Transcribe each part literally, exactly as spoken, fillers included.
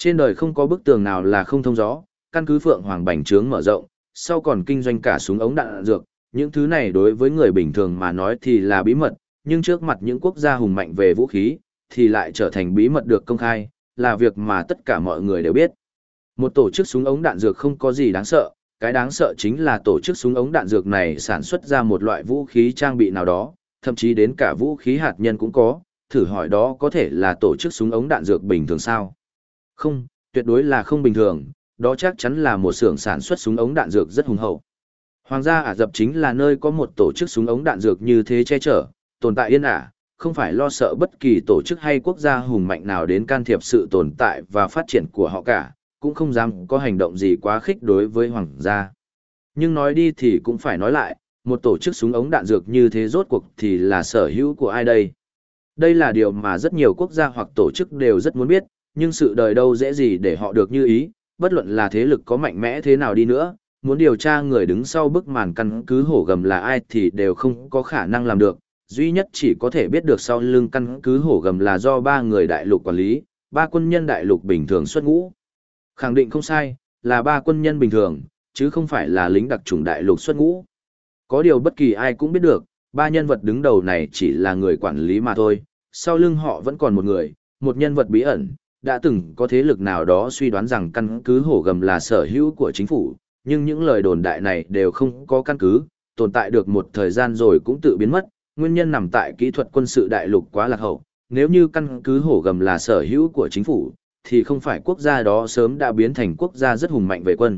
Trên đời không có bức tường nào là không thông gió, căn cứ Phượng Hoàng bành trướng mở rộng, sau còn kinh doanh cả súng ống đạn dược, những thứ này đối với người bình thường mà nói thì là bí mật, nhưng trước mặt những quốc gia hùng mạnh về vũ khí, thì lại trở thành bí mật được công khai, là việc mà tất cả mọi người đều biết. Một tổ chức súng ống đạn dược không có gì đáng sợ, cái đáng sợ chính là tổ chức súng ống đạn dược này sản xuất ra một loại vũ khí trang bị nào đó, thậm chí đến cả vũ khí hạt nhân cũng có, thử hỏi đó có thể là tổ chức súng ống đạn dược bình thường sao? Không, tuyệt đối là không bình thường, đó chắc chắn là một xưởng sản xuất súng ống đạn dược rất hùng hậu. Hoàng gia Ả Rập chính là nơi có một tổ chức súng ống đạn dược như thế che chở, tồn tại yên ả, không phải lo sợ bất kỳ tổ chức hay quốc gia hùng mạnh nào đến can thiệp sự tồn tại và phát triển của họ cả, cũng không dám có hành động gì quá khích đối với hoàng gia. Nhưng nói đi thì cũng phải nói lại, một tổ chức súng ống đạn dược như thế rốt cuộc thì là sở hữu của ai đây? Đây là điều mà rất nhiều quốc gia hoặc tổ chức đều rất muốn biết, nhưng sự đời đâu dễ gì để họ được như ý, bất luận là thế lực có mạnh mẽ thế nào đi nữa, muốn điều tra người đứng sau bức màn căn cứ hổ gầm là ai thì đều không có khả năng làm được, duy nhất chỉ có thể biết được sau lưng căn cứ hổ gầm là do ba người đại lục quản lý, ba quân nhân đại lục bình thường xuất ngũ. Khẳng định không sai, là ba quân nhân bình thường, chứ không phải là lính đặc chủng đại lục xuất ngũ. Có điều bất kỳ ai cũng biết được, ba nhân vật đứng đầu này chỉ là người quản lý mà thôi, sau lưng họ vẫn còn một người, một nhân vật bí ẩn, đã từng có thế lực nào đó suy đoán rằng căn cứ hổ gầm là sở hữu của chính phủ, nhưng những lời đồn đại này đều không có căn cứ, tồn tại được một thời gian rồi cũng tự biến mất, nguyên nhân nằm tại kỹ thuật quân sự đại lục quá lạc hậu, nếu như căn cứ hổ gầm là sở hữu của chính phủ, thì không phải quốc gia đó sớm đã biến thành quốc gia rất hùng mạnh về quân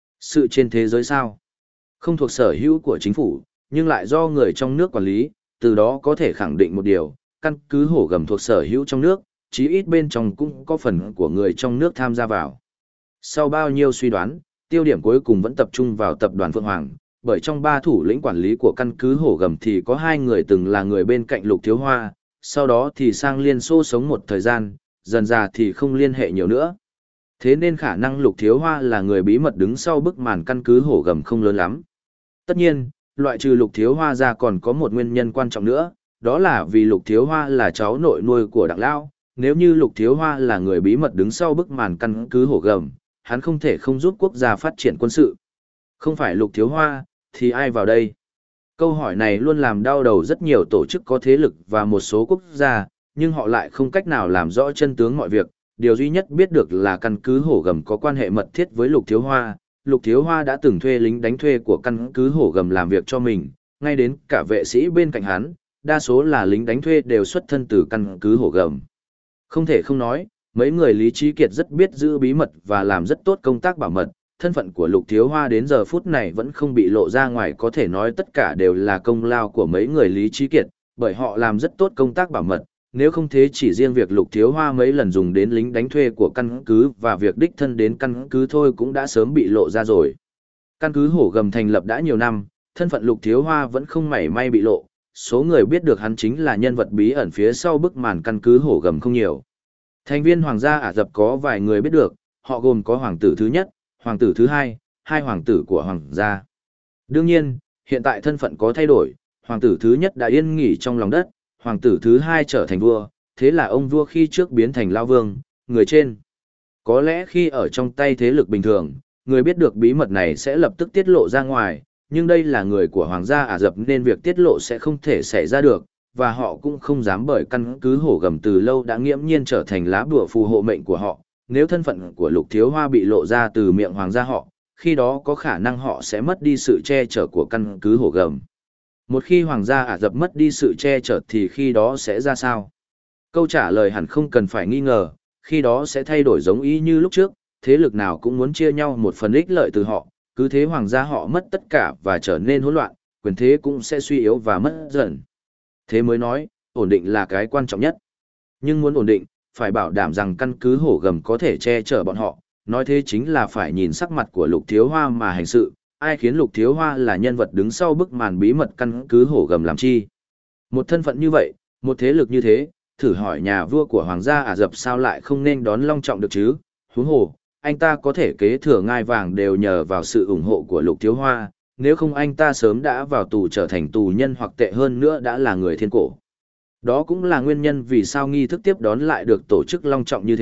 sự trên thế giới sao? Không thuộc sở hữu của chính phủ, nhưng lại do người trong nước quản lý, từ đó có thể khẳng định một điều, căn cứ hổ gầm thuộc sở hữu trong nước, chí ít bên trong cũng có phần của người trong nước tham gia vào. Sau bao nhiêu suy đoán, tiêu điểm cuối cùng vẫn tập trung vào tập đoàn Phượng Hoàng, bởi trong ba thủ lĩnh quản lý của căn cứ hổ gầm thì có hai người từng là người bên cạnh Lục Thiếu Hoa, sau đó thì sang Liên Xô sống một thời gian, dần ra thì không liên hệ nhiều nữa. Thế nên khả năng Lục Thiếu Hoa là người bí mật đứng sau bức màn căn cứ hổ gầm không lớn lắm. Tất nhiên, loại trừ Lục Thiếu Hoa ra còn có một nguyên nhân quan trọng nữa, đó là vì Lục Thiếu Hoa là cháu nội nuôi của Đặng Lao. Nếu như Lục Thiếu Hoa là người bí mật đứng sau bức màn căn cứ hổ gầm, hắn không thể không giúp quốc gia phát triển quân sự. Không phải Lục Thiếu Hoa, thì ai vào đây? Câu hỏi này luôn làm đau đầu rất nhiều tổ chức có thế lực và một số quốc gia, nhưng họ lại không cách nào làm rõ chân tướng mọi việc. Điều duy nhất biết được là căn cứ hổ gầm có quan hệ mật thiết với Lục Thiếu Hoa. Lục Thiếu Hoa đã từng thuê lính đánh thuê của căn cứ hổ gầm làm việc cho mình, ngay đến cả vệ sĩ bên cạnh hắn, đa số là lính đánh thuê đều xuất thân từ căn cứ hổ gầm. Không thể không nói, mấy người Lý Trí Kiệt rất biết giữ bí mật và làm rất tốt công tác bảo mật, thân phận của Lục Thiếu Hoa đến giờ phút này vẫn không bị lộ ra ngoài, có thể nói tất cả đều là công lao của mấy người Lý Trí Kiệt, bởi họ làm rất tốt công tác bảo mật, nếu không thế chỉ riêng việc Lục Thiếu Hoa mấy lần dùng đến lính đánh thuê của căn cứ và việc đích thân đến căn cứ thôi cũng đã sớm bị lộ ra rồi. Căn cứ hổ gầm thành lập đã nhiều năm, thân phận Lục Thiếu Hoa vẫn không mảy may bị lộ, số người biết được hắn chính là nhân vật bí ẩn phía sau bức màn căn cứ hổ gầm không nhiều. Thành viên Hoàng gia Ả Rập có vài người biết được, họ gồm có hoàng tử thứ nhất, hoàng tử thứ hai, hai hoàng tử của hoàng gia. Đương nhiên, hiện tại thân phận có thay đổi, hoàng tử thứ nhất đã yên nghỉ trong lòng đất, hoàng tử thứ hai trở thành vua, thế là ông vua khi trước biến thành Lao Vương, người trên. Có lẽ khi ở trong tay thế lực bình thường, người biết được bí mật này sẽ lập tức tiết lộ ra ngoài, nhưng đây là người của Hoàng gia Ả Rập nên việc tiết lộ sẽ không thể xảy ra được, và họ cũng không dám bởi căn cứ hổ gầm từ lâu đã nghiễm nhiên trở thành lá bùa phù hộ mệnh của họ. Nếu thân phận của Lục Thiếu Hoa bị lộ ra từ miệng Hoàng gia họ, khi đó có khả năng họ sẽ mất đi sự che chở của căn cứ hổ gầm. Một khi Hoàng gia Ả Rập mất đi sự che chở thì khi đó sẽ ra sao? Câu trả lời hẳn không cần phải nghi ngờ, khi đó sẽ thay đổi giống y như lúc trước, thế lực nào cũng muốn chia nhau một phần ích lợi từ họ, cứ thế Hoàng gia họ mất tất cả và trở nên hỗn loạn, quyền thế cũng sẽ suy yếu và mất dần. Thế mới nói, ổn định là cái quan trọng nhất. Nhưng muốn ổn định, phải bảo đảm rằng căn cứ hổ gầm có thể che chở bọn họ, nói thế chính là phải nhìn sắc mặt của Lục Thiếu Hoa mà hành sự, ai khiến Lục Thiếu Hoa là nhân vật đứng sau bức màn bí mật căn cứ hổ gầm làm chi. Một thân phận như vậy, một thế lực như thế, thử hỏi nhà vua của Hoàng gia Ả Rập sao lại không nên đón long trọng được chứ, huống hồ, anh ta có thể kế thừa ngai vàng đều nhờ vào sự ủng hộ của Lục Thiếu Hoa, nếu không anh ta sớm đã vào tù trở thành tù nhân hoặc tệ hơn nữa đã là người thiên cổ. Đó cũng là nguyên nhân vì sao nghi thức tiếp đón lại được tổ chức long trọng như thế,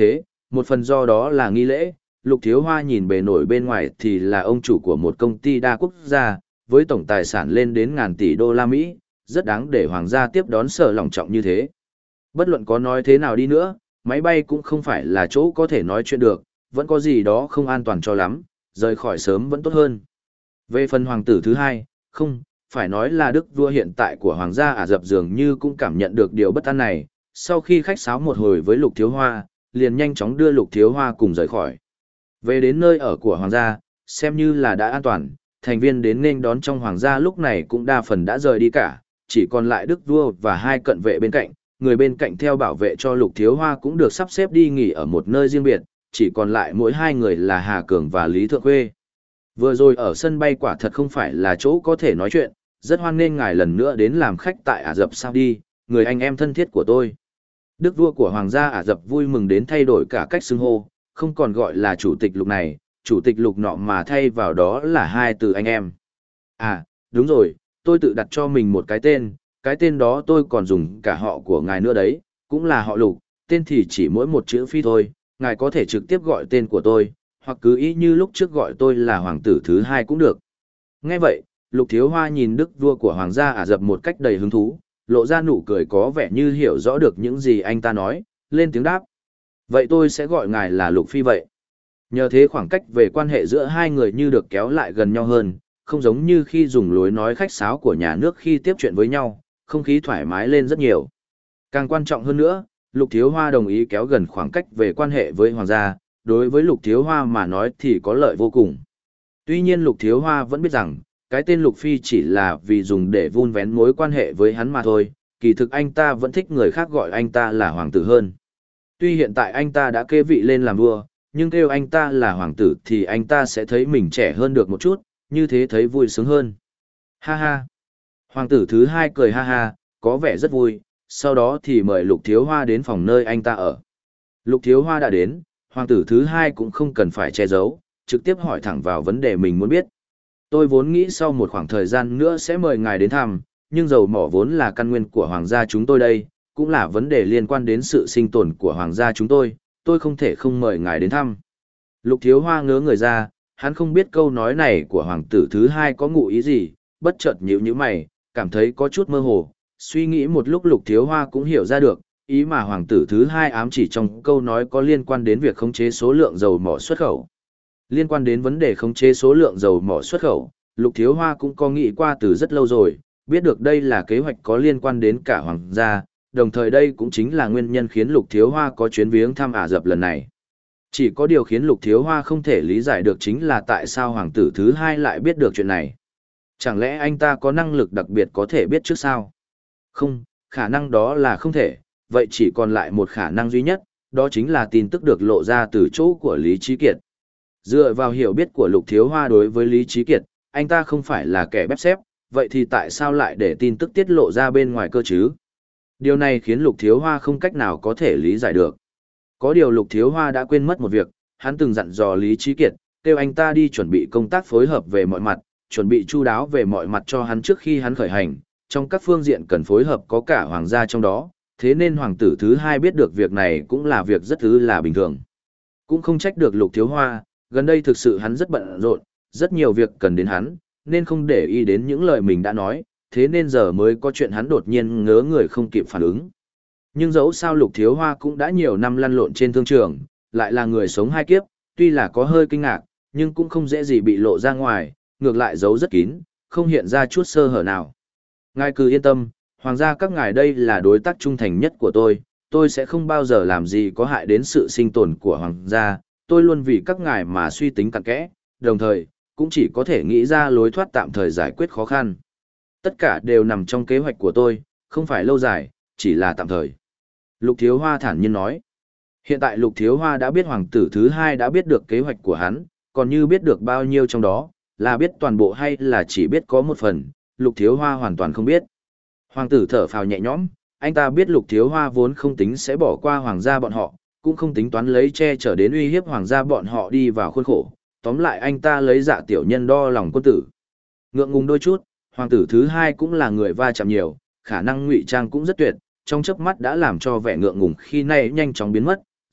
một phần do đó là nghi lễ, Lục Thiếu Hoa nhìn bề nổi bên ngoài thì là ông chủ của một công ty đa quốc gia, với tổng tài sản lên đến ngàn tỷ đô la Mỹ, rất đáng để hoàng gia tiếp đón sở lòng trọng như thế. Bất luận có nói thế nào đi nữa, máy bay cũng không phải là chỗ có thể nói chuyện được, vẫn có gì đó không an toàn cho lắm, rời khỏi sớm vẫn tốt hơn. Về phần hoàng tử thứ hai, không, phải nói là đức vua hiện tại của hoàng gia Ả Rập dường như cũng cảm nhận được điều bất an này, sau khi khách sáo một hồi với Lục Thiếu Hoa, liền nhanh chóng đưa Lục Thiếu Hoa cùng rời khỏi. Về đến nơi ở của hoàng gia, xem như là đã an toàn, thành viên đến nên đón trong hoàng gia lúc này cũng đa phần đã rời đi cả, chỉ còn lại đức vua và hai cận vệ bên cạnh, người bên cạnh theo bảo vệ cho Lục Thiếu Hoa cũng được sắp xếp đi nghỉ ở một nơi riêng biệt, chỉ còn lại mỗi hai người là Hà Cường và Lý Thượng Khuê. Vừa rồi ở sân bay quả thật không phải là chỗ có thể nói chuyện, rất hoan nghênh ngài lần nữa đến làm khách tại Ả Rập Saudi, người anh em thân thiết của tôi. Đức vua của Hoàng gia Ả Rập vui mừng đến thay đổi cả cách xưng hô, không còn gọi là chủ tịch Lục này, chủ tịch Lục nọ mà thay vào đó là hai từ anh em. À, đúng rồi, tôi tự đặt cho mình một cái tên, cái tên đó tôi còn dùng cả họ của ngài nữa đấy, cũng là họ Lục, tên thì chỉ mỗi một chữ phi thôi, ngài có thể trực tiếp gọi tên của tôi, hoặc cứ ý như lúc trước gọi tôi là hoàng tử thứ hai cũng được. Nghe vậy, Lục Thiếu Hoa nhìn đức vua của Hoàng gia Ả Rập một cách đầy hứng thú, lộ ra nụ cười có vẻ như hiểu rõ được những gì anh ta nói, lên tiếng đáp. Vậy tôi sẽ gọi ngài là Lục Phi vậy. Nhờ thế khoảng cách về quan hệ giữa hai người như được kéo lại gần nhau hơn, không giống như khi dùng lối nói khách sáo của nhà nước khi tiếp chuyện với nhau, không khí thoải mái lên rất nhiều. Càng quan trọng hơn nữa, Lục Thiếu Hoa đồng ý kéo gần khoảng cách về quan hệ với Hoàng gia, đối với Lục Thiếu Hoa mà nói thì có lợi vô cùng. Tuy nhiên Lục Thiếu Hoa vẫn biết rằng, cái tên Lục Phi chỉ là vì dùng để vun vén mối quan hệ với hắn mà thôi, kỳ thực anh ta vẫn thích người khác gọi anh ta là hoàng tử hơn. Tuy hiện tại anh ta đã kế vị lên làm vua, nhưng kêu anh ta là hoàng tử thì anh ta sẽ thấy mình trẻ hơn được một chút, như thế thấy vui sướng hơn. Ha ha! Hoàng tử thứ hai cười ha ha, có vẻ rất vui, sau đó thì mời Lục Thiếu Hoa đến phòng nơi anh ta ở. Lục Thiếu Hoa đã đến, hoàng tử thứ hai cũng không cần phải che giấu, trực tiếp hỏi thẳng vào vấn đề mình muốn biết. Tôi vốn nghĩ sau một khoảng thời gian nữa sẽ mời ngài đến thăm, nhưng dầu mỏ vốn là căn nguyên của hoàng gia chúng tôi đây, cũng là vấn đề liên quan đến sự sinh tồn của hoàng gia chúng tôi, tôi không thể không mời ngài đến thăm. Lục Thiếu Hoa ngớ người ra, hắn không biết câu nói này của hoàng tử thứ hai có ngụ ý gì, bất chợt nhíu nhíu mày, cảm thấy có chút mơ hồ, suy nghĩ một lúc Lục Thiếu Hoa cũng hiểu ra được, ý mà hoàng tử thứ hai ám chỉ trong câu nói có liên quan đến việc khống chế số lượng dầu mỏ xuất khẩu. Liên quan đến vấn đề khống chế số lượng dầu mỏ xuất khẩu, Lục Thiếu Hoa cũng có nghĩ qua từ rất lâu rồi, biết được đây là kế hoạch có liên quan đến cả hoàng gia, đồng thời đây cũng chính là nguyên nhân khiến Lục Thiếu Hoa có chuyến viếng thăm Ả Rập lần này. Chỉ có điều khiến Lục Thiếu Hoa không thể lý giải được chính là tại sao hoàng tử thứ hai lại biết được chuyện này. Chẳng lẽ anh ta có năng lực đặc biệt có thể biết trước sao? Không, khả năng đó là không thể, vậy chỉ còn lại một khả năng duy nhất, đó chính là tin tức được lộ ra từ chỗ của Lý Trí Kiệt. Dựa vào hiểu biết của Lục Thiếu Hoa đối với Lý Trí Kiệt, anh ta không phải là kẻ bếp xếp, vậy thì tại sao lại để tin tức tiết lộ ra bên ngoài cơ chứ? Điều này khiến Lục Thiếu Hoa không cách nào có thể lý giải được. Có điều Lục Thiếu Hoa đã quên mất một việc, hắn từng dặn dò Lý Trí Kiệt, kêu anh ta đi chuẩn bị công tác phối hợp về mọi mặt, chuẩn bị chu đáo về mọi mặt cho hắn trước khi hắn khởi hành, trong các phương diện cần phối hợp có cả hoàng gia trong đó, thế nên hoàng tử thứ hai biết được việc này cũng là việc rất thứ là bình thường. Cũng không trách được Lục Thiếu Hoa, gần đây thực sự hắn rất bận rộn, rất nhiều việc cần đến hắn, nên không để ý đến những lời mình đã nói, thế nên giờ mới có chuyện hắn đột nhiên ngớ người không kịp phản ứng. Nhưng dẫu sao Lục Thiếu Hoa cũng đã nhiều năm lăn lộn trên thương trường, lại là người sống hai kiếp, tuy là có hơi kinh ngạc, nhưng cũng không dễ gì bị lộ ra ngoài, ngược lại giấu rất kín, không hiện ra chút sơ hở nào. Ngài cứ yên tâm, hoàng gia các ngài đây là đối tác trung thành nhất của tôi, tôi sẽ không bao giờ làm gì có hại đến sự sinh tồn của hoàng gia, tôi luôn vì các ngài mà suy tính cặn kẽ, đồng thời, cũng chỉ có thể nghĩ ra lối thoát tạm thời giải quyết khó khăn. Tất cả đều nằm trong kế hoạch của tôi, không phải lâu dài, chỉ là tạm thời. Lục Thiếu Hoa thản nhiên nói. Hiện tại Lục Thiếu Hoa đã biết hoàng tử thứ hai đã biết được kế hoạch của hắn, còn như biết được bao nhiêu trong đó, là biết toàn bộ hay là chỉ biết có một phần, Lục Thiếu Hoa hoàn toàn không biết. Hoàng tử thở phào nhẹ nhõm, anh ta biết Lục Thiếu Hoa vốn không tính sẽ bỏ qua hoàng gia bọn họ, cũng không tính toán lấy che chở đến uy hiếp hoàng gia bọn họ đi vào khuôn khổ, tóm lại anh ta lấy dạ tiểu nhân đo lòng quân tử. Ngượng ngùng đôi chút, hoàng tử thứ hai cũng là người va chạm nhiều, khả năng ngụy trang cũng rất tuyệt, trong chớp mắt đã làm cho vẻ ngượng ngùng khi nay nhanh chóng biến mất,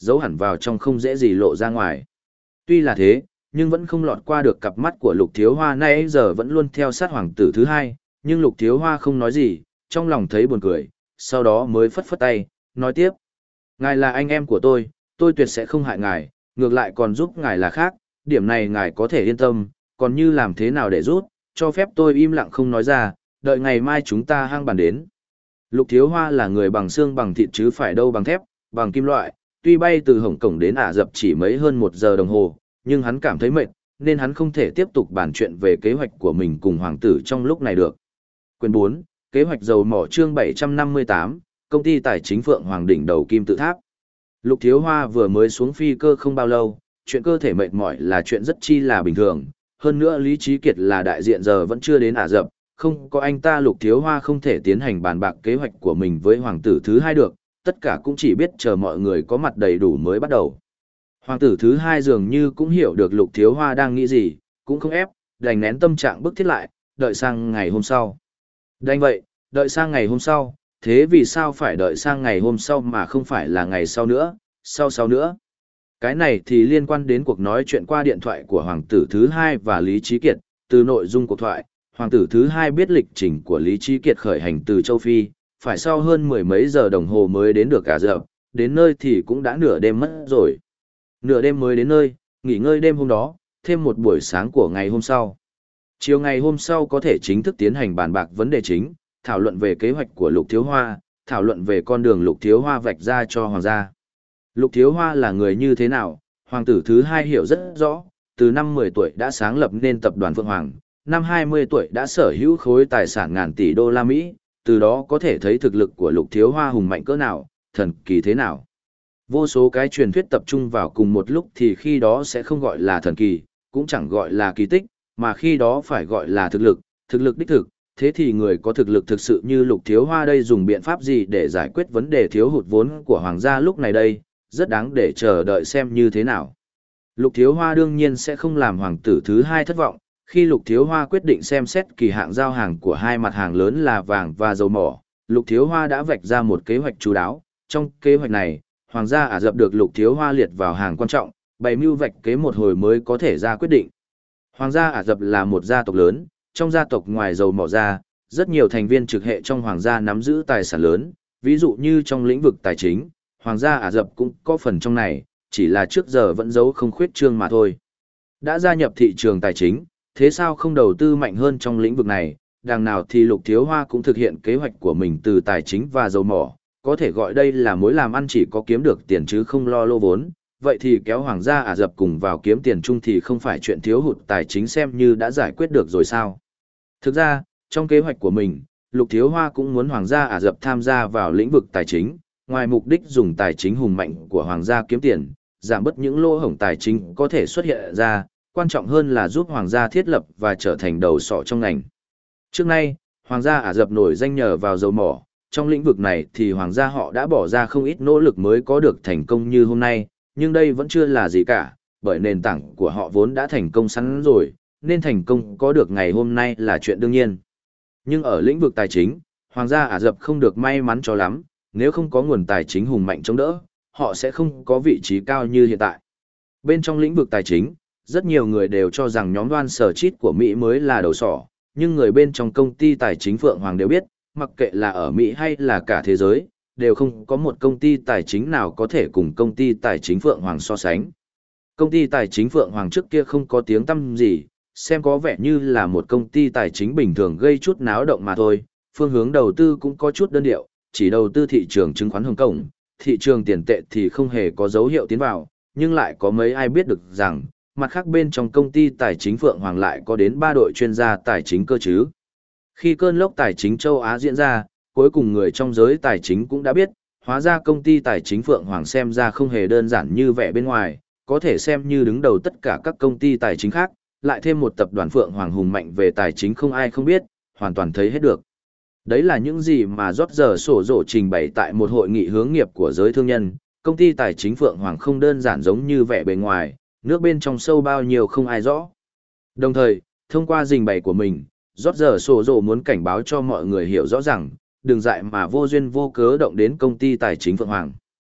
giấu hẳn vào trong không dễ gì lộ ra ngoài. Tuy là thế, nhưng vẫn không lọt qua được cặp mắt của Lục Thiếu Hoa nay giờ vẫn luôn theo sát hoàng tử thứ hai, nhưng Lục Thiếu Hoa không nói gì, trong lòng thấy buồn cười, sau đó mới phất phất tay, nói tiếp. Ngài là anh em của tôi, tôi tuyệt sẽ không hại ngài, ngược lại còn giúp ngài là khác, điểm này ngài có thể yên tâm, còn như làm thế nào để rút, cho phép tôi im lặng không nói ra, đợi ngày mai chúng ta hang bàn đến. Lục Thiếu Hoa là người bằng xương bằng thịt chứ phải đâu bằng thép, bằng kim loại, tuy bay từ Hồng Kông đến Ả Rập chỉ mấy hơn một giờ đồng hồ, nhưng hắn cảm thấy mệt, nên hắn không thể tiếp tục bàn chuyện về kế hoạch của mình cùng hoàng tử trong lúc này được. Quyền bốn, Kế hoạch dầu mỏ chương bảy trăm năm mươi tám, Công ty Tài chính Phượng Hoàng đỉnh đầu kim tự tháp. Lục Thiếu Hoa vừa mới xuống phi cơ không bao lâu, chuyện cơ thể mệt mỏi là chuyện rất chi là bình thường, hơn nữa Lý Trí Kiệt là đại diện giờ vẫn chưa đến Ả Rập, không có anh ta Lục Thiếu Hoa không thể tiến hành bàn bạc kế hoạch của mình với hoàng tử thứ hai được, tất cả cũng chỉ biết chờ mọi người có mặt đầy đủ mới bắt đầu. Hoàng tử thứ hai dường như cũng hiểu được Lục Thiếu Hoa đang nghĩ gì, cũng không ép, đành nén tâm trạng bức thiết lại, đợi sang ngày hôm sau. Đành vậy, đợi sang ngày hôm sau, thế vì sao phải đợi sang ngày hôm sau mà không phải là ngày sau nữa, sau sau nữa? Cái này thì liên quan đến cuộc nói chuyện qua điện thoại của hoàng tử thứ hai và Lý Trí Kiệt, từ nội dung cuộc thoại, hoàng tử thứ hai biết lịch trình của Lý Trí Kiệt khởi hành từ châu Phi, phải sau hơn mười mấy giờ đồng hồ mới đến được Ả Rập, đến nơi thì cũng đã nửa đêm mất rồi. Nửa đêm mới đến nơi, nghỉ ngơi đêm hôm đó, thêm một buổi sáng của ngày hôm sau. Chiều ngày hôm sau có thể chính thức tiến hành bàn bạc vấn đề chính, thảo luận về kế hoạch của Lục Thiếu Hoa, thảo luận về con đường Lục Thiếu Hoa vạch ra cho hoàng gia. Lục Thiếu Hoa là người như thế nào, hoàng tử thứ hai hiểu rất rõ, từ năm mười tuổi đã sáng lập nên tập đoàn Phượng Hoàng, năm hai mươi tuổi đã sở hữu khối tài sản ngàn tỷ đô la Mỹ, từ đó có thể thấy thực lực của Lục Thiếu Hoa hùng mạnh cỡ nào, thần kỳ thế nào. Vô số cái truyền thuyết tập trung vào cùng một lúc thì khi đó sẽ không gọi là thần kỳ, cũng chẳng gọi là kỳ tích, mà khi đó phải gọi là thực lực, thực lực đích thực. Thế thì người có thực lực thực sự như Lục Thiếu Hoa đây dùng biện pháp gì để giải quyết vấn đề thiếu hụt vốn của hoàng gia lúc này đây, rất đáng để chờ đợi xem như thế nào. Lục Thiếu Hoa đương nhiên sẽ không làm hoàng tử thứ hai thất vọng, khi Lục Thiếu Hoa quyết định xem xét kỳ hạn giao hàng của hai mặt hàng lớn là vàng và dầu mỏ, Lục Thiếu Hoa đã vạch ra một kế hoạch chú đáo, trong kế hoạch này, hoàng gia Ả Rập được Lục Thiếu Hoa liệt vào hàng quan trọng, bày mưu vạch kế một hồi mới có thể ra quyết định. Hoàng gia Ả Rập là một gia tộc lớn, trong gia tộc ngoài dầu mỏ ra, rất nhiều thành viên trực hệ trong hoàng gia nắm giữ tài sản lớn, ví dụ như trong lĩnh vực tài chính, hoàng gia Ả Rập cũng có phần trong này, chỉ là trước giờ vẫn giấu không khuyết trương mà thôi. Đã gia nhập thị trường tài chính, thế sao không đầu tư mạnh hơn trong lĩnh vực này, đằng nào thì Lục Thiếu Hoa cũng thực hiện kế hoạch của mình từ tài chính và dầu mỏ, có thể gọi đây là mối làm ăn chỉ có kiếm được tiền chứ không lo lô vốn, vậy thì kéo hoàng gia Ả Rập cùng vào kiếm tiền chung thì không phải chuyện thiếu hụt tài chính xem như đã giải quyết được rồi sao. Thực ra, trong kế hoạch của mình, Lục Thiếu Hoa cũng muốn hoàng gia Ả Rập tham gia vào lĩnh vực tài chính, ngoài mục đích dùng tài chính hùng mạnh của hoàng gia kiếm tiền, giảm bớt những lỗ hổng tài chính có thể xuất hiện ra, quan trọng hơn là giúp hoàng gia thiết lập và trở thành đầu sọ trong ngành. Trước nay, hoàng gia Ả Rập nổi danh nhờ vào dầu mỏ, trong lĩnh vực này thì hoàng gia họ đã bỏ ra không ít nỗ lực mới có được thành công như hôm nay, nhưng đây vẫn chưa là gì cả, bởi nền tảng của họ vốn đã thành công sẵn rồi, nên thành công có được ngày hôm nay là chuyện đương nhiên. Nhưng ở lĩnh vực tài chính, hoàng gia Ả Rập không được may mắn cho lắm, nếu không có nguồn tài chính hùng mạnh chống đỡ, họ sẽ không có vị trí cao như hiện tại. Bên trong lĩnh vực tài chính, rất nhiều người đều cho rằng nhóm đoan sở chít của Mỹ mới là đầu sỏ, nhưng người bên trong công ty tài chính Phượng Hoàng đều biết, mặc kệ là ở Mỹ hay là cả thế giới, đều không có một công ty tài chính nào có thể cùng công ty tài chính Phượng Hoàng so sánh. Công ty tài chính Phượng Hoàng trước kia không có tiếng tăm gì, xem có vẻ như là một công ty tài chính bình thường gây chút náo động mà thôi, phương hướng đầu tư cũng có chút đơn điệu, chỉ đầu tư thị trường chứng khoán Hồng Kông, thị trường tiền tệ thì không hề có dấu hiệu tiến vào, nhưng lại có mấy ai biết được rằng, mặt khác bên trong công ty tài chính Phượng Hoàng lại có đến ba đội chuyên gia tài chính cơ chứ. Khi cơn lốc tài chính châu Á diễn ra, cuối cùng người trong giới tài chính cũng đã biết, hóa ra công ty tài chính Phượng Hoàng xem ra không hề đơn giản như vẻ bên ngoài, có thể xem như đứng đầu tất cả các công ty tài chính khác, lại thêm một tập đoàn Phượng Hoàng hùng mạnh về tài chính không ai không biết, hoàn toàn thấy hết được. Đấy là những gì mà rót giờ sổ rổ trình bày tại một hội nghị hướng nghiệp của giới thương nhân, công ty tài chính Phượng Hoàng không đơn giản giống như vẻ bề ngoài, nước bên trong sâu bao nhiêu không ai rõ. Đồng thời, thông qua trình bày của mình, rót giờ sổ rổ muốn cảnh báo cho mọi người hiểu rõ rằng, đừng dại mà vô duyên vô cớ động đến công ty tài chính Phượng Hoàng.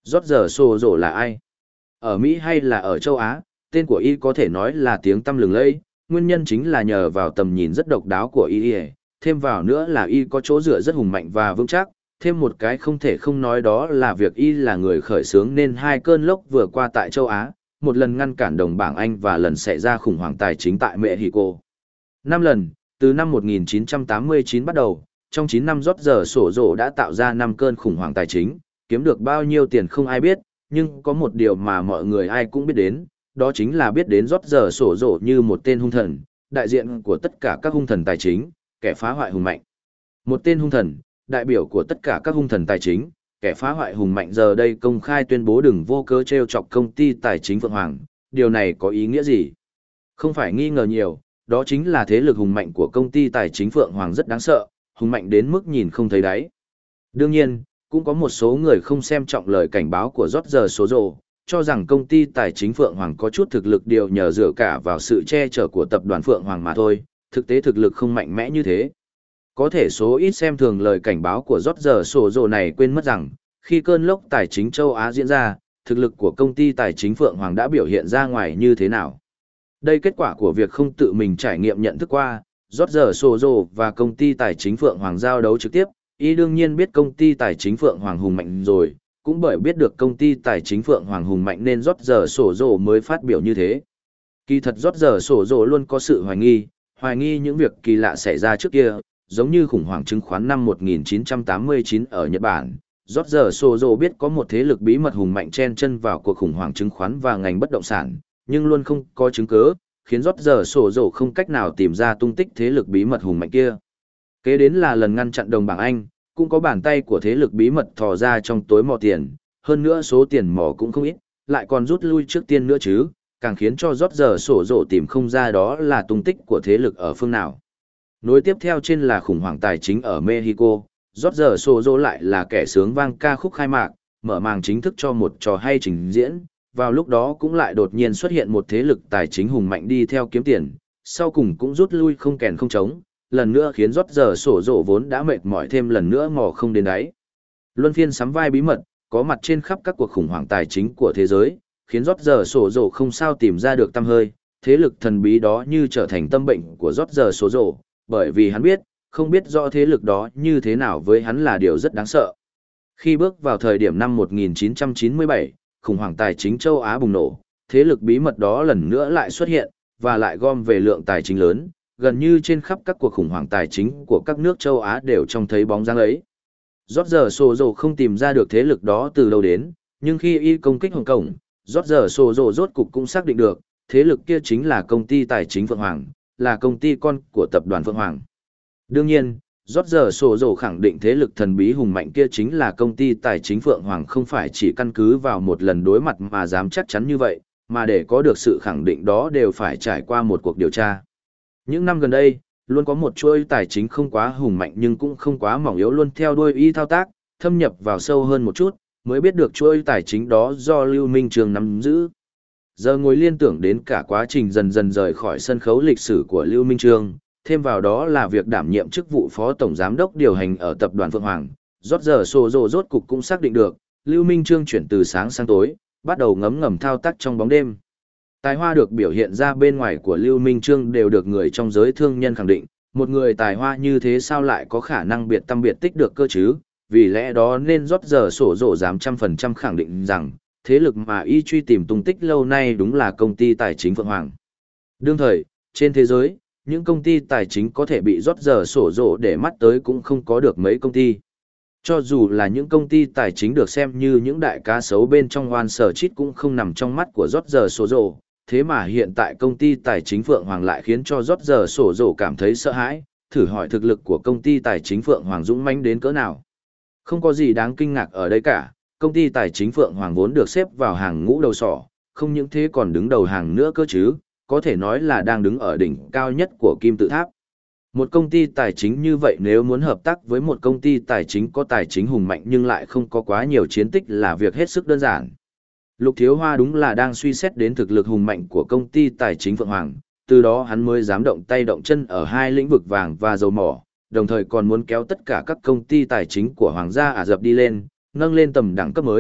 George Soros là ai? Ở Mỹ hay là ở châu Á, tên của y có thể nói là tiếng tăm lừng lẫy, nguyên nhân chính là nhờ vào tầm nhìn rất độc đáo của y, thêm vào nữa là y có chỗ dựa rất hùng mạnh và vững chắc, thêm một cái không thể không nói đó là việc y là người khởi xướng nên hai cơn lốc vừa qua tại châu Á, một lần ngăn cản đồng bảng Anh và lần xảy ra khủng hoảng tài chính tại Mexico. Năm lần, từ năm một nghìn chín trăm tám mươi chín bắt đầu, trong chín năm George Soros đã tạo ra năm cơn khủng hoảng tài chính, kiếm được bao nhiêu tiền không ai biết, nhưng có một điều mà mọi người ai cũng biết đến, đó chính là biết đến George Soros như một tên hung thần, đại diện của tất cả các hung thần tài chính, kẻ phá hoại hùng mạnh. Một tên hung thần, đại biểu của tất cả các hung thần tài chính, kẻ phá hoại hùng mạnh giờ đây công khai tuyên bố đừng vô cớ trêu chọc công ty tài chính Phượng Hoàng, điều này có ý nghĩa gì? Không phải nghi ngờ nhiều, đó chính là thế lực hùng mạnh của công ty tài chính Phượng Hoàng rất đáng sợ, hùng mạnh đến mức nhìn không thấy đáy. Đương nhiên, cũng có một số người không xem trọng lời cảnh báo của George Soros, cho rằng công ty tài chính Phượng Hoàng có chút thực lực điều nhờ dựa cả vào sự che chở của tập đoàn Phượng Hoàng mà thôi, thực tế thực lực không mạnh mẽ như thế. Có thể số ít xem thường lời cảnh báo của George Soros này quên mất rằng, khi cơn lốc tài chính châu Á diễn ra, thực lực của công ty tài chính Phượng Hoàng đã biểu hiện ra ngoài như thế nào. Đây kết quả của việc không tự mình trải nghiệm nhận thức qua, George Soros và công ty tài chính Phượng Hoàng giao đấu trực tiếp, y đương nhiên biết công ty tài chính Phượng Hoàng hùng mạnh rồi, cũng bởi biết được công ty tài chính Phượng Hoàng hùng mạnh nên George Soros mới phát biểu như thế. Kỳ thật George Soros luôn có sự hoài nghi, hoài nghi những việc kỳ lạ xảy ra trước kia, giống như khủng hoảng chứng khoán năm một nghìn chín trăm tám mươi chín ở Nhật Bản. George Soros biết có một thế lực bí mật hùng mạnh chen chân vào cuộc khủng hoảng chứng khoán và ngành bất động sản, nhưng luôn không có chứng cứ, khiến George Soros không cách nào tìm ra tung tích thế lực bí mật hùng mạnh kia. Kế đến là lần ngăn chặn đồng bảng Anh, cũng có bàn tay của thế lực bí mật thò ra trong tối mò tiền, hơn nữa số tiền mò cũng không ít, lại còn rút lui trước tiên nữa chứ, càng khiến cho George Soros tìm không ra đó là tung tích của thế lực ở phương nào. Nối tiếp theo trên là khủng hoảng tài chính ở Mexico, George Soros lại là kẻ sướng vang ca khúc khai mạc, mở màn chính thức cho một trò hay trình diễn, vào lúc đó cũng lại đột nhiên xuất hiện một thế lực tài chính hùng mạnh đi theo kiếm tiền, sau cùng cũng rút lui không kèn không trống, lần nữa khiến George Soros vốn đã mệt mỏi thêm lần nữa mò không đến đáy. Luân phiên sắm vai bí mật, có mặt trên khắp các cuộc khủng hoảng tài chính của thế giới, khiến George Soros không sao tìm ra được tăm hơi, thế lực thần bí đó như trở thành tâm bệnh của George Soros, bởi vì hắn biết, không biết rõ thế lực đó như thế nào với hắn là điều rất đáng sợ. Khi bước vào thời điểm năm một nghìn chín trăm chín mươi bảy, khủng hoảng tài chính châu Á bùng nổ, thế lực bí mật đó lần nữa lại xuất hiện, và lại gom về lượng tài chính lớn, gần như trên khắp các cuộc khủng hoảng tài chính của các nước châu Á đều trông thấy bóng dáng ấy. George Soros không tìm ra được thế lực đó từ đâu đến, nhưng khi y công kích Hồng Kông, George Soros rốt cục cũng xác định được, thế lực kia chính là công ty tài chính Phượng Hoàng, là công ty con của tập đoàn Phượng Hoàng. Đương nhiên, George Soros khẳng định thế lực thần bí hùng mạnh kia chính là công ty tài chính Phượng Hoàng không phải chỉ căn cứ vào một lần đối mặt mà dám chắc chắn như vậy, mà để có được sự khẳng định đó đều phải trải qua một cuộc điều tra. Những năm gần đây, luôn có một chuỗi tài chính không quá hùng mạnh nhưng cũng không quá mỏng yếu luôn theo đuôi y thao tác, thâm nhập vào sâu hơn một chút, mới biết được chuỗi tài chính đó do Lưu Minh Trường nắm giữ. Giờ ngồi liên tưởng đến cả quá trình dần dần rời khỏi sân khấu lịch sử của Lưu Minh Trường, thêm vào đó là việc đảm nhiệm chức vụ phó tổng giám đốc điều hành ở tập đoàn Phượng Hoàng, George Soros rốt cục cũng xác định được, Lưu Minh Chương chuyển từ sáng sang tối, bắt đầu ngấm ngầm thao tác trong bóng đêm. Tài hoa được biểu hiện ra bên ngoài của Lưu Minh Chương đều được người trong giới thương nhân khẳng định, một người tài hoa như thế sao lại có khả năng biệt tâm biệt tích được cơ chứ, vì lẽ đó nên George Soros dám trăm phần trăm khẳng định rằng, thế lực mà y truy tìm tung tích lâu nay đúng là công ty tài chính Phượng Hoàng. Đương thời, trên thế giới, những công ty tài chính có thể bị George Soros để mắt tới cũng không có được mấy công ty. Cho dù là những công ty tài chính được xem như những đại cá sấu bên trong Wall Street cũng không nằm trong mắt của George Soros, thế mà hiện tại công ty tài chính Phượng Hoàng lại khiến cho George Soros cảm thấy sợ hãi, thử hỏi thực lực của công ty tài chính Phượng Hoàng dũng mãnh đến cỡ nào. Không có gì đáng kinh ngạc ở đây cả, công ty tài chính Phượng Hoàng vốn được xếp vào hàng ngũ đầu sỏ, không những thế còn đứng đầu hàng nữa cơ chứ, có thể nói là đang đứng ở đỉnh cao nhất của kim tự tháp. Một công ty tài chính như vậy nếu muốn hợp tác với một công ty tài chính có tài chính hùng mạnh nhưng lại không có quá nhiều chiến tích là việc hết sức đơn giản. Lục Thiếu Hoa đúng là đang suy xét đến thực lực hùng mạnh của công ty tài chính Phượng Hoàng, từ đó hắn mới dám động tay động chân ở hai lĩnh vực vàng và dầu mỏ, đồng thời còn muốn kéo tất cả các công ty tài chính của Hoàng gia Ả Rập đi lên, nâng lên tầm đẳng cấp mới,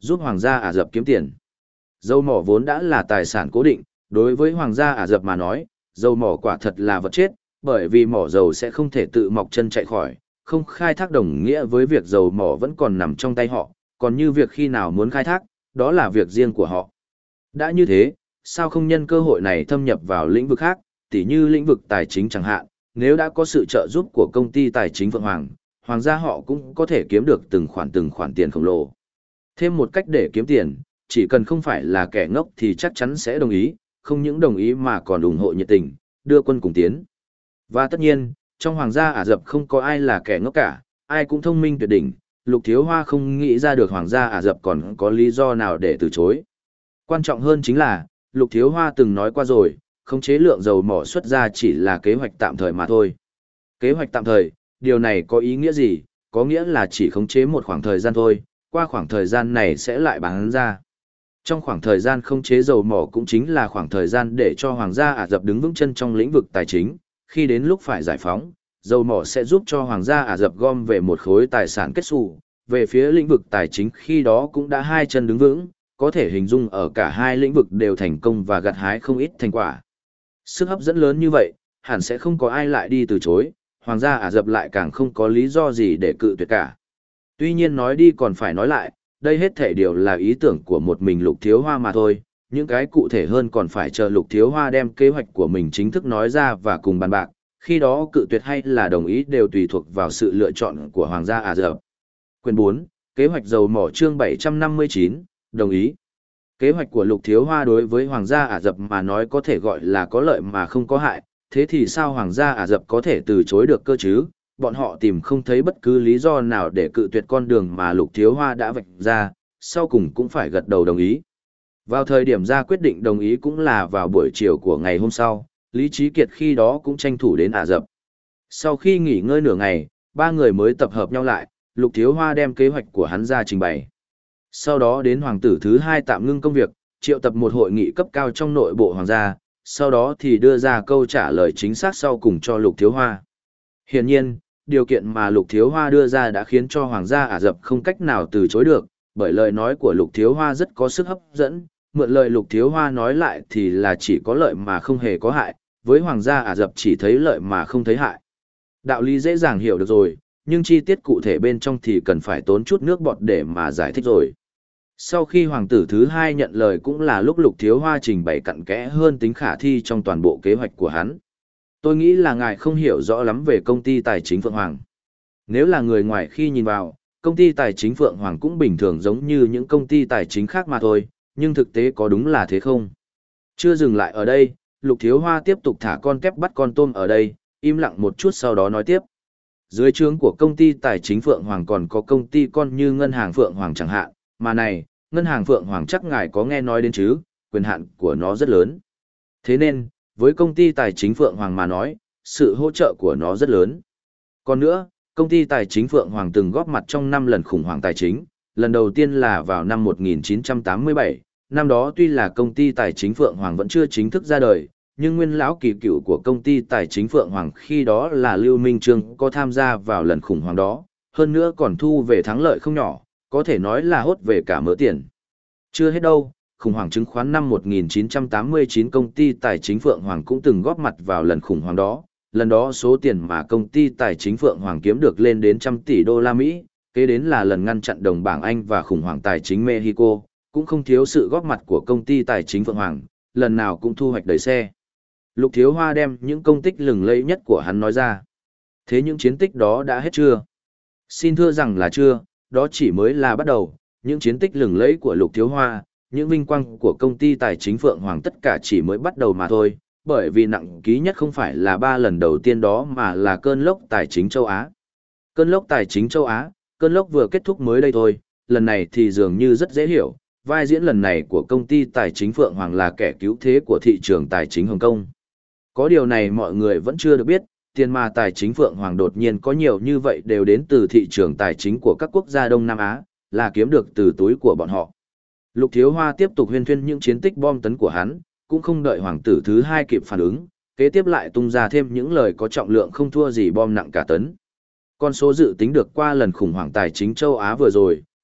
giúp Hoàng gia Ả Rập kiếm tiền. Dầu mỏ vốn đã là tài sản cố định, đối với Hoàng gia Ả Rập mà nói, dầu mỏ quả thật là vật chết, bởi vì mỏ dầu sẽ không thể tự mọc chân chạy khỏi, không khai thác đồng nghĩa với việc dầu mỏ vẫn còn nằm trong tay họ, còn như việc khi nào muốn khai thác, đó là việc riêng của họ. Đã như thế, sao không nhân cơ hội này thâm nhập vào lĩnh vực khác, tỉ như lĩnh vực tài chính chẳng hạn, nếu đã có sự trợ giúp của công ty tài chính Phượng Hoàng, Hoàng gia họ cũng có thể kiếm được từng khoản từng khoản tiền khổng lồ. Thêm một cách để kiếm tiền, chỉ cần không phải là kẻ ngốc thì chắc chắn sẽ đồng ý, không những đồng ý mà còn ủng hộ nhiệt tình, đưa quân cùng tiến. Và tất nhiên, trong Hoàng gia Ả Rập không có ai là kẻ ngốc cả, ai cũng thông minh tuyệt đỉnh, Lục Thiếu Hoa không nghĩ ra được Hoàng gia Ả Rập còn có lý do nào để từ chối. Quan trọng hơn chính là, Lục Thiếu Hoa từng nói qua rồi, khống chế lượng dầu mỏ xuất ra chỉ là kế hoạch tạm thời mà thôi. Kế hoạch tạm thời, điều này có ý nghĩa gì? Có nghĩa là chỉ khống chế một khoảng thời gian thôi, qua khoảng thời gian này sẽ lại bán ra. Trong khoảng thời gian khống chế dầu mỏ cũng chính là khoảng thời gian để cho Hoàng gia Ả Rập đứng vững chân trong lĩnh vực tài chính, khi đến lúc phải giải phóng, dầu mỏ sẽ giúp cho Hoàng gia Ả Rập gom về một khối tài sản kết xù, về phía lĩnh vực tài chính khi đó cũng đã hai chân đứng vững, có thể hình dung ở cả hai lĩnh vực đều thành công và gặt hái không ít thành quả. Sức hấp dẫn lớn như vậy, hẳn sẽ không có ai lại đi từ chối, Hoàng gia Ả Rập lại càng không có lý do gì để cự tuyệt cả. Tuy nhiên nói đi còn phải nói lại, đây hết thể đều là ý tưởng của một mình Lục Thiếu Hoa mà thôi, những cái cụ thể hơn còn phải chờ Lục Thiếu Hoa đem kế hoạch của mình chính thức nói ra và cùng bàn bạc, khi đó cự tuyệt hay là đồng ý đều tùy thuộc vào sự lựa chọn của Hoàng gia Ả Rập. Quyền bốn, Kế hoạch dầu mỏ chương bảy trăm năm mươi chín, đồng ý. Kế hoạch của Lục Thiếu Hoa đối với Hoàng gia Ả Rập mà nói có thể gọi là có lợi mà không có hại, thế thì sao Hoàng gia Ả Rập có thể từ chối được cơ chứ? Bọn họ tìm không thấy bất cứ lý do nào để cự tuyệt con đường mà Lục Thiếu Hoa đã vạch ra, sau cùng cũng phải gật đầu đồng ý. Vào thời điểm ra quyết định đồng ý cũng là vào buổi chiều của ngày hôm sau, Lý Trí Kiệt khi đó cũng tranh thủ đến Ả Rập. Sau khi nghỉ ngơi nửa ngày, ba người mới tập hợp nhau lại, Lục Thiếu Hoa đem kế hoạch của hắn ra trình bày. Sau đó đến hoàng tử thứ hai tạm ngưng công việc, triệu tập một hội nghị cấp cao trong nội bộ hoàng gia, sau đó thì đưa ra câu trả lời chính xác sau cùng cho Lục Thiếu Hoa. Hiển nhiên, điều kiện mà Lục Thiếu Hoa đưa ra đã khiến cho Hoàng gia Ả Rập không cách nào từ chối được, bởi lời nói của Lục Thiếu Hoa rất có sức hấp dẫn, mượn lời Lục Thiếu Hoa nói lại thì là chỉ có lợi mà không hề có hại, với Hoàng gia Ả Rập chỉ thấy lợi mà không thấy hại. Đạo lý dễ dàng hiểu được rồi, nhưng chi tiết cụ thể bên trong thì cần phải tốn chút nước bọt để mà giải thích rồi. Sau khi hoàng tử thứ hai nhận lời cũng là lúc Lục Thiếu Hoa trình bày cặn kẽ hơn tính khả thi trong toàn bộ kế hoạch của hắn. Tôi nghĩ là ngài không hiểu rõ lắm về công ty tài chính Phượng Hoàng. Nếu là người ngoài khi nhìn vào, công ty tài chính Phượng Hoàng cũng bình thường giống như những công ty tài chính khác mà thôi, nhưng thực tế có đúng là thế không? Chưa dừng lại ở đây, Lục Thiếu Hoa tiếp tục thả con kép bắt con tôm ở đây, im lặng một chút sau đó nói tiếp. Dưới trướng của công ty tài chính Phượng Hoàng còn có công ty con như ngân hàng Phượng Hoàng chẳng hạn, mà này, ngân hàng Phượng Hoàng chắc ngài có nghe nói đến chứ, quyền hạn của nó rất lớn. Thế nên, với công ty tài chính Phượng Hoàng mà nói, sự hỗ trợ của nó rất lớn. Còn nữa, công ty tài chính Phượng Hoàng từng góp mặt trong năm lần khủng hoảng tài chính, lần đầu tiên là vào năm một nghìn chín trăm tám mươi bảy, năm đó tuy là công ty tài chính Phượng Hoàng vẫn chưa chính thức ra đời, nhưng nguyên lão kỳ cựu của công ty tài chính Phượng Hoàng khi đó là Lưu Minh Trương có tham gia vào lần khủng hoảng đó, hơn nữa còn thu về thắng lợi không nhỏ, có thể nói là hốt về cả mớ tiền. Chưa hết đâu, khủng hoảng chứng khoán năm một nghìn chín trăm tám mươi chín công ty tài chính Phượng Hoàng cũng từng góp mặt vào lần khủng hoảng đó, lần đó số tiền mà công ty tài chính Phượng Hoàng kiếm được lên đến trăm tỷ đô la Mỹ, kế đến là lần ngăn chặn đồng bảng Anh và khủng hoảng tài chính Mexico, cũng không thiếu sự góp mặt của công ty tài chính Phượng Hoàng, lần nào cũng thu hoạch đầy xe. Lục Thiếu Hoa đem những công tích lừng lẫy nhất của hắn nói ra. Thế những chiến tích đó đã hết chưa? Xin thưa rằng là chưa, đó chỉ mới là bắt đầu, những chiến tích lừng lẫy của Lục Thiếu Hoa, những vinh quang của công ty tài chính Phượng Hoàng tất cả chỉ mới bắt đầu mà thôi, bởi vì nặng ký nhất không phải là ba lần đầu tiên đó mà là cơn lốc tài chính châu Á. Cơn lốc tài chính châu Á, cơn lốc vừa kết thúc mới đây thôi, lần này thì dường như rất dễ hiểu, vai diễn lần này của công ty tài chính Phượng Hoàng là kẻ cứu thế của thị trường tài chính Hồng Kông. Có điều này mọi người vẫn chưa được biết, tiền mà tài chính Phượng Hoàng đột nhiên có nhiều như vậy đều đến từ thị trường tài chính của các quốc gia Đông Nam Á, là kiếm được từ túi của bọn họ. Lục Thiếu Hoa tiếp tục huyên thuyên những chiến tích bom tấn của hắn, cũng không đợi hoàng tử thứ hai kịp phản ứng, kế tiếp lại tung ra thêm những lời có trọng lượng không thua gì bom nặng cả tấn. Con số dự tính được qua lần khủng hoảng tài chính châu Á vừa rồi,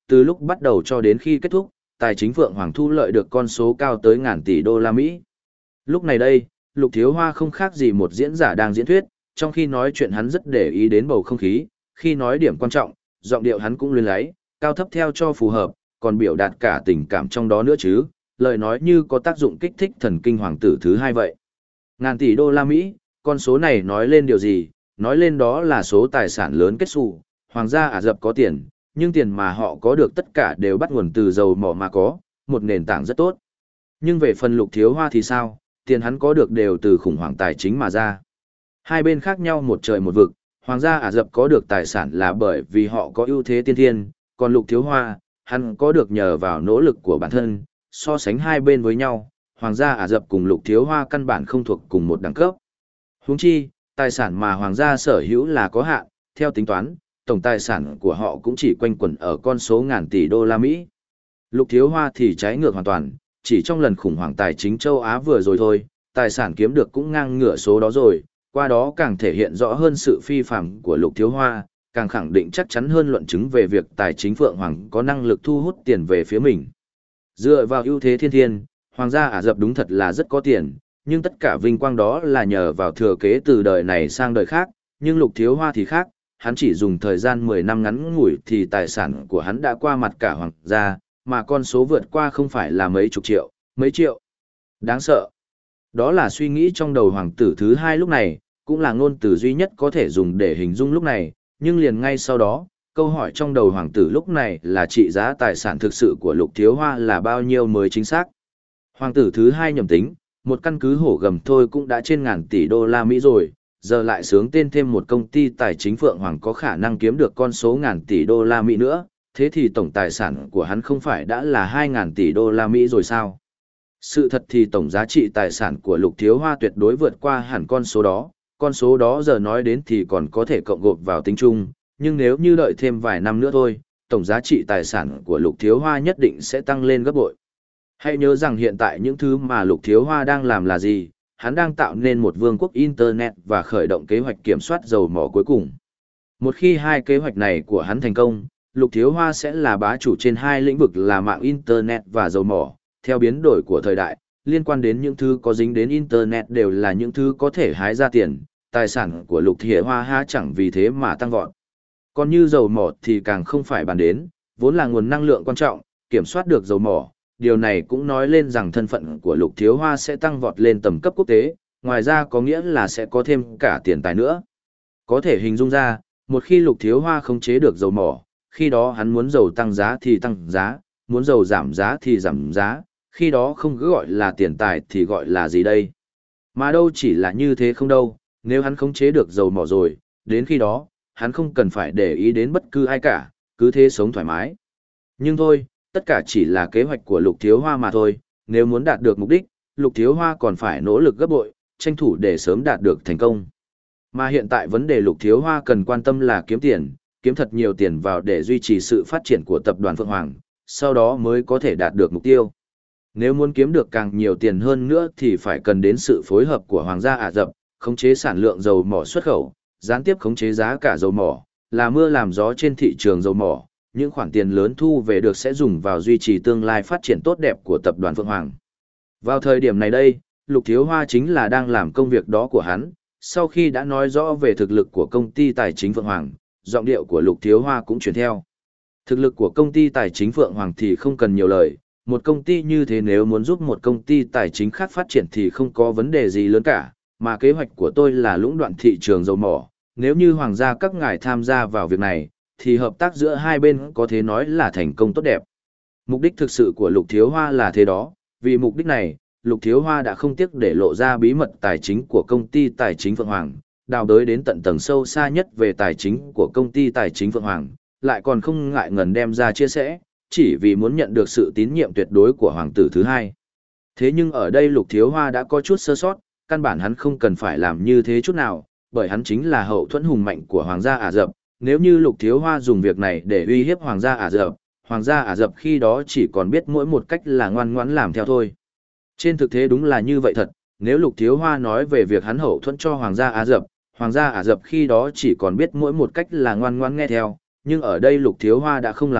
từ lúc bắt đầu cho đến khi kết thúc, tài chính Phượng Hoàng thu lợi được con số cao tới ngàn tỷ đô la Mỹ. Lúc này đây, Lục Thiếu Hoa không khác gì một diễn giả đang diễn thuyết, trong khi nói chuyện hắn rất để ý đến bầu không khí, khi nói điểm quan trọng, giọng điệu hắn cũng luyến lấy, cao thấp theo cho phù hợp, còn biểu đạt cả tình cảm trong đó nữa chứ, lời nói như có tác dụng kích thích thần kinh hoàng tử thứ hai vậy. Ngàn tỷ đô la Mỹ, con số này nói lên điều gì? Nói lên đó là số tài sản lớn kết xù, hoàng gia Ả Rập có tiền, nhưng tiền mà họ có được tất cả đều bắt nguồn từ dầu mỏ mà có, một nền tảng rất tốt. Nhưng về phần Lục Thiếu Hoa thì sao? Tiền hắn có được đều từ khủng hoảng tài chính mà ra. Hai bên khác nhau một trời một vực, hoàng gia Ả Rập có được tài sản là bởi vì họ có ưu thế tiên thiên, còn Lục Thiếu Hoa, hắn có được nhờ vào nỗ lực của bản thân, so sánh hai bên với nhau, hoàng gia Ả Rập cùng Lục Thiếu Hoa căn bản không thuộc cùng một đẳng cấp. Huống chi, tài sản mà hoàng gia sở hữu là có hạn, theo tính toán, tổng tài sản của họ cũng chỉ quanh quẩn ở con số ngàn tỷ đô la Mỹ. Lục Thiếu Hoa thì trái ngược hoàn toàn, chỉ trong lần khủng hoảng tài chính châu Á vừa rồi thôi, tài sản kiếm được cũng ngang ngửa số đó rồi, qua đó càng thể hiện rõ hơn sự phi phàm của Lục Thiếu Hoa, càng khẳng định chắc chắn hơn luận chứng về việc tài chính Phượng Hoàng có năng lực thu hút tiền về phía mình. Dựa vào ưu thế thiên thiên, hoàng gia Ả Rập đúng thật là rất có tiền, nhưng tất cả vinh quang đó là nhờ vào thừa kế từ đời này sang đời khác, nhưng Lục Thiếu Hoa thì khác, hắn chỉ dùng thời gian mười năm ngắn ngủi thì tài sản của hắn đã qua mặt cả hoàng gia, mà con số vượt qua không phải là mấy chục triệu, mấy triệu. Đáng sợ. Đó là suy nghĩ trong đầu hoàng tử thứ hai lúc này, cũng là ngôn từ duy nhất có thể dùng để hình dung lúc này, nhưng liền ngay sau đó, câu hỏi trong đầu hoàng tử lúc này là trị giá tài sản thực sự của Lục Thiếu Hoa là bao nhiêu mới chính xác. Hoàng tử thứ hai nhầm tính, một căn cứ hổ gầm thôi cũng đã trên ngàn tỷ đô la Mỹ rồi, giờ lại sướng tên thêm một công ty tài chính Phượng Hoàng có khả năng kiếm được con số ngàn tỷ đô la Mỹ nữa, thế thì tổng tài sản của hắn không phải đã là hai ngàn tỷ đô la Mỹ rồi sao? Sự thật thì tổng giá trị tài sản của Lục Thiếu Hoa tuyệt đối vượt qua hẳn con số đó, con số đó giờ nói đến thì còn có thể cộng gộp vào tính chung, nhưng nếu như đợi thêm vài năm nữa thôi, tổng giá trị tài sản của Lục Thiếu Hoa nhất định sẽ tăng lên gấp bội. Hãy nhớ rằng hiện tại những thứ mà Lục Thiếu Hoa đang làm là gì, hắn đang tạo nên một vương quốc Internet và khởi động kế hoạch kiểm soát dầu mỏ cuối cùng. Một khi hai kế hoạch này của hắn thành công, Lục Thiếu Hoa sẽ là bá chủ trên hai lĩnh vực là mạng Internet và dầu mỏ. Theo biến đổi của thời đại, liên quan đến những thứ có dính đến Internet đều là những thứ có thể hái ra tiền, tài sản của Lục Thiếu Hoa há chẳng vì thế mà tăng vọt. Còn như dầu mỏ thì càng không phải bàn đến, vốn là nguồn năng lượng quan trọng, kiểm soát được dầu mỏ. Điều này cũng nói lên rằng thân phận của Lục Thiếu Hoa sẽ tăng vọt lên tầm cấp quốc tế, ngoài ra có nghĩa là sẽ có thêm cả tiền tài nữa. Có thể hình dung ra, một khi Lục Thiếu Hoa khống chế được dầu mỏ, khi đó hắn muốn dầu tăng giá thì tăng giá, muốn dầu giảm giá thì giảm giá, khi đó không cứ gọi là tiền tài thì gọi là gì đây. Mà đâu chỉ là như thế không đâu, nếu hắn khống chế được dầu mỏ rồi, đến khi đó, hắn không cần phải để ý đến bất cứ ai cả, cứ thế sống thoải mái. Nhưng thôi, tất cả chỉ là kế hoạch của Lục Thiếu Hoa mà thôi, nếu muốn đạt được mục đích, Lục Thiếu Hoa còn phải nỗ lực gấp bội, tranh thủ để sớm đạt được thành công. Mà hiện tại vấn đề Lục Thiếu Hoa cần quan tâm là kiếm tiền, kiếm thật nhiều tiền vào để duy trì sự phát triển của tập đoàn Phượng Hoàng, sau đó mới có thể đạt được mục tiêu. Nếu muốn kiếm được càng nhiều tiền hơn nữa thì phải cần đến sự phối hợp của Hoàng gia Ả Rập, khống chế sản lượng dầu mỏ xuất khẩu, gián tiếp khống chế giá cả dầu mỏ, là mưa làm gió trên thị trường dầu mỏ, những khoản tiền lớn thu về được sẽ dùng vào duy trì tương lai phát triển tốt đẹp của tập đoàn Phượng Hoàng. Vào thời điểm này đây, Lục Thiếu Hoa chính là đang làm công việc đó của hắn, sau khi đã nói rõ về thực lực của công ty tài chính Phượng Hoàng, giọng điệu của Lục Thiếu Hoa cũng chuyển theo. Thực lực của công ty tài chính Phượng Hoàng thì không cần nhiều lời, một công ty như thế nếu muốn giúp một công ty tài chính khác phát triển thì không có vấn đề gì lớn cả, mà kế hoạch của tôi là lũng đoạn thị trường dầu mỏ, nếu như Hoàng gia các ngài tham gia vào việc này, thì hợp tác giữa hai bên có thể nói là thành công tốt đẹp. Mục đích thực sự của Lục Thiếu Hoa là thế đó, vì mục đích này, Lục Thiếu Hoa đã không tiếc để lộ ra bí mật tài chính của công ty tài chính Phượng Hoàng, đào đới đến tận tầng sâu xa nhất về tài chính của công ty tài chính Phượng Hoàng, lại còn không ngại ngần đem ra chia sẻ, chỉ vì muốn nhận được sự tín nhiệm tuyệt đối của hoàng tử thứ hai. Thế nhưng ở đây Lục Thiếu Hoa đã có chút sơ sót, căn bản hắn không cần phải làm như thế chút nào, bởi hắn chính là hậu thuẫn hùng mạnh của Hoàng gia Ả Rập. Nếu như Lục Thiếu Hoa dùng việc này để uy hiếp Hoàng gia Ả Rập, Hoàng gia Ả Rập khi đó chỉ còn biết mỗi một cách là ngoan ngoãn làm theo thôi. Trên thực tế đúng là như vậy thật, nếu Lục Thiếu Hoa nói về việc hắn hậu thuẫn cho Hoàng gia Ả Rập, Hoàng gia Ả Rập khi đó chỉ còn biết mỗi một cách là ngoan ngoãn nghe theo, nhưng ở đây Lục Thiếu Hoa đã không làm vậy,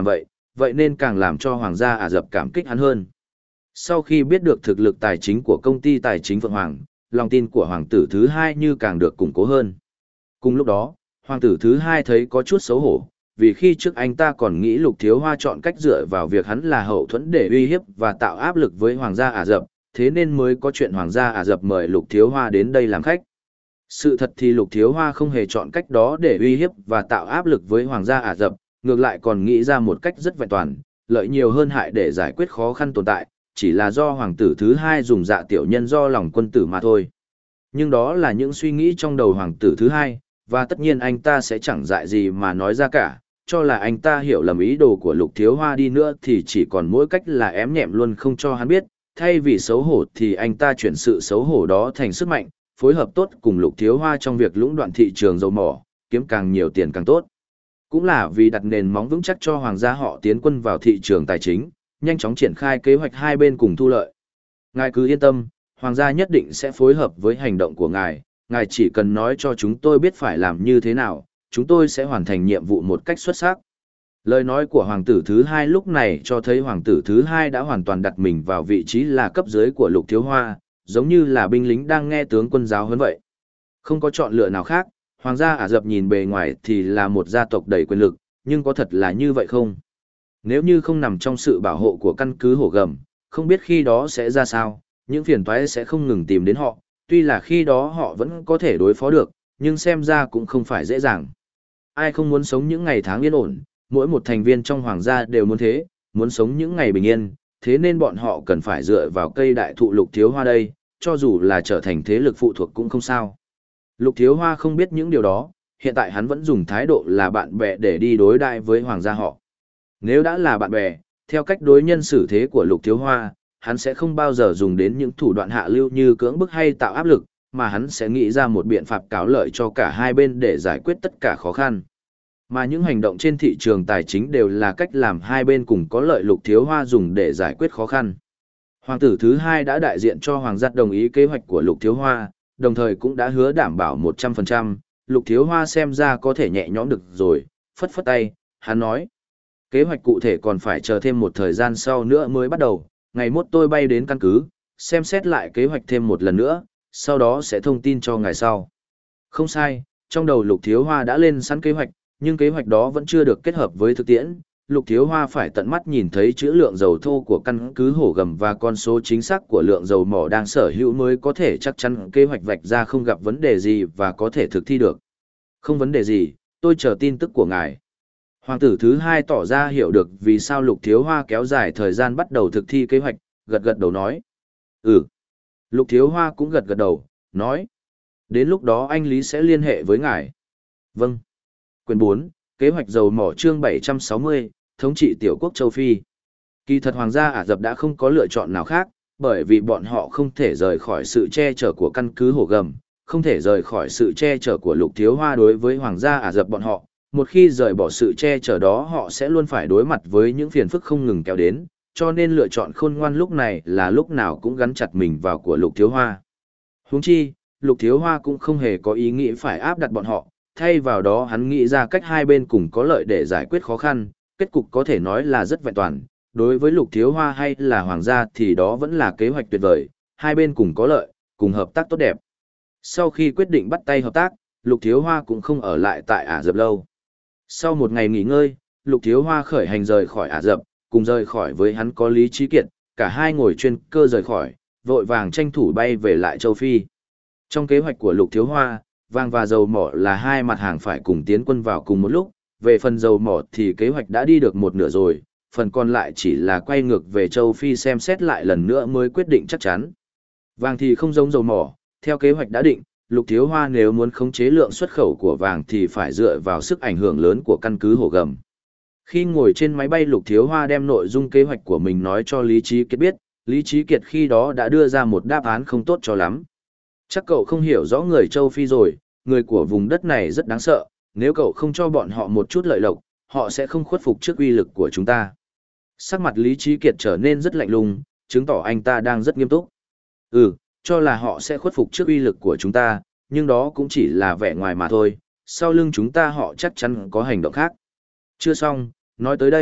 vậy nên càng làm cho Hoàng gia Ả Rập cảm kích hắn hơn. Sau khi biết được thực lực tài chính của công ty tài chính Phượng Hoàng, lòng tin của hoàng tử thứ hai như càng được củng cố hơn. Cùng lúc đó, hoàng tử thứ hai thấy có chút xấu hổ, vì khi trước anh ta còn nghĩ Lục Thiếu Hoa chọn cách dựa vào việc hắn là hậu thuẫn để uy hiếp và tạo áp lực với hoàng gia Ả Rập, thế nên mới có chuyện hoàng gia Ả Rập mời Lục Thiếu Hoa đến đây làm khách. Sự thật thì Lục Thiếu Hoa không hề chọn cách đó để uy hiếp và tạo áp lực với hoàng gia Ả Rập, ngược lại còn nghĩ ra một cách rất vẹn toàn, lợi nhiều hơn hại để giải quyết khó khăn tồn tại, chỉ là do hoàng tử thứ hai dùng dạ tiểu nhân do lòng quân tử mà thôi. Nhưng đó là những suy nghĩ trong đầu hoàng tử thứ hai, và tất nhiên anh ta sẽ chẳng dại gì mà nói ra cả, cho là anh ta hiểu lầm ý đồ của Lục Thiếu Hoa đi nữa thì chỉ còn mỗi cách là ém nhẹm luôn không cho hắn biết, thay vì xấu hổ thì anh ta chuyển sự xấu hổ đó thành sức mạnh, phối hợp tốt cùng Lục Thiếu Hoa trong việc lũng đoạn thị trường dầu mỏ, kiếm càng nhiều tiền càng tốt. Cũng là vì đặt nền móng vững chắc cho hoàng gia họ tiến quân vào thị trường tài chính, nhanh chóng triển khai kế hoạch hai bên cùng thu lợi. Ngài cứ yên tâm, hoàng gia nhất định sẽ phối hợp với hành động của ngài, ngài chỉ cần nói cho chúng tôi biết phải làm như thế nào, chúng tôi sẽ hoàn thành nhiệm vụ một cách xuất sắc. Lời nói của hoàng tử thứ hai lúc này cho thấy hoàng tử thứ hai đã hoàn toàn đặt mình vào vị trí là cấp dưới của Lục Thiếu Hoa, giống như là binh lính đang nghe tướng quân giáo huấn vậy. Không có chọn lựa nào khác, hoàng gia Ả Rập nhìn bề ngoài thì là một gia tộc đầy quyền lực, nhưng có thật là như vậy không? Nếu như không nằm trong sự bảo hộ của căn cứ Hổ Gầm, không biết khi đó sẽ ra sao, những phiền toái sẽ không ngừng tìm đến họ, tuy là khi đó họ vẫn có thể đối phó được, nhưng xem ra cũng không phải dễ dàng. Ai không muốn sống những ngày tháng yên ổn, mỗi một thành viên trong hoàng gia đều muốn thế, muốn sống những ngày bình yên, thế nên bọn họ cần phải dựa vào cây đại thụ Lục Thiếu Hoa đây, cho dù là trở thành thế lực phụ thuộc cũng không sao. Lục Thiếu Hoa không biết những điều đó, hiện tại hắn vẫn dùng thái độ là bạn bè để đi đối đại với hoàng gia họ. Nếu đã là bạn bè, theo cách đối nhân xử thế của Lục Thiếu Hoa, hắn sẽ không bao giờ dùng đến những thủ đoạn hạ lưu như cưỡng bức hay tạo áp lực, mà hắn sẽ nghĩ ra một biện pháp cáo lợi cho cả hai bên để giải quyết tất cả khó khăn. Mà những hành động trên thị trường tài chính đều là cách làm hai bên cùng có lợi Lục Thiếu Hoa dùng để giải quyết khó khăn. Hoàng tử thứ hai đã đại diện cho hoàng gia đồng ý kế hoạch của Lục Thiếu Hoa, đồng thời cũng đã hứa đảm bảo một trăm phần trăm, Lục Thiếu Hoa xem ra có thể nhẹ nhõm được rồi, phất phất tay, hắn nói. Kế hoạch cụ thể còn phải chờ thêm một thời gian sau nữa mới bắt đầu, ngày mốt tôi bay đến căn cứ, xem xét lại kế hoạch thêm một lần nữa, sau đó sẽ thông tin cho ngài sau. Không sai, trong đầu Lục Thiếu Hoa đã lên sẵn kế hoạch, nhưng kế hoạch đó vẫn chưa được kết hợp với thực tiễn. Lục Thiếu Hoa phải tận mắt nhìn thấy trữ lượng dầu thô của căn cứ Hổ Gầm và con số chính xác của lượng dầu mỏ đang sở hữu mới có thể chắc chắn kế hoạch vạch ra không gặp vấn đề gì và có thể thực thi được. Không vấn đề gì, tôi chờ tin tức của ngài. Hoàng tử thứ hai tỏ ra hiểu được vì sao Lục Thiếu Hoa kéo dài thời gian bắt đầu thực thi kế hoạch, gật gật đầu nói. Ừ. Lục Thiếu Hoa cũng gật gật đầu, nói. Đến lúc đó anh Lý sẽ liên hệ với ngài. Vâng. Quyển bốn, kế hoạch dầu mỏ chương bảy trăm sáu mươi, thống trị tiểu quốc châu Phi. Kỳ thật Hoàng gia Ả Rập đã không có lựa chọn nào khác, bởi vì bọn họ không thể rời khỏi sự che chở của căn cứ Hổ Gầm, không thể rời khỏi sự che chở của Lục Thiếu Hoa đối với Hoàng gia Ả Rập bọn họ. Một khi rời bỏ sự che chở đó họ sẽ luôn phải đối mặt với những phiền phức không ngừng kéo đến, cho nên lựa chọn khôn ngoan lúc này là lúc nào cũng gắn chặt mình vào của Lục Thiếu Hoa. Huống chi, Lục Thiếu Hoa cũng không hề có ý nghĩ phải áp đặt bọn họ, thay vào đó hắn nghĩ ra cách hai bên cùng có lợi để giải quyết khó khăn, kết cục có thể nói là rất vẹn toàn. Đối với Lục Thiếu Hoa hay là Hoàng gia thì đó vẫn là kế hoạch tuyệt vời, hai bên cùng có lợi, cùng hợp tác tốt đẹp. Sau khi quyết định bắt tay hợp tác, Lục Thiếu Hoa cũng không ở lại tại Ả Rập lâu. Sau một ngày nghỉ ngơi, Lục Thiếu Hoa khởi hành rời khỏi Ả Rập, cùng rời khỏi với hắn có Lý Trí Kiệt, cả hai ngồi chuyên cơ rời khỏi, vội vàng tranh thủ bay về lại châu Phi. Trong kế hoạch của Lục Thiếu Hoa, vàng và dầu mỏ là hai mặt hàng phải cùng tiến quân vào cùng một lúc, về phần dầu mỏ thì kế hoạch đã đi được một nửa rồi, phần còn lại chỉ là quay ngược về châu Phi xem xét lại lần nữa mới quyết định chắc chắn. Vàng thì không giống dầu mỏ, theo kế hoạch đã định, Lục Thiếu Hoa nếu muốn khống chế lượng xuất khẩu của vàng thì phải dựa vào sức ảnh hưởng lớn của căn cứ Hổ Gầm. Khi ngồi trên máy bay Lục Thiếu Hoa đem nội dung kế hoạch của mình nói cho Lý Trí Kiệt biết, Lý Trí Kiệt khi đó đã đưa ra một đáp án không tốt cho lắm. Chắc cậu không hiểu rõ người châu Phi rồi, người của vùng đất này rất đáng sợ, nếu cậu không cho bọn họ một chút lợi lộc, họ sẽ không khuất phục trước uy lực của chúng ta. Sắc mặt Lý Trí Kiệt trở nên rất lạnh lùng, chứng tỏ anh ta đang rất nghiêm túc. Ừ, cho là họ sẽ khuất phục trước uy lực của chúng ta, nhưng đó cũng chỉ là vẻ ngoài mà thôi, sau lưng chúng ta họ chắc chắn có hành động khác. Chưa xong, nói tới đây,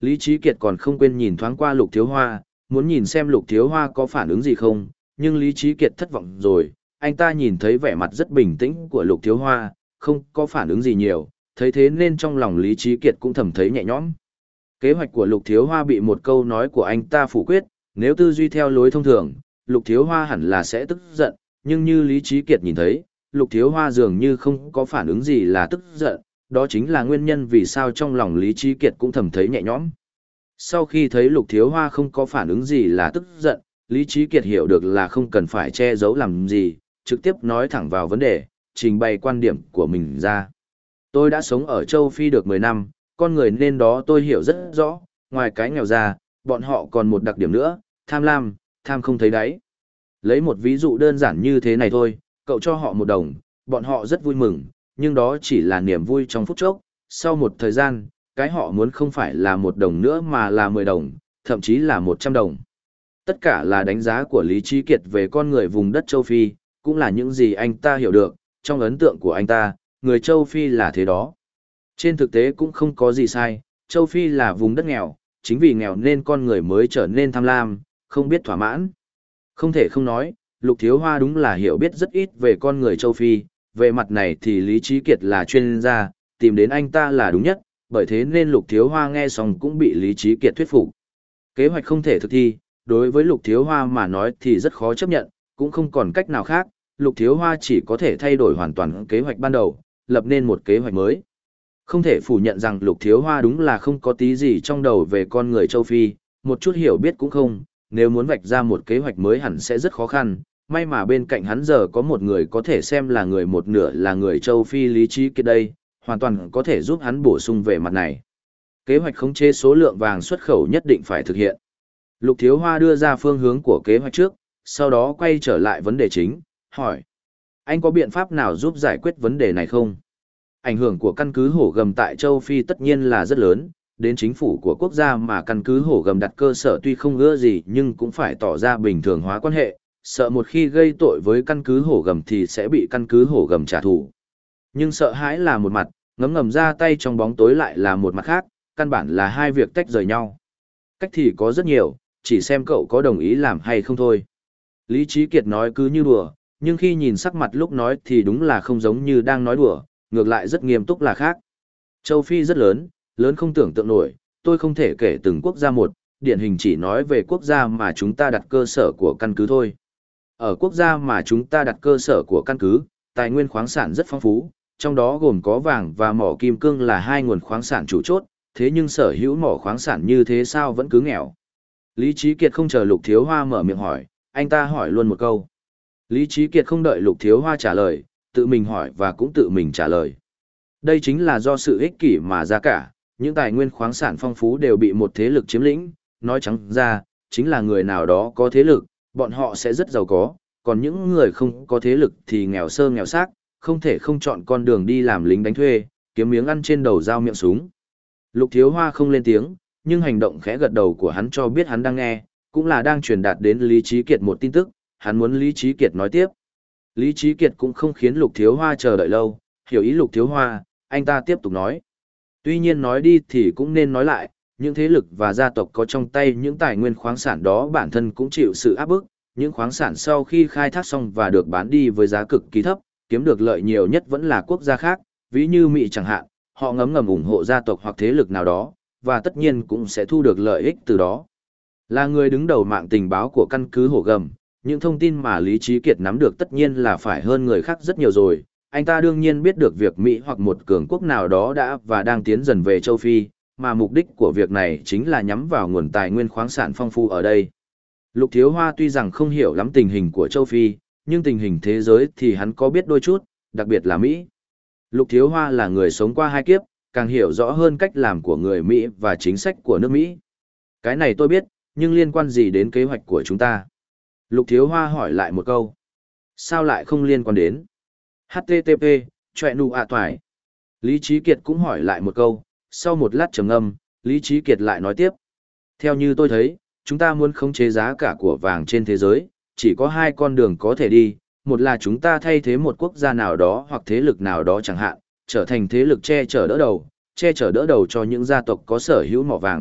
Lý Trí Kiệt còn không quên nhìn thoáng qua Lục Thiếu Hoa, muốn nhìn xem Lục Thiếu Hoa có phản ứng gì không, nhưng Lý Trí Kiệt thất vọng rồi, anh ta nhìn thấy vẻ mặt rất bình tĩnh của Lục Thiếu Hoa, không có phản ứng gì nhiều, thấy thế nên trong lòng Lý Trí Kiệt cũng thầm thấy nhẹ nhõm. Kế hoạch của Lục Thiếu Hoa bị một câu nói của anh ta phủ quyết, nếu tư duy theo lối thông thường, Lục Thiếu Hoa hẳn là sẽ tức giận, nhưng như Lý Trí Kiệt nhìn thấy, Lục Thiếu Hoa dường như không có phản ứng gì là tức giận, đó chính là nguyên nhân vì sao trong lòng Lý Trí Kiệt cũng thầm thấy nhẹ nhõm. Sau khi thấy Lục Thiếu Hoa không có phản ứng gì là tức giận, Lý Trí Kiệt hiểu được là không cần phải che giấu làm gì, trực tiếp nói thẳng vào vấn đề, trình bày quan điểm của mình ra. Tôi đã sống ở châu Phi được mười năm, con người nên đó tôi hiểu rất rõ, ngoài cái nghèo ra, bọn họ còn một đặc điểm nữa, tham lam, tham không thấy đáy. Lấy một ví dụ đơn giản như thế này thôi, cậu cho họ một đồng, bọn họ rất vui mừng, nhưng đó chỉ là niềm vui trong phút chốc, sau một thời gian, cái họ muốn không phải là một đồng nữa mà là mười đồng, thậm chí là một trăm đồng. Tất cả là đánh giá của Lý Trí Kiệt về con người vùng đất châu Phi, cũng là những gì anh ta hiểu được, trong ấn tượng của anh ta, người châu Phi là thế đó. Trên thực tế cũng không có gì sai, châu Phi là vùng đất nghèo, chính vì nghèo nên con người mới trở nên tham lam, không biết thỏa mãn. Không thể không nói, Lục Thiếu Hoa đúng là hiểu biết rất ít về con người châu Phi, về mặt này thì Lý Trí Kiệt là chuyên gia, tìm đến anh ta là đúng nhất, bởi thế nên Lục Thiếu Hoa nghe xong cũng bị Lý Trí Kiệt thuyết phục. Kế hoạch không thể thực thi, đối với Lục Thiếu Hoa mà nói thì rất khó chấp nhận, cũng không còn cách nào khác, Lục Thiếu Hoa chỉ có thể thay đổi hoàn toàn kế hoạch ban đầu, lập nên một kế hoạch mới. Không thể phủ nhận rằng Lục Thiếu Hoa đúng là không có tí gì trong đầu về con người châu Phi, một chút hiểu biết cũng không, nếu muốn vạch ra một kế hoạch mới hẳn sẽ rất khó khăn, may mà bên cạnh hắn giờ có một người có thể xem là người một nửa là người châu Phi Lý Trí Kiệt đây, hoàn toàn có thể giúp hắn bổ sung về mặt này. Kế hoạch khống chế số lượng vàng xuất khẩu nhất định phải thực hiện. Lục Thiếu Hoa đưa ra phương hướng của kế hoạch trước, sau đó quay trở lại vấn đề chính, hỏi. Anh có biện pháp nào giúp giải quyết vấn đề này không? Ảnh hưởng của căn cứ hổ gầm tại châu Phi tất nhiên là rất lớn, đến chính phủ của quốc gia mà căn cứ hổ gầm đặt cơ sở tuy không ưa gì nhưng cũng phải tỏ ra bình thường hóa quan hệ, sợ một khi gây tội với căn cứ hổ gầm thì sẽ bị căn cứ hổ gầm trả thù. Nhưng sợ hãi là một mặt, ngấm ngầm ra tay trong bóng tối lại là một mặt khác, căn bản là hai việc tách rời nhau. Cách thì có rất nhiều, chỉ xem cậu có đồng ý làm hay không thôi. Lý Trí Kiệt nói cứ như đùa, nhưng khi nhìn sắc mặt lúc nói thì đúng là không giống như đang nói đùa, ngược lại rất nghiêm túc là khác. Châu Phi rất lớn, lớn không tưởng tượng nổi, tôi không thể kể từng quốc gia một, điển hình chỉ nói về quốc gia mà chúng ta đặt cơ sở của căn cứ thôi. Ở quốc gia mà chúng ta đặt cơ sở của căn cứ, tài nguyên khoáng sản rất phong phú, trong đó gồm có vàng và mỏ kim cương là hai nguồn khoáng sản chủ chốt, thế nhưng sở hữu mỏ khoáng sản như thế sao vẫn cứ nghèo. Lý Trí Kiệt không chờ Lục Thiếu Hoa mở miệng hỏi, anh ta hỏi luôn một câu. Lý Trí Kiệt không đợi Lục Thiếu Hoa trả lời, tự mình hỏi và cũng tự mình trả lời. Đây chính là do sự ích kỷ mà ra cả, những tài nguyên khoáng sản phong phú đều bị một thế lực chiếm lĩnh, nói trắng ra, chính là người nào đó có thế lực, bọn họ sẽ rất giàu có, còn những người không có thế lực thì nghèo sơ nghèo xác, không thể không chọn con đường đi làm lính đánh thuê, kiếm miếng ăn trên đầu dao miệng súng. Lục Thiếu Hoa không lên tiếng, nhưng hành động khẽ gật đầu của hắn cho biết hắn đang nghe, cũng là đang truyền đạt đến Lý Trí Kiệt một tin tức, hắn muốn Lý Trí Kiệt nói tiếp. Lý Trí Kiệt cũng không khiến Lục Thiếu Hoa chờ đợi lâu, hiểu ý Lục Thiếu Hoa, anh ta tiếp tục nói. Tuy nhiên nói đi thì cũng nên nói lại, những thế lực và gia tộc có trong tay những tài nguyên khoáng sản đó bản thân cũng chịu sự áp bức, những khoáng sản sau khi khai thác xong và được bán đi với giá cực kỳ thấp, kiếm được lợi nhiều nhất vẫn là quốc gia khác, ví như Mỹ chẳng hạn, họ ngấm ngầm ủng hộ gia tộc hoặc thế lực nào đó, và tất nhiên cũng sẽ thu được lợi ích từ đó. Là người đứng đầu mạng tình báo của căn cứ hổ gầm, những thông tin mà Lý Trí Kiệt nắm được tất nhiên là phải hơn người khác rất nhiều rồi. Anh ta đương nhiên biết được việc Mỹ hoặc một cường quốc nào đó đã và đang tiến dần về châu Phi, mà mục đích của việc này chính là nhắm vào nguồn tài nguyên khoáng sản phong phú ở đây. Lục Thiếu Hoa tuy rằng không hiểu lắm tình hình của châu Phi, nhưng tình hình thế giới thì hắn có biết đôi chút, đặc biệt là Mỹ. Lục Thiếu Hoa là người sống qua hai kiếp, càng hiểu rõ hơn cách làm của người Mỹ và chính sách của nước Mỹ. Cái này tôi biết, nhưng liên quan gì đến kế hoạch của chúng ta? Lục Thiếu Hoa hỏi lại một câu. Sao lại không liên quan đến? hát tê tê pê, chọe nụ ạ toài. Lý Trí Kiệt cũng hỏi lại một câu, sau một lát trầm ngâm, Lý Trí Kiệt lại nói tiếp. Theo như tôi thấy, chúng ta muốn khống chế giá cả của vàng trên thế giới, chỉ có hai con đường có thể đi, một là chúng ta thay thế một quốc gia nào đó hoặc thế lực nào đó chẳng hạn, trở thành thế lực che chở đỡ đầu, che chở đỡ đầu cho những gia tộc có sở hữu mỏ vàng,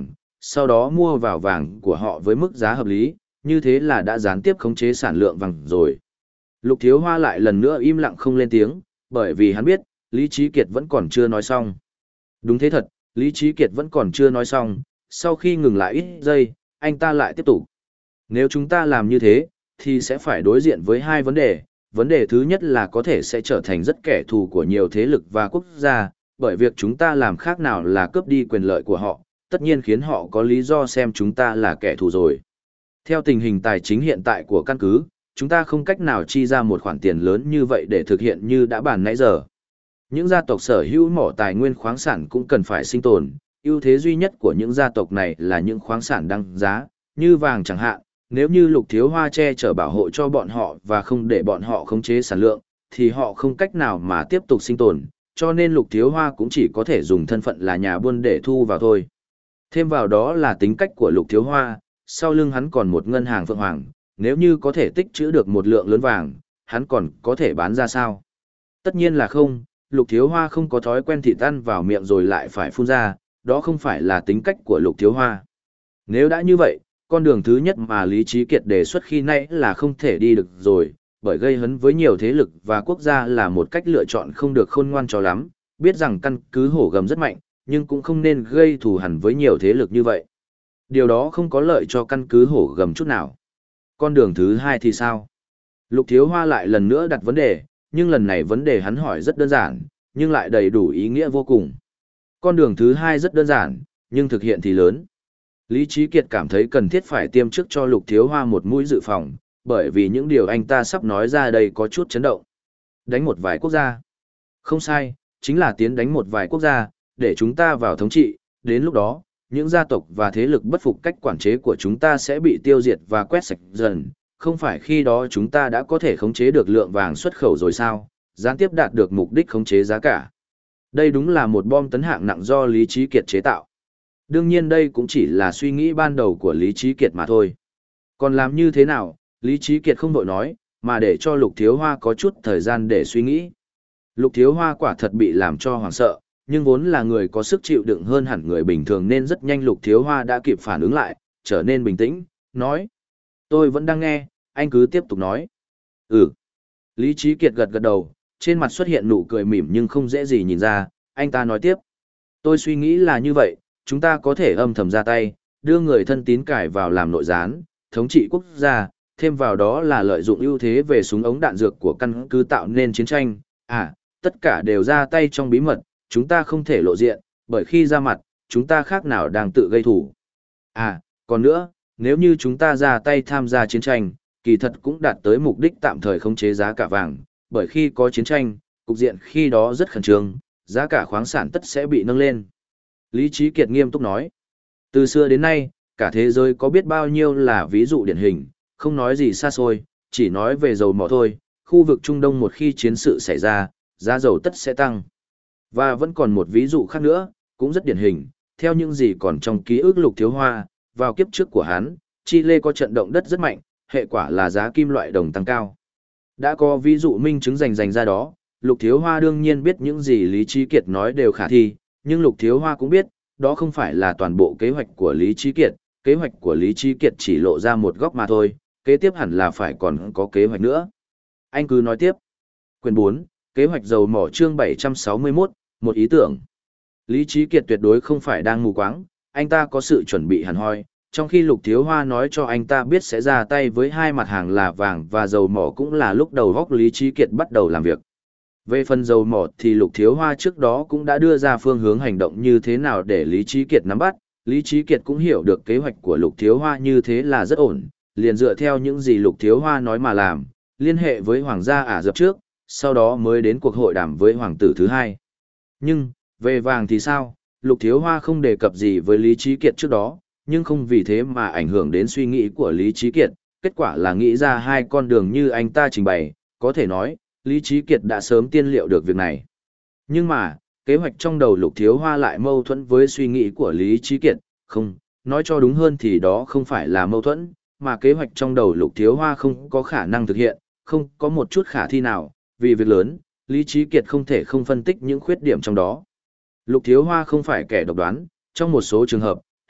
sau đó mua vào vàng của họ với mức giá hợp lý, như thế là đã gián tiếp khống chế sản lượng vàng rồi. Lục Thiếu Hoa lại lần nữa im lặng không lên tiếng, bởi vì hắn biết, Lý Chí Kiệt vẫn còn chưa nói xong. Đúng thế thật, Lý Chí Kiệt vẫn còn chưa nói xong, sau khi ngừng lại ít giây, anh ta lại tiếp tục. Nếu chúng ta làm như thế, thì sẽ phải đối diện với hai vấn đề. Vấn đề thứ nhất là có thể sẽ trở thành rất kẻ thù của nhiều thế lực và quốc gia, bởi việc chúng ta làm khác nào là cướp đi quyền lợi của họ, tất nhiên khiến họ có lý do xem chúng ta là kẻ thù rồi. Theo tình hình tài chính hiện tại của căn cứ, chúng ta không cách nào chi ra một khoản tiền lớn như vậy để thực hiện như đã bàn nãy giờ. Những gia tộc sở hữu mỏ tài nguyên khoáng sản cũng cần phải sinh tồn, ưu thế duy nhất của những gia tộc này là những khoáng sản đăng giá, như vàng chẳng hạn. Nếu như Lục Thiếu Hoa che chở bảo hộ cho bọn họ và không để bọn họ khống chế sản lượng, thì họ không cách nào mà tiếp tục sinh tồn, cho nên Lục Thiếu Hoa cũng chỉ có thể dùng thân phận là nhà buôn để thu vào thôi. Thêm vào đó là tính cách của Lục Thiếu Hoa, sau lưng hắn còn một ngân hàng Phượng Hoàng, nếu như có thể tích trữ được một lượng lớn vàng, hắn còn có thể bán ra sao? Tất nhiên là không, Lục Thiếu Hoa không có thói quen thịt ăn vào miệng rồi lại phải phun ra, đó không phải là tính cách của Lục Thiếu Hoa. Nếu đã như vậy, con đường thứ nhất mà Lý Chí Kiệt đề xuất khi nãy là không thể đi được rồi, bởi gây hấn với nhiều thế lực và quốc gia là một cách lựa chọn không được khôn ngoan cho lắm, biết rằng căn cứ Hổ Gầm rất mạnh, nhưng cũng không nên gây thù hằn với nhiều thế lực như vậy. Điều đó không có lợi cho căn cứ Hổ Gầm chút nào. Con đường thứ hai thì sao? Lục Thiếu Hoa lại lần nữa đặt vấn đề, nhưng lần này vấn đề hắn hỏi rất đơn giản, nhưng lại đầy đủ ý nghĩa vô cùng. Con đường thứ hai rất đơn giản, nhưng thực hiện thì lớn. Lý Chí Kiệt cảm thấy cần thiết phải tiêm trước cho Lục Thiếu Hoa một mũi dự phòng, bởi vì những điều anh ta sắp nói ra đây có chút chấn động. Đánh một vài quốc gia. Không sai, chính là tiến đánh một vài quốc gia, để chúng ta vào thống trị, đến lúc đó, những gia tộc và thế lực bất phục cách quản chế của chúng ta sẽ bị tiêu diệt và quét sạch dần. Không phải khi đó chúng ta đã có thể khống chế được lượng vàng xuất khẩu rồi sao, gián tiếp đạt được mục đích khống chế giá cả. Đây đúng là một bom tấn hạng nặng do Lý Chí Kiệt chế tạo. Đương nhiên đây cũng chỉ là suy nghĩ ban đầu của Lý Chí Kiệt mà thôi. Còn làm như thế nào, Lý Chí Kiệt không vội nói, mà để cho Lục Thiếu Hoa có chút thời gian để suy nghĩ. Lục Thiếu Hoa quả thật bị làm cho hoảng sợ, nhưng vốn là người có sức chịu đựng hơn hẳn người bình thường nên rất nhanh Lục Thiếu Hoa đã kịp phản ứng lại, trở nên bình tĩnh, nói. Tôi vẫn đang nghe, anh cứ tiếp tục nói. Ừ. Lý Chí Kiệt gật gật đầu, trên mặt xuất hiện nụ cười mỉm nhưng không dễ gì nhìn ra, anh ta nói tiếp. Tôi suy nghĩ là như vậy, chúng ta có thể âm thầm ra tay, đưa người thân tín cải vào làm nội gián, thống trị quốc gia, thêm vào đó là lợi dụng ưu thế về súng ống đạn dược của căn cứ tạo nên chiến tranh. À, tất cả đều ra tay trong bí mật, chúng ta không thể lộ diện, bởi khi ra mặt, chúng ta khác nào đang tự gây thủ. À, còn nữa, nếu như chúng ta ra tay tham gia chiến tranh, kỳ thật cũng đạt tới mục đích tạm thời khống chế giá cả vàng, bởi khi có chiến tranh, cục diện khi đó rất khẩn trương, giá cả khoáng sản tất sẽ bị nâng lên. Lý Chí Kiệt nghiêm túc nói, từ xưa đến nay, cả thế giới có biết bao nhiêu là ví dụ điển hình, không nói gì xa xôi, chỉ nói về dầu mỏ thôi, khu vực Trung Đông một khi chiến sự xảy ra, giá dầu tất sẽ tăng. Và vẫn còn một ví dụ khác nữa, cũng rất điển hình, theo những gì còn trong ký ức Lục Thiếu Hoa, vào kiếp trước của hắn, Chile có trận động đất rất mạnh, hệ quả là giá kim loại đồng tăng cao. Đã có ví dụ minh chứng rành rành ra đó, Lục Thiếu Hoa đương nhiên biết những gì Lý Chí Kiệt nói đều khả thi, nhưng Lục Thiếu Hoa cũng biết, đó không phải là toàn bộ kế hoạch của Lý Chí Kiệt, kế hoạch của Lý Chí Kiệt chỉ lộ ra một góc mà thôi, kế tiếp hẳn là phải còn có kế hoạch nữa. Anh cứ nói tiếp. Quyển bốn, kế hoạch dầu mỏ chương bảy trăm sáu mươi mốt, một ý tưởng. Lý Chí Kiệt tuyệt đối không phải đang mù quáng, anh ta có sự chuẩn bị hẳn hoi, trong khi Lục Thiếu Hoa nói cho anh ta biết sẽ ra tay với hai mặt hàng là vàng và dầu mỏ cũng là lúc đầu góc Lý Chí Kiệt bắt đầu làm việc. Về phần dầu mỏ thì Lục Thiếu Hoa trước đó cũng đã đưa ra phương hướng hành động như thế nào để Lý Chí Kiệt nắm bắt, Lý Chí Kiệt cũng hiểu được kế hoạch của Lục Thiếu Hoa như thế là rất ổn, liền dựa theo những gì Lục Thiếu Hoa nói mà làm, liên hệ với Hoàng gia Ả Rập trước, sau đó mới đến cuộc hội đàm với Hoàng tử thứ hai. Nhưng, về vàng thì sao? Lục Thiếu Hoa không đề cập gì với Lý Chí Kiệt trước đó, nhưng không vì thế mà ảnh hưởng đến suy nghĩ của Lý Chí Kiệt, kết quả là nghĩ ra hai con đường như anh ta trình bày, có thể nói, Lý Chí Kiệt đã sớm tiên liệu được việc này. Nhưng mà, kế hoạch trong đầu Lục Thiếu Hoa lại mâu thuẫn với suy nghĩ của Lý Chí Kiệt, không, nói cho đúng hơn thì đó không phải là mâu thuẫn, mà kế hoạch trong đầu Lục Thiếu Hoa không có khả năng thực hiện, không có một chút khả thi nào, vì việc lớn, Lý Chí Kiệt không thể không phân tích những khuyết điểm trong đó. Lục Thiếu Hoa không phải kẻ độc đoán, trong một số trường hợp,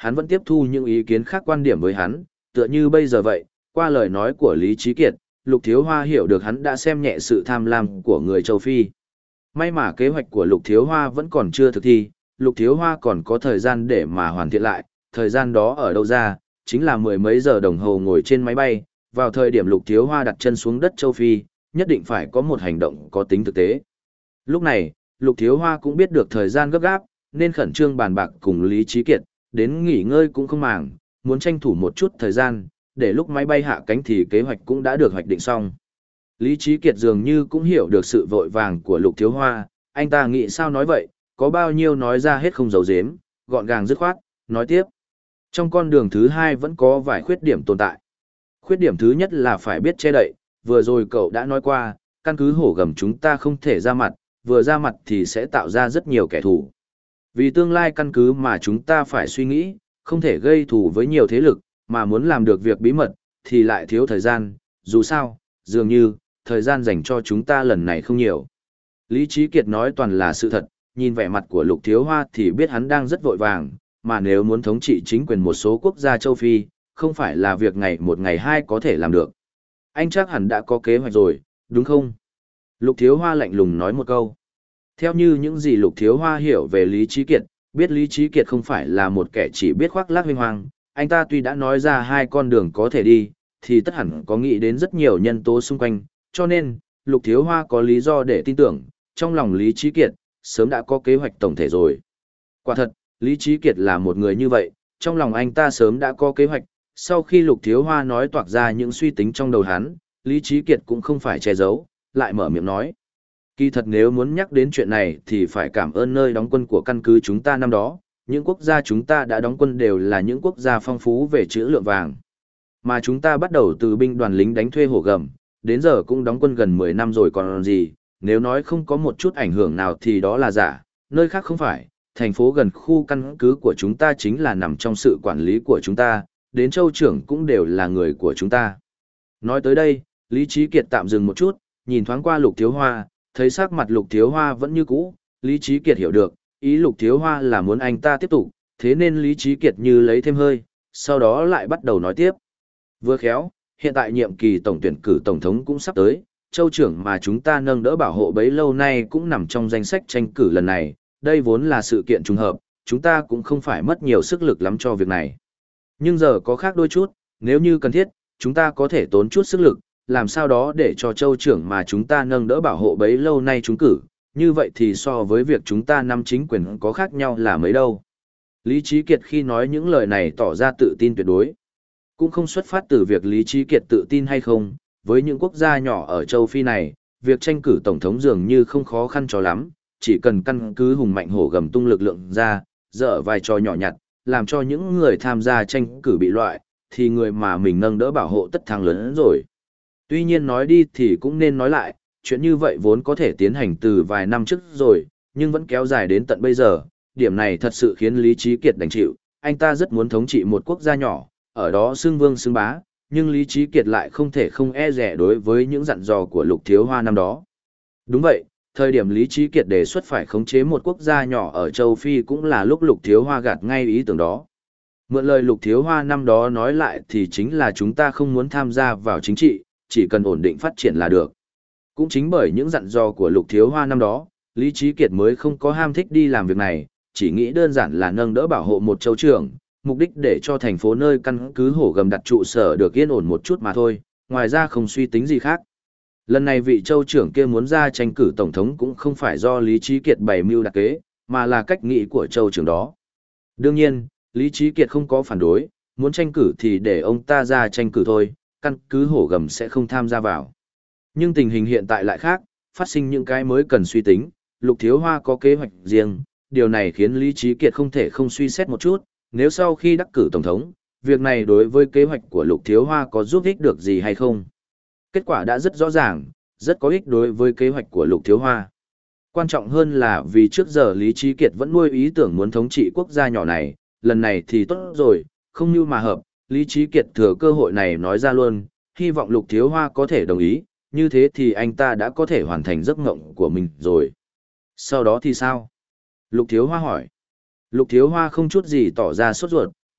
hắn vẫn tiếp thu những ý kiến khác quan điểm với hắn, tựa như bây giờ vậy, qua lời nói của Lý Trí Kiệt, Lục Thiếu Hoa hiểu được hắn đã xem nhẹ sự tham lam của người châu Phi. May mà kế hoạch của Lục Thiếu Hoa vẫn còn chưa thực thi, Lục Thiếu Hoa còn có thời gian để mà hoàn thiện lại, thời gian đó ở đâu ra, chính là mười mấy giờ đồng hồ ngồi trên máy bay, vào thời điểm Lục Thiếu Hoa đặt chân xuống đất châu Phi, nhất định phải có một hành động có tính thực tế. Lúc này, Lục Thiếu Hoa cũng biết được thời gian gấp gáp, nên khẩn trương bàn bạc cùng Lý Trí Kiệt, đến nghỉ ngơi cũng không màng, muốn tranh thủ một chút thời gian, để lúc máy bay hạ cánh thì kế hoạch cũng đã được hoạch định xong. Lý Trí Kiệt dường như cũng hiểu được sự vội vàng của Lục Thiếu Hoa, anh ta nghĩ sao nói vậy, có bao nhiêu nói ra hết không giấu giếm, gọn gàng dứt khoát, nói tiếp. Trong con đường thứ hai vẫn có vài khuyết điểm tồn tại. Khuyết điểm thứ nhất là phải biết che đậy, vừa rồi cậu đã nói qua, căn cứ hổ gầm chúng ta không thể ra mặt, vừa ra mặt thì sẽ tạo ra rất nhiều kẻ thù. Vì tương lai căn cứ mà chúng ta phải suy nghĩ, không thể gây thù với nhiều thế lực, mà muốn làm được việc bí mật, thì lại thiếu thời gian, dù sao, dường như, thời gian dành cho chúng ta lần này không nhiều. Lý Trí Kiệt nói toàn là sự thật, nhìn vẻ mặt của Lục Thiếu Hoa thì biết hắn đang rất vội vàng, mà nếu muốn thống trị chính quyền một số quốc gia châu Phi, không phải là việc ngày một ngày hai có thể làm được. Anh chắc hẳn đã có kế hoạch rồi, đúng không? Lục Thiếu Hoa lạnh lùng nói một câu. Theo như những gì Lục Thiếu Hoa hiểu về Lý Trí Kiệt, biết Lý Trí Kiệt không phải là một kẻ chỉ biết khoác lác huy hoàng, anh ta tuy đã nói ra hai con đường có thể đi, thì tất hẳn có nghĩ đến rất nhiều nhân tố xung quanh, cho nên, Lục Thiếu Hoa có lý do để tin tưởng, trong lòng Lý Trí Kiệt, sớm đã có kế hoạch tổng thể rồi. Quả thật, Lý Trí Kiệt là một người như vậy, trong lòng anh ta sớm đã có kế hoạch, sau khi Lục Thiếu Hoa nói toạc ra những suy tính trong đầu hắn, Lý Trí Kiệt cũng không phải che giấu, lại mở miệng nói. Kỳ thật nếu muốn nhắc đến chuyện này thì phải cảm ơn nơi đóng quân của căn cứ chúng ta năm đó, những quốc gia chúng ta đã đóng quân đều là những quốc gia phong phú về trữ lượng vàng. Mà chúng ta bắt đầu từ binh đoàn lính đánh thuê hổ gầm, đến giờ cũng đóng quân gần mười năm rồi còn gì, nếu nói không có một chút ảnh hưởng nào thì đó là giả, nơi khác không phải, thành phố gần khu căn cứ của chúng ta chính là nằm trong sự quản lý của chúng ta, đến châu trưởng cũng đều là người của chúng ta. Nói tới đây, Lý Trí Kiệt tạm dừng một chút, nhìn thoáng qua Lục Thiếu Hoa, thấy sắc mặt Lục Thiếu Hoa vẫn như cũ, Lý Trí Kiệt hiểu được, ý Lục Thiếu Hoa là muốn anh ta tiếp tục, thế nên Lý Trí Kiệt như lấy thêm hơi, sau đó lại bắt đầu nói tiếp. Vừa khéo, hiện tại nhiệm kỳ tổng tuyển cử tổng thống cũng sắp tới, châu trưởng mà chúng ta nâng đỡ bảo hộ bấy lâu nay cũng nằm trong danh sách tranh cử lần này, đây vốn là sự kiện trùng hợp, chúng ta cũng không phải mất nhiều sức lực lắm cho việc này. Nhưng giờ có khác đôi chút, nếu như cần thiết, chúng ta có thể tốn chút sức lực, làm sao đó để cho châu trưởng mà chúng ta nâng đỡ bảo hộ bấy lâu nay trúng cử, như vậy thì so với việc chúng ta nắm chính quyền có khác nhau là mấy đâu. Lý Trí Kiệt khi nói những lời này tỏ ra tự tin tuyệt đối. Cũng không xuất phát từ việc Lý Trí Kiệt tự tin hay không, với những quốc gia nhỏ ở châu Phi này, việc tranh cử tổng thống dường như không khó khăn cho lắm, chỉ cần căn cứ hùng mạnh hổ gầm tung lực lượng ra, dở vài trò nhỏ nhặt, làm cho những người tham gia tranh cử bị loại, thì người mà mình nâng đỡ bảo hộ tất thắng lớn hơn rồi. Tuy nhiên nói đi thì cũng nên nói lại, chuyện như vậy vốn có thể tiến hành từ vài năm trước rồi, nhưng vẫn kéo dài đến tận bây giờ, điểm này thật sự khiến Lý Trí Kiệt đành chịu, anh ta rất muốn thống trị một quốc gia nhỏ, ở đó xưng vương xưng bá, nhưng Lý Trí Kiệt lại không thể không e rẻ đối với những dặn dò của Lục Thiếu Hoa năm đó. Đúng vậy, thời điểm Lý Trí Kiệt đề xuất phải khống chế một quốc gia nhỏ ở châu Phi cũng là lúc Lục Thiếu Hoa gạt ngay ý tưởng đó. Mượn lời Lục Thiếu Hoa năm đó nói lại thì chính là chúng ta không muốn tham gia vào chính trị, chỉ cần ổn định phát triển là được. Cũng chính bởi những dặn dò của Lục Thiếu Hoa năm đó, Lý Trí Kiệt mới không có ham thích đi làm việc này, chỉ nghĩ đơn giản là nâng đỡ bảo hộ một châu trưởng, mục đích để cho thành phố nơi căn cứ hổ gầm đặt trụ sở được yên ổn một chút mà thôi, ngoài ra không suy tính gì khác. Lần này vị châu trưởng kia muốn ra tranh cử tổng thống cũng không phải do Lý Trí Kiệt bày mưu đặc kế, mà là cách nghĩ của châu trưởng đó. Đương nhiên, Lý Trí Kiệt không có phản đối, muốn tranh cử thì để ông ta ra tranh cử thôi, căn cứ hổ gầm sẽ không tham gia vào. Nhưng tình hình hiện tại lại khác, phát sinh những cái mới cần suy tính, Lục Thiếu Hoa có kế hoạch riêng, điều này khiến Lý Trí Kiệt không thể không suy xét một chút, nếu sau khi đắc cử tổng thống, việc này đối với kế hoạch của Lục Thiếu Hoa có giúp ích được gì hay không. Kết quả đã rất rõ ràng, rất có ích đối với kế hoạch của Lục Thiếu Hoa. Quan trọng hơn là vì trước giờ Lý Trí Kiệt vẫn nuôi ý tưởng muốn thống trị quốc gia nhỏ này, lần này thì tốt rồi, không như mà hợp, Lý Trí Kiệt thừa cơ hội này nói ra luôn, hy vọng Lục Thiếu Hoa có thể đồng ý, như thế thì anh ta đã có thể hoàn thành giấc mộng của mình rồi. Sau đó thì sao? Lục Thiếu Hoa hỏi. Lục Thiếu Hoa không chút gì tỏ ra sốt ruột,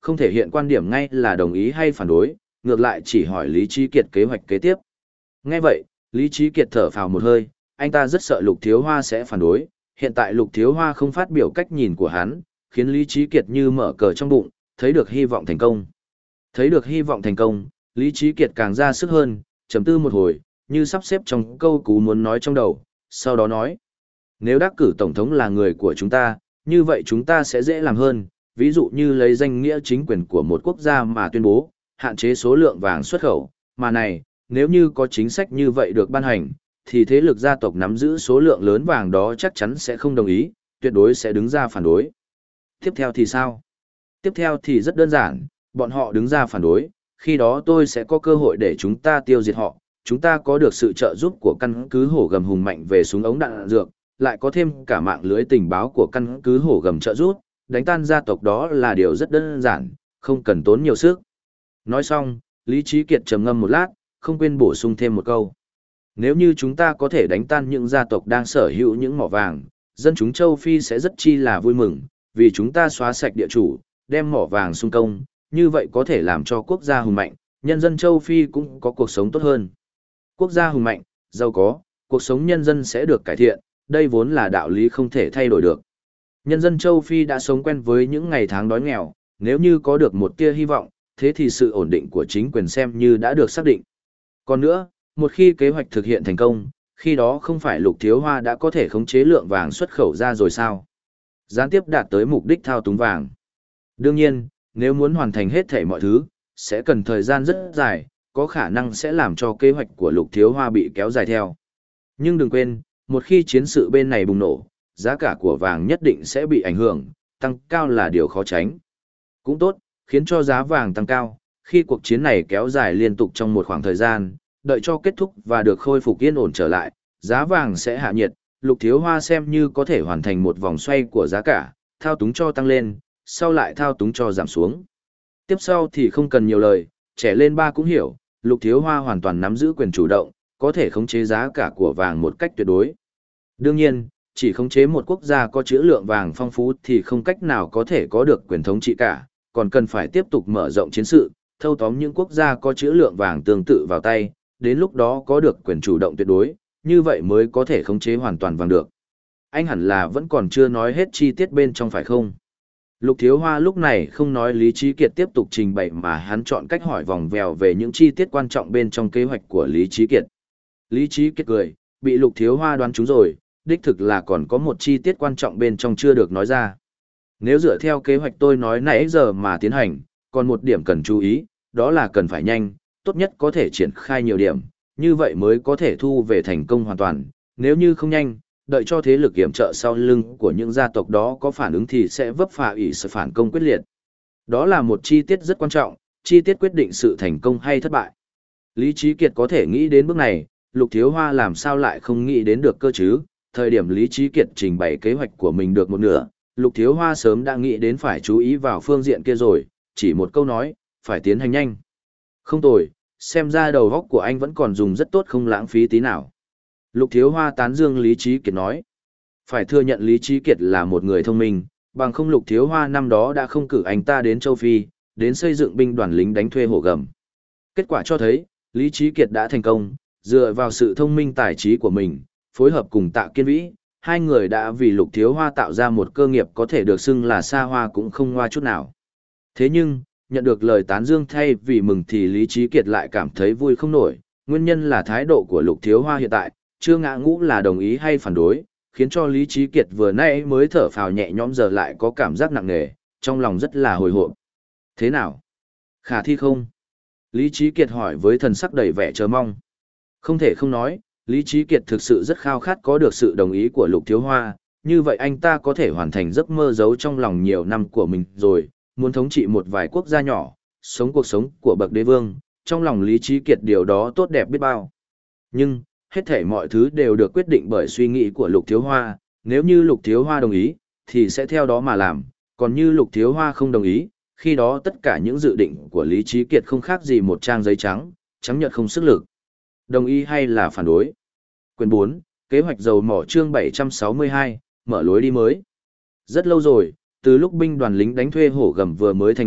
không thể hiện quan điểm ngay là đồng ý hay phản đối, ngược lại chỉ hỏi Lý Trí Kiệt kế hoạch kế tiếp. Nghe vậy, Lý Trí Kiệt thở phào một hơi, anh ta rất sợ Lục Thiếu Hoa sẽ phản đối, hiện tại Lục Thiếu Hoa không phát biểu cách nhìn của hắn, khiến Lý Trí Kiệt như mở cờ trong bụng, thấy được hy vọng thành công. Thấy được hy vọng thành công, Lý Trí Kiệt càng ra sức hơn, trầm tư một hồi, như sắp xếp trong câu cú muốn nói trong đầu, sau đó nói. Nếu đắc cử Tổng thống là người của chúng ta, như vậy chúng ta sẽ dễ làm hơn, ví dụ như lấy danh nghĩa chính quyền của một quốc gia mà tuyên bố, hạn chế số lượng vàng xuất khẩu, mà này, nếu như có chính sách như vậy được ban hành, thì thế lực gia tộc nắm giữ số lượng lớn vàng đó chắc chắn sẽ không đồng ý, tuyệt đối sẽ đứng ra phản đối. Tiếp theo thì sao? Tiếp theo thì rất đơn giản, bọn họ đứng ra phản đối, khi đó tôi sẽ có cơ hội để chúng ta tiêu diệt họ, chúng ta có được sự trợ giúp của căn cứ hổ gầm hùng mạnh về súng ống đạn, đạn dược, lại có thêm cả mạng lưới tình báo của căn cứ hổ gầm trợ giúp, đánh tan gia tộc đó là điều rất đơn giản, không cần tốn nhiều sức. Nói xong, Lý Trí Kiệt trầm ngâm một lát, không quên bổ sung thêm một câu. Nếu như chúng ta có thể đánh tan những gia tộc đang sở hữu những mỏ vàng, dân chúng châu Phi sẽ rất chi là vui mừng, vì chúng ta xóa sạch địa chủ, đem mỏ vàng xung công, như vậy có thể làm cho quốc gia hùng mạnh, nhân dân châu Phi cũng có cuộc sống tốt hơn. Quốc gia hùng mạnh, giàu có, cuộc sống nhân dân sẽ được cải thiện, đây vốn là đạo lý không thể thay đổi được. Nhân dân châu Phi đã sống quen với những ngày tháng đói nghèo, nếu như có được một tia hy vọng, thế thì sự ổn định của chính quyền xem như đã được xác định. Còn nữa, một khi kế hoạch thực hiện thành công, khi đó không phải Lục Thiếu Hoa đã có thể khống chế lượng vàng xuất khẩu ra rồi sao? Gián tiếp đạt tới mục đích thao túng vàng. Đương nhiên, nếu muốn hoàn thành hết thảy mọi thứ, sẽ cần thời gian rất dài, có khả năng sẽ làm cho kế hoạch của Lục Thiếu Hoa bị kéo dài theo. Nhưng đừng quên, một khi chiến sự bên này bùng nổ, giá cả của vàng nhất định sẽ bị ảnh hưởng, tăng cao là điều khó tránh. Cũng tốt, khiến cho giá vàng tăng cao, khi cuộc chiến này kéo dài liên tục trong một khoảng thời gian, đợi cho kết thúc và được khôi phục yên ổn trở lại, giá vàng sẽ hạ nhiệt, Lục Thiếu Hoa xem như có thể hoàn thành một vòng xoay của giá cả, thao túng cho tăng lên, sau lại thao túng cho giảm xuống. Tiếp sau thì không cần nhiều lời, trẻ lên ba cũng hiểu, Lục Thiếu Hoa hoàn toàn nắm giữ quyền chủ động, có thể khống chế giá cả của vàng một cách tuyệt đối. Đương nhiên, chỉ khống chế một quốc gia có trữ lượng vàng phong phú thì không cách nào có thể có được quyền thống trị cả, còn cần phải tiếp tục mở rộng chiến sự, thâu tóm những quốc gia có trữ lượng vàng tương tự vào tay, đến lúc đó có được quyền chủ động tuyệt đối, như vậy mới có thể khống chế hoàn toàn vàng được. Anh hẳn là vẫn còn chưa nói hết chi tiết bên trong phải không? Lục Thiếu Hoa lúc này không nói Lý Trí Kiệt tiếp tục trình bày mà hắn chọn cách hỏi vòng vèo về những chi tiết quan trọng bên trong kế hoạch của Lý Trí Kiệt. Lý Trí Kiệt cười, bị Lục Thiếu Hoa đoán trúng rồi, đích thực là còn có một chi tiết quan trọng bên trong chưa được nói ra. Nếu dựa theo kế hoạch tôi nói nãy giờ mà tiến hành, còn một điểm cần chú ý, đó là cần phải nhanh, tốt nhất có thể triển khai nhiều điểm, như vậy mới có thể thu về thành công hoàn toàn. Nếu như không nhanh, đợi cho thế lực yểm trợ sau lưng của những gia tộc đó có phản ứng thì sẽ vấp phải ỷ sự phản công quyết liệt. Đó là một chi tiết rất quan trọng, chi tiết quyết định sự thành công hay thất bại. Lý Trí Kiệt có thể nghĩ đến bước này, Lục Thiếu Hoa làm sao lại không nghĩ đến được cơ chứ? Thời điểm Lý Trí Kiệt trình bày kế hoạch của mình được một nửa, Lục Thiếu Hoa sớm đã nghĩ đến phải chú ý vào phương diện kia rồi, chỉ một câu nói, phải tiến hành nhanh. Không tồi, xem ra đầu óc của anh vẫn còn dùng rất tốt không lãng phí tí nào. Lục Thiếu Hoa tán dương Lý Trí Kiệt nói. Phải thừa nhận Lý Trí Kiệt là một người thông minh, bằng không Lục Thiếu Hoa năm đó đã không cử anh ta đến châu Phi, đến xây dựng binh đoàn lính đánh thuê hổ gầm. Kết quả cho thấy, Lý Trí Kiệt đã thành công, dựa vào sự thông minh tài trí của mình, phối hợp cùng Tạ Kiên Vĩ, hai người đã vì Lục Thiếu Hoa tạo ra một cơ nghiệp có thể được xưng là xa hoa cũng không ngoa chút nào. Thế nhưng, nhận được lời tán dương thay vì mừng thì Lý Trí Kiệt lại cảm thấy vui không nổi, nguyên nhân là thái độ của Lục Thiếu Hoa hiện tại, chưa ngã ngũ là đồng ý hay phản đối, khiến cho Lý Trí Kiệt vừa nãy mới thở phào nhẹ nhõm giờ lại có cảm giác nặng nề, trong lòng rất là hồi hộp. Thế nào? Khả thi không? Lý Trí Kiệt hỏi với thần sắc đầy vẻ chờ mong. Không thể không nói, Lý Trí Kiệt thực sự rất khao khát có được sự đồng ý của Lục Thiếu Hoa, như vậy anh ta có thể hoàn thành giấc mơ giấu trong lòng nhiều năm của mình rồi, muốn thống trị một vài quốc gia nhỏ, sống cuộc sống của bậc đế vương, trong lòng Lý Trí Kiệt điều đó tốt đẹp biết bao. Nhưng, hết thảy mọi thứ đều được quyết định bởi suy nghĩ của Lục Thiếu Hoa, nếu như Lục Thiếu Hoa đồng ý, thì sẽ theo đó mà làm, còn như Lục Thiếu Hoa không đồng ý, khi đó tất cả những dự định của Lý Trí Kiệt không khác gì một trang giấy trắng, trắng nhợt không sức lực. Đồng ý hay là phản đối? Quyển bốn, kế hoạch dầu mỏ chương bảy trăm sáu mươi hai, mở lối đi mới. Rất lâu rồi, từ lúc binh đoàn lính đánh thuê hổ gầm vừa mới thành lập,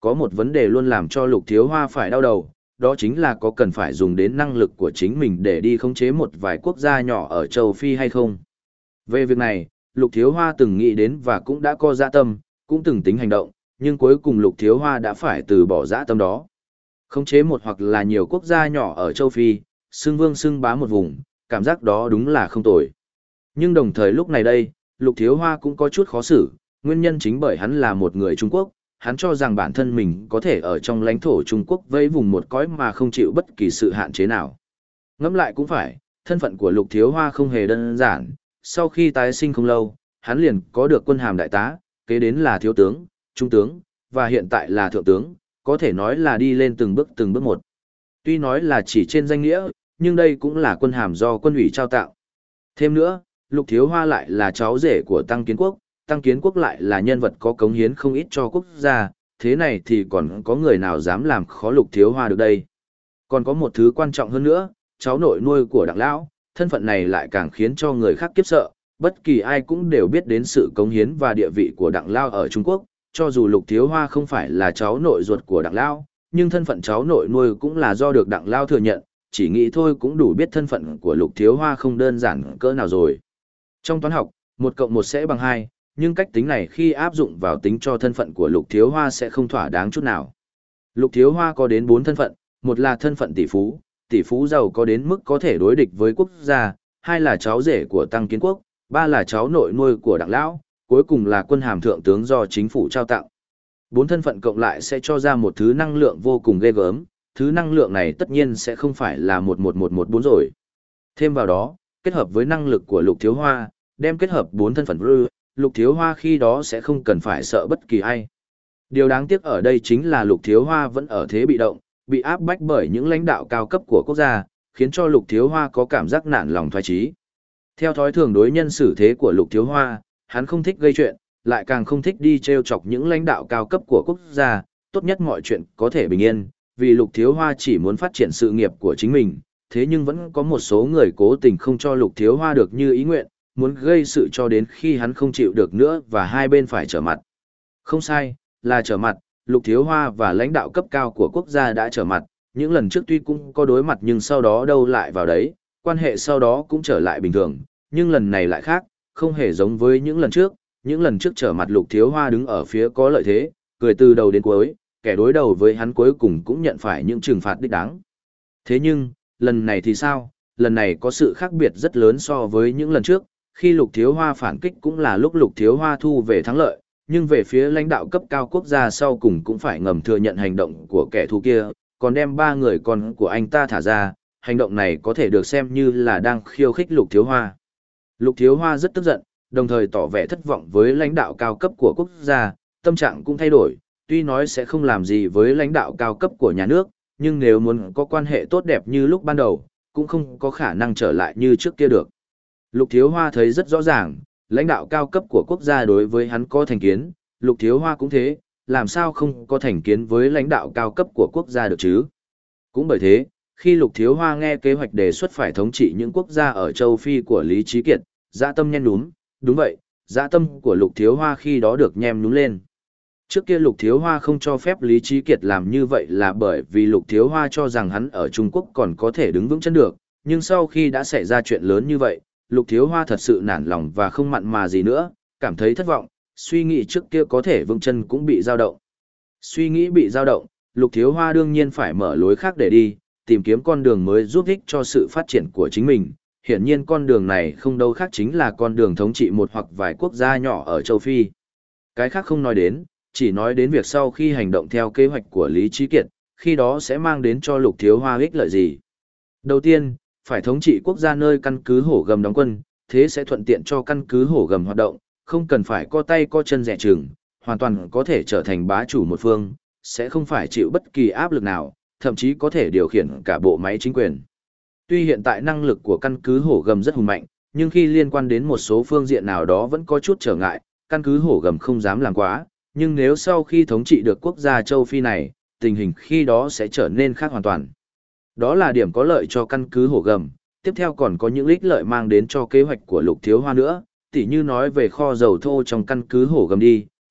có một vấn đề luôn làm cho Lục Thiếu Hoa phải đau đầu, đó chính là có cần phải dùng đến năng lực của chính mình để đi khống chế một vài quốc gia nhỏ ở châu Phi hay không. Về việc này, Lục Thiếu Hoa từng nghĩ đến và cũng đã có dạ tâm, cũng từng tính hành động, nhưng cuối cùng Lục Thiếu Hoa đã phải từ bỏ dạ tâm đó. Khống chế một hoặc là nhiều quốc gia nhỏ ở châu Phi, xưng vương xưng bá một vùng, cảm giác đó đúng là không tồi. Nhưng đồng thời lúc này đây, Lục Thiếu Hoa cũng có chút khó xử, nguyên nhân chính bởi hắn là một người Trung Quốc, hắn cho rằng bản thân mình có thể ở trong lãnh thổ Trung Quốc vây vùng một cõi mà không chịu bất kỳ sự hạn chế nào. Ngẫm lại cũng phải, thân phận của Lục Thiếu Hoa không hề đơn giản, sau khi tái sinh không lâu, hắn liền có được quân hàm đại tá, kế đến là thiếu tướng, trung tướng, và hiện tại là thượng tướng, có thể nói là đi lên từng bước từng bước một. Tuy nói là chỉ trên danh nghĩa, nhưng đây cũng là quân hàm do quân ủy trao tặng. Thêm nữa, Lục Thiếu Hoa lại là cháu rể của Tăng Kiến Quốc, Tăng Kiến Quốc lại là nhân vật có cống hiến không ít cho quốc gia, thế này thì còn có người nào dám làm khó Lục Thiếu Hoa được đây. Còn có một thứ quan trọng hơn nữa, cháu nội nuôi của Đặng Lão, thân phận này lại càng khiến cho người khác kiếp sợ, bất kỳ ai cũng đều biết đến sự cống hiến và địa vị của Đặng Lao ở Trung Quốc, cho dù Lục Thiếu Hoa không phải là cháu nội ruột của Đặng Lao, nhưng thân phận cháu nội nuôi cũng là do được Đặng Lao thừa nhận, chỉ nghĩ thôi cũng đủ biết thân phận của Lục Thiếu Hoa không đơn giản cỡ nào rồi. Trong toán học, một cộng một sẽ bằng hai, nhưng cách tính này khi áp dụng vào tính cho thân phận của Lục Thiếu Hoa sẽ không thỏa đáng chút nào. Lục Thiếu Hoa có đến bốn thân phận, một là thân phận tỷ phú, tỷ phú giàu có đến mức có thể đối địch với quốc gia, hai là cháu rể của Tăng Kiến Quốc, ba là cháu nội nuôi của Đặng Lão, cuối cùng là quân hàm thượng tướng do chính phủ trao tặng. Bốn thân phận cộng lại sẽ cho ra một thứ năng lượng vô cùng ghê gớm, thứ năng lượng này tất nhiên sẽ không phải là một một một một bốn rồi. Thêm vào đó, kết hợp với năng lực của Lục Thiếu Hoa, đem kết hợp bốn thân phận rư, Lục Thiếu Hoa khi đó sẽ không cần phải sợ bất kỳ ai. Điều đáng tiếc ở đây chính là Lục Thiếu Hoa vẫn ở thế bị động, bị áp bách bởi những lãnh đạo cao cấp của quốc gia, khiến cho Lục Thiếu Hoa có cảm giác nản lòng thoái chí. Theo thói thường đối nhân xử thế của Lục Thiếu Hoa, hắn không thích gây chuyện, lại càng không thích đi trêu chọc những lãnh đạo cao cấp của quốc gia, tốt nhất mọi chuyện có thể bình yên, vì Lục Thiếu Hoa chỉ muốn phát triển sự nghiệp của chính mình, thế nhưng vẫn có một số người cố tình không cho Lục Thiếu Hoa được như ý nguyện, muốn gây sự cho đến khi hắn không chịu được nữa và hai bên phải trở mặt. Không sai, là trở mặt, Lục Thiếu Hoa và lãnh đạo cấp cao của quốc gia đã trở mặt, những lần trước tuy cũng có đối mặt nhưng sau đó đâu lại vào đấy, quan hệ sau đó cũng trở lại bình thường, nhưng lần này lại khác, không hề giống với những lần trước, những lần trước trở mặt Lục Thiếu Hoa đứng ở phía có lợi thế, cười từ đầu đến cuối, kẻ đối đầu với hắn cuối cùng cũng nhận phải những trừng phạt đích đáng. Thế nhưng, lần này thì sao? Lần này có sự khác biệt rất lớn so với những lần trước, khi Lục Thiếu Hoa phản kích cũng là lúc Lục Thiếu Hoa thu về thắng lợi, nhưng về phía lãnh đạo cấp cao quốc gia sau cùng cũng phải ngầm thừa nhận hành động của kẻ thù kia, còn đem ba người con của anh ta thả ra, hành động này có thể được xem như là đang khiêu khích Lục Thiếu Hoa. Lục Thiếu Hoa rất tức giận, đồng thời tỏ vẻ thất vọng với lãnh đạo cao cấp của quốc gia, tâm trạng cũng thay đổi, tuy nói sẽ không làm gì với lãnh đạo cao cấp của nhà nước, nhưng nếu muốn có quan hệ tốt đẹp như lúc ban đầu, cũng không có khả năng trở lại như trước kia được. Lục Thiếu Hoa thấy rất rõ ràng, lãnh đạo cao cấp của quốc gia đối với hắn có thành kiến, Lục Thiếu Hoa cũng thế, làm sao không có thành kiến với lãnh đạo cao cấp của quốc gia được chứ? Cũng bởi thế, khi Lục Thiếu Hoa nghe kế hoạch đề xuất phải thống trị những quốc gia ở châu Phi của Lý Trí Kiệt, dã tâm nhen núm, đúng vậy, dã tâm của Lục Thiếu Hoa khi đó được nhem núm lên. Trước kia Lục Thiếu Hoa không cho phép Lý Trí Kiệt làm như vậy là bởi vì Lục Thiếu Hoa cho rằng hắn ở Trung Quốc còn có thể đứng vững chân được, nhưng sau khi đã xảy ra chuyện lớn như vậy, Lục Thiếu Hoa thật sự nản lòng và không mặn mà gì nữa, cảm thấy thất vọng, suy nghĩ trước kia có thể vững chân cũng bị dao động. Suy nghĩ bị dao động, Lục Thiếu Hoa đương nhiên phải mở lối khác để đi, tìm kiếm con đường mới giúp ích cho sự phát triển của chính mình. Hiển nhiên con đường này không đâu khác chính là con đường thống trị một hoặc vài quốc gia nhỏ ở châu Phi. Cái khác không nói đến, chỉ nói đến việc sau khi hành động theo kế hoạch của Lý Trí Kiệt, khi đó sẽ mang đến cho Lục Thiếu Hoa ích lợi gì. Đầu tiên, phải thống trị quốc gia nơi căn cứ Hổ Gầm đóng quân, thế sẽ thuận tiện cho căn cứ Hổ Gầm hoạt động, không cần phải co tay co chân dè chừng, hoàn toàn có thể trở thành bá chủ một phương, sẽ không phải chịu bất kỳ áp lực nào, thậm chí có thể điều khiển cả bộ máy chính quyền. Tuy hiện tại năng lực của căn cứ Hổ Gầm rất hùng mạnh, nhưng khi liên quan đến một số phương diện nào đó vẫn có chút trở ngại, căn cứ Hổ Gầm không dám làm quá, nhưng nếu sau khi thống trị được quốc gia châu Phi này, tình hình khi đó sẽ trở nên khác hoàn toàn. Đó là điểm có lợi cho căn cứ Hổ Gầm, tiếp theo còn có những ích lợi mang đến cho kế hoạch của Lục Thiếu Hoa nữa, tỉ như nói về kho dầu thô trong căn cứ Hổ Gầm đi,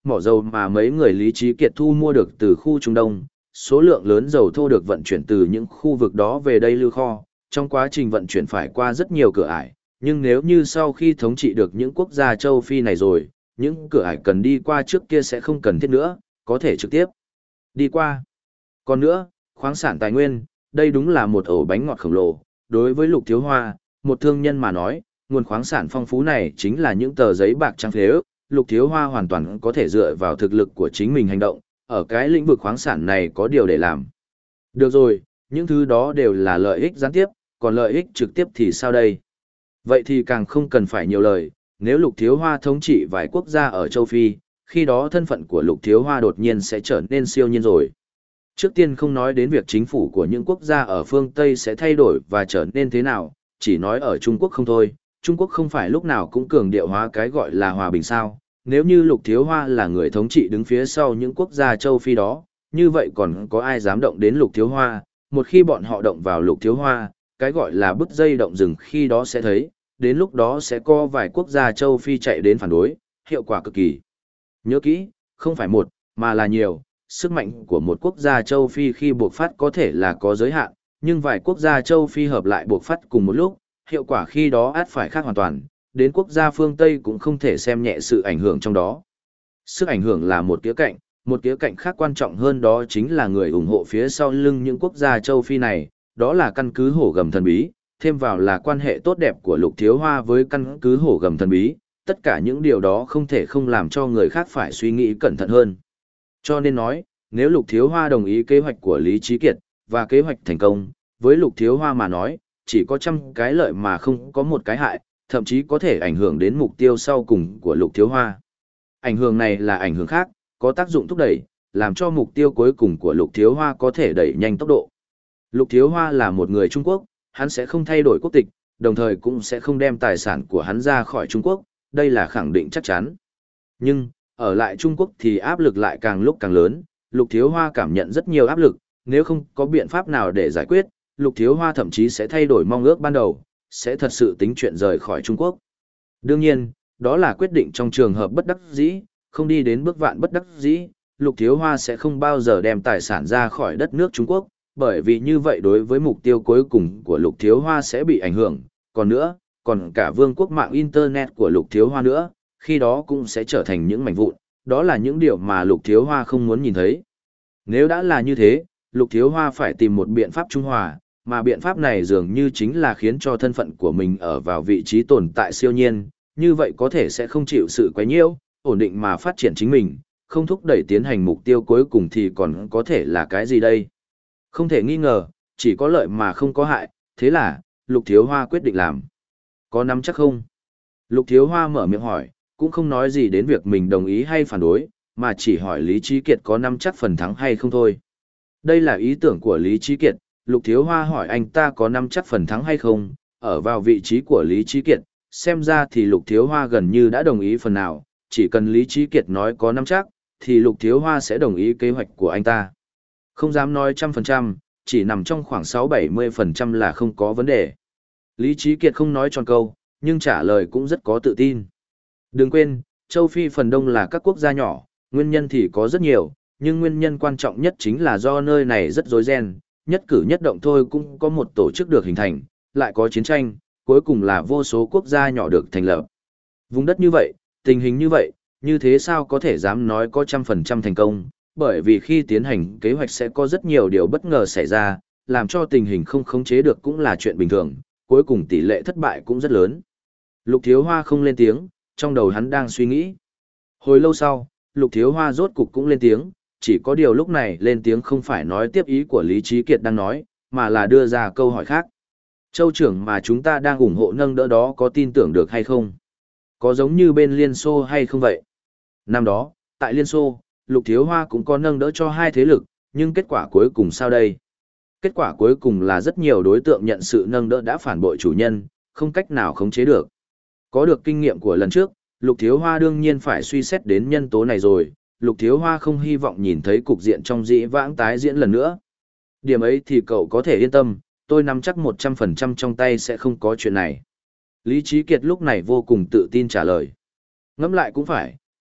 mỏ dầu mà mấy người Lý Trí Kiệt thu mua được từ khu Trung Đông, số lượng lớn dầu thô được vận chuyển từ những khu vực đó về đây lưu kho, trong quá trình vận chuyển phải qua rất nhiều cửa ải, nhưng nếu như sau khi thống trị được những quốc gia châu Phi này rồi, những cửa ải cần đi qua trước kia sẽ không cần thiết nữa, có thể trực tiếp đi qua. Còn nữa, khoáng sản tài nguyên, đây đúng là một ổ bánh ngọt khổng lồ, đối với Lục Thiếu Hoa, một thương nhân mà nói, nguồn khoáng sản phong phú này chính là những tờ giấy bạc trắng phế ước, Lục Thiếu Hoa hoàn toàn có thể dựa vào thực lực của chính mình hành động, ở cái lĩnh vực khoáng sản này có điều để làm. Được rồi, những thứ đó đều là lợi ích gián tiếp, còn lợi ích trực tiếp thì sao đây? Vậy thì càng không cần phải nhiều lời, nếu Lục Thiếu Hoa thống trị vài quốc gia ở châu Phi, khi đó thân phận của Lục Thiếu Hoa đột nhiên sẽ trở nên siêu nhiên rồi. Trước tiên không nói đến việc chính phủ của những quốc gia ở phương Tây sẽ thay đổi và trở nên thế nào, chỉ nói ở Trung Quốc không thôi, Trung Quốc không phải lúc nào cũng cường điệu hóa cái gọi là hòa bình sao. Nếu như Lục Thiếu Hoa là người thống trị đứng phía sau những quốc gia châu Phi đó, như vậy còn có ai dám động đến Lục Thiếu Hoa, một khi bọn họ động vào Lục Thiếu Hoa, cái gọi là bứt dây động rừng khi đó sẽ thấy, đến lúc đó sẽ có vài quốc gia châu Phi chạy đến phản đối, hiệu quả cực kỳ. Nhớ kỹ, không phải một, mà là nhiều, sức mạnh của một quốc gia châu Phi khi buộc phát có thể là có giới hạn, nhưng vài quốc gia châu Phi hợp lại buộc phát cùng một lúc, hiệu quả khi đó ắt phải khác hoàn toàn, đến quốc gia phương Tây cũng không thể xem nhẹ sự ảnh hưởng trong đó. Sức ảnh hưởng là một khía cạnh, một khía cạnh khác quan trọng hơn đó chính là người ủng hộ phía sau lưng những quốc gia châu Phi này, đó là căn cứ hổ gầm thần bí, thêm vào là quan hệ tốt đẹp của Lục Thiếu Hoa với căn cứ hổ gầm thần bí, tất cả những điều đó không thể không làm cho người khác phải suy nghĩ cẩn thận hơn. Cho nên nói, nếu Lục Thiếu Hoa đồng ý kế hoạch của Lý Trí Kiệt, và kế hoạch thành công, với Lục Thiếu Hoa mà nói, chỉ có trăm cái lợi mà không có một cái hại, thậm chí có thể ảnh hưởng đến mục tiêu sau cùng của Lục Thiếu Hoa. Ảnh hưởng này là ảnh hưởng khác, có tác dụng thúc đẩy, làm cho mục tiêu cuối cùng của Lục Thiếu Hoa có thể đẩy nhanh tốc độ. Lục Thiếu Hoa là một người Trung Quốc, hắn sẽ không thay đổi quốc tịch, đồng thời cũng sẽ không đem tài sản của hắn ra khỏi Trung Quốc, đây là khẳng định chắc chắn. Nhưng, ở lại Trung Quốc thì áp lực lại càng lúc càng lớn, Lục Thiếu Hoa cảm nhận rất nhiều áp lực, nếu không có biện pháp nào để giải quyết, Lục Thiếu Hoa thậm chí sẽ thay đổi mong ước ban đầu, sẽ thật sự tính chuyện rời khỏi Trung Quốc. Đương nhiên, đó là quyết định trong trường hợp bất đắc dĩ, không đi đến bước vạn bất đắc dĩ, Lục Thiếu Hoa sẽ không bao giờ đem tài sản ra khỏi đất nước Trung Quốc, bởi vì như vậy đối với mục tiêu cuối cùng của Lục Thiếu Hoa sẽ bị ảnh hưởng, còn nữa, còn cả vương quốc mạng Internet của Lục Thiếu Hoa nữa, khi đó cũng sẽ trở thành những mảnh vụn, đó là những điều mà Lục Thiếu Hoa không muốn nhìn thấy. Nếu đã là như thế, Lục Thiếu Hoa phải tìm một biện pháp trung hòa, mà biện pháp này dường như chính là khiến cho thân phận của mình ở vào vị trí tồn tại siêu nhiên, như vậy có thể sẽ không chịu sự quấy nhiễu, ổn định mà phát triển chính mình, không thúc đẩy tiến hành mục tiêu cuối cùng thì còn có thể là cái gì đây? Không thể nghi ngờ, chỉ có lợi mà không có hại, thế là, Lục Thiếu Hoa quyết định làm. Có nắm chắc không? Lục Thiếu Hoa mở miệng hỏi, cũng không nói gì đến việc mình đồng ý hay phản đối, mà chỉ hỏi Lý Trí Kiệt có nắm chắc phần thắng hay không thôi. Đây là ý tưởng của Lý Trí Kiệt, Lục Thiếu Hoa hỏi anh ta có nắm chắc phần thắng hay không, ở vào vị trí của Lý Trí Kiệt, xem ra thì Lục Thiếu Hoa gần như đã đồng ý phần nào, chỉ cần Lý Trí Kiệt nói có nắm chắc, thì Lục Thiếu Hoa sẽ đồng ý kế hoạch của anh ta. Không dám nói trăm phần trăm, chỉ nằm trong khoảng sáu bảy mươi phần trăm là không có vấn đề. Lý Trí Kiệt không nói tròn câu, nhưng trả lời cũng rất có tự tin. Đừng quên, châu Phi phần đông là các quốc gia nhỏ, nguyên nhân thì có rất nhiều, nhưng nguyên nhân quan trọng nhất chính là do nơi này rất rối ren, nhất cử nhất động thôi cũng có một tổ chức được hình thành, lại có chiến tranh, cuối cùng là vô số quốc gia nhỏ được thành lập. Vùng đất như vậy, tình hình như vậy, như thế sao có thể dám nói có trăm phần trăm thành công, bởi vì khi tiến hành kế hoạch sẽ có rất nhiều điều bất ngờ xảy ra, làm cho tình hình không khống chế được cũng là chuyện bình thường, cuối cùng tỷ lệ thất bại cũng rất lớn. Lục Thiếu Hoa không lên tiếng, trong đầu hắn đang suy nghĩ. Hồi lâu sau, Lục Thiếu Hoa rốt cục cũng lên tiếng, chỉ có điều lúc này lên tiếng không phải nói tiếp ý của Lý Trí Kiệt đang nói, mà là đưa ra câu hỏi khác. Châu trưởng mà chúng ta đang ủng hộ nâng đỡ đó có tin tưởng được hay không? Có giống như bên Liên Xô hay không vậy? Năm đó, tại Liên Xô, Lục Thiếu Hoa cũng có nâng đỡ cho hai thế lực, nhưng kết quả cuối cùng sao đây? Kết quả cuối cùng là rất nhiều đối tượng nhận sự nâng đỡ đã phản bội chủ nhân, không cách nào khống chế được. Có được kinh nghiệm của lần trước, Lục Thiếu Hoa đương nhiên phải suy xét đến nhân tố này rồi, Lục Thiếu Hoa không hy vọng nhìn thấy cục diện trong dĩ vãng tái diễn lần nữa. Điểm ấy thì cậu có thể yên tâm, tôi nắm chắc một trăm phần trăm trong tay sẽ không có chuyện này. Lý Trí Kiệt lúc này vô cùng tự tin trả lời. Ngẫm lại cũng phải,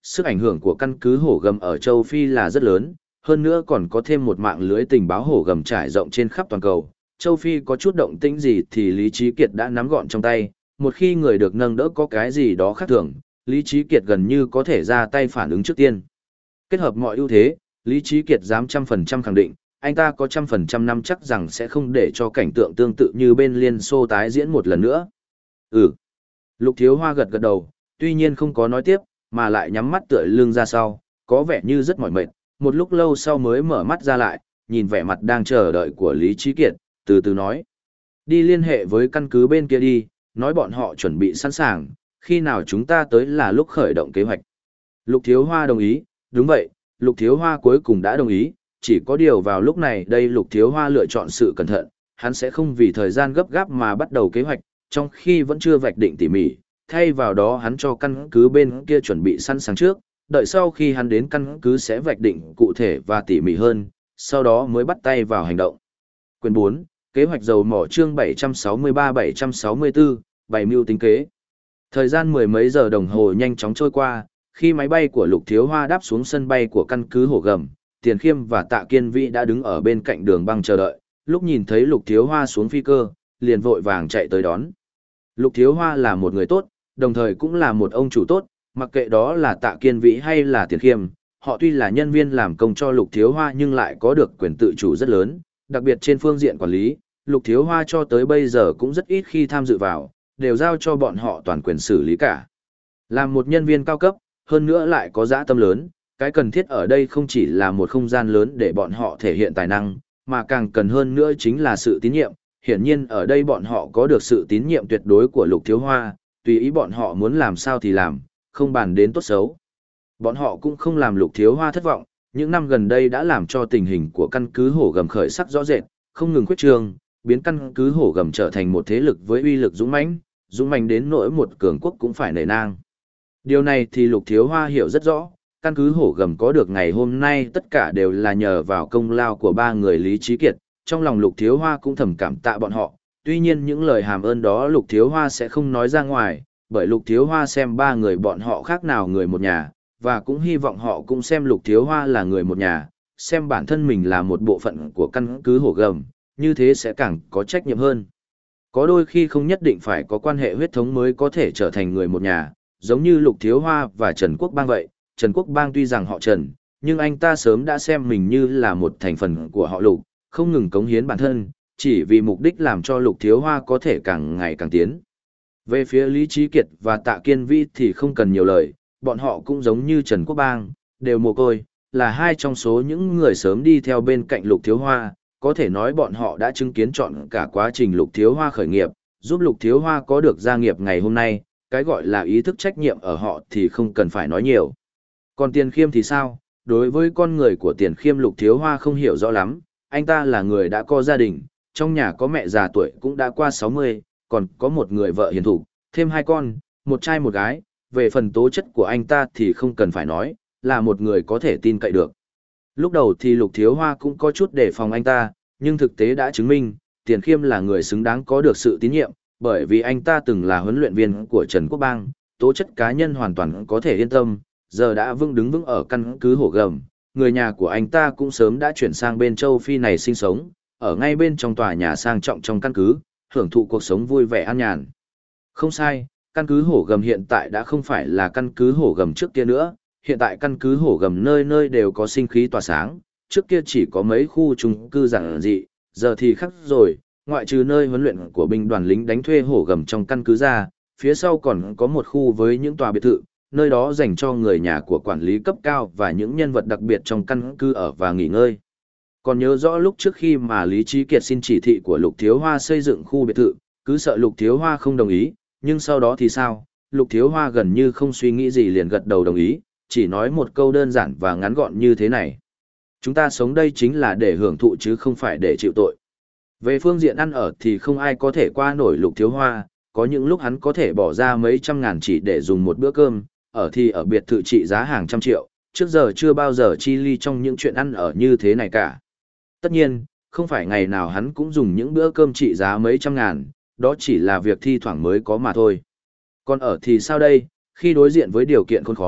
sức ảnh hưởng của căn cứ hổ gầm ở châu Phi là rất lớn, hơn nữa còn có thêm một mạng lưới tình báo hổ gầm trải rộng trên khắp toàn cầu. Châu Phi có chút động tĩnh gì thì Lý Trí Kiệt đã nắm gọn trong tay, một khi người được nâng đỡ có cái gì đó khác thường, Lý Trí Kiệt gần như có thể ra tay phản ứng trước tiên. Kết hợp mọi ưu thế, Lý Trí Kiệt dám trăm phần trăm khẳng định, anh ta có trăm phần trăm năm chắc rằng sẽ không để cho cảnh tượng tương tự như bên Liên Xô tái diễn một lần nữa. Ừ. Lục Thiếu Hoa gật gật đầu, tuy nhiên không có nói tiếp, mà lại nhắm mắt tựa lưng ra sau, có vẻ như rất mỏi mệt, một lúc lâu sau mới mở mắt ra lại, nhìn vẻ mặt đang chờ đợi của Lý Trí Kiệt, từ từ nói. Đi liên hệ với căn cứ bên kia đi, nói bọn họ chuẩn bị sẵn sàng, khi nào chúng ta tới là lúc khởi động kế hoạch. Lục Thiếu Hoa đồng ý, đúng vậy, Lục Thiếu Hoa cuối cùng đã đồng ý, chỉ có điều vào lúc này đây Lục Thiếu Hoa lựa chọn sự cẩn thận, hắn sẽ không vì thời gian gấp gáp mà bắt đầu kế hoạch, trong khi vẫn chưa vạch định tỉ mỉ, thay vào đó hắn cho căn cứ bên kia chuẩn bị sẵn sàng trước, đợi sau khi hắn đến căn cứ sẽ vạch định cụ thể và tỉ mỉ hơn, sau đó mới bắt tay vào hành động. Quyền bốn, kế hoạch dầu mỏ chương bảy trăm sáu mươi ba bảy trăm sáu mươi tư, bày mưu tính kế. Thời gian mười mấy giờ đồng hồ nhanh chóng trôi qua, khi máy bay của Lục Thiếu Hoa đáp xuống sân bay của căn cứ Hổ Gầm, Tiền Khiêm và Tạ Kiên Vĩ đã đứng ở bên cạnh đường băng chờ đợi, lúc nhìn thấy Lục Thiếu Hoa xuống phi cơ, liền vội vàng chạy tới đón. Lục Thiếu Hoa là một người tốt, đồng thời cũng là một ông chủ tốt, mặc kệ đó là Tạ Kiên Vĩ hay là Tiền Khiêm, họ tuy là nhân viên làm công cho Lục Thiếu Hoa nhưng lại có được quyền tự chủ rất lớn, đặc biệt trên phương diện quản lý, Lục Thiếu Hoa cho tới bây giờ cũng rất ít khi tham dự vào, đều giao cho bọn họ toàn quyền xử lý cả. Làm một nhân viên cao cấp, hơn nữa lại có dã tâm lớn, cái cần thiết ở đây không chỉ là một không gian lớn để bọn họ thể hiện tài năng, mà càng cần hơn nữa chính là sự tín nhiệm. Hiển nhiên ở đây bọn họ có được sự tín nhiệm tuyệt đối của Lục Thiếu Hoa, tùy ý bọn họ muốn làm sao thì làm, không bàn đến tốt xấu. Bọn họ cũng không làm Lục Thiếu Hoa thất vọng, những năm gần đây đã làm cho tình hình của căn cứ Hổ Gầm khởi sắc rõ rệt, không ngừng khuyết trương, biến căn cứ Hổ Gầm trở thành một thế lực với uy lực dũng mãnh, dũng mãnh đến nỗi một cường quốc cũng phải nể nang. Điều này thì Lục Thiếu Hoa hiểu rất rõ, căn cứ Hổ Gầm có được ngày hôm nay tất cả đều là nhờ vào công lao của ba người Lý Trí Kiệt, trong lòng Lục Thiếu Hoa cũng thầm cảm tạ bọn họ, tuy nhiên những lời hàm ơn đó Lục Thiếu Hoa sẽ không nói ra ngoài, bởi Lục Thiếu Hoa xem ba người bọn họ khác nào người một nhà, và cũng hy vọng họ cũng xem Lục Thiếu Hoa là người một nhà, xem bản thân mình là một bộ phận của căn cứ Hổ Gầm, như thế sẽ càng có trách nhiệm hơn. Có đôi khi không nhất định phải có quan hệ huyết thống mới có thể trở thành người một nhà, giống như Lục Thiếu Hoa và Trần Quốc Bang vậy. Trần Quốc Bang tuy rằng họ Trần, nhưng anh ta sớm đã xem mình như là một thành phần của họ Lục, không ngừng cống hiến bản thân, chỉ vì mục đích làm cho Lục Thiếu Hoa có thể càng ngày càng tiến. Về phía Lý Trí Kiệt và Tạ Kiên Vĩ thì không cần nhiều lời, bọn họ cũng giống như Trần Quốc Bang, đều mồ côi, là hai trong số những người sớm đi theo bên cạnh Lục Thiếu Hoa, có thể nói bọn họ đã chứng kiến trọn cả quá trình Lục Thiếu Hoa khởi nghiệp, giúp Lục Thiếu Hoa có được gia nghiệp ngày hôm nay, cái gọi là ý thức trách nhiệm ở họ thì không cần phải nói nhiều. Còn Tiền Khiêm thì sao? Đối với con người của Tiền Khiêm Lục Thiếu Hoa không hiểu rõ lắm, anh ta là người đã có gia đình, trong nhà có mẹ già tuổi cũng đã qua sáu mươi, còn có một người vợ hiền thục, thêm hai con, một trai một gái, về phần tố chất của anh ta thì không cần phải nói, là một người có thể tin cậy được. Lúc đầu thì Lục Thiếu Hoa cũng có chút đề phòng anh ta, nhưng thực tế đã chứng minh, Tiền Khiêm là người xứng đáng có được sự tín nhiệm, bởi vì anh ta từng là huấn luyện viên của Trần Quốc Bang, tố chất cá nhân hoàn toàn có thể yên tâm, giờ đã vững đứng vững ở căn cứ Hổ Gầm, người nhà của anh ta cũng sớm đã chuyển sang bên châu Phi này sinh sống, ở ngay bên trong tòa nhà sang trọng trong căn cứ, hưởng thụ cuộc sống vui vẻ an nhàn. Không sai, căn cứ Hổ Gầm hiện tại đã không phải là căn cứ Hổ Gầm trước kia nữa, hiện tại căn cứ Hổ Gầm nơi nơi đều có sinh khí tỏa sáng, trước kia chỉ có mấy khu chung cư giản dị, giờ thì khác rồi, ngoại trừ nơi huấn luyện của binh đoàn lính đánh thuê Hổ Gầm trong căn cứ ra, phía sau còn có một khu với những tòa biệt thự, nơi đó dành cho người nhà của quản lý cấp cao và những nhân vật đặc biệt trong căn cứ ở và nghỉ ngơi. Còn nhớ rõ lúc trước khi mà Lý Trí Kiệt xin chỉ thị của Lục Thiếu Hoa xây dựng khu biệt thự, cứ sợ Lục Thiếu Hoa không đồng ý, nhưng sau đó thì sao? Lục Thiếu Hoa gần như không suy nghĩ gì liền gật đầu đồng ý, chỉ nói một câu đơn giản và ngắn gọn như thế này. Chúng ta sống đây chính là để hưởng thụ chứ không phải để chịu tội. Về phương diện ăn ở thì không ai có thể qua nổi Lục Thiếu Hoa, có những lúc hắn có thể bỏ ra mấy trăm ngàn chỉ để dùng một bữa cơm, ở thì ở biệt thự trị giá hàng trăm triệu, trước giờ chưa bao giờ chi ly trong những chuyện ăn ở như thế này cả. Tất nhiên, không phải ngày nào hắn cũng dùng những bữa cơm trị giá mấy trăm ngàn, đó chỉ là việc thi thoảng mới có mà thôi. Còn ở thì sao đây, khi đối diện với điều kiện khốn khó,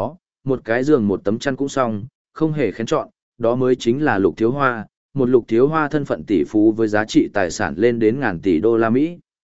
một cái giường một tấm chăn cũng xong, không hề kén chọn, đó mới chính là Lục Thiếu Hoa, một Lục Thiếu Hoa thân phận tỷ phú với giá trị tài sản lên đến ngàn tỷ đô la Mỹ.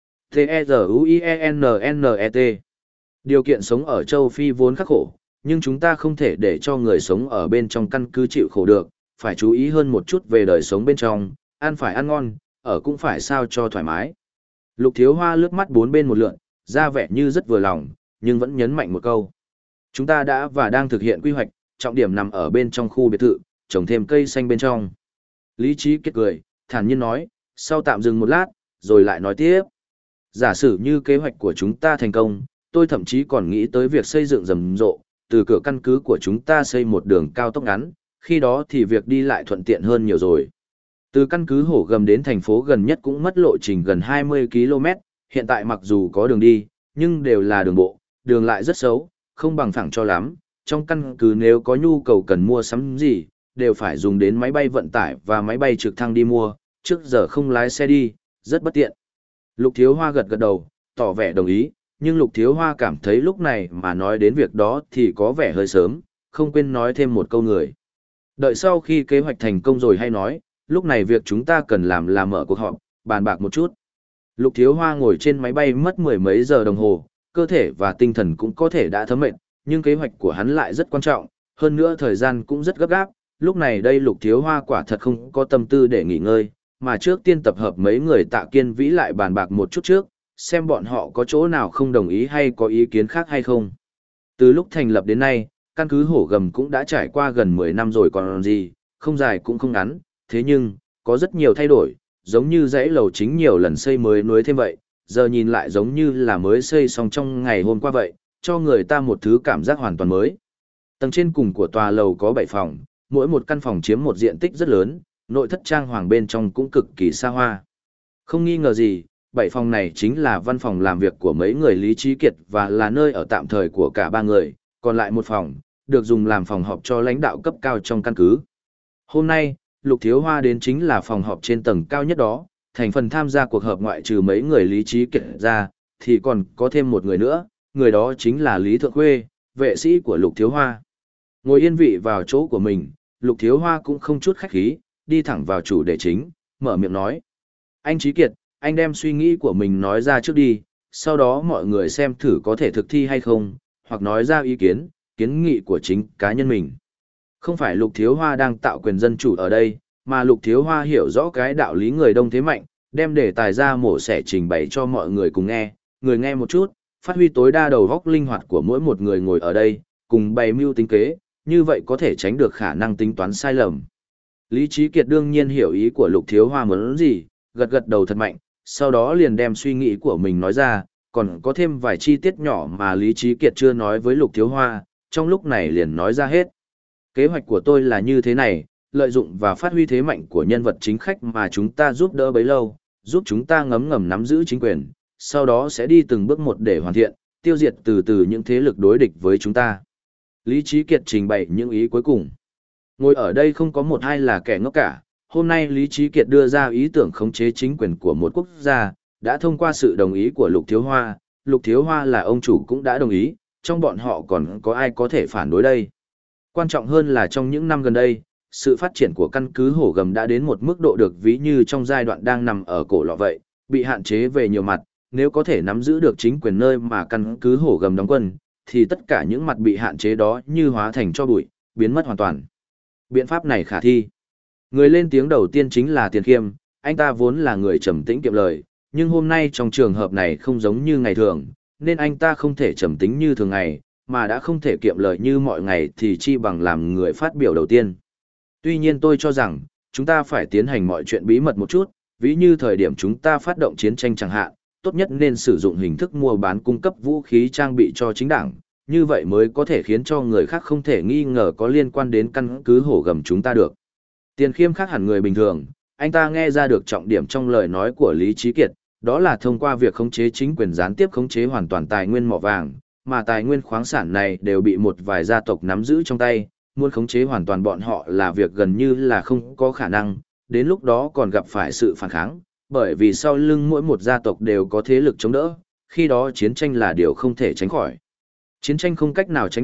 T-E-Z-U-I-E-N-N-E-T Điều kiện sống ở châu Phi vốn khắc khổ, nhưng chúng ta không thể để cho người sống ở bên trong căn cứ chịu khổ được, phải chú ý hơn một chút về đời sống bên trong, ăn phải ăn ngon, ở cũng phải sao cho thoải mái. Lục Thiếu Hoa lướt mắt bốn bên một lượn, ra vẻ như rất vừa lòng, nhưng vẫn nhấn mạnh một câu. Chúng ta đã và đang thực hiện quy hoạch, trọng điểm nằm ở bên trong khu biệt thự, trồng thêm cây xanh bên trong. Lý Trí Kiệt cười, thản nhiên nói, sau tạm dừng một lát, rồi lại nói tiếp. Giả sử như kế hoạch của chúng ta thành công, tôi thậm chí còn nghĩ tới việc xây dựng rầm rộ, từ cửa căn cứ của chúng ta xây một đường cao tốc ngắn, khi đó thì việc đi lại thuận tiện hơn nhiều rồi. Từ căn cứ Hổ Gầm đến thành phố gần nhất cũng mất lộ trình gần hai mươi ki lô mét, hiện tại mặc dù có đường đi, nhưng đều là đường bộ, đường lại rất xấu, không bằng phẳng cho lắm. Trong căn cứ nếu có nhu cầu cần mua sắm gì, đều phải dùng đến máy bay vận tải và máy bay trực thăng đi mua, trước giờ không lái xe đi, rất bất tiện. Lục Thiếu Hoa gật gật đầu, tỏ vẻ đồng ý, nhưng Lục Thiếu Hoa cảm thấy lúc này mà nói đến việc đó thì có vẻ hơi sớm, không quên nói thêm một câu người. Đợi sau khi kế hoạch thành công rồi hay nói, lúc này việc chúng ta cần làm là mở cuộc họp, bàn bạc một chút. Lục Thiếu Hoa ngồi trên máy bay mất mười mấy giờ đồng hồ, cơ thể và tinh thần cũng có thể đã thấm mệt, nhưng kế hoạch của hắn lại rất quan trọng, hơn nữa thời gian cũng rất gấp gáp, lúc này đây Lục Thiếu Hoa quả thật không có tâm tư để nghỉ ngơi, mà trước tiên tập hợp mấy người Tạ Kiên Vĩ lại bàn bạc một chút trước, xem bọn họ có chỗ nào không đồng ý hay có ý kiến khác hay không. Từ lúc thành lập đến nay, căn cứ Hổ Gầm cũng đã trải qua gần mười năm rồi còn gì, không dài cũng không ngắn, thế nhưng, có rất nhiều thay đổi, giống như dãy lầu chính nhiều lần xây mới nối thêm vậy, giờ nhìn lại giống như là mới xây xong trong ngày hôm qua vậy, cho người ta một thứ cảm giác hoàn toàn mới. Tầng trên cùng của tòa lầu có bảy phòng, mỗi một căn phòng chiếm một diện tích rất lớn, nội thất trang hoàng bên trong cũng cực kỳ xa hoa. Không nghi ngờ gì, bảy phòng này chính là văn phòng làm việc của mấy người Lý Trí Kiệt và là nơi ở tạm thời của cả ba người, còn lại một phòng, được dùng làm phòng họp cho lãnh đạo cấp cao trong căn cứ. Hôm nay, Lục Thiếu Hoa đến chính là phòng họp trên tầng cao nhất đó, thành phần tham gia cuộc họp ngoại trừ mấy người Lý Trí Kiệt ra, thì còn có thêm một người nữa, người đó chính là Lý Thượng Khuê, vệ sĩ của Lục Thiếu Hoa. Ngồi yên vị vào chỗ của mình, Lục Thiếu Hoa cũng không chút khách khí, đi thẳng vào chủ đề chính, mở miệng nói. Anh Trí Kiệt, anh đem suy nghĩ của mình nói ra trước đi, sau đó mọi người xem thử có thể thực thi hay không, hoặc nói ra ý kiến, kiến nghị của chính cá nhân mình. Không phải Lục Thiếu Hoa đang tạo quyền dân chủ ở đây, mà Lục Thiếu Hoa hiểu rõ cái đạo lý người đông thế mạnh, đem đề tài ra mổ xẻ trình bày cho mọi người cùng nghe, người nghe một chút, phát huy tối đa đầu góc linh hoạt của mỗi một người ngồi ở đây, cùng bày mưu tính kế, như vậy có thể tránh được khả năng tính toán sai lầm. Lý Trí Kiệt đương nhiên hiểu ý của Lục Thiếu Hoa muốn gì, gật gật đầu thật mạnh, sau đó liền đem suy nghĩ của mình nói ra, còn có thêm vài chi tiết nhỏ mà Lý Trí Kiệt chưa nói với Lục Thiếu Hoa, trong lúc này liền nói ra hết. Kế hoạch của tôi là như thế này, lợi dụng và phát huy thế mạnh của nhân vật chính khách mà chúng ta giúp đỡ bấy lâu, giúp chúng ta ngấm ngầm nắm giữ chính quyền, sau đó sẽ đi từng bước một để hoàn thiện, tiêu diệt từ từ những thế lực đối địch với chúng ta. Lý Trí Kiệt trình bày những ý cuối cùng. Ngồi ở đây không có một ai là kẻ ngốc cả, hôm nay Lý Trí Kiệt đưa ra ý tưởng khống chế chính quyền của một quốc gia, đã thông qua sự đồng ý của Lục Thiếu Hoa, Lục Thiếu Hoa là ông chủ cũng đã đồng ý, trong bọn họ còn có ai có thể phản đối đây. Quan trọng hơn là trong những năm gần đây, sự phát triển của căn cứ Hổ Gầm đã đến một mức độ được ví như trong giai đoạn đang nằm ở cổ lọ vậy, bị hạn chế về nhiều mặt, nếu có thể nắm giữ được chính quyền nơi mà căn cứ Hổ Gầm đóng quân, thì tất cả những mặt bị hạn chế đó như hóa thành tro bụi, biến mất hoàn toàn. Biện pháp này khả thi. Người lên tiếng đầu tiên chính là Tiền Khiêm, anh ta vốn là người trầm tĩnh kiệm lời, nhưng hôm nay trong trường hợp này không giống như ngày thường, nên anh ta không thể trầm tĩnh như thường ngày, mà đã không thể kiệm lời như mọi ngày thì chi bằng làm người phát biểu đầu tiên. Tuy nhiên tôi cho rằng, chúng ta phải tiến hành mọi chuyện bí mật một chút, ví như thời điểm chúng ta phát động chiến tranh chẳng hạn, tốt nhất nên sử dụng hình thức mua bán cung cấp vũ khí trang bị cho chính đảng, như vậy mới có thể khiến cho người khác không thể nghi ngờ có liên quan đến căn cứ Hổ Gầm chúng ta được. Tiền Khiêm khác hẳn người bình thường, anh ta nghe ra được trọng điểm trong lời nói của Lý Trí Kiệt, đó là thông qua việc khống chế chính quyền gián tiếp khống chế hoàn toàn tài nguyên mỏ vàng, mà tài nguyên khoáng sản này đều bị một vài gia tộc nắm giữ trong tay, muốn khống chế hoàn toàn bọn họ là việc gần như là không có khả năng, đến lúc đó còn gặp phải sự phản kháng, bởi vì sau lưng mỗi một gia tộc đều có thế lực chống đỡ, khi đó chiến tranh là điều không thể tránh khỏi. Chiến tranh không cách nào tránh được,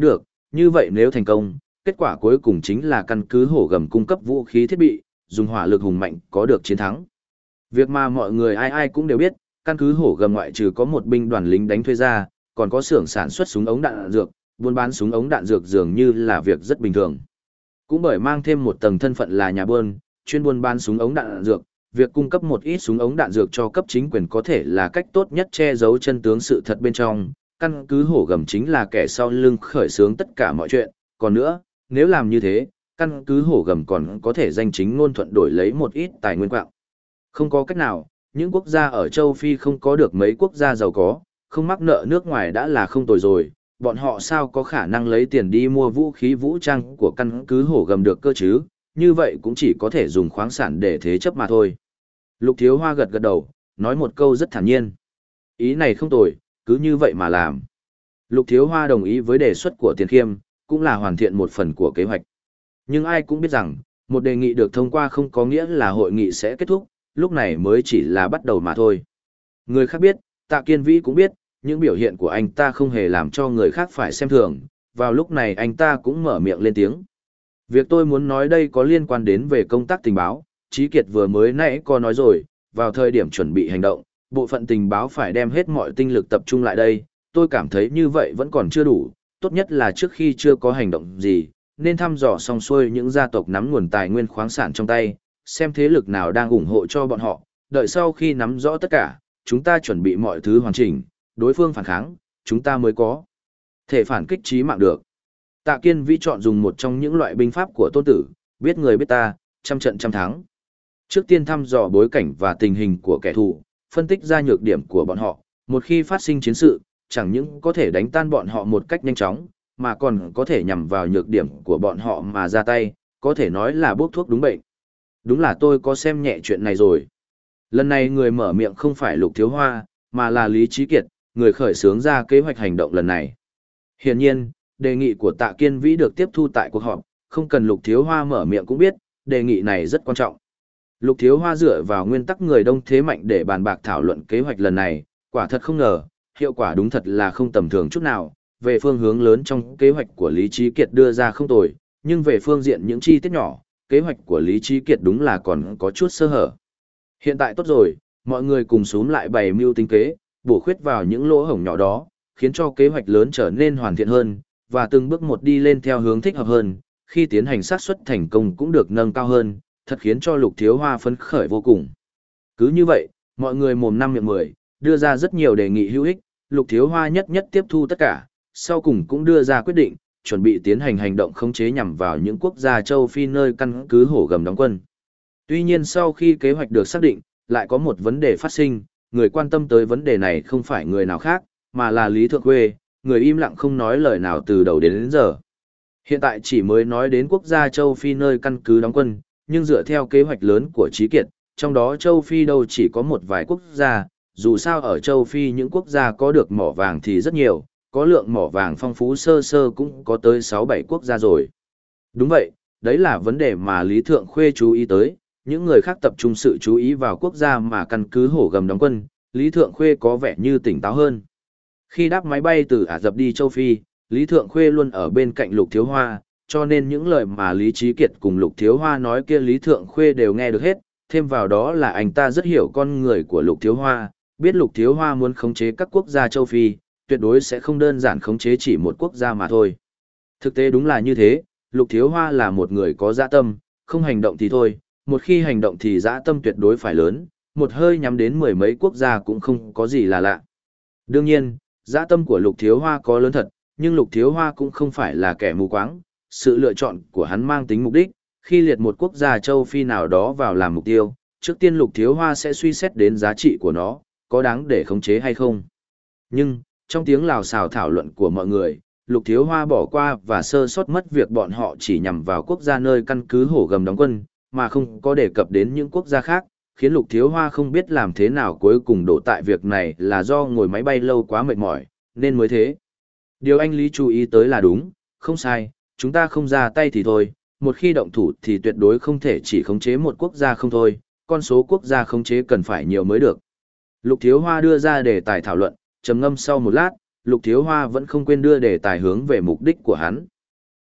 như vậy nếu thành công, kết quả cuối cùng chính là căn cứ hổ gầm cung cấp vũ khí thiết bị, dùng hỏa lực hùng mạnh có được chiến thắng. Việc mà mọi người ai ai cũng đều biết, căn cứ hổ gầm ngoại trừ có một binh đoàn lính đánh thuê ra, còn có xưởng sản xuất súng ống đạn dược, buôn bán súng ống đạn dược dường như là việc rất bình thường. Cũng bởi mang thêm một tầng thân phận là nhà buôn, chuyên buôn bán súng ống đạn dược, việc cung cấp một ít súng ống đạn dược cho cấp chính quyền có thể là cách tốt nhất che giấu chân tướng sự thật bên trong, căn cứ hổ gầm chính là kẻ sau lưng khởi xướng tất cả mọi chuyện, còn nữa, nếu làm như thế, căn cứ hổ gầm còn có thể danh chính ngôn thuận đổi lấy một ít tài nguyên quạng. Không có cách nào, những quốc gia ở châu Phi không có được mấy quốc gia giàu có, không mắc nợ nước ngoài đã là không tồi rồi, bọn họ sao có khả năng lấy tiền đi mua vũ khí vũ trang của căn cứ hổ gầm được cơ chứ, như vậy cũng chỉ có thể dùng khoáng sản để thế chấp mà thôi. Lục Thiếu Hoa gật gật đầu, nói một câu rất thản nhiên. Ý này không tồi, cứ như vậy mà làm. Lục Thiếu Hoa đồng ý với đề xuất của Tiền Khiêm, cũng là hoàn thiện một phần của kế hoạch. Nhưng ai cũng biết rằng, một đề nghị được thông qua không có nghĩa là hội nghị sẽ kết thúc, lúc này mới chỉ là bắt đầu mà thôi. Người khác biết, Tạ Kiên Vĩ cũng biết, những biểu hiện của anh ta không hề làm cho người khác phải xem thường, vào lúc này anh ta cũng mở miệng lên tiếng. Việc tôi muốn nói đây có liên quan đến về công tác tình báo, Chí Kiệt vừa mới nãy có nói rồi, vào thời điểm chuẩn bị hành động, bộ phận tình báo phải đem hết mọi tinh lực tập trung lại đây, tôi cảm thấy như vậy vẫn còn chưa đủ, tốt nhất là trước khi chưa có hành động gì, nên thăm dò xong xuôi những gia tộc nắm nguồn tài nguyên khoáng sản trong tay, xem thế lực nào đang ủng hộ cho bọn họ, đợi sau khi nắm rõ tất cả, chúng ta chuẩn bị mọi thứ hoàn chỉnh, đối phương phản kháng, chúng ta mới có thể phản kích chí mạng được. Tạ Kiên Vĩ chọn dùng một trong những loại binh pháp của Tôn Tử, biết người biết ta, trăm trận trăm thắng. Trước tiên thăm dò bối cảnh và tình hình của kẻ thù, phân tích ra nhược điểm của bọn họ, một khi phát sinh chiến sự, chẳng những có thể đánh tan bọn họ một cách nhanh chóng, mà còn có thể nhằm vào nhược điểm của bọn họ mà ra tay, có thể nói là bốc thuốc đúng bệnh. Đúng là tôi có xem nhẹ chuyện này rồi. Lần này người mở miệng không phải Lục Thiếu Hoa, mà là Lý Chí Kiệt, người khởi xướng ra kế hoạch hành động lần này. Hiển nhiên, đề nghị của Tạ Kiên Vĩ được tiếp thu tại cuộc họp, không cần Lục Thiếu Hoa mở miệng cũng biết, đề nghị này rất quan trọng. Lục Thiếu Hoa dựa vào nguyên tắc người đông thế mạnh để bàn bạc thảo luận kế hoạch lần này, quả thật không ngờ, hiệu quả đúng thật là không tầm thường chút nào. Về phương hướng lớn trong kế hoạch của Lý Chí Kiệt đưa ra không tồi, nhưng về phương diện những chi tiết nhỏ, kế hoạch của Lý Chí Kiệt đúng là còn có chút sơ hở. Hiện tại tốt rồi, mọi người cùng xúm lại bày mưu tính kế, bổ khuyết vào những lỗ hổng nhỏ đó, khiến cho kế hoạch lớn trở nên hoàn thiện hơn, và từng bước một đi lên theo hướng thích hợp hơn, khi tiến hành xác suất thành công cũng được nâng cao hơn, thật khiến cho Lục Thiếu Hoa phấn khởi vô cùng. Cứ như vậy, mọi người mồm năm miệng mười, đưa ra rất nhiều đề nghị hữu ích, Lục Thiếu Hoa nhất nhất tiếp thu tất cả, sau cùng cũng đưa ra quyết định, chuẩn bị tiến hành hành động khống chế nhằm vào những quốc gia châu Phi nơi căn cứ hổ gầm đóng quân. Tuy nhiên sau khi kế hoạch được xác định, lại có một vấn đề phát sinh, người quan tâm tới vấn đề này không phải người nào khác, mà là Lý Thượng Khuê, người im lặng không nói lời nào từ đầu đến, đến giờ. Hiện tại chỉ mới nói đến quốc gia châu Phi nơi căn cứ đóng quân, nhưng dựa theo kế hoạch lớn của Chí Kiệt, trong đó châu Phi đâu chỉ có một vài quốc gia, dù sao ở châu Phi những quốc gia có được mỏ vàng thì rất nhiều, có lượng mỏ vàng phong phú sơ sơ cũng có tới sáu bảy quốc gia rồi. Đúng vậy, đấy là vấn đề mà Lý Thượng Khuê chú ý tới, những người khác tập trung sự chú ý vào quốc gia mà căn cứ hổ gầm đóng quân, Lý Thượng Khuê có vẻ như tỉnh táo hơn. Khi đáp máy bay từ Ả Rập đi châu Phi, Lý Thượng Khuê luôn ở bên cạnh Lục Thiếu Hoa, cho nên những lời mà Lý Chí Kiệt cùng Lục Thiếu Hoa nói kia Lý Thượng Khuê đều nghe được hết, thêm vào đó là anh ta rất hiểu con người của Lục Thiếu Hoa, biết Lục Thiếu Hoa muốn khống chế các quốc gia châu Phi, tuyệt đối sẽ không đơn giản khống chế chỉ một quốc gia mà thôi. Thực tế đúng là như thế, Lục Thiếu Hoa là một người có dã tâm, không hành động thì thôi, một khi hành động thì dã tâm tuyệt đối phải lớn, một hơi nhắm đến mười mấy quốc gia cũng không có gì là lạ. Đương nhiên, dã tâm của Lục Thiếu Hoa có lớn thật, nhưng Lục Thiếu Hoa cũng không phải là kẻ mù quáng, sự lựa chọn của hắn mang tính mục đích, khi liệt một quốc gia châu Phi nào đó vào làm mục tiêu, trước tiên Lục Thiếu Hoa sẽ suy xét đến giá trị của nó, có đáng để khống chế hay không. Nhưng, trong tiếng lào xào thảo luận của mọi người, Lục Thiếu Hoa bỏ qua và sơ sót mất việc bọn họ chỉ nhằm vào quốc gia nơi căn cứ hổ gầm đóng quân, mà không có đề cập đến những quốc gia khác, khiến Lục Thiếu Hoa không biết làm thế nào cuối cùng đổ tại việc này là do ngồi máy bay lâu quá mệt mỏi, nên mới thế. Điều anh Lý chú ý tới là đúng, không sai, chúng ta không ra tay thì thôi, một khi động thủ thì tuyệt đối không thể chỉ khống chế một quốc gia không thôi, con số quốc gia khống chế cần phải nhiều mới được. Lục Thiếu Hoa đưa ra đề tài thảo luận, trầm ngâm sau một lát, Lục Thiếu Hoa vẫn không quên đưa đề tài hướng về mục đích của hắn.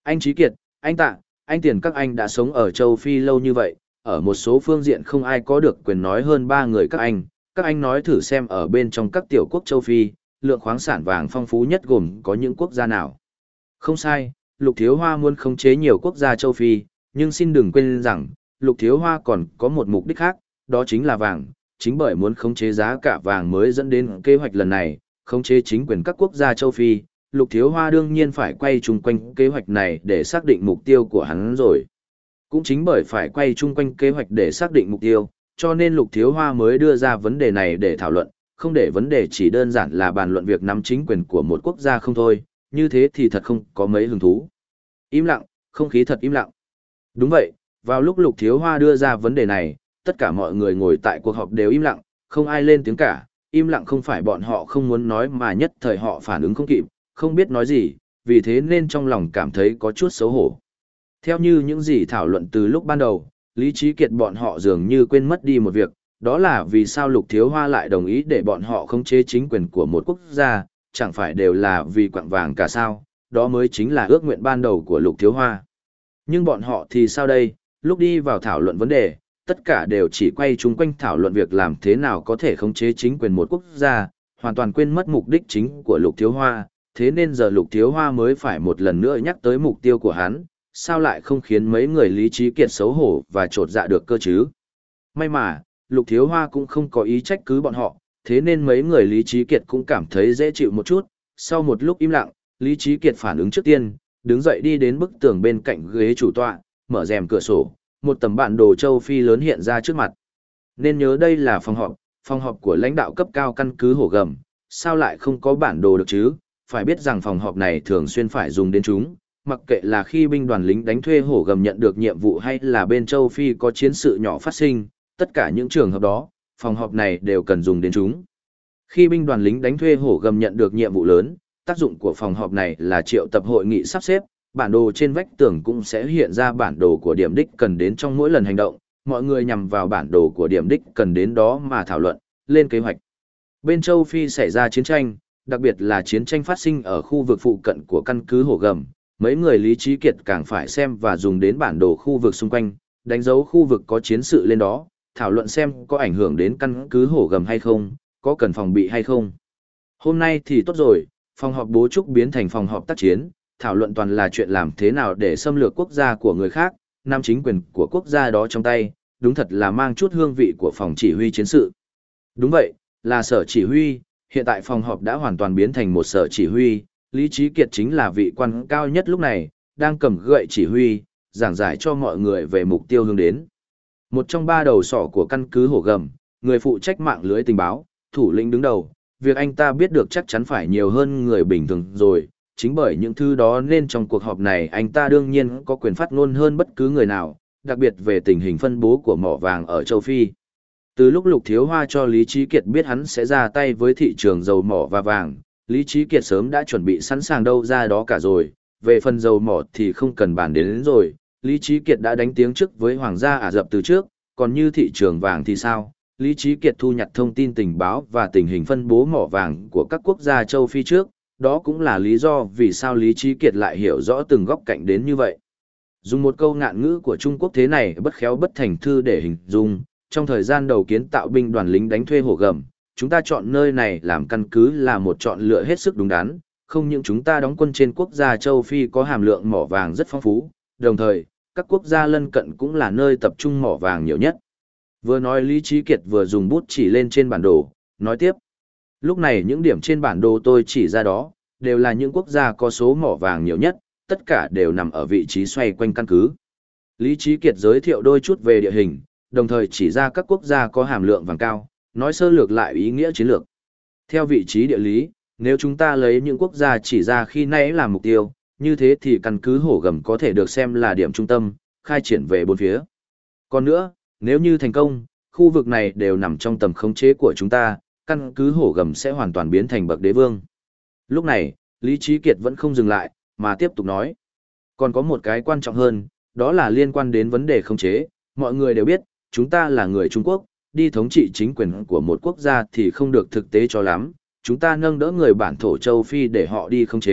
Anh Trí Kiệt, anh Tạ, anh Tiền các anh đã sống ở châu Phi lâu như vậy, ở một số phương diện không ai có được quyền nói hơn ba người các anh. Các anh nói thử xem ở bên trong các tiểu quốc châu Phi, lượng khoáng sản vàng phong phú nhất gồm có những quốc gia nào. Không sai, Lục Thiếu Hoa muốn khống chế nhiều quốc gia châu Phi, nhưng xin đừng quên rằng, Lục Thiếu Hoa còn có một mục đích khác, đó chính là vàng. Chính bởi muốn khống chế giá cả vàng mới dẫn đến kế hoạch lần này, khống chế chính quyền các quốc gia châu Phi, Lục Thiếu Hoa đương nhiên phải quay chung quanh kế hoạch này để xác định mục tiêu của hắn rồi. Cũng chính bởi phải quay chung quanh kế hoạch để xác định mục tiêu, cho nên Lục Thiếu Hoa mới đưa ra vấn đề này để thảo luận, không để vấn đề chỉ đơn giản là bàn luận việc nắm chính quyền của một quốc gia không thôi, như thế thì thật không có mấy hứng thú. Im lặng, không khí thật im lặng. Đúng vậy, vào lúc Lục Thiếu Hoa đưa ra vấn đề này, tất cả mọi người ngồi tại cuộc họp đều im lặng, không ai lên tiếng cả. Im lặng không phải bọn họ không muốn nói mà nhất thời họ phản ứng không kịp, không biết nói gì, vì thế nên trong lòng cảm thấy có chút xấu hổ. Theo như những gì thảo luận từ lúc ban đầu, Lý Trí Kiệt bọn họ dường như quên mất đi một việc, đó là vì sao Lục Thiếu Hoa lại đồng ý để bọn họ khống chế chính quyền của một quốc gia, chẳng phải đều là vì quặng vàng cả sao, đó mới chính là ước nguyện ban đầu của Lục Thiếu Hoa. Nhưng bọn họ thì sao đây, lúc đi vào thảo luận vấn đề, tất cả đều chỉ quay chung quanh thảo luận việc làm thế nào có thể khống chế chính quyền một quốc gia, hoàn toàn quên mất mục đích chính của Lục Thiếu Hoa, thế nên giờ Lục Thiếu Hoa mới phải một lần nữa nhắc tới mục tiêu của hắn, sao lại không khiến mấy người Lý Trí Kiệt xấu hổ và trột dạ được cơ chứ. May mà, Lục Thiếu Hoa cũng không có ý trách cứ bọn họ, thế nên mấy người Lý Trí Kiệt cũng cảm thấy dễ chịu một chút. Sau một lúc im lặng, Lý Trí Kiệt phản ứng trước tiên, đứng dậy đi đến bức tường bên cạnh ghế chủ tọa, mở rèm cửa sổ, một tấm bản đồ châu Phi lớn hiện ra trước mặt. Nên nhớ đây là phòng họp, phòng họp của lãnh đạo cấp cao căn cứ Hổ Gầm, sao lại không có bản đồ được chứ? Phải biết rằng phòng họp này thường xuyên phải dùng đến chúng, mặc kệ là khi binh đoàn lính đánh thuê Hổ Gầm nhận được nhiệm vụ hay là bên châu Phi có chiến sự nhỏ phát sinh, tất cả những trường hợp đó, phòng họp này đều cần dùng đến chúng. Khi binh đoàn lính đánh thuê Hổ Gầm nhận được nhiệm vụ lớn, tác dụng của phòng họp này là triệu tập hội nghị sắp xếp, bản đồ trên vách tường cũng sẽ hiện ra bản đồ của điểm đích cần đến trong mỗi lần hành động, mọi người nhằm vào bản đồ của điểm đích cần đến đó mà thảo luận, lên kế hoạch. Bên châu Phi xảy ra chiến tranh, đặc biệt là chiến tranh phát sinh ở khu vực phụ cận của căn cứ Hổ Gầm, mấy người Lý Trí Kiệt càng phải xem và dùng đến bản đồ khu vực xung quanh, đánh dấu khu vực có chiến sự lên đó, thảo luận xem có ảnh hưởng đến căn cứ Hổ Gầm hay không, có cần phòng bị hay không. Hôm nay thì tốt rồi, phòng họp bố trúc biến thành phòng họp tác chiến, thảo luận toàn là chuyện làm thế nào để xâm lược quốc gia của người khác, nắm chính quyền của quốc gia đó trong tay, đúng thật là mang chút hương vị của phòng chỉ huy chiến sự. Đúng vậy, là sở chỉ huy, hiện tại phòng họp đã hoàn toàn biến thành một sở chỉ huy, Lý Trí Kiệt chính là vị quan cao nhất lúc này, đang cầm gậy chỉ huy, giảng giải cho mọi người về mục tiêu hướng đến. Một trong ba đầu sỏ của căn cứ Hổ Gầm, người phụ trách mạng lưới tình báo, thủ lĩnh đứng đầu, việc anh ta biết được chắc chắn phải nhiều hơn người bình thường rồi, chính bởi những thứ đó nên trong cuộc họp này anh ta đương nhiên có quyền phát ngôn hơn bất cứ người nào, đặc biệt về tình hình phân bố của mỏ vàng ở châu Phi. Từ lúc Lục Thiếu Hoa cho Lý Trí Kiệt biết hắn sẽ ra tay với thị trường dầu mỏ và vàng, Lý Trí Kiệt sớm đã chuẩn bị sẵn sàng đâu ra đó cả rồi, về phần dầu mỏ thì không cần bàn đến, đến rồi, Lý Trí Kiệt đã đánh tiếng trước với Hoàng gia Ả Rập từ trước, còn như thị trường vàng thì sao? Lý Trí Kiệt thu nhặt thông tin tình báo và tình hình phân bố mỏ vàng của các quốc gia châu Phi trước, đó cũng là lý do vì sao Lý Trí Kiệt lại hiểu rõ từng góc cạnh đến như vậy. Dùng một câu ngạn ngữ của Trung Quốc thế này bất khéo bất thành thư để hình dung, trong thời gian đầu kiến tạo binh đoàn lính đánh thuê Hổ Gầm, chúng ta chọn nơi này làm căn cứ là một chọn lựa hết sức đúng đắn, không những chúng ta đóng quân trên quốc gia châu Phi có hàm lượng mỏ vàng rất phong phú, đồng thời, các quốc gia lân cận cũng là nơi tập trung mỏ vàng nhiều nhất. Vừa nói Lý Trí Kiệt vừa dùng bút chỉ lên trên bản đồ, nói tiếp. Lúc này những điểm trên bản đồ tôi chỉ ra đó, đều là những quốc gia có số mỏ vàng nhiều nhất, tất cả đều nằm ở vị trí xoay quanh căn cứ. Lý Trí Kiệt giới thiệu đôi chút về địa hình, đồng thời chỉ ra các quốc gia có hàm lượng vàng cao, nói sơ lược lại ý nghĩa chiến lược. Theo vị trí địa lý, nếu chúng ta lấy những quốc gia chỉ ra khi nãy làm mục tiêu, như thế thì căn cứ Hổ Gầm có thể được xem là điểm trung tâm, khai triển về bốn phía. Còn nữa, nếu như thành công, khu vực này đều nằm trong tầm khống chế của chúng ta, căn cứ Hổ Gầm sẽ hoàn toàn biến thành bậc đế vương. Lúc này, Lý Trí Kiệt vẫn không dừng lại, mà tiếp tục nói. Còn có một cái quan trọng hơn, đó là liên quan đến vấn đề khống chế. Mọi người đều biết, chúng ta là người Trung Quốc, đi thống trị chính quyền của một quốc gia thì không được thực tế cho lắm. Chúng ta nâng đỡ người bản thổ châu Phi để họ đi khống chế,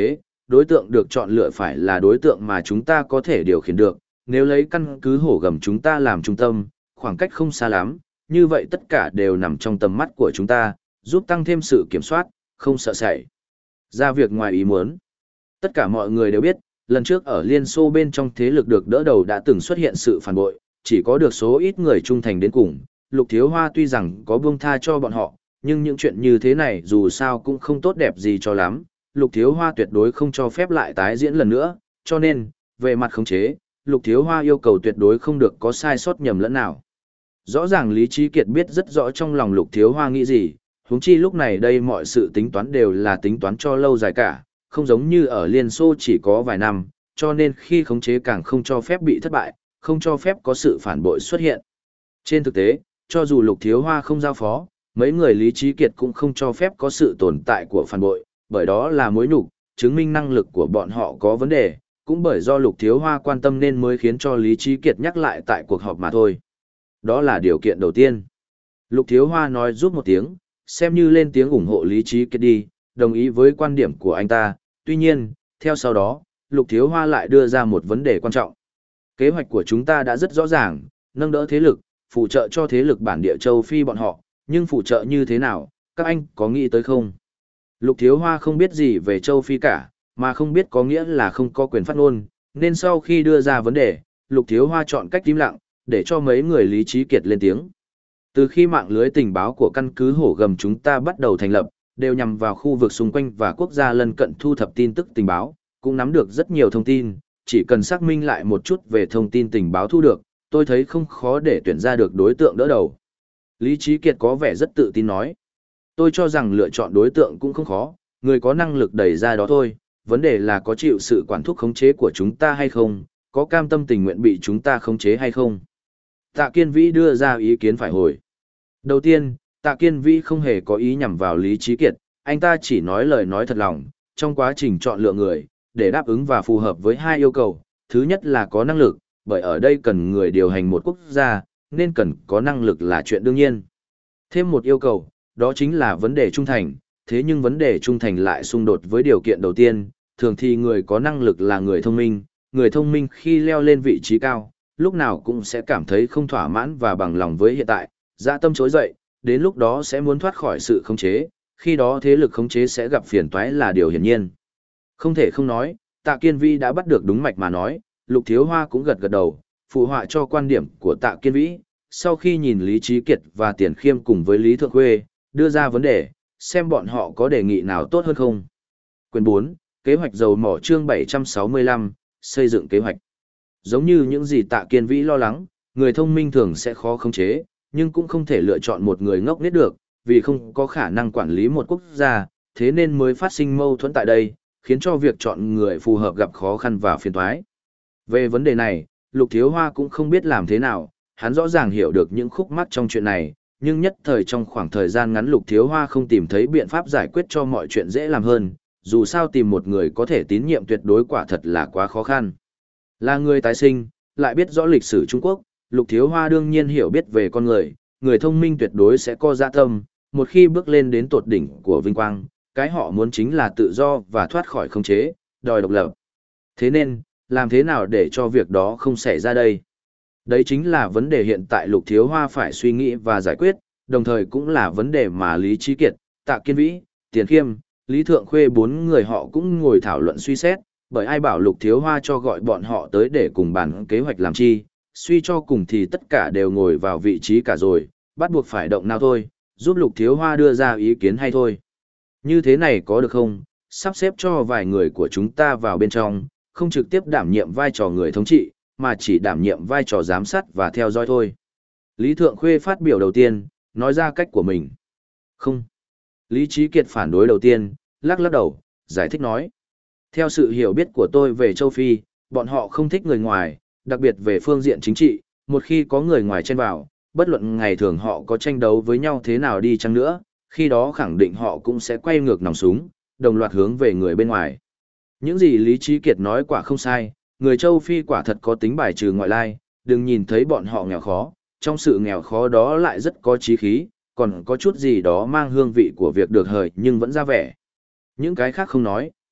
đối tượng được chọn lựa phải là đối tượng mà chúng ta có thể điều khiển được, nếu lấy căn cứ hổ gầm chúng ta làm trung tâm, khoảng cách không xa lắm, như vậy tất cả đều nằm trong tầm mắt của chúng ta, giúp tăng thêm sự kiểm soát, không sợ sẩy ra việc ngoài ý muốn. Tất cả mọi người đều biết, lần trước ở Liên Xô bên trong thế lực được đỡ đầu đã từng xuất hiện sự phản bội, chỉ có được số ít người trung thành đến cùng. Lục Thiếu Hoa tuy rằng có buông tha cho bọn họ, nhưng những chuyện như thế này dù sao cũng không tốt đẹp gì cho lắm. Lục Thiếu Hoa tuyệt đối không cho phép lại tái diễn lần nữa, cho nên, về mặt khống chế, Lục Thiếu Hoa yêu cầu tuyệt đối không được có sai sót nhầm lẫn nào. Rõ ràng Lý Trí Kiệt biết rất rõ trong lòng Lục Thiếu Hoa nghĩ gì, huống chi lúc này đây mọi sự tính toán đều là tính toán cho lâu dài cả, không giống như ở Liên Xô chỉ có vài năm, cho nên khi khống chế càng không cho phép bị thất bại, không cho phép có sự phản bội xuất hiện. Trên thực tế, cho dù Lục Thiếu Hoa không giao phó, mấy người Lý Trí Kiệt cũng không cho phép có sự tồn tại của phản bội, bởi đó là mối nhục, chứng minh năng lực của bọn họ có vấn đề, cũng bởi do Lục Thiếu Hoa quan tâm nên mới khiến cho Lý Trí Kiệt nhắc lại tại cuộc họp mà thôi. Đó là điều kiện đầu tiên. Lục Thiếu Hoa nói giúp một tiếng, xem như lên tiếng ủng hộ Lý Trí Kiệt đi, đồng ý với quan điểm của anh ta. Tuy nhiên, theo sau đó, Lục Thiếu Hoa lại đưa ra một vấn đề quan trọng. Kế hoạch của chúng ta đã rất rõ ràng, nâng đỡ thế lực, phụ trợ cho thế lực bản địa châu Phi bọn họ, nhưng phụ trợ như thế nào, các anh có nghĩ tới không? Lục Thiếu Hoa không biết gì về châu Phi cả, mà không biết có nghĩa là không có quyền phát ngôn, nên sau khi đưa ra vấn đề, Lục Thiếu Hoa chọn cách im lặng, để cho mấy người Lý Trí Kiệt lên tiếng. Từ khi mạng lưới tình báo của căn cứ hổ gầm chúng ta bắt đầu thành lập, đều nhằm vào khu vực xung quanh và quốc gia lân cận thu thập tin tức tình báo, cũng nắm được rất nhiều thông tin, chỉ cần xác minh lại một chút về thông tin tình báo thu được, tôi thấy không khó để tuyển ra được đối tượng đỡ đầu. Lý Trí Kiệt có vẻ rất tự tin nói. Tôi cho rằng lựa chọn đối tượng cũng không khó, người có năng lực đẩy ra đó thôi, vấn đề là có chịu sự quản thúc khống chế của chúng ta hay không, có cam tâm tình nguyện bị chúng ta khống chế hay không. Tạ Kiên Vĩ đưa ra ý kiến phải hồi. Đầu tiên, Tạ Kiên Vĩ không hề có ý nhằm vào Lý Trí Kiệt, anh ta chỉ nói lời nói thật lòng, trong quá trình chọn lựa người, để đáp ứng và phù hợp với hai yêu cầu, thứ nhất là có năng lực, bởi ở đây cần người điều hành một quốc gia, nên cần có năng lực là chuyện đương nhiên. Thêm một yêu cầu, đó chính là vấn đề trung thành, thế nhưng vấn đề trung thành lại xung đột với điều kiện đầu tiên, thường thì người có năng lực là người thông minh, người thông minh khi leo lên vị trí cao, lúc nào cũng sẽ cảm thấy không thỏa mãn và bằng lòng với hiện tại, dã tâm trỗi dậy, đến lúc đó sẽ muốn thoát khỏi sự khống chế, khi đó thế lực khống chế sẽ gặp phiền toái là điều hiển nhiên. Không thể không nói, Tạ Kiên Vĩ đã bắt được đúng mạch mà nói, Lục Thiếu Hoa cũng gật gật đầu, phụ họa cho quan điểm của Tạ Kiên Vĩ, sau khi nhìn Lý Trí Kiệt và Tiền Khiêm cùng với Lý Thượng Khuê, đưa ra vấn đề, xem bọn họ có đề nghị nào tốt hơn không. Quyền bốn, Kế hoạch dầu mỏ chương bảy trăm sáu mươi lăm, xây dựng kế hoạch. Giống như những gì Tạ Kiên Vĩ lo lắng, người thông minh thường sẽ khó khống chế, nhưng cũng không thể lựa chọn một người ngốc nghếch được, vì không có khả năng quản lý một quốc gia, thế nên mới phát sinh mâu thuẫn tại đây, khiến cho việc chọn người phù hợp gặp khó khăn và phiền toái. Về vấn đề này, Lục Thiếu Hoa cũng không biết làm thế nào, hắn rõ ràng hiểu được những khúc mắc trong chuyện này, nhưng nhất thời trong khoảng thời gian ngắn Lục Thiếu Hoa không tìm thấy biện pháp giải quyết cho mọi chuyện dễ làm hơn, dù sao tìm một người có thể tín nhiệm tuyệt đối quả thật là quá khó khăn. Là người tái sinh, lại biết rõ lịch sử Trung Quốc, Lục Thiếu Hoa đương nhiên hiểu biết về con người, người thông minh tuyệt đối sẽ có dạ tâm, một khi bước lên đến tột đỉnh của vinh quang, cái họ muốn chính là tự do và thoát khỏi khống chế, đòi độc lập. Thế nên, làm thế nào để cho việc đó không xảy ra đây? Đấy chính là vấn đề hiện tại Lục Thiếu Hoa phải suy nghĩ và giải quyết, đồng thời cũng là vấn đề mà Lý Trí Kiệt, Tạ Kiên Vĩ, Tiền Khiêm, Lý Thượng Khuê bốn người họ cũng ngồi thảo luận suy xét, bởi ai bảo Lục Thiếu Hoa cho gọi bọn họ tới để cùng bàn kế hoạch làm chi, suy cho cùng thì tất cả đều ngồi vào vị trí cả rồi, bắt buộc phải động nào thôi, giúp Lục Thiếu Hoa đưa ra ý kiến hay thôi. Như thế này có được không? Sắp xếp cho vài người của chúng ta vào bên trong, không trực tiếp đảm nhiệm vai trò người thống trị, mà chỉ đảm nhiệm vai trò giám sát và theo dõi thôi. Lý Thượng Khuê phát biểu đầu tiên, nói ra cách của mình. Không. Lý Trí Kiệt phản đối đầu tiên, lắc lắc đầu, giải thích nói. Theo sự hiểu biết của tôi về châu Phi, bọn họ không thích người ngoài, đặc biệt về phương diện chính trị, một khi có người ngoài chen vào, bất luận ngày thường họ có tranh đấu với nhau thế nào đi chăng nữa, khi đó khẳng định họ cũng sẽ quay ngược nòng súng, đồng loạt hướng về người bên ngoài. Những gì Lý Trí Kiệt nói quả không sai, người châu Phi quả thật có tính bài trừ ngoại lai, đừng nhìn thấy bọn họ nghèo khó, trong sự nghèo khó đó lại rất có chí khí, còn có chút gì đó mang hương vị của việc được hời nhưng vẫn ra vẻ. Những cái khác không nói,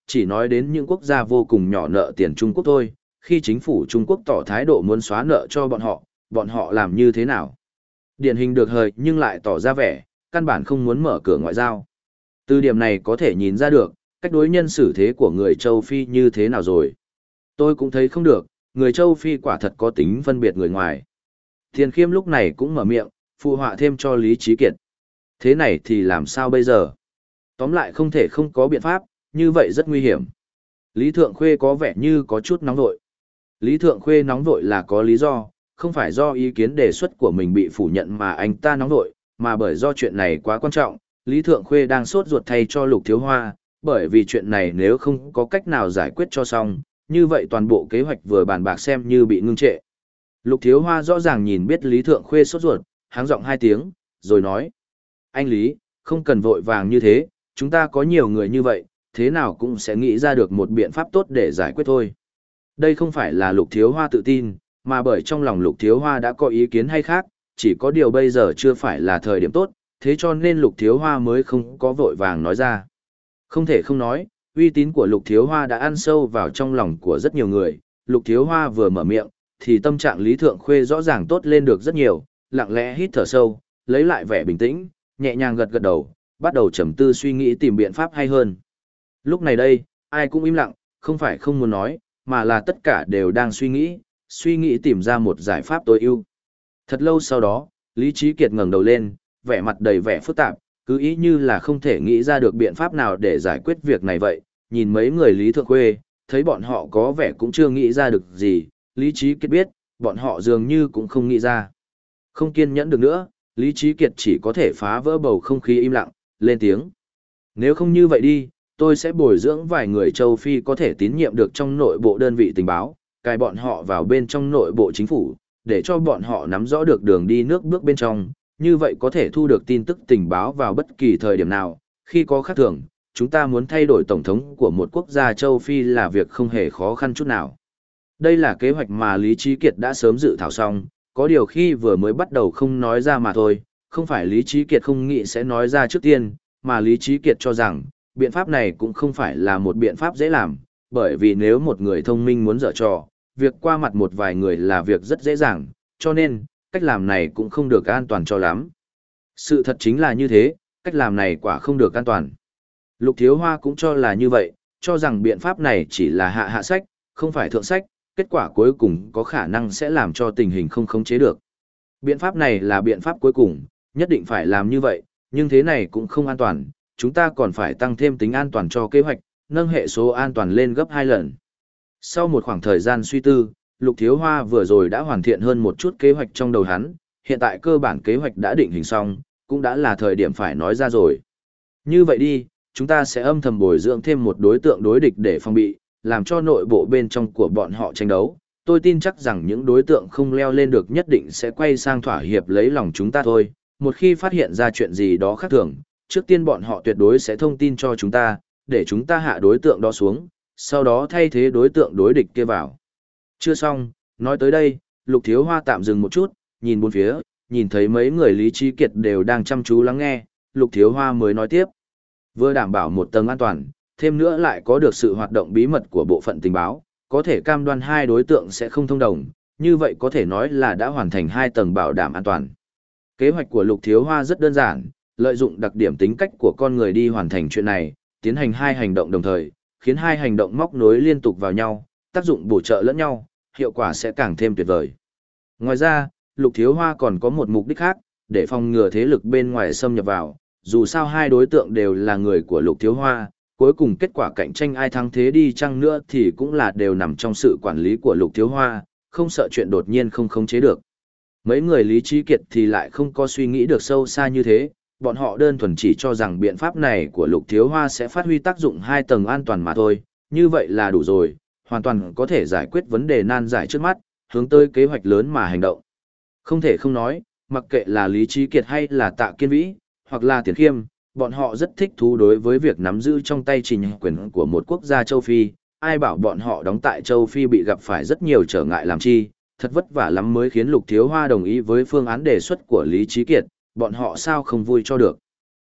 chỉ nói đến những quốc gia vô cùng nhỏ nợ tiền Trung Quốc thôi, khi chính phủ Trung Quốc tỏ thái độ muốn xóa nợ cho bọn họ, bọn họ làm như thế nào? Điển hình được hời nhưng lại tỏ ra vẻ, căn bản không muốn mở cửa ngoại giao. Từ điểm này có thể nhìn ra được, cách đối nhân xử thế của người châu Phi như thế nào rồi. Tôi cũng thấy không được, người châu Phi quả thật có tính phân biệt người ngoài. Tiền Khiêm lúc này cũng mở miệng, phụ họa thêm cho Lý Trí Kiệt. Thế này thì làm sao bây giờ? Tóm lại không thể không có biện pháp, như vậy rất nguy hiểm. Lý Thượng Khuê có vẻ như có chút nóng vội. Lý Thượng Khuê nóng vội là có lý do, không phải do ý kiến đề xuất của mình bị phủ nhận mà anh ta nóng vội, mà bởi do chuyện này quá quan trọng, Lý Thượng Khuê đang sốt ruột thay cho Lục Thiếu Hoa, bởi vì chuyện này nếu không có cách nào giải quyết cho xong, như vậy toàn bộ kế hoạch vừa bàn bạc xem như bị ngưng trệ. Lục Thiếu Hoa rõ ràng nhìn biết Lý Thượng Khuê sốt ruột, háng giọng hai tiếng, rồi nói: Anh Lý, không cần vội vàng như thế, chúng ta có nhiều người như vậy, thế nào cũng sẽ nghĩ ra được một biện pháp tốt để giải quyết thôi. Đây không phải là Lục Thiếu Hoa tự tin, mà bởi trong lòng Lục Thiếu Hoa đã có ý kiến hay khác, chỉ có điều bây giờ chưa phải là thời điểm tốt, thế cho nên Lục Thiếu Hoa mới không có vội vàng nói ra. Không thể không nói, uy tín của Lục Thiếu Hoa đã ăn sâu vào trong lòng của rất nhiều người, Lục Thiếu Hoa vừa mở miệng, thì tâm trạng Lý Thượng Khuê rõ ràng tốt lên được rất nhiều, lặng lẽ hít thở sâu, lấy lại vẻ bình tĩnh, nhẹ nhàng gật gật đầu, bắt đầu trầm tư suy nghĩ tìm biện pháp hay hơn. Lúc này đây, ai cũng im lặng, không phải không muốn nói, mà là tất cả đều đang suy nghĩ, suy nghĩ tìm ra một giải pháp tối ưu. Thật lâu sau đó, Lý Trí Kiệt ngẩng đầu lên, vẻ mặt đầy vẻ phức tạp, cứ ý như là không thể nghĩ ra được biện pháp nào để giải quyết việc này vậy. Nhìn mấy người Lý Thượng Khuê, thấy bọn họ có vẻ cũng chưa nghĩ ra được gì, Lý Trí Kiệt biết, bọn họ dường như cũng không nghĩ ra. Không kiên nhẫn được nữa, Lý Trí Kiệt chỉ có thể phá vỡ bầu không khí im lặng, lên tiếng. Nếu không như vậy đi, tôi sẽ bồi dưỡng vài người châu Phi có thể tín nhiệm được trong nội bộ đơn vị tình báo, cài bọn họ vào bên trong nội bộ chính phủ, để cho bọn họ nắm rõ được đường đi nước bước bên trong, như vậy có thể thu được tin tức tình báo vào bất kỳ thời điểm nào, khi có khác thường, chúng ta muốn thay đổi tổng thống của một quốc gia châu Phi là việc không hề khó khăn chút nào. Đây là kế hoạch mà Lý Trí Kiệt đã sớm dự thảo xong, có điều khi vừa mới bắt đầu không nói ra mà thôi, không phải Lý Trí Kiệt không nghĩ sẽ nói ra trước tiên, mà Lý Trí Kiệt cho rằng, biện pháp này cũng không phải là một biện pháp dễ làm, bởi vì nếu một người thông minh muốn dở trò, việc qua mặt một vài người là việc rất dễ dàng, cho nên, cách làm này cũng không được an toàn cho lắm. Sự thật chính là như thế, cách làm này quả không được an toàn. Lục Thiếu Hoa cũng cho là như vậy, cho rằng biện pháp này chỉ là hạ hạ sách, không phải thượng sách, kết quả cuối cùng có khả năng sẽ làm cho tình hình không khống chế được. Biện pháp này là biện pháp cuối cùng, nhất định phải làm như vậy, nhưng thế này cũng không an toàn, chúng ta còn phải tăng thêm tính an toàn cho kế hoạch, nâng hệ số an toàn lên gấp hai lần. Sau một khoảng thời gian suy tư, Lục Thiếu Hoa vừa rồi đã hoàn thiện hơn một chút kế hoạch trong đầu hắn, hiện tại cơ bản kế hoạch đã định hình xong, cũng đã là thời điểm phải nói ra rồi. Như vậy đi, chúng ta sẽ âm thầm bồi dưỡng thêm một đối tượng đối địch để phòng bị, làm cho nội bộ bên trong của bọn họ tranh đấu. Tôi tin chắc rằng những đối tượng không leo lên được nhất định sẽ quay sang thỏa hiệp lấy lòng chúng ta thôi. Một khi phát hiện ra chuyện gì đó khác thường, trước tiên bọn họ tuyệt đối sẽ thông tin cho chúng ta, để chúng ta hạ đối tượng đó xuống, sau đó thay thế đối tượng đối địch kia vào. Chưa xong, nói tới đây, Lục Thiếu Hoa tạm dừng một chút, nhìn bốn phía, nhìn thấy mấy người Lý Trí Kiệt đều đang chăm chú lắng nghe, Lục Thiếu Hoa mới nói tiếp. Vừa đảm bảo một tầng an toàn, thêm nữa lại có được sự hoạt động bí mật của bộ phận tình báo, có thể cam đoan hai đối tượng sẽ không thông đồng, như vậy có thể nói là đã hoàn thành hai tầng bảo đảm an toàn. Kế hoạch của Lục Thiếu Hoa rất đơn giản, lợi dụng đặc điểm tính cách của con người đi hoàn thành chuyện này, tiến hành hai hành động đồng thời, khiến hai hành động móc nối liên tục vào nhau, tác dụng bổ trợ lẫn nhau, hiệu quả sẽ càng thêm tuyệt vời. Ngoài ra, Lục Thiếu Hoa còn có một mục đích khác, để phòng ngừa thế lực bên ngoài xâm nhập vào, dù sao hai đối tượng đều là người của Lục Thiếu Hoa, cuối cùng kết quả cạnh tranh ai thắng thế đi chăng nữa thì cũng là đều nằm trong sự quản lý của Lục Thiếu Hoa, không sợ chuyện đột nhiên không khống chế được. Mấy người Lý Trí Kiệt thì lại không có suy nghĩ được sâu xa như thế, bọn họ đơn thuần chỉ cho rằng biện pháp này của Lục Thiếu Hoa sẽ phát huy tác dụng hai tầng an toàn mà thôi, như vậy là đủ rồi, hoàn toàn có thể giải quyết vấn đề nan giải trước mắt, hướng tới kế hoạch lớn mà hành động. Không thể không nói, mặc kệ là Lý Trí Kiệt hay là Tạ Kiên Vĩ, hoặc là Tiền Khiêm, bọn họ rất thích thú đối với việc nắm giữ trong tay trình quyền của một quốc gia châu Phi, ai bảo bọn họ đóng tại châu Phi bị gặp phải rất nhiều trở ngại làm chi, thật vất vả lắm mới khiến Lục Thiếu Hoa đồng ý với phương án đề xuất của Lý Trí Kiệt, bọn họ sao không vui cho được.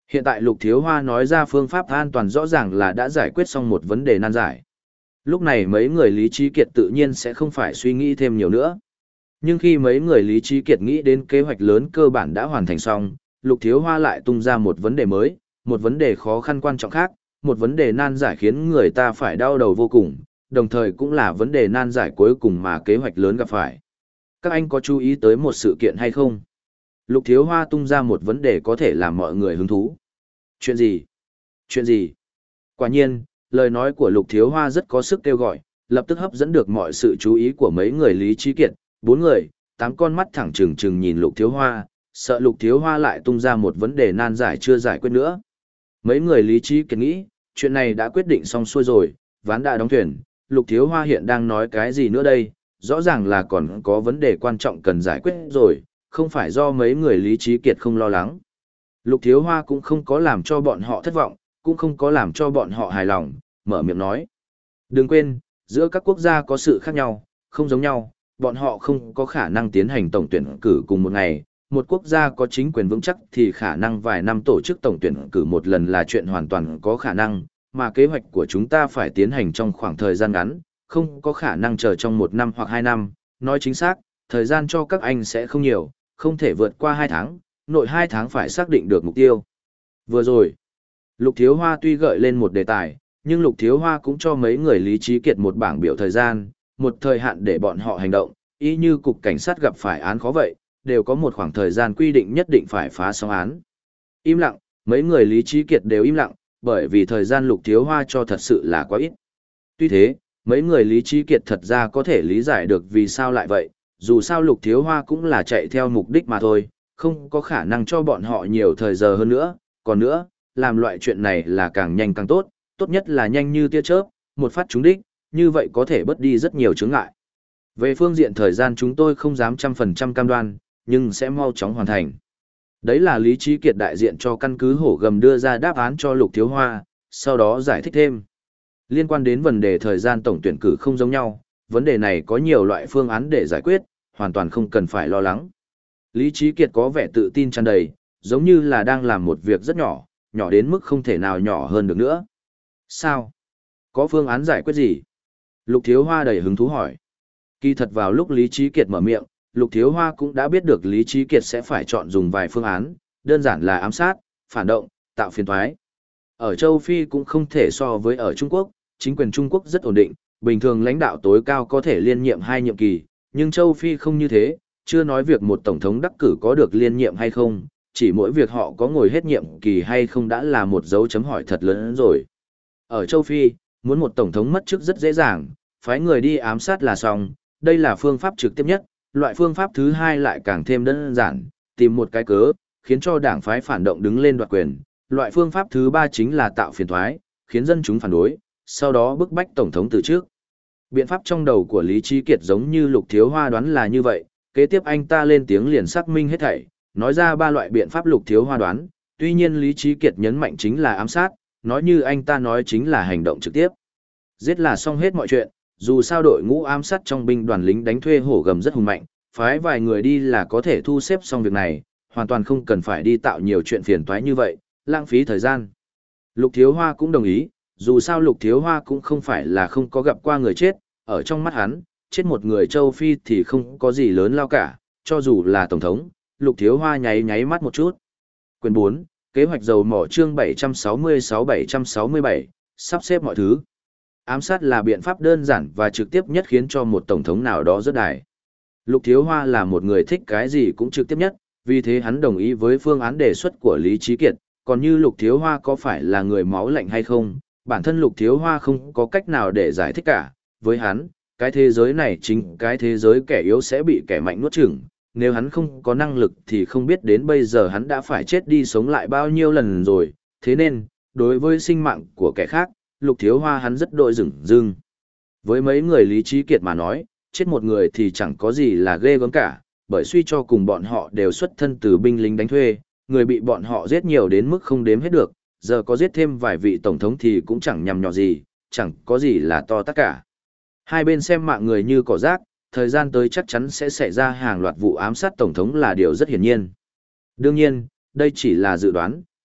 Hiện tại Lục Thiếu Hoa nói ra phương pháp an toàn rõ ràng là đã giải quyết xong một vấn đề nan giải. Lúc này mấy người Lý Trí Kiệt tự nhiên sẽ không phải suy nghĩ thêm nhiều nữa. Nhưng khi mấy người Lý Trí Kiệt nghĩ đến kế hoạch lớn cơ bản đã hoàn thành xong, Lục Thiếu Hoa lại tung ra một vấn đề mới, một vấn đề khó khăn quan trọng khác, một vấn đề nan giải khiến người ta phải đau đầu vô cùng, đồng thời cũng là vấn đề nan giải cuối cùng mà kế hoạch lớn gặp phải. Các anh có chú ý tới một sự kiện hay không? Lục Thiếu Hoa tung ra một vấn đề có thể làm mọi người hứng thú. Chuyện gì? Chuyện gì? Quả nhiên, lời nói của Lục Thiếu Hoa rất có sức kêu gọi, lập tức hấp dẫn được mọi sự chú ý của mấy người Lý Trí Kiệt, bốn người, tám con mắt thẳng trừng trừng nhìn Lục Thiếu Hoa, sợ Lục Thiếu Hoa lại tung ra một vấn đề nan giải chưa giải quyết nữa. Mấy người Lý Trí Kiệt nghĩ, chuyện này đã quyết định xong xuôi rồi, ván đã đóng thuyền, Lục Thiếu Hoa hiện đang nói cái gì nữa đây, rõ ràng là còn có vấn đề quan trọng cần giải quyết rồi, không phải do mấy người Lý Trí Kiệt không lo lắng. Lục Thiếu Hoa cũng không có làm cho bọn họ thất vọng, cũng không có làm cho bọn họ hài lòng, mở miệng nói. Đừng quên, giữa các quốc gia có sự khác nhau, không giống nhau, bọn họ không có khả năng tiến hành tổng tuyển cử cùng một ngày. Một quốc gia có chính quyền vững chắc thì khả năng vài năm tổ chức tổng tuyển cử một lần là chuyện hoàn toàn có khả năng, mà kế hoạch của chúng ta phải tiến hành trong khoảng thời gian ngắn, không có khả năng chờ trong một năm hoặc hai năm. Nói chính xác, thời gian cho các anh sẽ không nhiều, không thể vượt qua hai tháng, nội hai tháng phải xác định được mục tiêu. Vừa rồi, Lục Thiếu Hoa tuy gợi lên một đề tài, nhưng Lục Thiếu Hoa cũng cho mấy người Lý Trí Kiệt một bảng biểu thời gian, một thời hạn để bọn họ hành động, y như cục cảnh sát gặp phải án khó vậy, đều có một khoảng thời gian quy định nhất định phải phá xong án. Im lặng, mấy người Lý Trí Kiệt đều im lặng, bởi vì thời gian Lục Thiếu Hoa cho thật sự là quá ít. Tuy thế, mấy người Lý Trí Kiệt thật ra có thể lý giải được vì sao lại vậy, dù sao Lục Thiếu Hoa cũng là chạy theo mục đích mà thôi, không có khả năng cho bọn họ nhiều thời giờ hơn nữa, còn nữa, làm loại chuyện này là càng nhanh càng tốt, tốt nhất là nhanh như tia chớp, một phát trúng đích, như vậy có thể bớt đi rất nhiều chướng ngại. Về phương diện thời gian chúng tôi không dám trăm phần trăm cam đoan, nhưng sẽ mau chóng hoàn thành. Đấy là Lý Trí Kiệt đại diện cho căn cứ hổ gầm đưa ra đáp án cho Lục Thiếu Hoa, sau đó giải thích thêm. Liên quan đến vấn đề thời gian tổng tuyển cử không giống nhau, vấn đề này có nhiều loại phương án để giải quyết, hoàn toàn không cần phải lo lắng. Lý Trí Kiệt có vẻ tự tin tràn đầy, giống như là đang làm một việc rất nhỏ, nhỏ đến mức không thể nào nhỏ hơn được nữa. Sao? Có phương án giải quyết gì? Lục Thiếu Hoa đầy hứng thú hỏi. Kỳ thật vào lúc Lý Trí Kiệt mở miệng, Lục Thiếu Hoa cũng đã biết được Lý Trí Kiệt sẽ phải chọn dùng vài phương án, đơn giản là ám sát, phản động, tạo phiền toái. Ở châu Phi cũng không thể so với ở Trung Quốc, chính quyền Trung Quốc rất ổn định, bình thường lãnh đạo tối cao có thể liên nhiệm hai nhiệm kỳ, nhưng châu Phi không như thế, chưa nói việc một tổng thống đắc cử có được liên nhiệm hay không, chỉ mỗi việc họ có ngồi hết nhiệm kỳ hay không đã là một dấu chấm hỏi thật lớn hơn rồi. Ở châu Phi, muốn một tổng thống mất chức rất dễ dàng, phái người đi ám sát là xong, đây là phương pháp trực tiếp nhất, loại phương pháp thứ hai lại càng thêm đơn giản, tìm một cái cớ, khiến cho đảng phái phản động đứng lên đoạt quyền, loại phương pháp thứ ba chính là tạo phiền toái, khiến dân chúng phản đối, sau đó bức bách tổng thống từ trước. Biện pháp trong đầu của Lý Trí Kiệt giống như Lục Thiếu Hoa đoán là như vậy, kế tiếp anh ta lên tiếng liền xác minh hết thảy, nói ra ba loại biện pháp Lục Thiếu Hoa đoán, tuy nhiên Lý Trí Kiệt nhấn mạnh chính là ám sát, nói như anh ta nói chính là hành động trực tiếp. Giết là xong hết mọi chuyện, dù sao đội ngũ ám sát trong binh đoàn lính đánh thuê hổ gầm rất hùng mạnh, phái vài người đi là có thể thu xếp xong việc này, hoàn toàn không cần phải đi tạo nhiều chuyện phiền toái như vậy, lãng phí thời gian. Lục Thiếu Hoa cũng đồng ý, dù sao Lục Thiếu Hoa cũng không phải là không có gặp qua người chết, ở trong mắt hắn, chết một người châu Phi thì không có gì lớn lao cả, cho dù là tổng thống, Lục Thiếu Hoa nháy nháy mắt một chút. Quyền bốn, kế hoạch dầu mỏ chương bảy trăm sáu mươi sáu bảy trăm sáu mươi bảy, sắp xếp mọi thứ. Ám sát là biện pháp đơn giản và trực tiếp nhất khiến cho một tổng thống nào đó rớt đài. Lục Thiếu Hoa là một người thích cái gì cũng trực tiếp nhất, vì thế hắn đồng ý với phương án đề xuất của Lý Trí Kiệt, còn như Lục Thiếu Hoa có phải là người máu lạnh hay không, bản thân Lục Thiếu Hoa không có cách nào để giải thích cả, với hắn, cái thế giới này chính cái thế giới kẻ yếu sẽ bị kẻ mạnh nuốt chửng, nếu hắn không có năng lực thì không biết đến bây giờ hắn đã phải chết đi sống lại bao nhiêu lần rồi, thế nên, đối với sinh mạng của kẻ khác, Lục Thiếu Hoa hắn rất đội dửng dưng. Với mấy người Lý Trí Kiệt mà nói, chết một người thì chẳng có gì là ghê gớm cả, bởi suy cho cùng bọn họ đều xuất thân từ binh lính đánh thuê, người bị bọn họ giết nhiều đến mức không đếm hết được, giờ có giết thêm vài vị tổng thống thì cũng chẳng nhằm nhọ gì, chẳng có gì là to tất cả. Hai bên xem mạng người như cỏ rác, thời gian tới chắc chắn sẽ xảy ra hàng loạt vụ ám sát tổng thống là điều rất hiển nhiên. Đương nhiên, đây chỉ là dự đoán,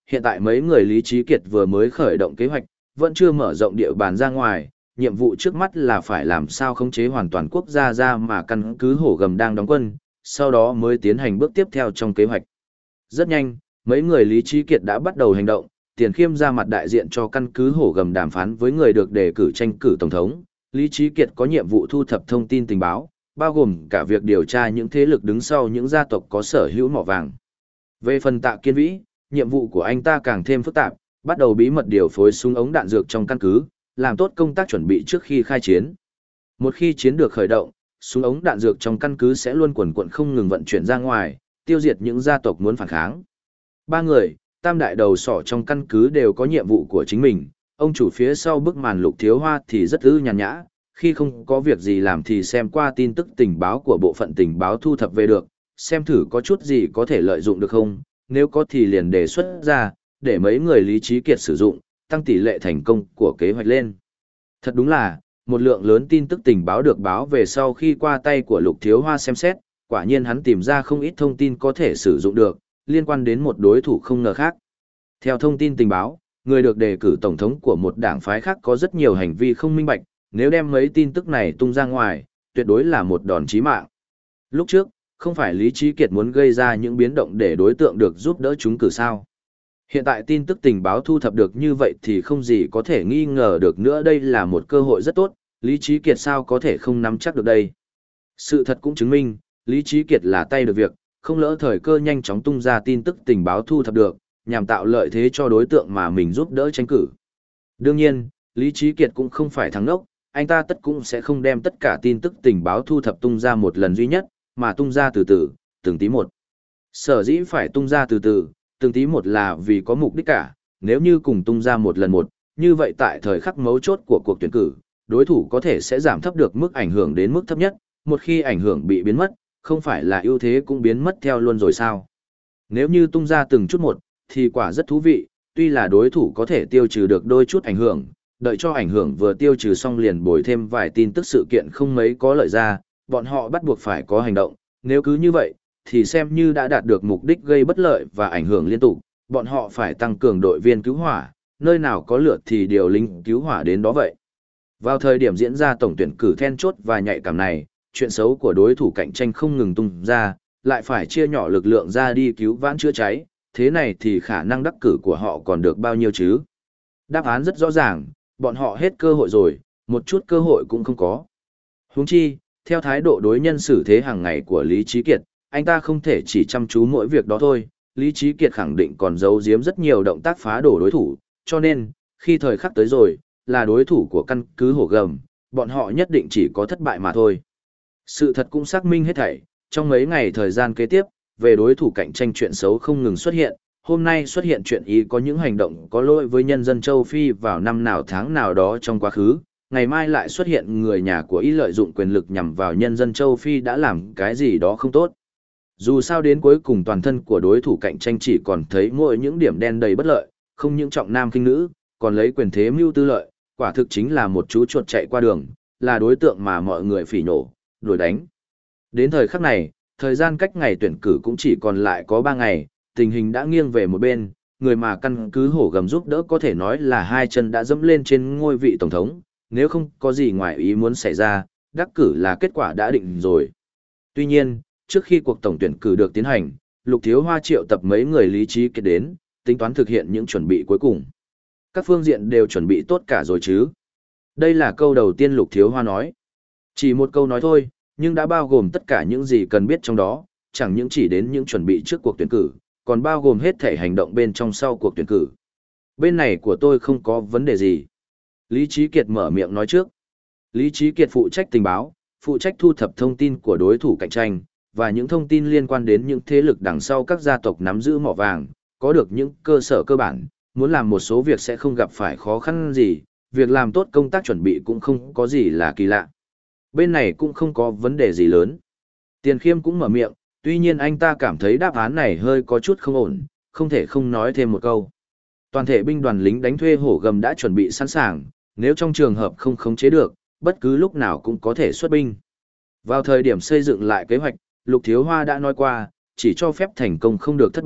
hiện tại mấy người Lý Trí Kiệt vừa mới khởi động kế hoạch, vẫn chưa mở rộng địa bàn ra ngoài, nhiệm vụ trước mắt là phải làm sao khống chế hoàn toàn quốc gia ra mà căn cứ Hổ Gầm đang đóng quân, sau đó mới tiến hành bước tiếp theo trong kế hoạch. Rất nhanh, mấy người Lý Trí Kiệt đã bắt đầu hành động, Tiền Khiêm ra mặt đại diện cho căn cứ Hổ Gầm đàm phán với người được đề cử tranh cử tổng thống. Lý Trí Kiệt có nhiệm vụ thu thập thông tin tình báo, bao gồm cả việc điều tra những thế lực đứng sau những gia tộc có sở hữu mỏ vàng. Về phần Tạ Kiên Vĩ, nhiệm vụ của anh ta càng thêm phức tạp, bắt đầu bí mật điều phối súng ống đạn dược trong căn cứ, làm tốt công tác chuẩn bị trước khi khai chiến. Một khi chiến được khởi động, súng ống đạn dược trong căn cứ sẽ luôn quần quận không ngừng vận chuyển ra ngoài, tiêu diệt những gia tộc muốn phản kháng. Ba người, tam đại đầu sỏ trong căn cứ đều có nhiệm vụ của chính mình, ông chủ phía sau bức màn Lục Thiếu Hoa thì rất ư nhàn nhã, khi không có việc gì làm thì xem qua tin tức tình báo của bộ phận tình báo thu thập về được, xem thử có chút gì có thể lợi dụng được không, nếu có thì liền đề xuất ra, để mấy người Lý Trí Kiệt sử dụng, tăng tỷ lệ thành công của kế hoạch lên. Thật đúng là, một lượng lớn tin tức tình báo được báo về sau khi qua tay của Lục Thiếu Hoa xem xét, quả nhiên hắn tìm ra không ít thông tin có thể sử dụng được, liên quan đến một đối thủ không ngờ khác. Theo thông tin tình báo, người được đề cử tổng thống của một đảng phái khác có rất nhiều hành vi không minh bạch, nếu đem mấy tin tức này tung ra ngoài, tuyệt đối là một đòn chí mạng. Lúc trước, không phải Lý Trí Kiệt muốn gây ra những biến động để đối tượng được giúp đỡ chúng cử sao. Hiện tại tin tức tình báo thu thập được như vậy thì không gì có thể nghi ngờ được nữa, đây là một cơ hội rất tốt, Lý Trí Kiệt sao có thể không nắm chắc được đây. Sự thật cũng chứng minh, Lý Trí Kiệt là tay được việc, không lỡ thời cơ nhanh chóng tung ra tin tức tình báo thu thập được, nhằm tạo lợi thế cho đối tượng mà mình giúp đỡ tranh cử. Đương nhiên, Lý Trí Kiệt cũng không phải thằng ngốc, anh ta tất cũng sẽ không đem tất cả tin tức tình báo thu thập tung ra một lần duy nhất, mà tung ra từ từ, từng tí một. Sở dĩ phải tung ra từ từ, từng tí một là vì có mục đích cả, nếu như cùng tung ra một lần một, như vậy tại thời khắc mấu chốt của cuộc tuyển cử, đối thủ có thể sẽ giảm thấp được mức ảnh hưởng đến mức thấp nhất, một khi ảnh hưởng bị biến mất, không phải là ưu thế cũng biến mất theo luôn rồi sao. Nếu như tung ra từng chút một, thì quả rất thú vị, tuy là đối thủ có thể tiêu trừ được đôi chút ảnh hưởng, đợi cho ảnh hưởng vừa tiêu trừ xong liền bồi thêm vài tin tức sự kiện không mấy có lợi ra, bọn họ bắt buộc phải có hành động, nếu cứ như vậy, thì xem như đã đạt được mục đích gây bất lợi và ảnh hưởng liên tục, bọn họ phải tăng cường đội viên cứu hỏa, nơi nào có lửa thì điều lính cứu hỏa đến đó vậy. Vào thời điểm diễn ra tổng tuyển cử then chốt và nhạy cảm này, chuyện xấu của đối thủ cạnh tranh không ngừng tung ra, lại phải chia nhỏ lực lượng ra đi cứu vãn chữa cháy, thế này thì khả năng đắc cử của họ còn được bao nhiêu chứ? Đáp án rất rõ ràng, bọn họ hết cơ hội rồi, một chút cơ hội cũng không có. Huống chi, theo thái độ đối nhân xử thế hàng ngày của Lý Trí Kiệt, anh ta không thể chỉ chăm chú mỗi việc đó thôi, Lý Trí Kiệt khẳng định còn giấu giếm rất nhiều động tác phá đổ đối thủ, cho nên, khi thời khắc tới rồi, là đối thủ của căn cứ Hổ Gầm, bọn họ nhất định chỉ có thất bại mà thôi. Sự thật cũng xác minh hết thảy, trong mấy ngày thời gian kế tiếp, về đối thủ cạnh tranh chuyện xấu không ngừng xuất hiện, hôm nay xuất hiện chuyện ý có những hành động có lỗi với nhân dân châu Phi vào năm nào tháng nào đó trong quá khứ, ngày mai lại xuất hiện người nhà của ý lợi dụng quyền lực nhằm vào nhân dân châu Phi đã làm cái gì đó không tốt. Dù sao đến cuối cùng toàn thân của đối thủ cạnh tranh chỉ còn thấy mỗi những điểm đen đầy bất lợi, không những trọng nam khinh nữ, còn lấy quyền thế mưu tư lợi, quả thực chính là một chú chuột chạy qua đường, là đối tượng mà mọi người phỉ nhổ, đuổi đánh. Đến thời khắc này, thời gian cách ngày tuyển cử cũng chỉ còn lại có ba ngày, tình hình đã nghiêng về một bên, người mà căn cứ Hổ Gầm giúp đỡ có thể nói là hai chân đã dẫm lên trên ngôi vị tổng thống, nếu không có gì ngoài ý muốn xảy ra, đắc cử là kết quả đã định rồi. Tuy nhiên, trước khi cuộc tổng tuyển cử được tiến hành, Lục Thiếu Hoa triệu tập mấy người Lý Trí Kiệt đến, tính toán thực hiện những chuẩn bị cuối cùng. Các phương diện đều chuẩn bị tốt cả rồi chứ. Đây là câu đầu tiên Lục Thiếu Hoa nói. Chỉ một câu nói thôi, nhưng đã bao gồm tất cả những gì cần biết trong đó, chẳng những chỉ đến những chuẩn bị trước cuộc tuyển cử, còn bao gồm hết thể hành động bên trong sau cuộc tuyển cử. Bên này của tôi không có vấn đề gì. Lý Trí Kiệt mở miệng nói trước. Lý Trí Kiệt phụ trách tình báo, phụ trách thu thập thông tin của đối thủ cạnh tranh, và những thông tin liên quan đến những thế lực đằng sau các gia tộc nắm giữ mỏ vàng, có được những cơ sở cơ bản, muốn làm một số việc sẽ không gặp phải khó khăn gì, việc làm tốt công tác chuẩn bị cũng không có gì là kỳ lạ. Bên này cũng không có vấn đề gì lớn. Tiền Khiêm cũng mở miệng, tuy nhiên anh ta cảm thấy đáp án này hơi có chút không ổn, không thể không nói thêm một câu. Toàn thể binh đoàn lính đánh thuê Hổ Gầm đã chuẩn bị sẵn sàng, nếu trong trường hợp không khống chế được, bất cứ lúc nào cũng có thể xuất binh. Vào thời điểm xây dựng lại kế hoạch, Lục Thiếu Hoa đã nói qua, chỉ cho phép thành công không được thất bại,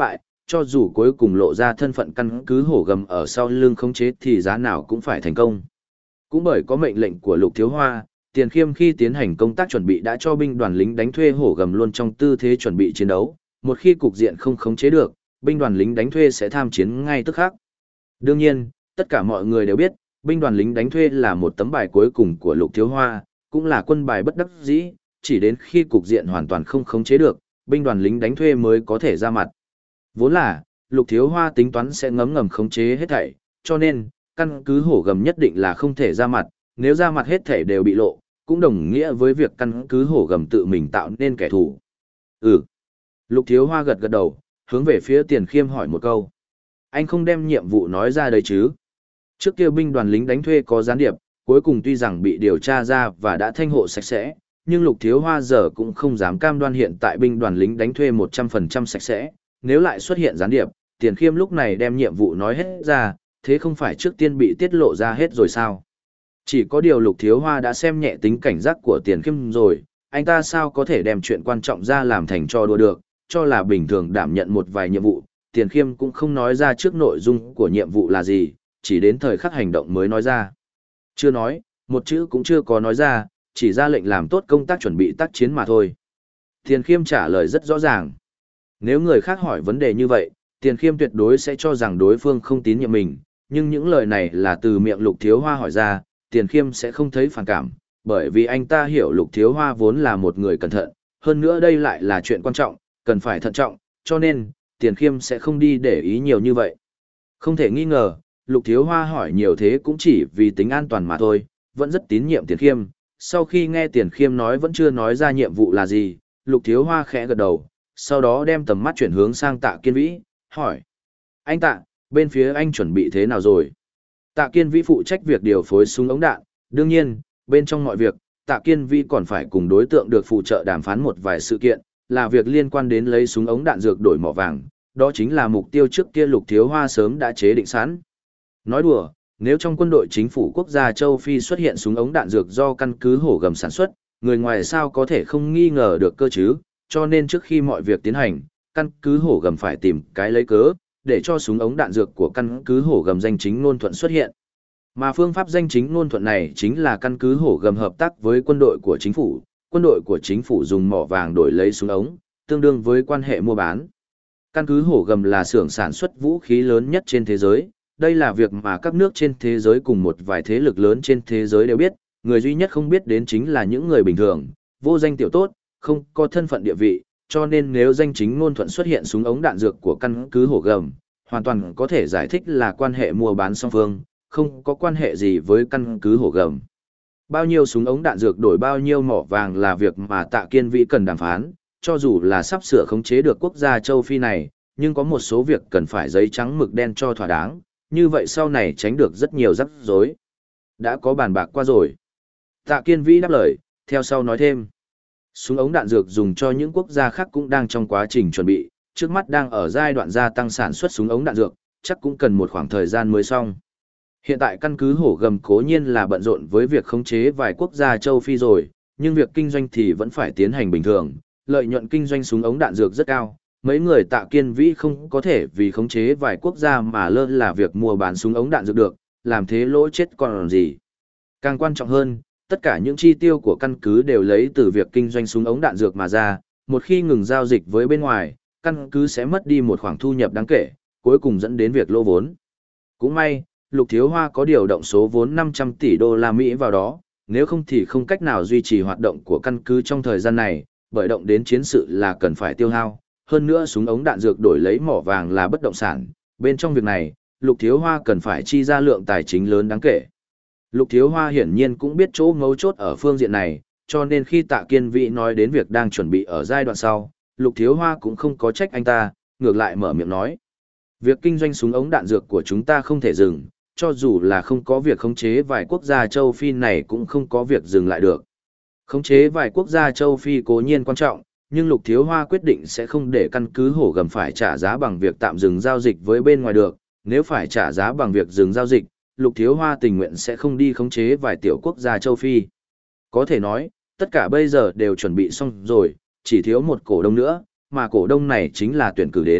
cho dù cuối cùng lộ ra thân phận căn cứ hổ gầm ở sau lưng khống chế thì giá nào cũng phải thành công. Cũng bởi có mệnh lệnh của Lục Thiếu Hoa, Tiền Khiêm khi tiến hành công tác chuẩn bị đã cho binh đoàn lính đánh thuê hổ gầm luôn trong tư thế chuẩn bị chiến đấu, một khi cục diện không khống chế được, binh đoàn lính đánh thuê sẽ tham chiến ngay tức khắc. Đương nhiên, tất cả mọi người đều biết, binh đoàn lính đánh thuê là một tấm bài cuối cùng của Lục Thiếu Hoa, cũng là quân bài bất đắc dĩ, chỉ đến khi cục diện hoàn toàn không khống chế được, binh đoàn lính đánh thuê mới có thể ra mặt. Vốn là, Lục Thiếu Hoa tính toán sẽ ngấm ngầm khống chế hết thảy, cho nên, căn cứ hổ gầm nhất định là không thể ra mặt, nếu ra mặt hết thảy đều bị lộ, cũng đồng nghĩa với việc căn cứ hổ gầm tự mình tạo nên kẻ thù. Ừ. Lục Thiếu Hoa gật gật đầu, hướng về phía Tiền Khiêm hỏi một câu. Anh không đem nhiệm vụ nói ra đấy chứ? Trước kia binh đoàn lính đánh thuê có gián điệp, cuối cùng tuy rằng bị điều tra ra và đã thanh hộ sạch sẽ, nhưng Lục Thiếu Hoa giờ cũng không dám cam đoan hiện tại binh đoàn lính đánh thuê một trăm phần trăm sạch sẽ, nếu lại xuất hiện gián điệp, Tiền Khiêm lúc này đem nhiệm vụ nói hết ra, thế không phải trước tiên bị tiết lộ ra hết rồi sao? Chỉ có điều Lục Thiếu Hoa đã xem nhẹ tính cảnh giác của Tiền Khiêm rồi, anh ta sao có thể đem chuyện quan trọng ra làm thành trò đùa được, cho là bình thường đảm nhận một vài nhiệm vụ, Tiền Khiêm cũng không nói ra trước nội dung của nhiệm vụ là gì, chỉ đến thời khắc hành động mới nói ra. Chưa nói, một chữ cũng chưa có nói ra, chỉ ra lệnh làm tốt công tác chuẩn bị tác chiến mà thôi. Tiền Khiêm trả lời rất rõ ràng. Nếu người khác hỏi vấn đề như vậy, Tiền Khiêm tuyệt đối sẽ cho rằng đối phương không tín nhiệm mình, nhưng những lời này là từ miệng Lục Thiếu Hoa hỏi ra, Tiền Khiêm sẽ không thấy phản cảm, bởi vì anh ta hiểu Lục Thiếu Hoa vốn là một người cẩn thận, hơn nữa đây lại là chuyện quan trọng, cần phải thận trọng, cho nên, Tiền Khiêm sẽ không đi để ý nhiều như vậy. Không thể nghi ngờ, Lục Thiếu Hoa hỏi nhiều thế cũng chỉ vì tính an toàn mà thôi, vẫn rất tín nhiệm Tiền Khiêm. Sau khi nghe Tiền Khiêm nói vẫn chưa nói ra nhiệm vụ là gì, Lục Thiếu Hoa khẽ gật đầu, sau đó đem tầm mắt chuyển hướng sang Tạ Kiên Vĩ, hỏi. Anh Tạ, bên phía anh chuẩn bị thế nào rồi? Tạ Kiên Vĩ phụ trách việc điều phối súng ống đạn, đương nhiên, bên trong mọi việc, Tạ Kiên Vĩ còn phải cùng đối tượng được phụ trợ đàm phán một vài sự kiện, là việc liên quan đến lấy súng ống đạn dược đổi mỏ vàng, đó chính là mục tiêu trước kia Lục Thiếu Hoa sớm đã chế định sẵn. Nói đùa, nếu trong quân đội chính phủ quốc gia châu Phi xuất hiện súng ống đạn dược do căn cứ hổ gầm sản xuất, người ngoài sao có thể không nghi ngờ được cơ chứ, cho nên trước khi mọi việc tiến hành, căn cứ hổ gầm phải tìm cái lấy cớ, để cho súng ống đạn dược của căn cứ hổ gầm danh chính ngôn thuận xuất hiện. Mà phương pháp danh chính ngôn thuận này chính là căn cứ hổ gầm hợp tác với quân đội của chính phủ, quân đội của chính phủ dùng mỏ vàng đổi lấy súng ống, tương đương với quan hệ mua bán. Căn cứ hổ gầm là xưởng sản xuất vũ khí lớn nhất trên thế giới, đây là việc mà các nước trên thế giới cùng một vài thế lực lớn trên thế giới đều biết, người duy nhất không biết đến chính là những người bình thường, vô danh tiểu tốt, không có thân phận địa vị, cho nên nếu danh chính ngôn thuận xuất hiện súng ống đạn dược của căn cứ hổ gầm, hoàn toàn có thể giải thích là quan hệ mua bán song phương, không có quan hệ gì với căn cứ hổ gầm. Bao nhiêu súng ống đạn dược đổi bao nhiêu mỏ vàng là việc mà Tạ Kiên Vĩ cần đàm phán, cho dù là sắp sửa khống chế được quốc gia châu Phi này, nhưng có một số việc cần phải giấy trắng mực đen cho thỏa đáng, như vậy sau này tránh được rất nhiều rắc rối. Đã có bàn bạc qua rồi. Tạ Kiên Vĩ đáp lời, theo sau nói thêm. Súng ống đạn dược dùng cho những quốc gia khác cũng đang trong quá trình chuẩn bị, trước mắt đang ở giai đoạn gia tăng sản xuất súng ống đạn dược, chắc cũng cần một khoảng thời gian mới xong. Hiện tại căn cứ hổ gầm cố nhiên là bận rộn với việc khống chế vài quốc gia châu Phi rồi, nhưng việc kinh doanh thì vẫn phải tiến hành bình thường, lợi nhuận kinh doanh súng ống đạn dược rất cao. Mấy người Tạ Kiên Vĩ không có thể vì khống chế vài quốc gia mà lơ là việc mua bán súng ống đạn dược được, làm thế lỗ chết còn làm gì. Càng quan trọng hơn, tất cả những chi tiêu của căn cứ đều lấy từ việc kinh doanh súng ống đạn dược mà ra, một khi ngừng giao dịch với bên ngoài, căn cứ sẽ mất đi một khoản thu nhập đáng kể, cuối cùng dẫn đến việc lỗ vốn. Cũng may, Lục Thiếu Hoa có điều động số vốn năm trăm tỷ đô la Mỹ vào đó, nếu không thì không cách nào duy trì hoạt động của căn cứ trong thời gian này, bởi động đến chiến sự là cần phải tiêu hao. Hơn nữa súng ống đạn dược đổi lấy mỏ vàng là bất động sản, bên trong việc này, Lục Thiếu Hoa cần phải chi ra lượng tài chính lớn đáng kể. Lục Thiếu Hoa hiển nhiên cũng biết chỗ ngấu chốt ở phương diện này, cho nên khi Tạ Kiên Vĩ nói đến việc đang chuẩn bị ở giai đoạn sau, Lục Thiếu Hoa cũng không có trách anh ta, ngược lại mở miệng nói. Việc kinh doanh súng ống đạn dược của chúng ta không thể dừng, cho dù là không có việc khống chế vài quốc gia châu Phi này cũng không có việc dừng lại được. Khống chế vài quốc gia châu Phi cố nhiên quan trọng, nhưng Lục Thiếu Hoa quyết định sẽ không để căn cứ hổ gầm phải trả giá bằng việc tạm dừng giao dịch với bên ngoài được, nếu phải trả giá bằng việc dừng giao dịch, Lục Thiếu Hoa tình nguyện sẽ không đi khống chế vài tiểu quốc gia châu Phi. Có thể nói, tất cả bây giờ đều chuẩn bị xong rồi, chỉ thiếu một cổ đông nữa, mà cổ đông này chính là tuyển cử đến,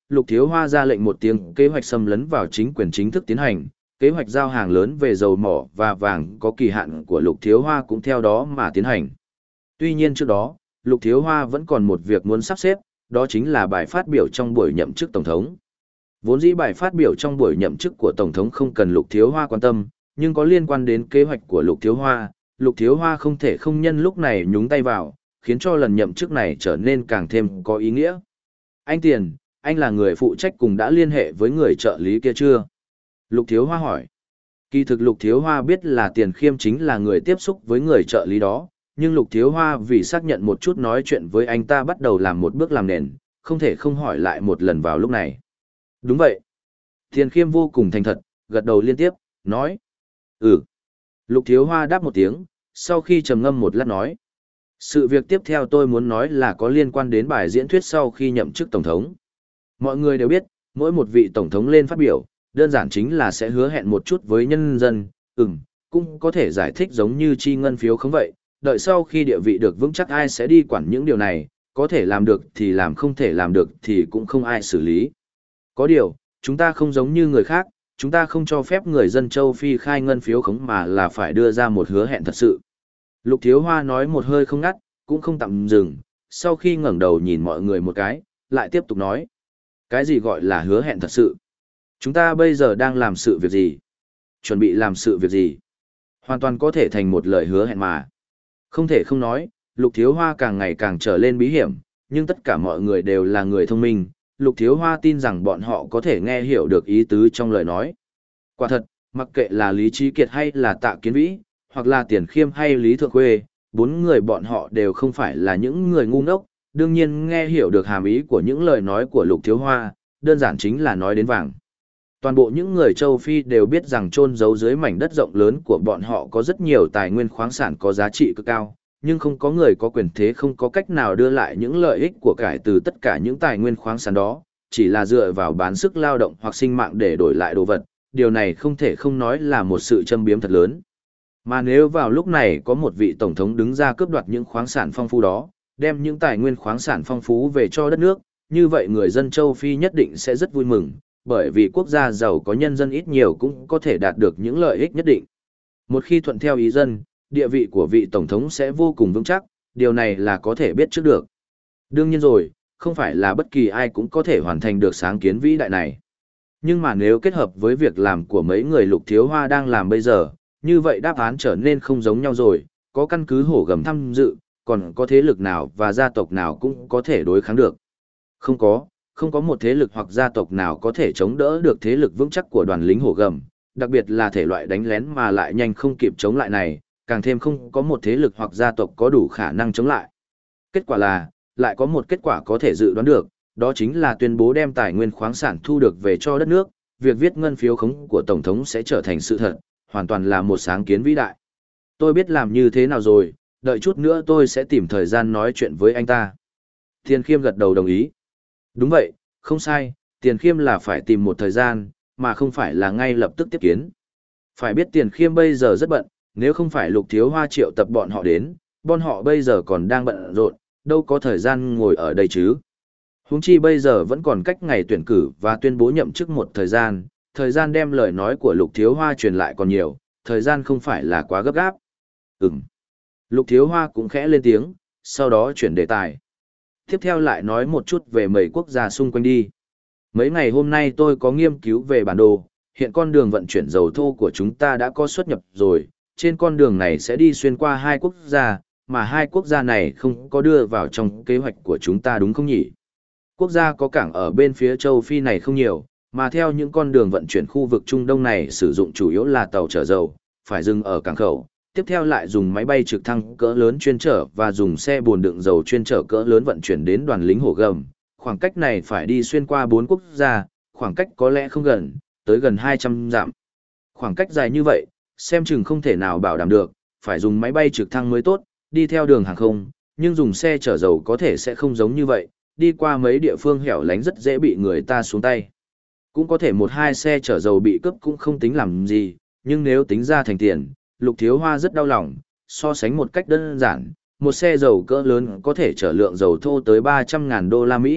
Lục Thiếu Hoa ra lệnh một tiếng, kế hoạch xâm lấn vào chính quyền chính thức tiến hành, kế hoạch giao hàng lớn về dầu mỏ và vàng có kỳ hạn của Lục Thiếu Hoa cũng theo đó mà tiến hành. Tuy nhiên trước đó, Lục Thiếu Hoa vẫn còn một việc muốn sắp xếp, đó chính là bài phát biểu trong buổi nhậm chức Tổng thống. Vốn dĩ bài phát biểu trong buổi nhậm chức của Tổng thống không cần Lục Thiếu Hoa quan tâm, nhưng có liên quan đến kế hoạch của Lục Thiếu Hoa, Lục Thiếu Hoa không thể không nhân lúc này nhúng tay vào, khiến cho lần nhậm chức này trở nên càng thêm có ý nghĩa. Anh Tiền, anh là người phụ trách cùng đã liên hệ với người trợ lý kia chưa? Lục Thiếu Hoa hỏi. Kỳ thực Lục Thiếu Hoa biết là Tiền Khiêm chính là người tiếp xúc với người trợ lý đó, nhưng Lục Thiếu Hoa vì xác nhận một chút nói chuyện với anh ta bắt đầu làm một bước làm nền, không thể không hỏi lại một lần vào lúc này. Đúng vậy. Tiền Khiêm vô cùng thành thật, gật đầu liên tiếp, nói. Ừ. Lục Thiếu Hoa đáp một tiếng, sau khi trầm ngâm một lát nói. Sự việc tiếp theo tôi muốn nói là có liên quan đến bài diễn thuyết sau khi nhậm chức Tổng thống. Mọi người đều biết, mỗi một vị Tổng thống lên phát biểu, đơn giản chính là sẽ hứa hẹn một chút với nhân dân, ừm, cũng có thể giải thích giống như chi ngân phiếu không vậy, đợi sau khi địa vị được vững chắc ai sẽ đi quản những điều này, có thể làm được thì làm, không thể làm được thì cũng không ai xử lý. Có điều, chúng ta không giống như người khác, chúng ta không cho phép người dân châu Phi khai ngân phiếu khống mà là phải đưa ra một hứa hẹn thật sự. Lục Thiếu Hoa nói một hơi không ngắt, cũng không tạm dừng, sau khi ngẩng đầu nhìn mọi người một cái, lại tiếp tục nói. Cái gì gọi là hứa hẹn thật sự? Chúng ta bây giờ đang làm sự việc gì? Chuẩn bị làm sự việc gì? Hoàn toàn có thể thành một lời hứa hẹn mà. Không thể không nói, Lục Thiếu Hoa càng ngày càng trở lên bí hiểm, nhưng tất cả mọi người đều là người thông minh, Lục Thiếu Hoa tin rằng bọn họ có thể nghe hiểu được ý tứ trong lời nói. Quả thật, mặc kệ là Lý Trí Kiệt hay là Tạ Kiến Vĩ, hoặc là Tiền Khiêm hay Lý Thượng Khuê, bốn người bọn họ đều không phải là những người ngu ngốc, đương nhiên nghe hiểu được hàm ý của những lời nói của Lục Thiếu Hoa, đơn giản chính là nói đến vàng. Toàn bộ những người châu Phi đều biết rằng chôn giấu dưới mảnh đất rộng lớn của bọn họ có rất nhiều tài nguyên khoáng sản có giá trị cực cao, nhưng không có người có quyền thế không có cách nào đưa lại những lợi ích của cải từ tất cả những tài nguyên khoáng sản đó, chỉ là dựa vào bán sức lao động hoặc sinh mạng để đổi lại đồ vật, điều này không thể không nói là một sự châm biếm thật lớn. Mà nếu vào lúc này có một vị tổng thống đứng ra cướp đoạt những khoáng sản phong phú đó, đem những tài nguyên khoáng sản phong phú về cho đất nước, như vậy người dân châu Phi nhất định sẽ rất vui mừng, bởi vì quốc gia giàu có nhân dân ít nhiều cũng có thể đạt được những lợi ích nhất định. Một khi thuận theo ý dân, địa vị của vị tổng thống sẽ vô cùng vững chắc, điều này là có thể biết trước được. Đương nhiên rồi, không phải là bất kỳ ai cũng có thể hoàn thành được sáng kiến vĩ đại này. Nhưng mà nếu kết hợp với việc làm của mấy người Lục Thiếu Hoa đang làm bây giờ, như vậy đáp án trở nên không giống nhau rồi, có căn cứ hổ gầm tham dự, còn có thế lực nào và gia tộc nào cũng có thể đối kháng được. Không có, không có một thế lực hoặc gia tộc nào có thể chống đỡ được thế lực vững chắc của đoàn lính hổ gầm, đặc biệt là thể loại đánh lén mà lại nhanh không kịp chống lại này, càng thêm không có một thế lực hoặc gia tộc có đủ khả năng chống lại. Kết quả là, lại có một kết quả có thể dự đoán được, đó chính là tuyên bố đem tài nguyên khoáng sản thu được về cho đất nước, việc viết ngân phiếu khống của Tổng thống sẽ trở thành sự thật, hoàn toàn là một sáng kiến vĩ đại. Tôi biết làm như thế nào rồi, đợi chút nữa tôi sẽ tìm thời gian nói chuyện với anh ta. Tiền Khiêm gật đầu đồng ý. Đúng vậy, không sai, Tiền Khiêm là phải tìm một thời gian, mà không phải là ngay lập tức tiếp kiến. Phải biết Tiền Khiêm bây giờ rất bận, nếu không phải Lục Thiếu Hoa triệu tập bọn họ đến, bọn họ bây giờ còn đang bận rộn, đâu có thời gian ngồi ở đây chứ. Huống chi bây giờ vẫn còn cách ngày tuyển cử và tuyên bố nhậm chức một thời gian, thời gian đem lời nói của Lục Thiếu Hoa truyền lại còn nhiều, thời gian không phải là quá gấp gáp. Ừm. Lục Thiếu Hoa cũng khẽ lên tiếng, sau đó chuyển đề tài. Tiếp theo lại nói một chút về mấy quốc gia xung quanh đi. Mấy ngày hôm nay tôi có nghiên cứu về bản đồ, hiện con đường vận chuyển dầu thô của chúng ta đã có xuất nhập rồi, trên con đường này sẽ đi xuyên qua hai quốc gia, mà hai quốc gia này không có đưa vào trong kế hoạch của chúng ta đúng không nhỉ? Quốc gia có cảng ở bên phía châu Phi này không nhiều, mà theo những con đường vận chuyển khu vực Trung Đông này sử dụng chủ yếu là tàu chở dầu, phải dừng ở cảng khẩu, tiếp theo lại dùng máy bay trực thăng cỡ lớn chuyên chở và dùng xe bồn đựng dầu chuyên chở cỡ lớn vận chuyển đến đoàn lính hổ gầm. Khoảng cách này phải đi xuyên qua bốn quốc gia, khoảng cách có lẽ không gần, tới gần hai trăm dặm. Khoảng cách dài như vậy, xem chừng không thể nào bảo đảm được, phải dùng máy bay trực thăng mới tốt, đi theo đường hàng không, nhưng dùng xe chở dầu có thể sẽ không giống như vậy, đi qua mấy địa phương hẻo lánh rất dễ bị người ta xuống tay. Cũng có thể một hai xe chở dầu bị cướp cũng không tính làm gì, nhưng nếu tính ra thành tiền, Lục Thiếu Hoa rất đau lòng, so sánh một cách đơn giản, một xe dầu cỡ lớn có thể chở lượng dầu thô tới ba trăm ngàn đô la Mỹ,